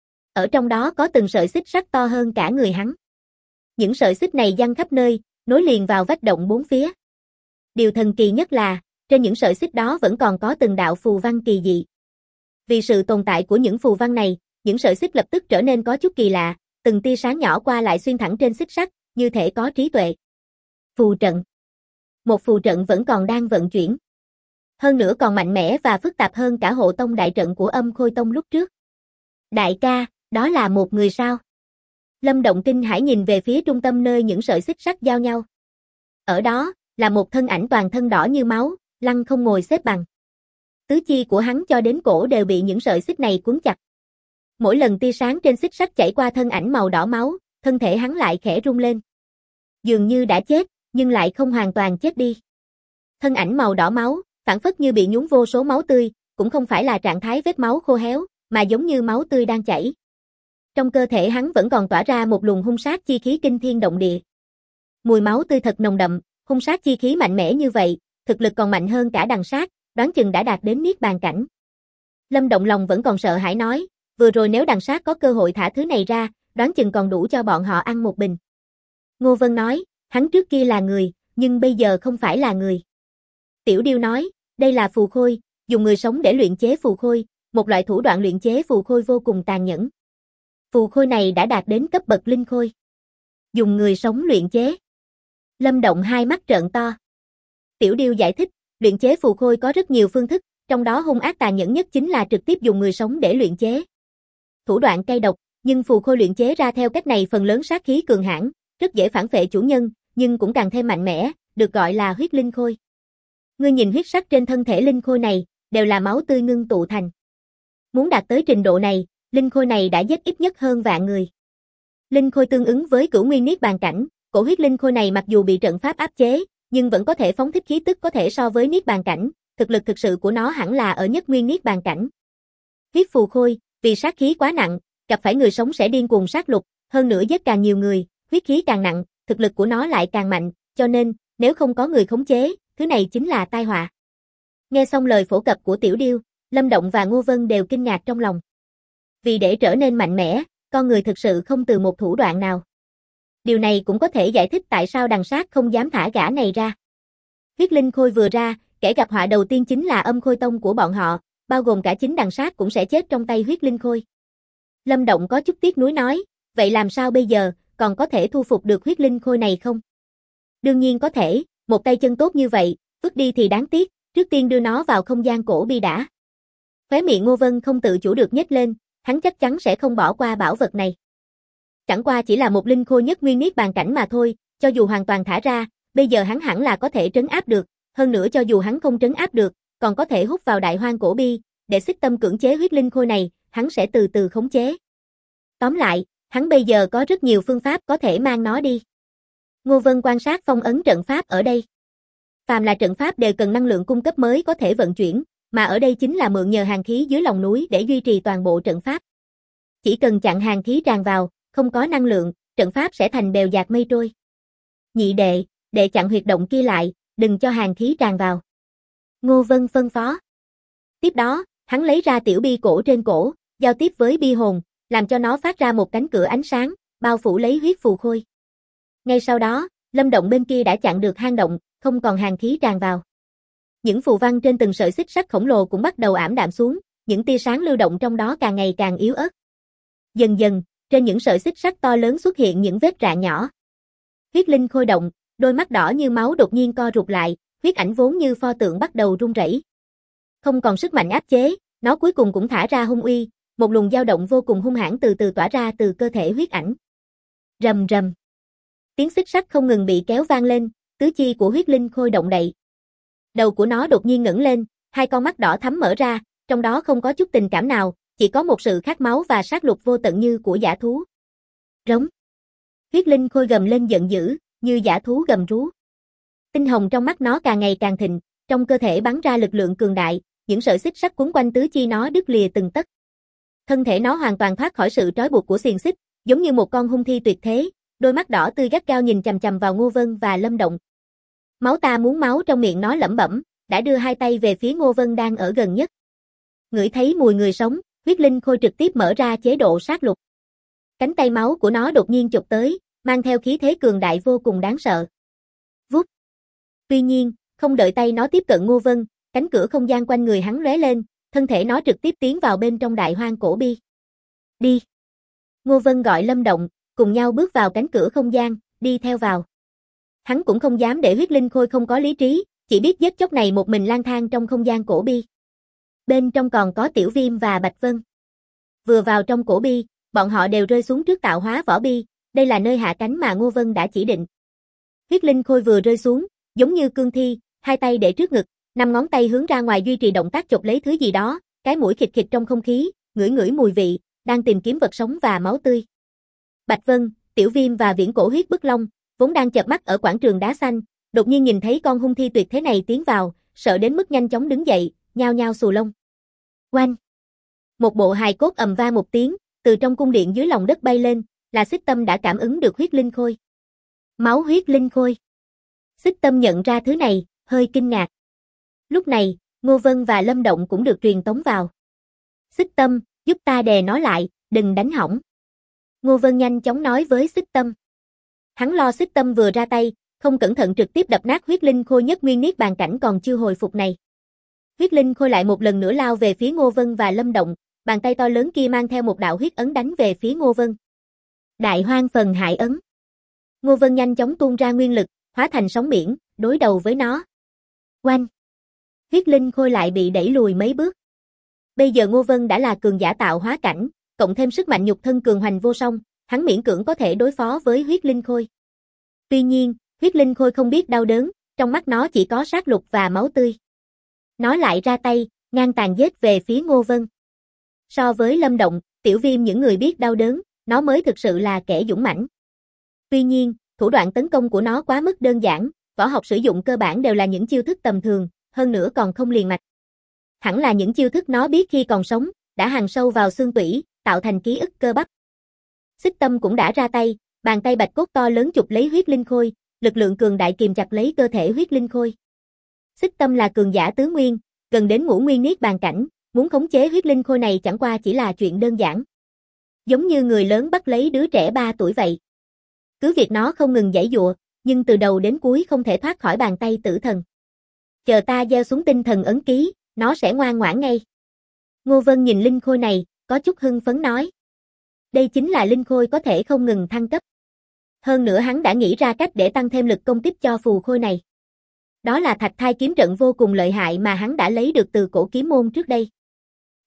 Ở trong đó có từng sợi xích sắt to hơn cả người hắn. Những sợi xích này giăng khắp nơi, nối liền vào vách động bốn phía. Điều thần kỳ nhất là, trên những sợi xích đó vẫn còn có từng đạo phù văn kỳ dị. Vì sự tồn tại của những phù văn này, những sợi xích lập tức trở nên có chút kỳ lạ, từng tia sáng nhỏ qua lại xuyên thẳng trên xích sắt, như thể có trí tuệ. Phù trận. Một phù trận vẫn còn đang vận chuyển. Hơn nữa còn mạnh mẽ và phức tạp hơn cả hộ tông đại trận của Âm Khôi Tông lúc trước. Đại ca, đó là một người sao? Lâm Động kinh hãi nhìn về phía trung tâm nơi những sợi xích sắt giao nhau. Ở đó, là một thân ảnh toàn thân đỏ như máu, lăng không ngồi xếp bằng. Tứ chi của hắn cho đến cổ đều bị những sợi xích này cuốn chặt. Mỗi lần tia sáng trên xích sắt chảy qua thân ảnh màu đỏ máu, thân thể hắn lại khẽ rung lên. Dường như đã chết, nhưng lại không hoàn toàn chết đi. Thân ảnh màu đỏ máu, phảng phất như bị nhúng vô số máu tươi, cũng không phải là trạng thái vết máu khô héo, mà giống như máu tươi đang chảy. Trong cơ thể hắn vẫn còn tỏa ra một luồng hung sát chi khí kinh thiên động địa. Mùi máu tươi thật nồng đậm, hung sát chi khí mạnh mẽ như vậy, thực lực còn mạnh hơn cả đằng sát, đoán chừng đã đạt đến niết bàn cảnh. Lâm Động lòng vẫn còn sợ hãi nói, vừa rồi nếu đằng sát có cơ hội thả thứ này ra, đoán chừng còn đủ cho bọn họ ăn một bình. Ngô Vân nói, hắn trước kia là người, nhưng bây giờ không phải là người. Tiểu Điêu nói, đây là phù khôi, dùng người sống để luyện chế phù khôi, một loại thủ đoạn luyện chế phù khôi vô cùng tàn nhẫn. Phù khôi này đã đạt đến cấp bậc linh khôi. Dùng người sống luyện chế. Lâm Động hai mắt trợn to. Tiểu Điêu giải thích, luyện chế phù khôi có rất nhiều phương thức, trong đó hung ác tàn nhẫn nhất chính là trực tiếp dùng người sống để luyện chế. Thủ đoạn cay độc, nhưng phù khôi luyện chế ra theo cách này phần lớn sát khí cường hãn, rất dễ phản phệ chủ nhân, nhưng cũng càng thêm mạnh mẽ, được gọi là huyết linh khôi. Ngươi nhìn huyết sắc trên thân thể linh khôi này, đều là máu tươi ngưng tụ thành. Muốn đạt tới trình độ này, linh khôi này đã giết ít nhất hơn vạn người. Linh khôi tương ứng với cửu nguyên niết bàn cảnh, cổ huyết linh khôi này mặc dù bị trận pháp áp chế, nhưng vẫn có thể phóng thích khí tức có thể so với niết bàn cảnh, thực lực thực sự của nó hẳn là ở nhất nguyên niết bàn cảnh. Huyết phù khôi, vì sát khí quá nặng, gặp phải người sống sẽ điên cuồng sát lục, hơn nữa giết càng nhiều người, huyết khí càng nặng, thực lực của nó lại càng mạnh, cho nên, nếu không có người khống chế, thứ này chính là tai họa. Nghe xong lời phổ cập của Tiểu Điêu, Lâm Động và Ngô Vân đều kinh ngạc trong lòng. Vì để trở nên mạnh mẽ, con người thực sự không từ một thủ đoạn nào. Điều này cũng có thể giải thích tại sao đằng sát không dám thả gã này ra. Huyết linh khôi vừa ra, kẻ gặp họa đầu tiên chính là Âm Khôi Tông của bọn họ, bao gồm cả chính đằng sát cũng sẽ chết trong tay huyết linh khôi. Lâm Động có chút tiếc nuối nói, vậy làm sao bây giờ, còn có thể thu phục được huyết linh khôi này không? Đương nhiên có thể, một tay chân tốt như vậy, vứt đi thì đáng tiếc, trước tiên đưa nó vào không gian cổ bi đã. Khóe miệng Ngô Vân không tự chủ được nhếch lên, hắn chắc chắn sẽ không bỏ qua bảo vật này. Chẳng qua chỉ là một linh khôi nhất nguyên niết bàn cảnh mà thôi, cho dù hoàn toàn thả ra, bây giờ hắn hẳn là có thể trấn áp được, hơn nữa cho dù hắn không trấn áp được, còn có thể hút vào đại hoang cổ bi, để Xích Tâm cưỡng chế huyết linh khôi này, hắn sẽ từ từ khống chế. Tóm lại, hắn bây giờ có rất nhiều phương pháp có thể mang nó đi. Ngô Vân quan sát phong ấn trận pháp ở đây. Phàm là trận pháp đều cần năng lượng cung cấp mới có thể vận chuyển, mà ở đây chính là mượn nhờ hàn khí dưới lòng núi để duy trì toàn bộ trận pháp. Chỉ cần chặn hàn khí tràn vào, không có năng lượng, trận pháp sẽ thành bèo dạt mây trôi. Nhị đệ chặn huyệt động kia lại, đừng cho hàn khí tràn vào. Ngô Vân phân phó. Tiếp đó, hắn lấy ra tiểu bi cổ trên cổ, giao tiếp với bi hồn, làm cho nó phát ra một cánh cửa ánh sáng, bao phủ lấy huyết phù khôi. Ngay sau đó, lâm động bên kia đã chặn được hang động, không còn hàn khí tràn vào. Những phù văn trên từng sợi xích sắt khổng lồ cũng bắt đầu ảm đạm xuống, những tia sáng lưu động trong đó càng ngày càng yếu ớt. Dần dần, trên những sợi xích sắt to lớn xuất hiện những vết rạn nhỏ. Huyết linh khôi động, đôi mắt đỏ như máu đột nhiên co rụt lại, huyết ảnh vốn như pho tượng bắt đầu run rẩy. Không còn sức mạnh áp chế, nó cuối cùng cũng thả ra hung uy, một luồng dao động vô cùng hung hãn từ từ tỏa ra từ cơ thể huyết ảnh. Rầm rầm. Tiếng xích sắt không ngừng bị kéo vang lên, tứ chi của huyết linh khôi động đậy. Đầu của nó đột nhiên ngẩng lên, hai con mắt đỏ thắm mở ra, trong đó không có chút tình cảm nào, chỉ có một sự khát máu và sát lục vô tận như của dã thú. Rống. Huyết linh khôi gầm lên giận dữ, như dã thú gầm rú. Tinh hồng trong mắt nó càng ngày càng thịnh, trong cơ thể bắn ra lực lượng cường đại, những sợi xích sắt quấn quanh tứ chi nó đứt lìa từng tấc. Thân thể nó hoàn toàn thoát khỏi sự trói buộc của xiềng xích, giống như một con hung thi tuyệt thế, đôi mắt đỏ tươi gắt gao nhìn chằm chằm vào Ngô Vân và Lâm Động. Máu ta muốn máu trong miệng nó lẩm bẩm, đã đưa hai tay về phía Ngô Vân đang ở gần nhất. Ngửi thấy mùi người sống, huyết linh khôi trực tiếp mở ra chế độ sát lục. Cánh tay máu của nó đột nhiên chụp tới, mang theo khí thế cường đại vô cùng đáng sợ. Vút. Tuy nhiên, không đợi tay nó tiếp cận Ngô Vân, cánh cửa không gian quanh người hắn lóe lên, thân thể nó trực tiếp tiến vào bên trong đại hoang cổ bi. Đi. Ngô Vân gọi Lâm Động, cùng nhau bước vào cánh cửa không gian, đi theo vào. Hắn cũng không dám để huyết linh khôi không có lý trí, chỉ biết giết chóc này một mình lang thang trong không gian cổ bi. Bên trong còn có Tiểu Viêm và Bạch Vân. Vừa vào trong cổ bi, bọn họ đều rơi xuống trước tạo hóa võ bi, đây là nơi hạ cánh mà Ngô Vân đã chỉ định. Huyết linh khôi vừa rơi xuống, giống như cương thi, hai tay để trước ngực, năm ngón tay hướng ra ngoài duy trì động tác chộp lấy thứ gì đó, cái mũi khịt khịt trong không khí, ngửi ngửi mùi vị, đang tìm kiếm vật sống và máu tươi. Bạch Vân, Tiểu Viêm và Viễn Cổ Huyết Bức Long, vốn đang chợp mắt ở quảng trường đá xanh, đột nhiên nhìn thấy con hung thi tuyệt thế này tiến vào, sợ đến mức nhanh chóng đứng dậy, nhao nhao xù lông. Oanh! Một bộ hài cốt ầm vang một tiếng, từ trong cung điện dưới lòng đất bay lên, là Xích Tâm đã cảm ứng được huyết linh khôi. Máu huyết linh khôi. Xích Tâm nhận ra thứ này, hơi kinh ngạc. Lúc này, Ngô Vân và Lâm Động cũng được truyền tống vào. Xích Tâm, giúp ta đè nó lại, đừng đánh hỏng. Ngô Vân nhanh chóng nói với Xích Tâm. Hắn lo Xích Tâm vừa ra tay, không cẩn thận trực tiếp đập nát huyết linh khôi nhất nguyên niết bàn cảnh còn chưa hồi phục này. Huyết linh khôi lại một lần nữa lao về phía Ngô Vân và Lâm Động, bàn tay to lớn kia mang theo một đạo huyết ấn đánh về phía Ngô Vân. Đại hoang phần hại ấn. Ngô Vân nhanh chóng tuôn ra nguyên lực, hóa thành sóng biển, đối đầu với nó. Oanh! Huyết linh khôi lại bị đẩy lùi mấy bước. Bây giờ Ngô Vân đã là cường giả tạo hóa cảnh, cộng thêm sức mạnh nhục thân cường hoành vô song, hắn miễn cưỡng có thể đối phó với huyết linh khôi. Tuy nhiên, huyết linh khôi không biết đau đớn, trong mắt nó chỉ có sát lục và máu tươi. Nó lại ra tay, ngang tàn giết về phía Ngô Vân. So với Lâm Động, Tiểu Viêm những người biết đau đớn, nó mới thực sự là kẻ dũng mãnh. Tuy nhiên, thủ đoạn tấn công của nó quá mức đơn giản, võ học sử dụng cơ bản đều là những chiêu thức tầm thường, hơn nữa còn không liền mạch. Hẳn là những chiêu thức nó biết khi còn sống, đã hằn sâu vào xương tủy, tạo thành ký ức cơ bắp. Xích Tâm cũng đã ra tay, bàn tay bạch cốt to lớn chụp lấy huyết linh khôi, lực lượng cường đại kìm chặt lấy cơ thể huyết linh khôi. Xích Tâm là cường giả tứ nguyên, gần đến ngũ nguyên niết bàn cảnh, muốn khống chế huyết linh khôi này chẳng qua chỉ là chuyện đơn giản. Giống như người lớn bắt lấy đứa trẻ 3 tuổi vậy. Cứ việc nó không ngừng giãy giụa, nhưng từ đầu đến cuối không thể thoát khỏi bàn tay tử thần. Chờ ta gieo xuống tinh thần ấn ký, nó sẽ ngoan ngoãn ngay. Ngô Vân nhìn linh khôi này, có chút hưng phấn nói. Đây chính là linh khôi có thể không ngừng thăng cấp. Hơn nữa hắn đã nghĩ ra cách để tăng thêm lực công kích cho phù khôi này. Đó là thạch thai kiếm trận vô cùng lợi hại mà hắn đã lấy được từ cổ kiếm môn trước đây.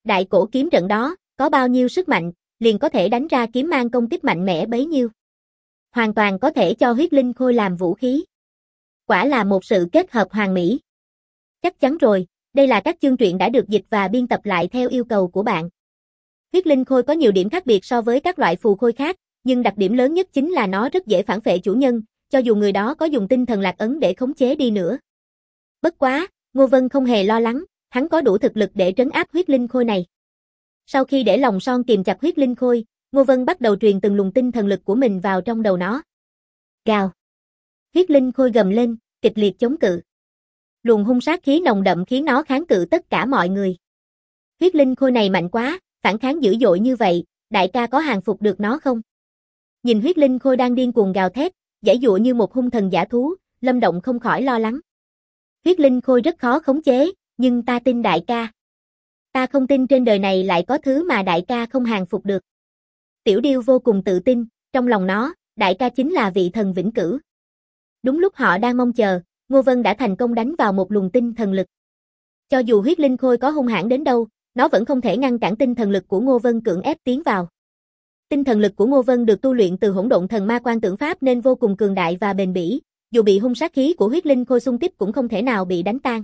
Đại cổ kiếm trận đó, có bao nhiêu sức mạnh, liền có thể đánh ra kiếm mang công kích mạnh mẽ bấy nhiêu. Hoàn toàn có thể cho huyết linh khôi làm vũ khí. Quả là một sự kết hợp hoàn mỹ. Chắc chắn rồi, đây là các chương truyện đã được dịch và biên tập lại theo yêu cầu của bạn. Huyết linh khôi có nhiều điểm khác biệt so với các loại phù khôi khác, nhưng đặc điểm lớn nhất chính là nó rất dễ phản phệ chủ nhân, cho dù người đó có dùng tinh thần lạc ấn để khống chế đi nữa. Bất quá, Ngô Vân không hề lo lắng, hắn có đủ thực lực để trấn áp huyết linh khôi này. Sau khi để lòng son kìm chặt huyết linh khôi, Ngô Vân bắt đầu truyền từng luồng tinh thần lực của mình vào trong đầu nó. Gào. Huyết linh khôi gầm lên, kịch liệt chống cự. Luồng hung sát khí nồng đậm khiến nó kháng cự tất cả mọi người. Huyết linh khôi này mạnh quá, phản kháng dữ dội như vậy, đại ca có hàng phục được nó không? Nhìn huyết linh khôi đang điên cuồng gào thét, giãy giụa như một hung thần dã thú, Lâm Động không khỏi lo lắng. Huyết linh khôi rất khó khống chế, nhưng ta tin đại ca. Ta không tin trên đời này lại có thứ mà đại ca không hàng phục được. Tiểu Điêu vô cùng tự tin, trong lòng nó, đại ca chính là vị thần vĩnh cửu. Đúng lúc họ đang mong chờ, Ngô Vân đã thành công đánh vào một luồng tinh thần lực. Cho dù huyết linh khôi có hung hãn đến đâu, nó vẫn không thể ngăn cản tinh thần lực của Ngô Vân cưỡng ép tiến vào. Tinh thần lực của Ngô Vân được tu luyện từ hỗn độn thần ma quan tưởng pháp nên vô cùng cường đại và bền bỉ, dù bị hung sát khí của huyết linh khôi xung kích cũng không thể nào bị đánh tan.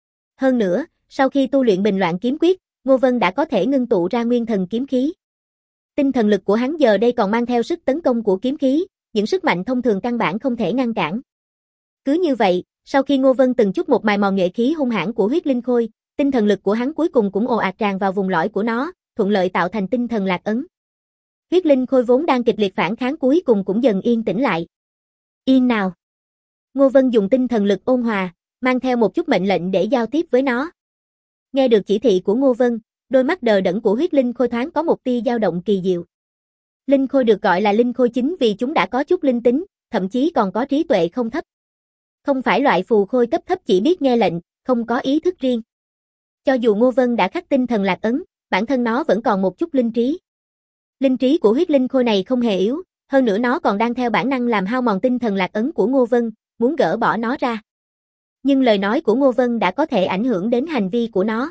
Hơn nữa, sau khi tu luyện Bình Loạn kiếm quyết, Ngô Vân đã có thể ngưng tụ ra nguyên thần kiếm khí. Tinh thần lực của hắn giờ đây còn mang theo sức tấn công của kiếm khí, những sức mạnh thông thường căn bản không thể ngăn cản. Cứ như vậy, sau khi Ngô Vân từng chút một mài mòn nhuệ khí hung hãn của huyết linh khôi, tinh thần lực của hắn cuối cùng cũng ồ ạt tràn vào vùng lõi của nó, thuận lợi tạo thành tinh thần lạc ấn. Huyết linh khôi vốn đang kịch liệt phản kháng cuối cùng cũng dần yên tĩnh lại. Yên nào. Ngô Vân dùng tinh thần lực ôn hòa, mang theo một chút mệnh lệnh để giao tiếp với nó. Nghe được chỉ thị của Ngô Vân, đôi mắt đờ đẫn của huyết linh khôi thoáng có một tia dao động kỳ diệu. Linh khôi được gọi là linh khôi chính vì chúng đã có chút linh tính, thậm chí còn có trí tuệ không thấp. Không phải loại phù khôi cấp thấp chỉ biết nghe lệnh, không có ý thức riêng. Cho dù Ngô Vân đã khắc tinh thần lạc ấn, bản thân nó vẫn còn một chút linh trí. Linh trí của huyết linh khôi này không hề yếu, hơn nữa nó còn đang theo bản năng làm hao mòn tinh thần lạc ấn của Ngô Vân, muốn gỡ bỏ nó ra. Nhưng lời nói của Ngô Vân đã có thể ảnh hưởng đến hành vi của nó.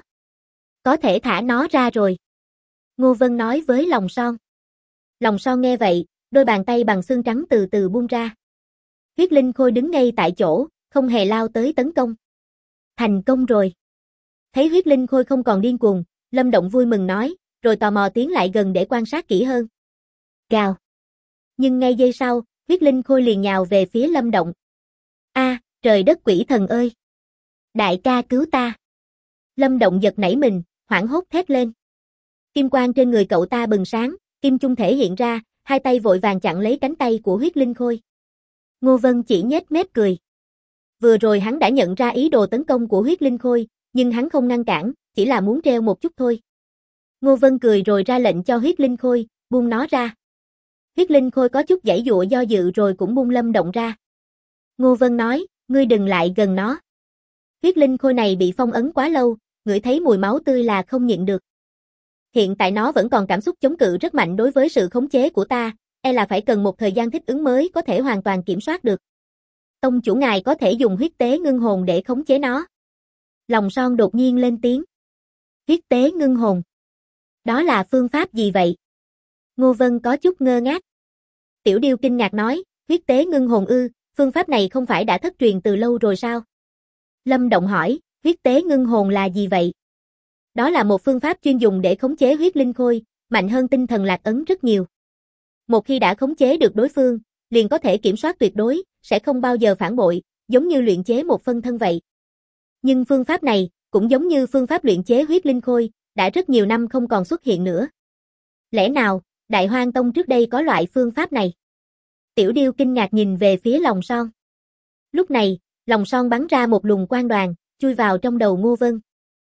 Có thể thả nó ra rồi. Ngô Vân nói với lòng son. Lòng son nghe vậy, đôi bàn tay bằng xương trắng từ từ buông ra. Huyết linh khôi đứng ngay tại chỗ, không hề lao tới tấn công. Thành công rồi. Thấy huyết linh khôi không còn điên cuồng, Lâm Động vui mừng nói, rồi tò mò tiến lại gần để quan sát kỹ hơn. Gào. Nhưng ngay giây sau, huyết linh khôi liền nhào về phía Lâm Động. A, trời đất quỷ thần ơi! Đại ca cứu ta! Lâm Động giật nảy mình, hoảng hốt thét lên. Kim quang trên người cậu ta bừng sáng, kim chung thể hiện ra, hai tay vội vàng chặn lấy cánh tay của huyết linh khôi. Ngô Vân chỉ nhếch mép cười. Vừa rồi hắn đã nhận ra ý đồ tấn công của huyết linh khôi, nhưng hắn không ngăn cản, chỉ là muốn treo một chút thôi. Ngô Vân cười rồi ra lệnh cho huyết linh khôi, buông nó ra. Huyết linh khôi có chút giãy giụa do dự rồi cũng buông Lâm Động ra. Ngô Vân nói, ngươi đừng lại gần nó. Huyết linh khôi này bị phong ấn quá lâu, ngửi thấy mùi máu tươi là không nhịn được. Hiện tại nó vẫn còn cảm xúc chống cự rất mạnh đối với sự khống chế của ta, e là phải cần một thời gian thích ứng mới có thể hoàn toàn kiểm soát được. Tông chủ ngài có thể dùng huyết tế ngưng hồn để khống chế nó. Lòng son đột nhiên lên tiếng. Huyết tế ngưng hồn. Đó là phương pháp gì vậy? Ngô Vân có chút ngơ ngác. Tiểu Điêu kinh ngạc nói, huyết tế ngưng hồn ư, phương pháp này không phải đã thất truyền từ lâu rồi sao? Lâm Động hỏi, huyết tế ngưng hồn là gì vậy? Đó là một phương pháp chuyên dùng để khống chế huyết linh khôi, mạnh hơn tinh thần lạc ấn rất nhiều. Một khi đã khống chế được đối phương, liền có thể kiểm soát tuyệt đối, sẽ không bao giờ phản bội, giống như luyện chế một phân thân vậy. Nhưng phương pháp này, cũng giống như phương pháp luyện chế huyết linh khôi, đã rất nhiều năm không còn xuất hiện nữa. Lẽ nào, Đại Hoang Tông trước đây có loại phương pháp này? Tiểu Điêu kinh ngạc nhìn về phía lòng son. Lúc này, lòng son bắn ra một luồng quang đoàn, chui vào trong đầu Ngô Vân.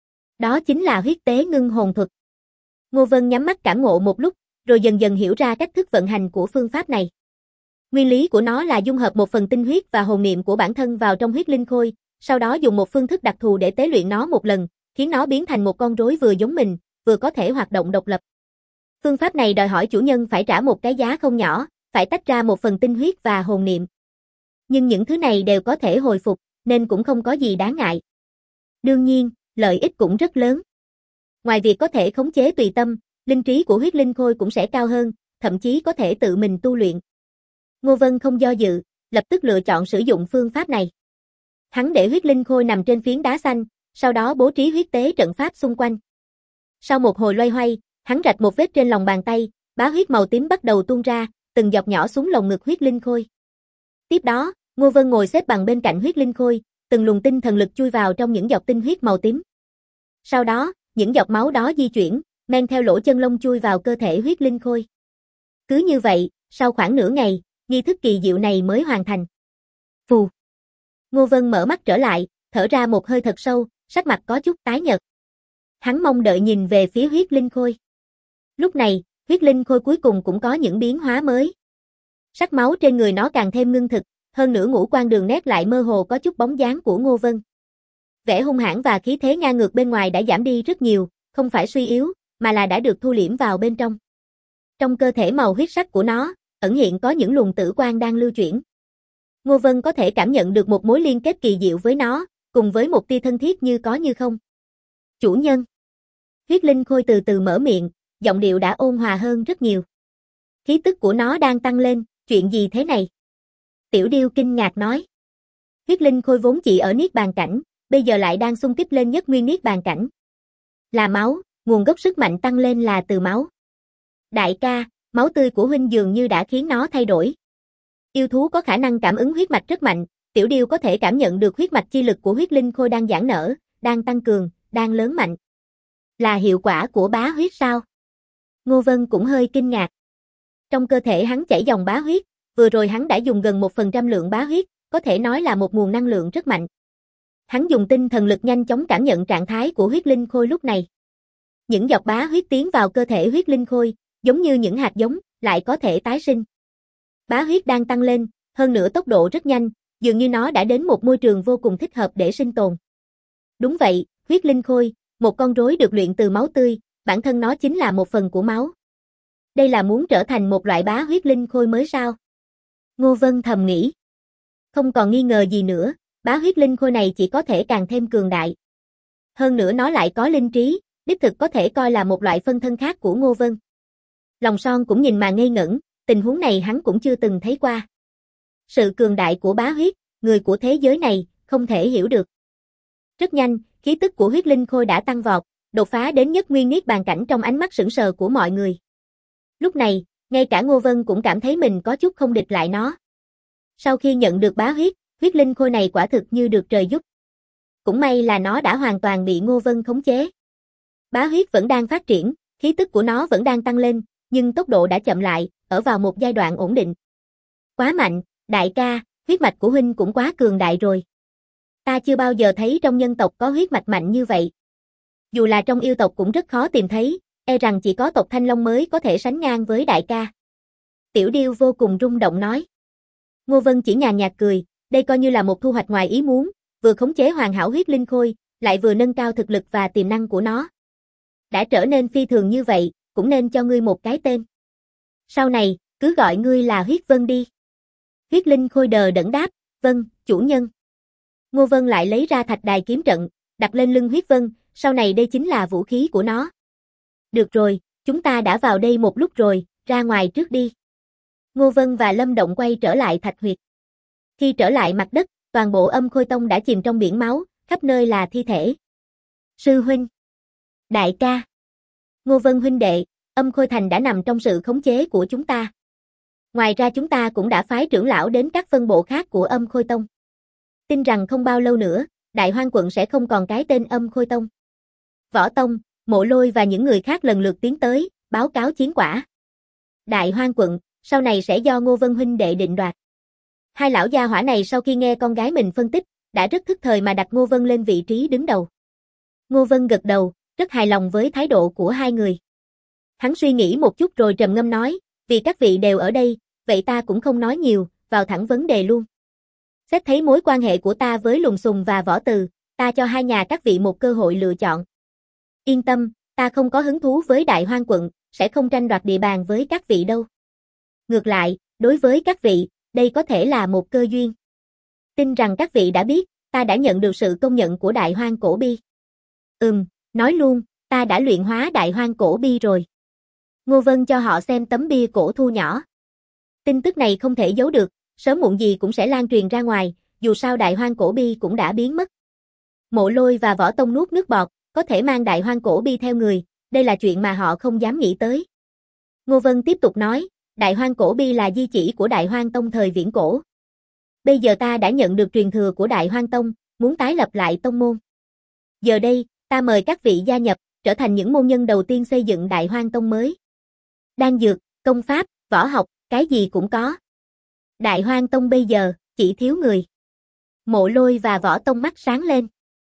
Đó chính là huyết tế ngưng hồn thuật. Ngô Vân nhắm mắt cảm ngộ một lúc, rồi dần dần hiểu ra cách thức vận hành của phương pháp này. Nguyên lý của nó là dung hợp một phần tinh huyết và hồn niệm của bản thân vào trong huyết linh khôi, sau đó dùng một phương thức đặc thù để tế luyện nó một lần, khiến nó biến thành một con rối vừa giống mình, vừa có thể hoạt động độc lập. Phương pháp này đòi hỏi chủ nhân phải trả một cái giá không nhỏ, phải tách ra một phần tinh huyết và hồn niệm. Nhưng những thứ này đều có thể hồi phục, nên cũng không có gì đáng ngại. Đương nhiên, lợi ích cũng rất lớn. Ngoài việc có thể khống chế tùy tâm, linh trí của huyết linh khôi cũng sẽ cao hơn, thậm chí có thể tự mình tu luyện. Ngô Vân không do dự, lập tức lựa chọn sử dụng phương pháp này. Hắn để huyết linh khôi nằm trên phiến đá xanh, sau đó bố trí huyết tế trận pháp xung quanh. Sau một hồi loay hoay, hắn rạch một vết trên lòng bàn tay, bá huyết màu tím bắt đầu tuôn ra, từng giọt nhỏ xuống lồng ngực huyết linh khôi. Tiếp đó, Ngô Vân ngồi xếp bằng bên cạnh huyết linh khôi, từng luồng tinh thần lực chui vào trong những giọt tinh huyết màu tím. Sau đó, những giọt máu đó di chuyển, men theo lỗ chân lông chui vào cơ thể huyết linh khôi. Cứ như vậy, sau khoảng nửa ngày, nghi thức kỳ diệu này mới hoàn thành. Phù. Ngô Vân mở mắt trở lại, thở ra một hơi thật sâu, sắc mặt có chút tái nhợt. Hắn mong đợi nhìn về phía huyết linh khôi. Lúc này, huyết linh khôi cuối cùng cũng có những biến hóa mới. Sắc máu trên người nó càng thêm ngưng thực, hơn nữa ngũ quan đường nét lại mơ hồ có chút bóng dáng của Ngô Vân. Vẻ hung hãn và khí thế ngang ngược bên ngoài đã giảm đi rất nhiều, không phải suy yếu, mà là đã được thu liễm vào bên trong. Trong cơ thể màu huyết sắc của nó, ẩn hiện có những luồng tử quang đang lưu chuyển. Ngô Vân có thể cảm nhận được một mối liên kết kỳ diệu với nó, cùng với một tia thân thiết như có như không. Chủ nhân. Huyết linh khôi từ từ mở miệng, giọng điệu đã ôn hòa hơn rất nhiều. Khí tức của nó đang tăng lên, chuyện gì thế này? Tiểu điêu kinh ngạc nói. Huyết linh khôi vốn chỉ ở niết bàn cảnh, bây giờ lại đang xung kích lên nhất nguyên niết bàn cảnh. Là máu, nguồn gốc sức mạnh tăng lên là từ máu. Đại ca, máu tươi của huynh dường như đã khiến nó thay đổi. Yêu thú có khả năng cảm ứng huyết mạch rất mạnh, tiểu điêu có thể cảm nhận được huyết mạch chi lực của huyết linh khôi đang giãn nở, đang tăng cường, đang lớn mạnh. Là hiệu quả của bá huyết sao? Ngô Vân cũng hơi kinh ngạc. Trong cơ thể hắn chảy dòng bá huyết, vừa rồi hắn đã dùng gần 1% lượng bá huyết, có thể nói là một nguồn năng lượng rất mạnh. Hắn dùng tinh thần lực nhanh chóng cảm nhận trạng thái của huyết linh khôi lúc này. Những giọt bá huyết tiến vào cơ thể huyết linh khôi, giống như những hạt giống, lại có thể tái sinh. Bá huyết đang tăng lên, hơn nữa tốc độ rất nhanh, dường như nó đã đến một môi trường vô cùng thích hợp để sinh tồn. Đúng vậy, huyết linh khôi, một con rối được luyện từ máu tươi, bản thân nó chính là một phần của máu. Đây là muốn trở thành một loại bá huyết linh khôi mới sao? Ngô Vân thầm nghĩ. Không còn nghi ngờ gì nữa, bá huyết linh khôi này chỉ có thể càng thêm cường đại. Hơn nữa nó lại có linh trí, đích thực có thể coi là một loại phân thân khác của Ngô Vân. Lòng Son cũng nhìn mà ngây ngẩn, tình huống này hắn cũng chưa từng thấy qua. Sự cường đại của bá huyết, người của thế giới này, không thể hiểu được. Rất nhanh, khí tức của huyết linh khôi đã tăng vọt, đột phá đến nhất nguyên niết bàn cảnh trong ánh mắt sững sờ của mọi người. Lúc này, ngay cả Ngô Vân cũng cảm thấy mình có chút không địch lại nó. Sau khi nhận được bá huyết, huyết linh khôi này quả thực như được trời giúp. Cũng may là nó đã hoàn toàn bị Ngô Vân khống chế. Bá huyết vẫn đang phát triển, khí tức của nó vẫn đang tăng lên, nhưng tốc độ đã chậm lại, ở vào một giai đoạn ổn định. Quá mạnh, đại ca, huyết mạch của huynh cũng quá cường đại rồi. Ta chưa bao giờ thấy trong nhân tộc có huyết mạch mạnh như vậy. Dù là trong yêu tộc cũng rất khó tìm thấy, e rằng chỉ có tộc Thanh Long mới có thể sánh ngang với đại ca. Tiểu điêu vô cùng rung động nói. Ngô Vân chỉ nhàn nhạt cười, đây coi như là một thu hoạch ngoài ý muốn, vừa khống chế hoàn hảo huyết linh khôi, lại vừa nâng cao thực lực và tiềm năng của nó. Đã trở nên phi thường như vậy, cũng nên cho ngươi một cái tên. Sau này, cứ gọi ngươi là Huyết Vân đi. Huyết linh khôi đờ đẫn đáp, vâng, chủ nhân. Ngô Vân lại lấy ra thạch đài kiếm trận, đặt lên lưng Huyết Vân, sau này đây chính là vũ khí của nó. Được rồi, chúng ta đã vào đây một lúc rồi, ra ngoài trước đi. Ngô Vân và Lâm Động quay trở lại thạch huyệt. Khi trở lại mặt đất, toàn bộ Âm Khôi Tông đã chìm trong biển máu, khắp nơi là thi thể. Sư huynh. Đại ca. Ngô Vân huynh đệ, Âm Khôi Thành đã nằm trong sự khống chế của chúng ta. Ngoài ra chúng ta cũng đã phái trưởng lão đến các phân bộ khác của Âm Khôi Tông. Tin rằng không bao lâu nữa, Đại Hoang quận sẽ không còn cái tên Âm Khôi Tông. Võ Tông, Mộ Lôi và những người khác lần lượt tiến tới, báo cáo chiến quả. Đại Hoang quận, sau này sẽ do Ngô Vân huynh đệ định đoạt. Hai lão gia hỏa này sau khi nghe con gái mình phân tích, đã rất thức thời mà đặt Ngô Vân lên vị trí đứng đầu. Ngô Vân gật đầu, rất hài lòng với thái độ của hai người. Hắn suy nghĩ một chút rồi trầm ngâm nói, vì các vị đều ở đây, vậy ta cũng không nói nhiều, vào thẳng vấn đề luôn. Xét thấy mối quan hệ của ta với Lùng Sùng và Võ Từ, ta cho hai nhà các vị một cơ hội lựa chọn. Yên tâm, ta không có hứng thú với Đại Hoang quận, sẽ không tranh đoạt địa bàn với các vị đâu. Ngược lại, đối với các vị, đây có thể là một cơ duyên. Tin rằng các vị đã biết, ta đã nhận được sự công nhận của Đại Hoang Cổ Bi. Nói luôn, Ta đã luyện hóa đại hoang cổ bi rồi. Ngô Vân cho họ xem tấm bia cổ thu nhỏ. Tin tức này không thể giấu được, sớm muộn gì cũng sẽ lan truyền ra ngoài, dù sao đại hoang cổ bi cũng đã biến mất. Mộ Lôi và Võ Tông nuốt nước bọt, có thể mang đại hoang cổ bi theo người, đây là chuyện mà họ không dám nghĩ tới. Ngô Vân tiếp tục nói, đại hoang cổ bi là di chỉ của đại hoang tông thời viễn cổ. Bây giờ ta đã nhận được truyền thừa của đại hoang tông, muốn tái lập lại tông môn. Giờ đây, ta mời các vị gia nhập, trở thành những môn nhân đầu tiên xây dựng đại hoang tông mới. Đan dược, công pháp, võ học, cái gì cũng có. Đại hoang tông bây giờ, chỉ thiếu người. Mộ Lôi và Võ Tông mắt sáng lên.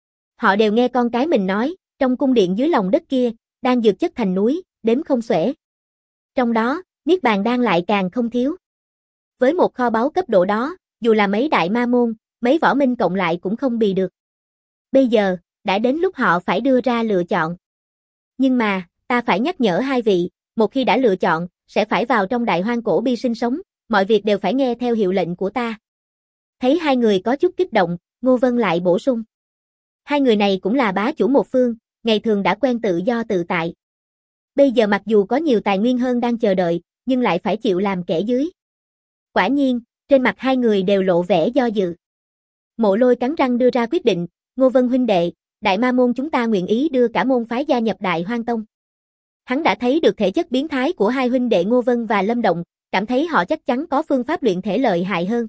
Họ đều nghe con cái mình nói, trong cung điện dưới lòng đất kia, đan dược chất thành núi, đếm không xuể. Trong đó, niết bàn đan lại càng không thiếu. Với một kho báu cấp độ đó, dù là mấy đại ma môn, mấy võ minh cộng lại cũng không bì được. Bây giờ, đã đến lúc họ phải đưa ra lựa chọn. Nhưng mà, ta phải nhắc nhở hai vị, một khi đã lựa chọn, sẽ phải vào trong đại hoang cổ bi sinh sống, mọi việc đều phải nghe theo hiệu lệnh của ta. Thấy hai người có chút kích động, Ngô Vân lại bổ sung. Hai người này cũng là bá chủ một phương, ngày thường đã quen tự do tự tại. Bây giờ mặc dù có nhiều tài nguyên hơn đang chờ đợi, nhưng lại phải chịu làm kẻ dưới. Quả nhiên, trên mặt hai người đều lộ vẻ do dự. Mộ Lôi cắn răng đưa ra quyết định, Ngô Vân huynh đệ, đại ma môn chúng ta nguyện ý đưa cả môn phái gia nhập đại hoang tông. Hắn đã thấy được thể chất biến thái của hai huynh đệ Ngô Vân và Lâm Động, cảm thấy họ chắc chắn có phương pháp luyện thể lợi hại hơn.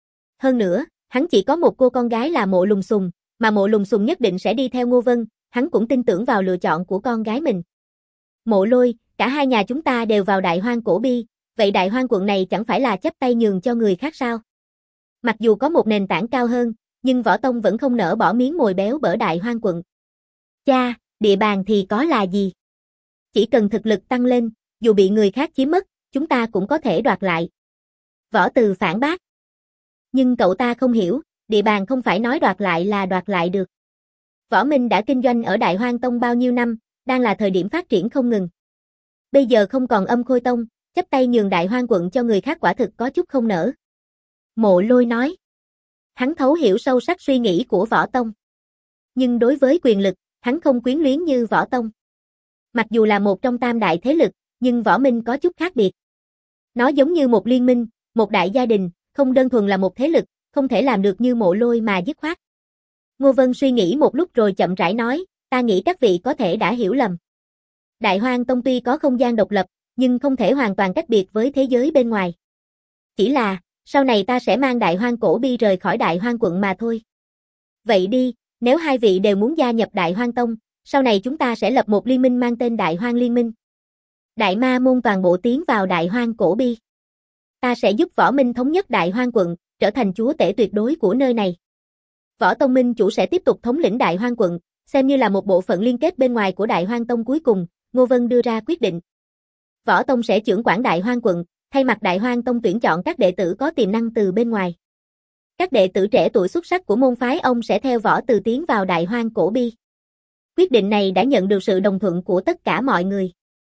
Hơn nữa, hắn chỉ có một cô con gái là Mộ Lùng Sùng, mà Mộ Lùng Sùng nhất định sẽ đi theo Ngô Vân, hắn cũng tin tưởng vào lựa chọn của con gái mình. Mộ Lôi, cả hai nhà chúng ta đều vào đại hoang cổ bi, vậy đại hoang quận này chẳng phải là chấp tay nhường cho người khác sao? Mặc dù có một nền tảng cao hơn, nhưng Võ Tông vẫn không nỡ bỏ miếng mồi béo bở đại hoang quận. Cha, địa bàn thì có là gì? Chỉ cần thực lực tăng lên, dù bị người khác chiếm mất, chúng ta cũng có thể đoạt lại. Võ Từ phản bác. Nhưng cậu ta không hiểu, địa bàn không phải nói đoạt lại là đoạt lại được. Võ Minh đã kinh doanh ở Đại Hoang Tông bao nhiêu năm, đang là thời điểm phát triển không ngừng. Bây giờ không còn Âm Khôi Tông, chấp tay nhường Đại Hoang quận cho người khác quả thực có chút không nỡ. Mộ Lôi nói. Hắn thấu hiểu sâu sắc suy nghĩ của Võ Tông. Nhưng đối với quyền lực, hắn không quyến luyến như Võ Tông. Mặc dù là một trong tam đại thế lực, nhưng Võ Minh có chút khác biệt. Nó giống như một liên minh, một đại gia đình, không đơn thuần là một thế lực, không thể làm được như Mộ Lôi mà dứt khoát. Ngô Vân suy nghĩ một lúc rồi chậm rãi nói, ta nghĩ các vị có thể đã hiểu lầm. Đại Hoang Tông tuy có không gian độc lập, nhưng không thể hoàn toàn cách biệt với thế giới bên ngoài. Chỉ là, sau này ta sẽ mang Đại Hoang cổ bi rời khỏi Đại Hoang quận mà thôi. Vậy đi, nếu hai vị đều muốn gia nhập Đại Hoang Tông, sau này chúng ta sẽ lập một liên minh mang tên Đại Hoang Liên minh. Đại ma môn toàn bộ tiến vào Đại Hoang cổ bi. Ta sẽ giúp Võ Minh thống nhất Đại Hoang quận, trở thành chúa tể tuyệt đối của nơi này. Võ Tông Minh chủ sẽ tiếp tục thống lĩnh Đại Hoang quận, xem như là một bộ phận liên kết bên ngoài của Đại Hoang Tông cuối cùng, Ngô Vân đưa ra quyết định. Võ Tông sẽ trưởng quản Đại Hoang quận, thay mặt Đại Hoang Tông tuyển chọn các đệ tử có tiềm năng từ bên ngoài. Các đệ tử trẻ tuổi xuất sắc của môn phái ông sẽ theo Võ Từ tiến vào Đại Hoang cổ bi. Quyết định này đã nhận được sự đồng thuận của tất cả mọi người.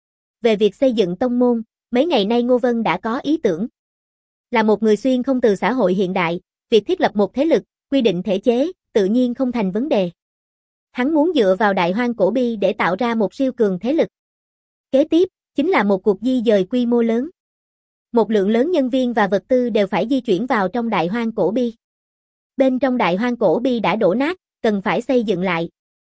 Về việc xây dựng tông môn, mấy ngày nay Ngô Vân đã có ý tưởng. Là một người xuyên không từ xã hội hiện đại, việc thiết lập một thế lực, quy định thể chế, tự nhiên không thành vấn đề. Hắn muốn dựa vào Đại Hoang cổ bi để tạo ra một siêu cường thế lực. Kế tiếp, chính là một cuộc di dời quy mô lớn. Một lượng lớn nhân viên và vật tư đều phải di chuyển vào trong Đại Hoang cổ bi. Bên trong Đại Hoang cổ bi đã đổ nát, cần phải xây dựng lại.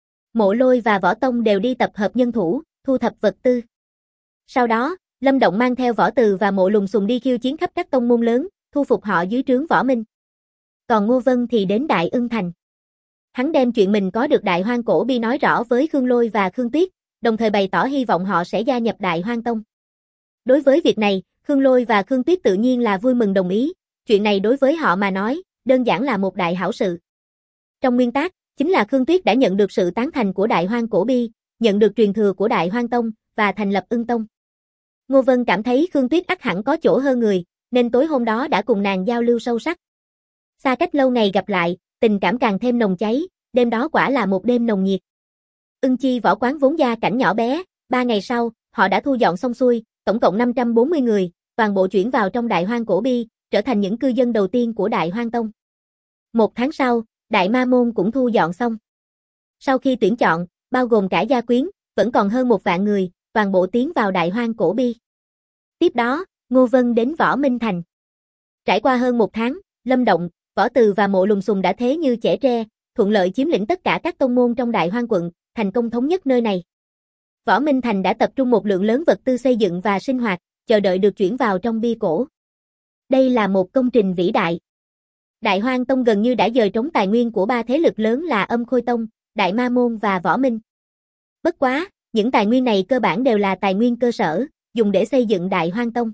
Mộ Lôi và Võ Tông đều đi tập hợp nhân thủ, thu thập vật tư. Sau đó, Lâm Động mang theo Võ Từ và Mộ Lùng Sùng đi khiêu chiến khắp các tông môn lớn, thu phục họ dưới trướng Võ Minh. Còn Ngô Vân thì đến Đại Ưng Thành. Hắn đem chuyện mình có được Đại Hoang cổ bi nói rõ với Khương Lôi và Khương Tuyết, đồng thời bày tỏ hy vọng họ sẽ gia nhập Đại Hoang Tông. Đối với việc này, Khương Lôi và Khương Tuyết tự nhiên là vui mừng đồng ý, chuyện này đối với họ mà nói, đơn giản là một đại hảo sự. Trong nguyên tắc, chính là Khương Tuyết đã nhận được sự tán thành của Đại Hoang cổ bi, nhận được truyền thừa của Đại Hoang Tông, và thành lập Ưng Tông. Ngô Vân cảm thấy Khương Tuyết ắt hẳn có chỗ hơn người, nên tối hôm đó đã cùng nàng giao lưu sâu sắc. Xa cách lâu ngày gặp lại, tình cảm càng thêm nồng cháy, đêm đó quả là một đêm nồng nhiệt. Ưng Chi võ quán vốn gia cảnh nhỏ bé, 3 ngày sau, họ đã thu dọn xong xuôi, tổng cộng 540 người, toàn bộ chuyển vào trong Đại Hoang cổ bi, trở thành những cư dân đầu tiên của Đại Hoang Tông. 1 tháng sau, Đại Ma môn cũng thu dọn xong. Sau khi tuyển chọn, bao gồm cả gia quyến, vẫn còn hơn 1 vạn người, toàn bộ tiến vào Đại Hoang Cổ Bi. Tiếp đó, Ngô Vân đến Võ Minh Thành. Trải qua hơn 1 tháng, Lâm Động, Võ Từ và Mộ Lùng Sùng đã thế như chẻ tre, thuận lợi chiếm lĩnh tất cả các tông môn trong Đại Hoang quận, thành công thống nhất nơi này. Võ Minh Thành đã tập trung một lượng lớn vật tư xây dựng và sinh hoạt, chờ đợi được chuyển vào trong Bi Cổ. Đây là một công trình vĩ đại. Đại Hoang Tông gần như đã dời trống tài nguyên của 3 thế lực lớn là Âm Khôi Tông, Đại Ma Môn và Võ Minh. Bất quá, những tài nguyên này cơ bản đều là tài nguyên cơ sở, dùng để xây dựng Đại Hoang Tông.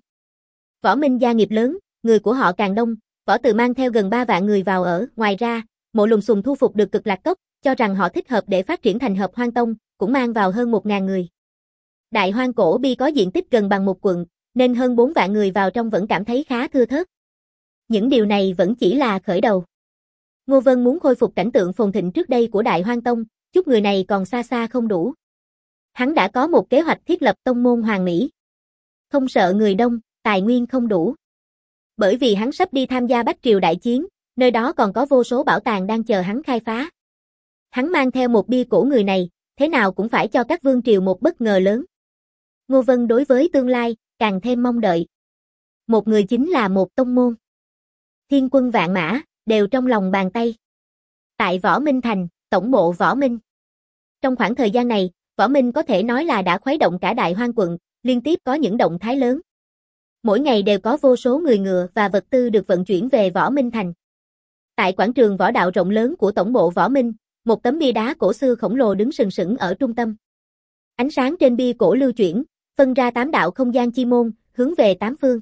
Võ Minh gia nghiệp lớn, người của họ càng đông, Võ Từ mang theo gần 3 vạn người vào ở, ngoài ra, Mộ Lùng Sùng thu phục được Cực Lạc Cốc, cho rằng họ thích hợp để phát triển thành Hợp Hoang Tông, cũng mang vào hơn 1.000 người. Đại Hoang Cổ Bi có diện tích gần bằng 1 quận, nên hơn 4 vạn người vào trong vẫn cảm thấy khá thưa thớt. Những điều này vẫn chỉ là khởi đầu. Ngô Vân muốn khôi phục cảnh tượng phồn thịnh trước đây của Đại Hoang Tông, chút người này còn xa xa không đủ. Hắn đã có một kế hoạch thiết lập tông môn hoàn mỹ. Không sợ người đông, tài nguyên không đủ. Bởi vì hắn sắp đi tham gia Bách Triều đại chiến, nơi đó còn có vô số bảo tàng đang chờ hắn khai phá. Hắn mang theo một Bi Cổ người này, thế nào cũng phải cho các vương triều một bất ngờ lớn. Ngô Vân đối với tương lai, càng thêm mong đợi. Một người chính là một tông môn. Thiên quân vạn mã, đều trong lòng bàn tay. Tại Võ Minh Thành, tổng bộ Võ Minh. Trong khoảng thời gian này, Võ Minh có thể nói là đã khuấy động cả Đại Hoang quận, liên tiếp có những động thái lớn. Mỗi ngày đều có vô số người ngựa và vật tư được vận chuyển về Võ Minh Thành. Tại quảng trường võ đạo rộng lớn của tổng bộ Võ Minh, một tấm bia đá cổ xưa khổng lồ đứng sừng sững ở trung tâm. Ánh sáng trên bia cổ lưu chuyển, phân ra 8 đạo không gian chi môn, hướng về 8 phương.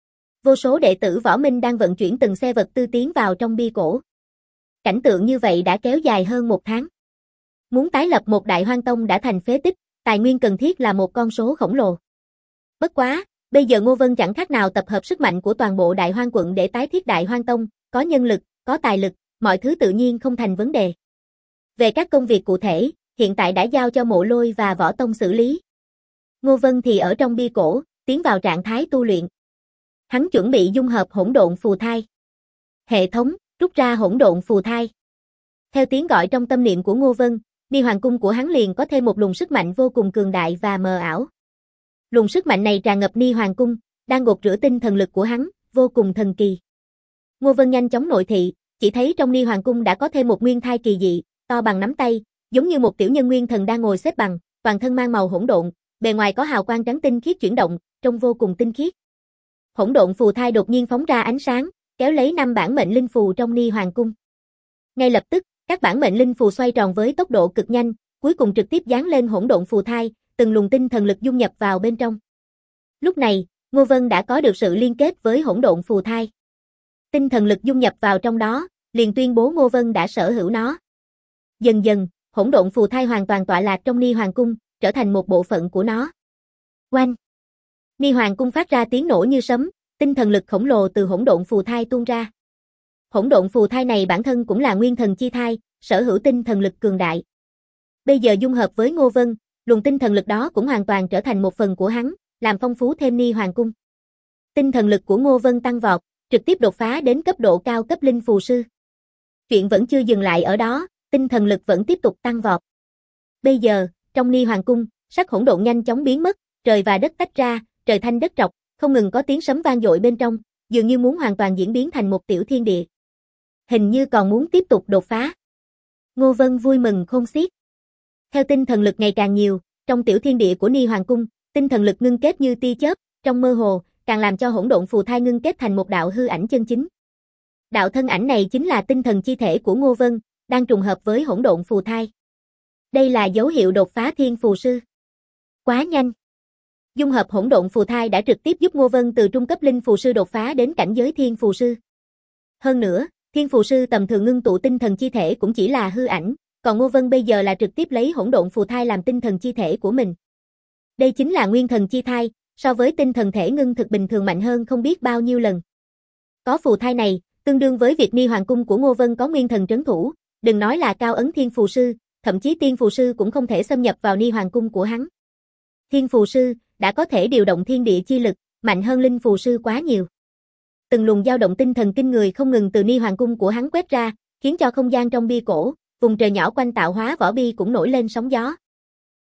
Vô số đệ tử Võ Minh đang vận chuyển từng xe vật tư tiến vào trong bia cổ. Cảnh tượng như vậy đã kéo dài hơn 1 tháng. Muốn tái lập một Đại Hoang Tông đã thành phế tích, tài nguyên cần thiết là một con số khổng lồ. Bất quá, bây giờ Ngô Vân chẳng khác nào tập hợp sức mạnh của toàn bộ Đại Hoang quận để tái thiết Đại Hoang Tông, có nhân lực, có tài lực, mọi thứ tự nhiên không thành vấn đề. Về các công việc cụ thể, hiện tại đã giao cho Mộ Lôi và Võ Tông xử lý. Ngô Vân thì ở trong bia cổ, tiến vào trạng thái tu luyện. Hắn chuẩn bị dung hợp hỗn độn phù thai. Hệ thống, rút ra hỗn độn phù thai. Theo tiếng gọi trong tâm niệm của Ngô Vân, Ni Hoàng cung của hắn liền có thêm một luồng sức mạnh vô cùng cường đại và mờ ảo. Luồng sức mạnh này tràn ngập Ni Hoàng cung, đang gột rửa tinh thần lực của hắn, vô cùng thần kỳ. Ngô Vân nhanh chóng nội thị, chỉ thấy trong Ni Hoàng cung đã có thêm một nguyên thai kỳ dị, to bằng nắm tay, giống như một tiểu nhân nguyên thần đang ngồi xếp bằng, toàn thân mang màu hỗn độn, bề ngoài có hào quang trắng tinh khiết chuyển động, trông vô cùng tinh khiết. Hỗn độn phù thai đột nhiên phóng ra ánh sáng, kéo lấy 5 bản mệnh linh phù trong Ni Hoàng cung. Ngay lập tức, các bản mệnh linh phù xoay tròn với tốc độ cực nhanh, cuối cùng trực tiếp dán lên hỗn độn phù thai, từng luồng tinh thần lực dung nhập vào bên trong. Lúc này, Ngô Vân đã có được sự liên kết với hỗn độn phù thai. Tinh thần lực dung nhập vào trong đó, liền tuyên bố Ngô Vân đã sở hữu nó. Dần dần, hỗn độn phù thai hoàn toàn tọa lạc trong Ni Hoàng cung, trở thành một bộ phận của nó. Oanh! Ni Hoàng cung phát ra tiếng nổ như sấm, tinh thần lực khổng lồ từ hỗn độn phù thai tuôn ra. Hỗn độn phù thai này bản thân cũng là nguyên thần chi thai, sở hữu tinh thần lực cường đại. Bây giờ dung hợp với Ngô Vân, luồng tinh thần lực đó cũng hoàn toàn trở thành một phần của hắn, làm phong phú thêm Ni Hoàng cung. Tinh thần lực của Ngô Vân tăng vọt, trực tiếp đột phá đến cấp độ cao cấp linh phù sư. Chuyện vẫn chưa dừng lại ở đó, tinh thần lực vẫn tiếp tục tăng vọt. Bây giờ, trong Ni Hoàng cung, sắc hỗn độn nhanh chóng biến mất, trời và đất tách ra, trời thanh đất trọc, không ngừng có tiếng sấm vang dội bên trong, dường như muốn hoàn toàn diễn biến thành một tiểu thiên địa. Hình như còn muốn tiếp tục đột phá. Ngô Vân vui mừng khôn xiết. Theo tinh thần lực ngày càng nhiều, trong tiểu thiên địa của Ni Hoàng cung, tinh thần lực ngưng kết như tia chớp, trong mơ hồ, càng làm cho hỗn độn phù thai ngưng kết thành một đạo hư ảnh chân chính. Đạo thân ảnh này chính là tinh thần chi thể của Ngô Vân, đang trùng hợp với hỗn độn phù thai. Đây là dấu hiệu đột phá thiên phù sư. Quá nhanh. Dung hợp hỗn độn phù thai đã trực tiếp giúp Ngô Vân từ trung cấp linh phù sư đột phá đến cảnh giới thiên phù sư. Hơn nữa, thiên phù sư tầm thường ngưng tụ tinh thần chi thể cũng chỉ là hư ảnh, còn Ngô Vân bây giờ là trực tiếp lấy hỗn độn phù thai làm tinh thần chi thể của mình. Đây chính là nguyên thần chi thai, so với tinh thần thể ngưng thực bình thường mạnh hơn không biết bao nhiêu lần. Có phù thai này, tương đương với việc Ni Hoàng cung của Ngô Vân có nguyên thần trấn thủ, đừng nói là cao ấn thiên phù sư, thậm chí tiên phù sư cũng không thể xâm nhập vào Ni Hoàng cung của hắn. Thiên phù sư đã có thể điều động thiên địa chi lực, mạnh hơn linh phù sư quá nhiều. Từng luồng dao động tinh thần kinh người không ngừng từ Ni Hoàng cung của hắn quét ra, khiến cho không gian trong bia cổ, vùng trời nhỏ quanh tạo hóa võ bi cũng nổi lên sóng gió.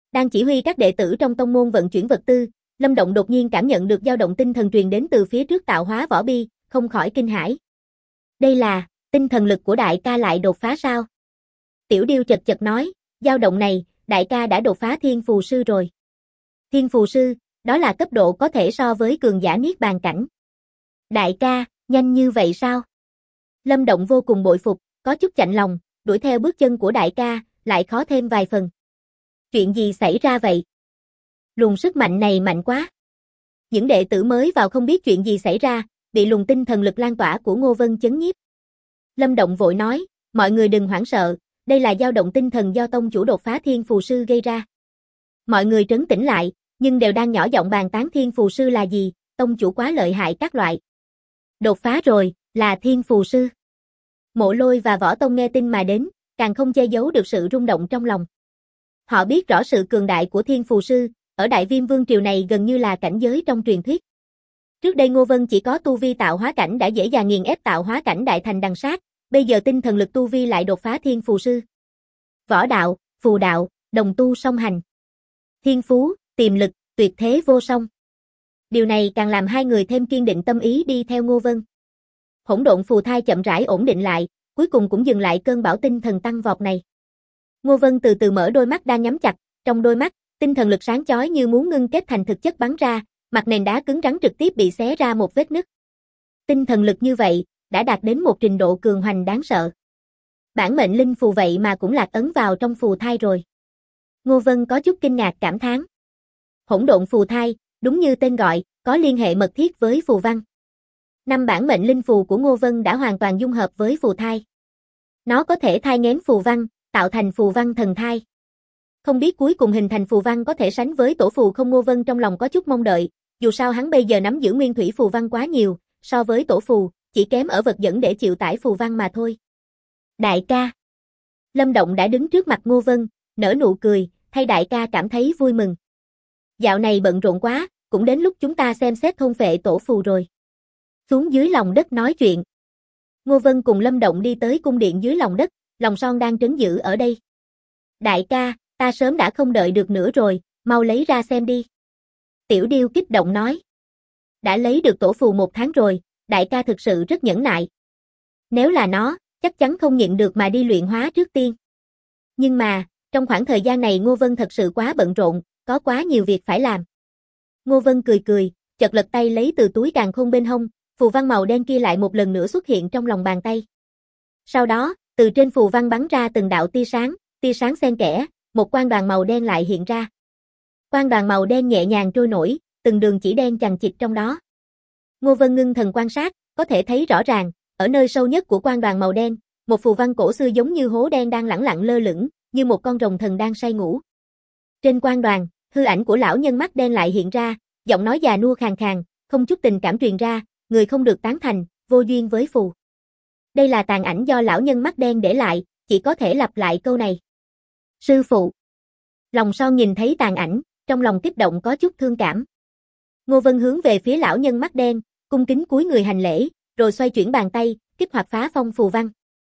Đang chỉ huy các đệ tử trong tông môn vận chuyển vật tư, Lâm Động đột nhiên cảm nhận được dao động tinh thần truyền đến từ phía trước tạo hóa võ bi, không khỏi kinh hãi. Đây là, tinh thần lực của đại ca lại đột phá sao? Tiểu Điêu chật chật nói, dao động này, đại ca đã đột phá thiên phù sư rồi. Thiên phù sư, đó là cấp độ có thể so với cường giả niết bàn cảnh. Đại ca, nhanh như vậy sao? Lâm Động vô cùng bội phục, có chút chạnh lòng, đuổi theo bước chân của đại ca, lại khó thêm vài phần. Chuyện gì xảy ra vậy? Luồng sức mạnh này mạnh quá. Những đệ tử mới vào không biết chuyện gì xảy ra, bị luồng tinh thần lực lan tỏa của Ngô Vân chấn nhiếp. Lâm Động vội nói, mọi người đừng hoảng sợ, đây là dao động tinh thần do tông chủ đột phá thiên phù sư gây ra. Mọi người trấn tĩnh lại, nhưng đều đang nhỏ giọng bàn tán thiên phù sư là gì, tông chủ quá lợi hại các loại. Đột phá rồi, là thiên phù sư. Mộ Lôi và Võ Tông nghe tin mà đến, càng không che giấu được sự rung động trong lòng. Họ biết rõ sự cường đại của thiên phù sư, ở Đại Viêm Vương triều này gần như là cảnh giới trong truyền thuyết. Trước đây Ngô Vân chỉ có tu vi tạo hóa cảnh đã dễ dàng nghiền ép tạo hóa cảnh đại thành đằng sát, bây giờ tinh thần lực tu vi lại đột phá thiên phù sư. Võ đạo, phù đạo, đồng tu song hành. Thiên phú, tiềm lực, tuyệt thế vô song. Điều này càng làm hai người thêm kiên định tâm ý đi theo Ngô Vân. Hỗn độn phù thai chậm rãi ổn định lại, cuối cùng cũng dừng lại cơn bão tinh thần tăng vọt này. Ngô Vân từ từ mở đôi mắt đang nhắm chặt, trong đôi mắt, tinh thần lực sáng chói như muốn ngưng kết thành thực chất bắn ra, mặt nền đá cứng rắn trực tiếp bị xé ra một vết nứt. Tinh thần lực như vậy, đã đạt đến một trình độ cường hoành đáng sợ. Bản mệnh linh phù vậy mà cũng lạc ấn vào trong phù thai rồi. Ngô Vân có chút kinh ngạc cảm thán. Hỗn độn phù thai, đúng như tên gọi, có liên hệ mật thiết với phù văn. 5 bản mệnh linh phù của Ngô Vân đã hoàn toàn dung hợp với phù thai. Nó có thể thai nghén phù văn, tạo thành phù văn thần thai. Không biết cuối cùng hình thành phù văn có thể sánh với tổ phù không? Ngô Vân trong lòng có chút mong đợi, dù sao hắn bây giờ nắm giữ nguyên thủy phù văn quá nhiều, so với tổ phù, chỉ kém ở vật dẫn để chịu tải phù văn mà thôi. Đại ca. Lâm Động đã đứng trước mặt Ngô Vân, nở nụ cười, thay đại ca cảm thấy vui mừng. Dạo này bận rộn quá, cũng đến lúc chúng ta xem xét thôn phệ tổ phù rồi. Xuống dưới lòng đất nói chuyện. Ngô Vân cùng Lâm Động đi tới cung điện dưới lòng đất, Lòng Son đang trấn giữ ở đây. Đại ca, ta sớm đã không đợi được nữa rồi, mau lấy ra xem đi. Tiểu Điêu kích động nói. Đã lấy được tổ phù 1 tháng rồi, đại ca thực sự rất nhẫn nại. Nếu là nó, chắc chắn không nhịn được mà đi luyện hóa trước tiên. Nhưng mà, trong khoảng thời gian này Ngô Vân thật sự quá bận rộn, có quá nhiều việc phải làm. Ngô Vân cười cười, chợt lật tay lấy từ túi càn khôn bên hông, phù văn màu đen kia lại một lần nữa xuất hiện trong lòng bàn tay. Sau đó, từ trên phù văn bắn ra từng đạo tia sáng xen kẽ, một quang đoàn màu đen lại hiện ra. Quang đoàn màu đen nhẹ nhàng trôi nổi, từng đường chỉ đen chằng chịt trong đó. Ngô Vân ngưng thần quan sát, có thể thấy rõ ràng, ở nơi sâu nhất của quang đoàn màu đen, một phù văn cổ xưa giống như hố đen đang lẳng lặng lơ lửng, như một con rồng thần đang say ngủ. Trên quang đoàn, hư ảnh của lão nhân mắt đen lại hiện ra, giọng nói già nua khàn khàn, không chút tình cảm truyền ra, người không được tán thành, vô duyên với phù. Đây là tàn ảnh do lão nhân mắt đen để lại, chỉ có thể lặp lại câu này. Sư phụ. Lòng Son nhìn thấy tàn ảnh, trong lòng kích động có chút thương cảm. Ngô Vân hướng về phía lão nhân mắt đen, cung kính cúi người hành lễ, rồi xoay chuyển bàn tay, kích hoạt phá phong phù văn.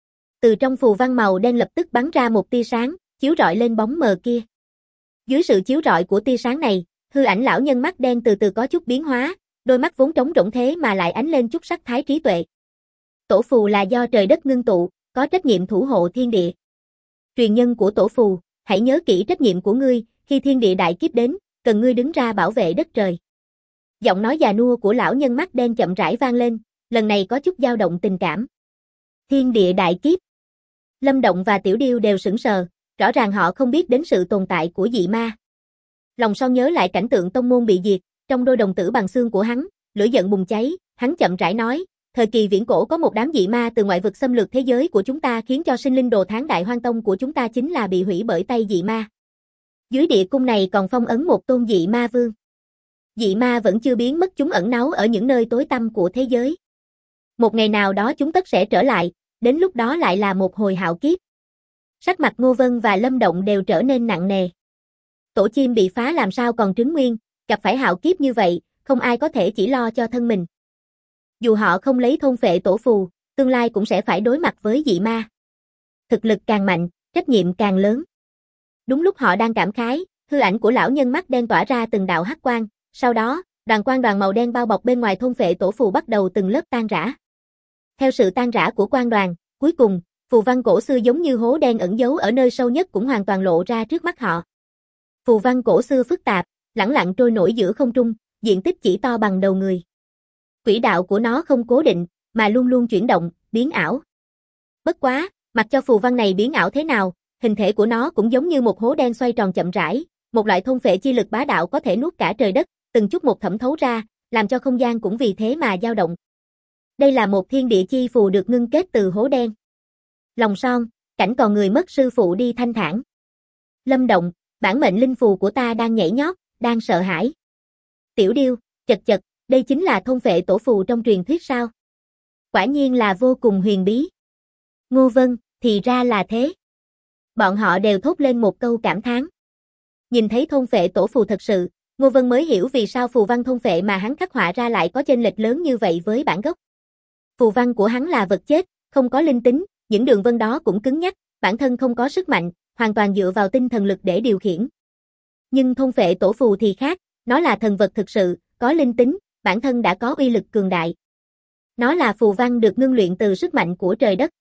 Từ trong phù văn màu đen lập tức bắn ra một tia sáng, chiếu rọi lên bóng mờ kia. Dưới sự chiếu rọi của tia sáng này, hư ảnh lão nhân mắt đen từ từ có chút biến hóa, đôi mắt vốn trống rỗng thế mà lại ánh lên chút sắc thái trí tuệ. Tổ phù là do trời đất ngưng tụ, có trách nhiệm thủ hộ thiên địa. Truyền nhân của tổ phù, hãy nhớ kỹ trách nhiệm của ngươi, khi thiên địa đại kiếp đến, cần ngươi đứng ra bảo vệ đất trời. Giọng nói già nua của lão nhân mắt đen chậm rãi vang lên, lần này có chút dao động tình cảm. Thiên địa đại kiếp. Lâm Động và Tiểu Điêu đều sững sờ, rõ ràng họ không biết đến sự tồn tại của dị ma. Lòng Son nhớ lại cảnh tượng tông môn bị diệt, trong đôi đồng tử bằng xương của hắn, lửa giận bùng cháy, hắn chậm rãi nói, thời kỳ viễn cổ có một đám dị ma từ ngoại vực xâm lược thế giới của chúng ta khiến cho sinh linh đồ tháng đại hoang tông của chúng ta chính là bị hủy bởi tay dị ma. Dưới địa cung này còn phong ấn một tôn dị ma vương. Dị ma vẫn chưa biến mất, chúng ẩn náu ở những nơi tối tăm của thế giới. Một ngày nào đó chúng tất sẽ trở lại, đến lúc đó lại là một hồi hạo kiếp. Sắc mặt Ngô Vân và Lâm Động đều trở nên nặng nề. Tổ chim bị phá làm sao còn trứng nguyên, gặp phải hạo kiếp như vậy, không ai có thể chỉ lo cho thân mình. Dù họ không lấy thôn phệ tổ phù, tương lai cũng sẽ phải đối mặt với dị ma. Thực lực càng mạnh, trách nhiệm càng lớn. Đúng lúc họ đang cảm khái, Hư ảnh của lão nhân mắt đen tỏa ra từng đạo hắc quang, sau đó, đoàn màu đen bao bọc bên ngoài thôn phệ tổ phù bắt đầu từng lớp tan rã. Theo sự tan rã của quang đoàn, cuối cùng, phù văn cổ xưa giống như hố đen ẩn giấu ở nơi sâu nhất cũng hoàn toàn lộ ra trước mắt họ. Phù văn cổ xưa phức tạp, lẳng lặng trôi nổi giữa không trung, diện tích chỉ to bằng đầu người. Quỹ đạo của nó không cố định, mà luôn luôn chuyển động, biến ảo. Bất quá, mặc cho phù văn này biến ảo thế nào, hình thể của nó cũng giống như một hố đen xoay tròn chậm rãi, một loại thôn phệ chi lực bá đạo có thể nuốt cả trời đất, từng chút một thẩm thấu ra, làm cho không gian cũng vì thế mà dao động. Đây là một thiên địa chi phù được ngưng kết từ hố đen. Lòng son, cảnh còn người mất sư phụ đi thanh thản. Lâm Động, bản mệnh linh phù của ta đang nhảy nhót, đang sợ hãi. Tiểu Điêu, chật chật, đây chính là thôn phệ tổ phù trong truyền thuyết sao? Quả nhiên là vô cùng huyền bí. Ngô Vân, thì ra là thế. Bọn họ đều thốt lên một câu cảm thán. Nhìn thấy thôn phệ tổ phù thật sự, Ngô Vân mới hiểu vì sao phù văn thôn phệ mà hắn khắc họa ra lại có chênh lệch lớn như vậy với bản gốc. Phù văn của hắn là vật chết, không có linh tính, những đường vân đó cũng cứng nhắc, bản thân không có sức mạnh, hoàn toàn dựa vào tinh thần lực để điều khiển. Nhưng thôn phệ tổ phù thì khác, nó là thần vật thực sự, có linh tính, bản thân đã có uy lực cường đại. Nó là phù văn được ngưng luyện từ sức mạnh của trời đất.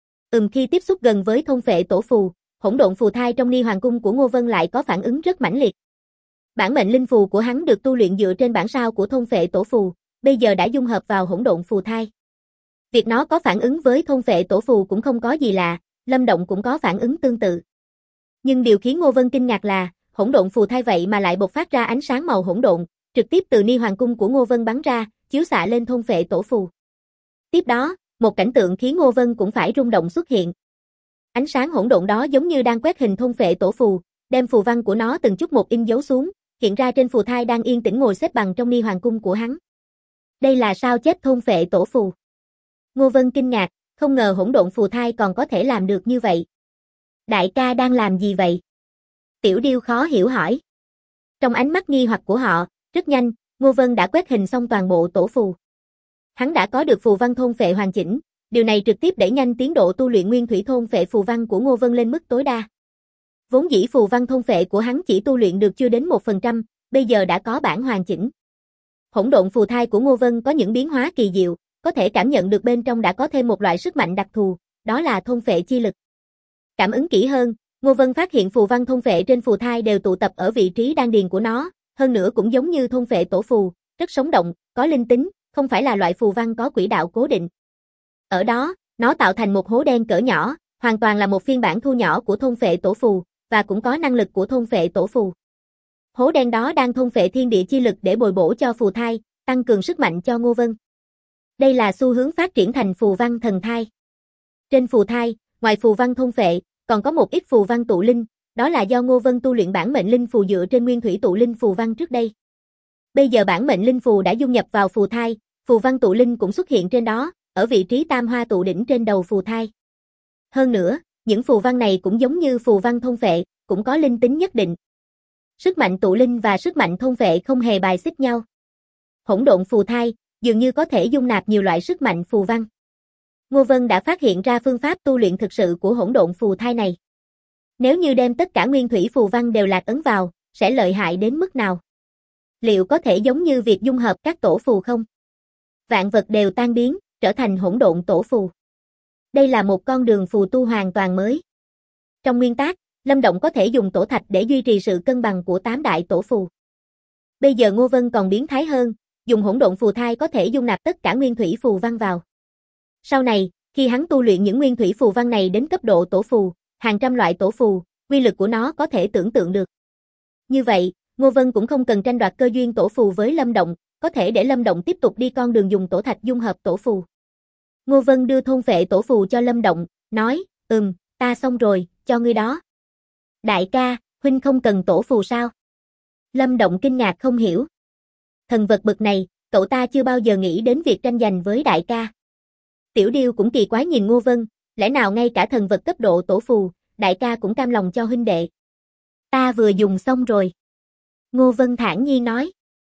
Khi tiếp xúc gần với thôn phệ tổ phù, hỗn độn phù thai trong Ni Hoàng cung của Ngô Vân lại có phản ứng rất mãnh liệt. Bản mệnh linh phù của hắn được tu luyện dựa trên bản sao của thôn phệ tổ phù, bây giờ đã dung hợp vào hỗn độn phù thai. Việc nó có phản ứng với thôn phệ tổ phù cũng không có gì lạ, Lâm Động cũng có phản ứng tương tự. Nhưng điều khiến Ngô Vân kinh ngạc là, hỗn độn phù thai vậy mà lại bộc phát ra ánh sáng màu hỗn độn, trực tiếp từ Ni Hoàng cung của Ngô Vân bắn ra, chiếu xạ lên thôn phệ tổ phù. Tiếp đó, một cảnh tượng khiến Ngô Vân cũng phải rung động xuất hiện. Ánh sáng hỗn độn đó giống như đang quét hình thôn phệ tổ phù, đem phù văn của nó từng chút một in dấu xuống, hiện ra trên phù thai đang yên tĩnh ngồi xếp bằng trong Ni Hoàng cung của hắn. Đây là sao chép thôn phệ tổ phù. Ngô Vân kinh ngạc, không ngờ hỗn độn phù thai còn có thể làm được như vậy. Đại ca đang làm gì vậy? Tiểu Điêu khó hiểu hỏi. Trong ánh mắt nghi hoặc của họ, rất nhanh, Ngô Vân đã quét hình xong toàn bộ tổ phù. Hắn đã có được phù văn thôn phệ hoàn chỉnh, điều này trực tiếp đẩy nhanh tiến độ tu luyện nguyên thủy thôn phệ phù văn của Ngô Vân lên mức tối đa. Vốn dĩ phù văn thôn phệ của hắn chỉ tu luyện được chưa đến 1%, bây giờ đã có bản hoàn chỉnh. Hỗn độn phù thai của Ngô Vân có những biến hóa kỳ diệu, có thể cảm nhận được bên trong đã có thêm một loại sức mạnh đặc thù, đó là thôn phệ chi lực. Cảm ứng kỹ hơn, Ngô Vân phát hiện phù văn thôn phệ trên phù thai đều tụ tập ở vị trí đan điền của nó, hơn nữa cũng giống như thôn phệ tổ phù, rất sống động, có linh tính, không phải là loại phù văn có quỹ đạo cố định. Ở đó, nó tạo thành một hố đen cỡ nhỏ, hoàn toàn là một phiên bản thu nhỏ của thôn phệ tổ phù, và cũng có năng lực của thôn phệ tổ phù. Hố đen đó đang thôn phệ thiên địa chi lực để bồi bổ cho phù thai, tăng cường sức mạnh cho Ngô Vân. Đây là xu hướng phát triển thành phù văn thần thai. Trên phù thai, ngoài phù văn thôn phệ, còn có một ít phù văn tụ linh, đó là do Ngô Vân tu luyện bản mệnh linh phù dựa trên nguyên thủy tụ linh phù văn trước đây. Bây giờ bản mệnh linh phù đã dung nhập vào phù thai, phù văn tụ linh cũng xuất hiện trên đó, ở vị trí tam hoa tụ đỉnh trên đầu phù thai. Hơn nữa, những phù văn này cũng giống như phù văn thôn phệ, cũng có linh tính nhất định. Sức mạnh tụ linh và sức mạnh thôn phệ không hề bài xích nhau. Hỗn độn phù thai dường như có thể dung nạp nhiều loại sức mạnh phù văn. Ngô Vân đã phát hiện ra phương pháp tu luyện thực sự của hỗn độn phù thai này. Nếu như đem tất cả nguyên thủy phù văn đều lạc ấn vào, sẽ lợi hại đến mức nào? Liệu có thể giống như việc dung hợp các tổ phù không? Vạn vật đều tan biến, trở thành hỗn độn tổ phù. Đây là một con đường phù tu hoàn toàn mới. Trong nguyên tắc, Lâm Động có thể dùng tổ thạch để duy trì sự cân bằng của 8 đại tổ phù. Bây giờ Ngô Vân còn biến thái hơn, dùng hỗn độn phù thai có thể dung nạp tất cả nguyên thủy phù văn vào. Sau này, khi hắn tu luyện những nguyên thủy phù văn này đến cấp độ tổ phù, hàng trăm loại tổ phù, uy lực của nó có thể tưởng tượng được. Như vậy, Ngô Vân cũng không cần tranh đoạt cơ duyên tổ phù với Lâm Động, có thể để Lâm Động tiếp tục đi con đường dùng tổ thạch dung hợp tổ phù. Ngô Vân đưa thôn phệ tổ phù cho Lâm Động, nói, ta xong rồi, cho ngươi đó. Đại ca, huynh không cần tổ phù sao? Lâm Động kinh ngạc không hiểu. Thần vật bực này, cậu ta chưa bao giờ nghĩ đến việc tranh giành với đại ca. Tiểu Điêu cũng kỳ quái nhìn Ngô Vân, lẽ nào ngay cả thần vật cấp độ tổ phù, đại ca cũng cam lòng cho huynh đệ. Ta vừa dùng xong rồi. Ngô Vân thản nhiên nói.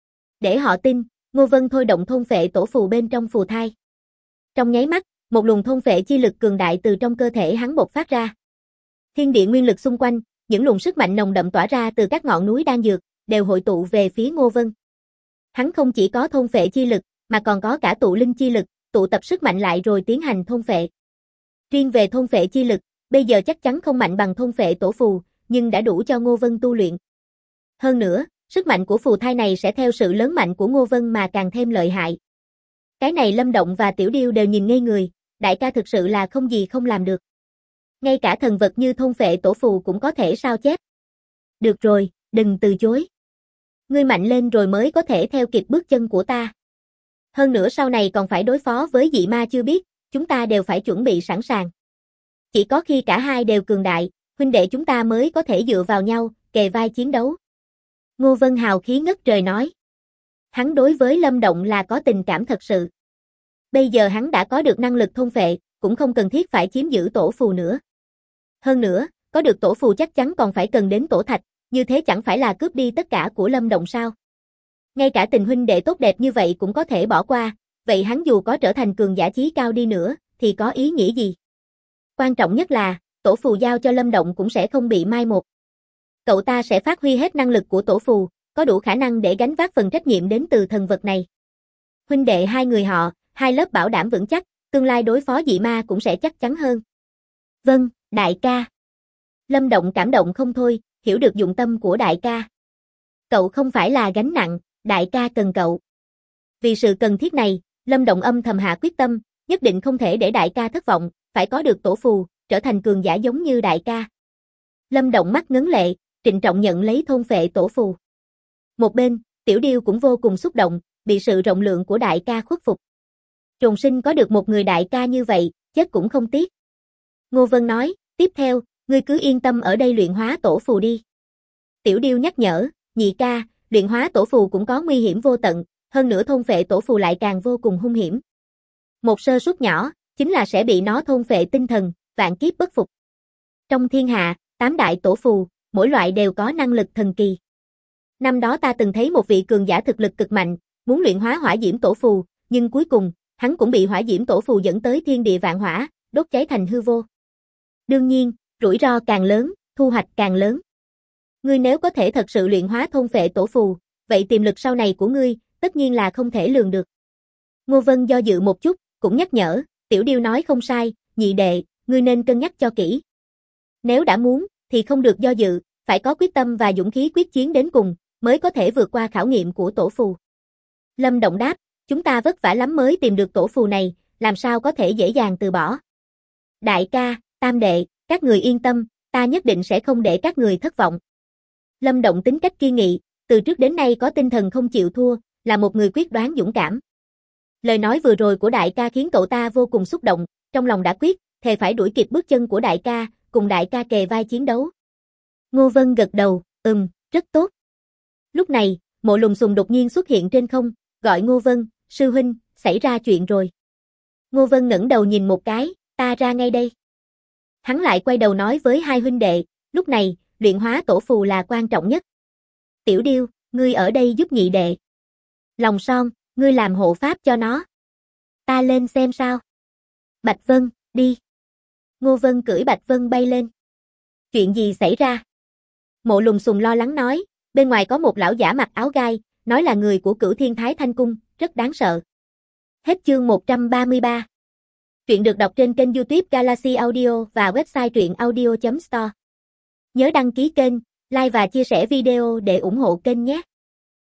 Để họ tin, Ngô Vân thôi động thôn phệ tổ phù bên trong phù thai. Trong nháy mắt, một luồng thôn phệ chi lực cường đại từ trong cơ thể hắn bộc phát ra. Thiên địa nguyên lực xung quanh, những luồng sức mạnh nồng đậm tỏa ra từ các ngọn núi đan dược, đều hội tụ về phía Ngô Vân. Hắn không chỉ có thôn phệ chi lực, mà còn có cả tụ linh chi lực, tụ tập sức mạnh lại rồi tiến hành thôn phệ. Riêng về thôn phệ chi lực, bây giờ chắc chắn không mạnh bằng thôn phệ tổ phù, nhưng đã đủ cho Ngô Vân tu luyện. Hơn nữa, sức mạnh của phù thai này sẽ theo sự lớn mạnh của Ngô Vân mà càng thêm lợi hại. Cái này Lâm Động và Tiểu Điêu đều nhìn ngây người, đại ca thực sự là không gì không làm được. Ngay cả thần vật như thôn phệ tổ phù cũng có thể sao chép. Được rồi, đừng từ chối. Ngươi mạnh lên rồi mới có thể theo kịp bước chân của ta. Hơn nữa sau này còn phải đối phó với dị ma chưa biết, chúng ta đều phải chuẩn bị sẵn sàng. Chỉ có khi cả hai đều cường đại, huynh đệ chúng ta mới có thể dựa vào nhau, kề vai chiến đấu. Ngô Vân hào khí ngất trời nói. Hắn đối với Lâm Động là có tình cảm thật sự. Bây giờ hắn đã có được năng lực thôn phệ, cũng không cần thiết phải chiếm giữ tổ phù nữa. Hơn nữa, có được tổ phù chắc chắn còn phải cần đến tổ thạch, như thế chẳng phải là cướp đi tất cả của Lâm Động sao? Ngay cả tình huynh đệ tốt đẹp như vậy cũng có thể bỏ qua, vậy hắn dù có trở thành cường giả chí cao đi nữa, thì có ý nghĩa gì? Quan trọng nhất là, tổ phù giao cho Lâm Động cũng sẽ không bị mai một. Cậu ta sẽ phát huy hết năng lực của tổ phù, có đủ khả năng để gánh vác phần trách nhiệm đến từ thần vật này. Huynh đệ hai người họ, hai lớp bảo đảm vững chắc, tương lai đối phó dị ma cũng sẽ chắc chắn hơn. Vâng, đại ca. Lâm Động cảm động không thôi, hiểu được dụng tâm của đại ca. Cậu không phải là gánh nặng, đại ca cần cậu. Vì sự cần thiết này, Lâm Động âm thầm hạ quyết tâm, nhất định không thể để đại ca thất vọng, phải có được tổ phù, trở thành cường giả giống như đại ca. Lâm Động mắt ngấn lệ, trịnh trọng nhận lấy thôn phệ tổ phù. Một bên, Tiểu Điêu cũng vô cùng xúc động, bị sự rộng lượng của đại ca khuất phục. Trùng sinh có được một người đại ca như vậy, chết cũng không tiếc. Ngô Vân nói, tiếp theo, ngươi cứ yên tâm ở đây luyện hóa tổ phù đi. Tiểu Điêu nhắc nhở, nhị ca, luyện hóa tổ phù cũng có nguy hiểm vô tận, hơn nữa thôn phệ tổ phù lại càng vô cùng hung hiểm. Một sơ suất nhỏ, chính là sẽ bị nó thôn phệ tinh thần, vạn kiếp bất phục. Trong thiên hạ, 8 đại tổ phù, mỗi loại đều có năng lực thần kỳ. Năm đó ta từng thấy một vị cường giả thực lực cực mạnh, muốn luyện hóa hỏa diễm tổ phù, nhưng cuối cùng, hắn cũng bị hỏa diễm tổ phù dẫn tới thiên địa vạn hỏa, đốt cháy thành hư vô. Đương nhiên, rủi ro càng lớn, thu hoạch càng lớn. Ngươi nếu có thể thật sự luyện hóa thôn phệ tổ phù, vậy tiềm lực sau này của ngươi, tất nhiên là không thể lường được. Ngô Vân do dự một chút, cũng nhắc nhở, Tiểu Điêu nói không sai, nhị đệ, ngươi nên cân nhắc cho kỹ. Nếu đã muốn, thì không được do dự, phải có quyết tâm và dũng khí quyết chiến đến cùng, mới có thể vượt qua khảo nghiệm của tổ phù. Lâm Động đáp, chúng ta vất vả lắm mới tìm được tổ phù này, làm sao có thể dễ dàng từ bỏ. Đại ca, tam đệ, các người yên tâm, ta nhất định sẽ không để các người thất vọng. Lâm Động tính cách kiên nghị, từ trước đến nay có tinh thần không chịu thua, là một người quyết đoán dũng cảm. Lời nói vừa rồi của đại ca khiến cậu ta vô cùng xúc động, trong lòng đã quyết, thề phải đuổi kịp bước chân của đại ca, cùng đại ca kề vai chiến đấu. Ngô Vân gật đầu, rất tốt. Lúc này, Mộ Lùng Xùng đột nhiên xuất hiện trên không, gọi Ngô Vân, sư huynh, xảy ra chuyện rồi. Ngô Vân ngẩng đầu nhìn một cái, ta ra ngay đây. Hắn lại quay đầu nói với hai huynh đệ, lúc này, luyện hóa tổ phù là quan trọng nhất. Tiểu Điêu, ngươi ở đây giúp nhị đệ. Lòng Son, ngươi làm hộ pháp cho nó. Ta lên xem sao. Bạch Vân, đi. Ngô Vân cưỡi Bạch Vân bay lên. Chuyện gì xảy ra? Mộ Lùng Xùng lo lắng nói, bên ngoài có một lão giả mặc áo gai, nói là người của Cửu Thiên Thái Thanh Cung, rất đáng sợ. Hết chương 133. Truyện được đọc trên kênh YouTube Galaxy Audio và website truyệnaudio.store. Nhớ đăng ký kênh, like và chia sẻ video để ủng hộ kênh nhé.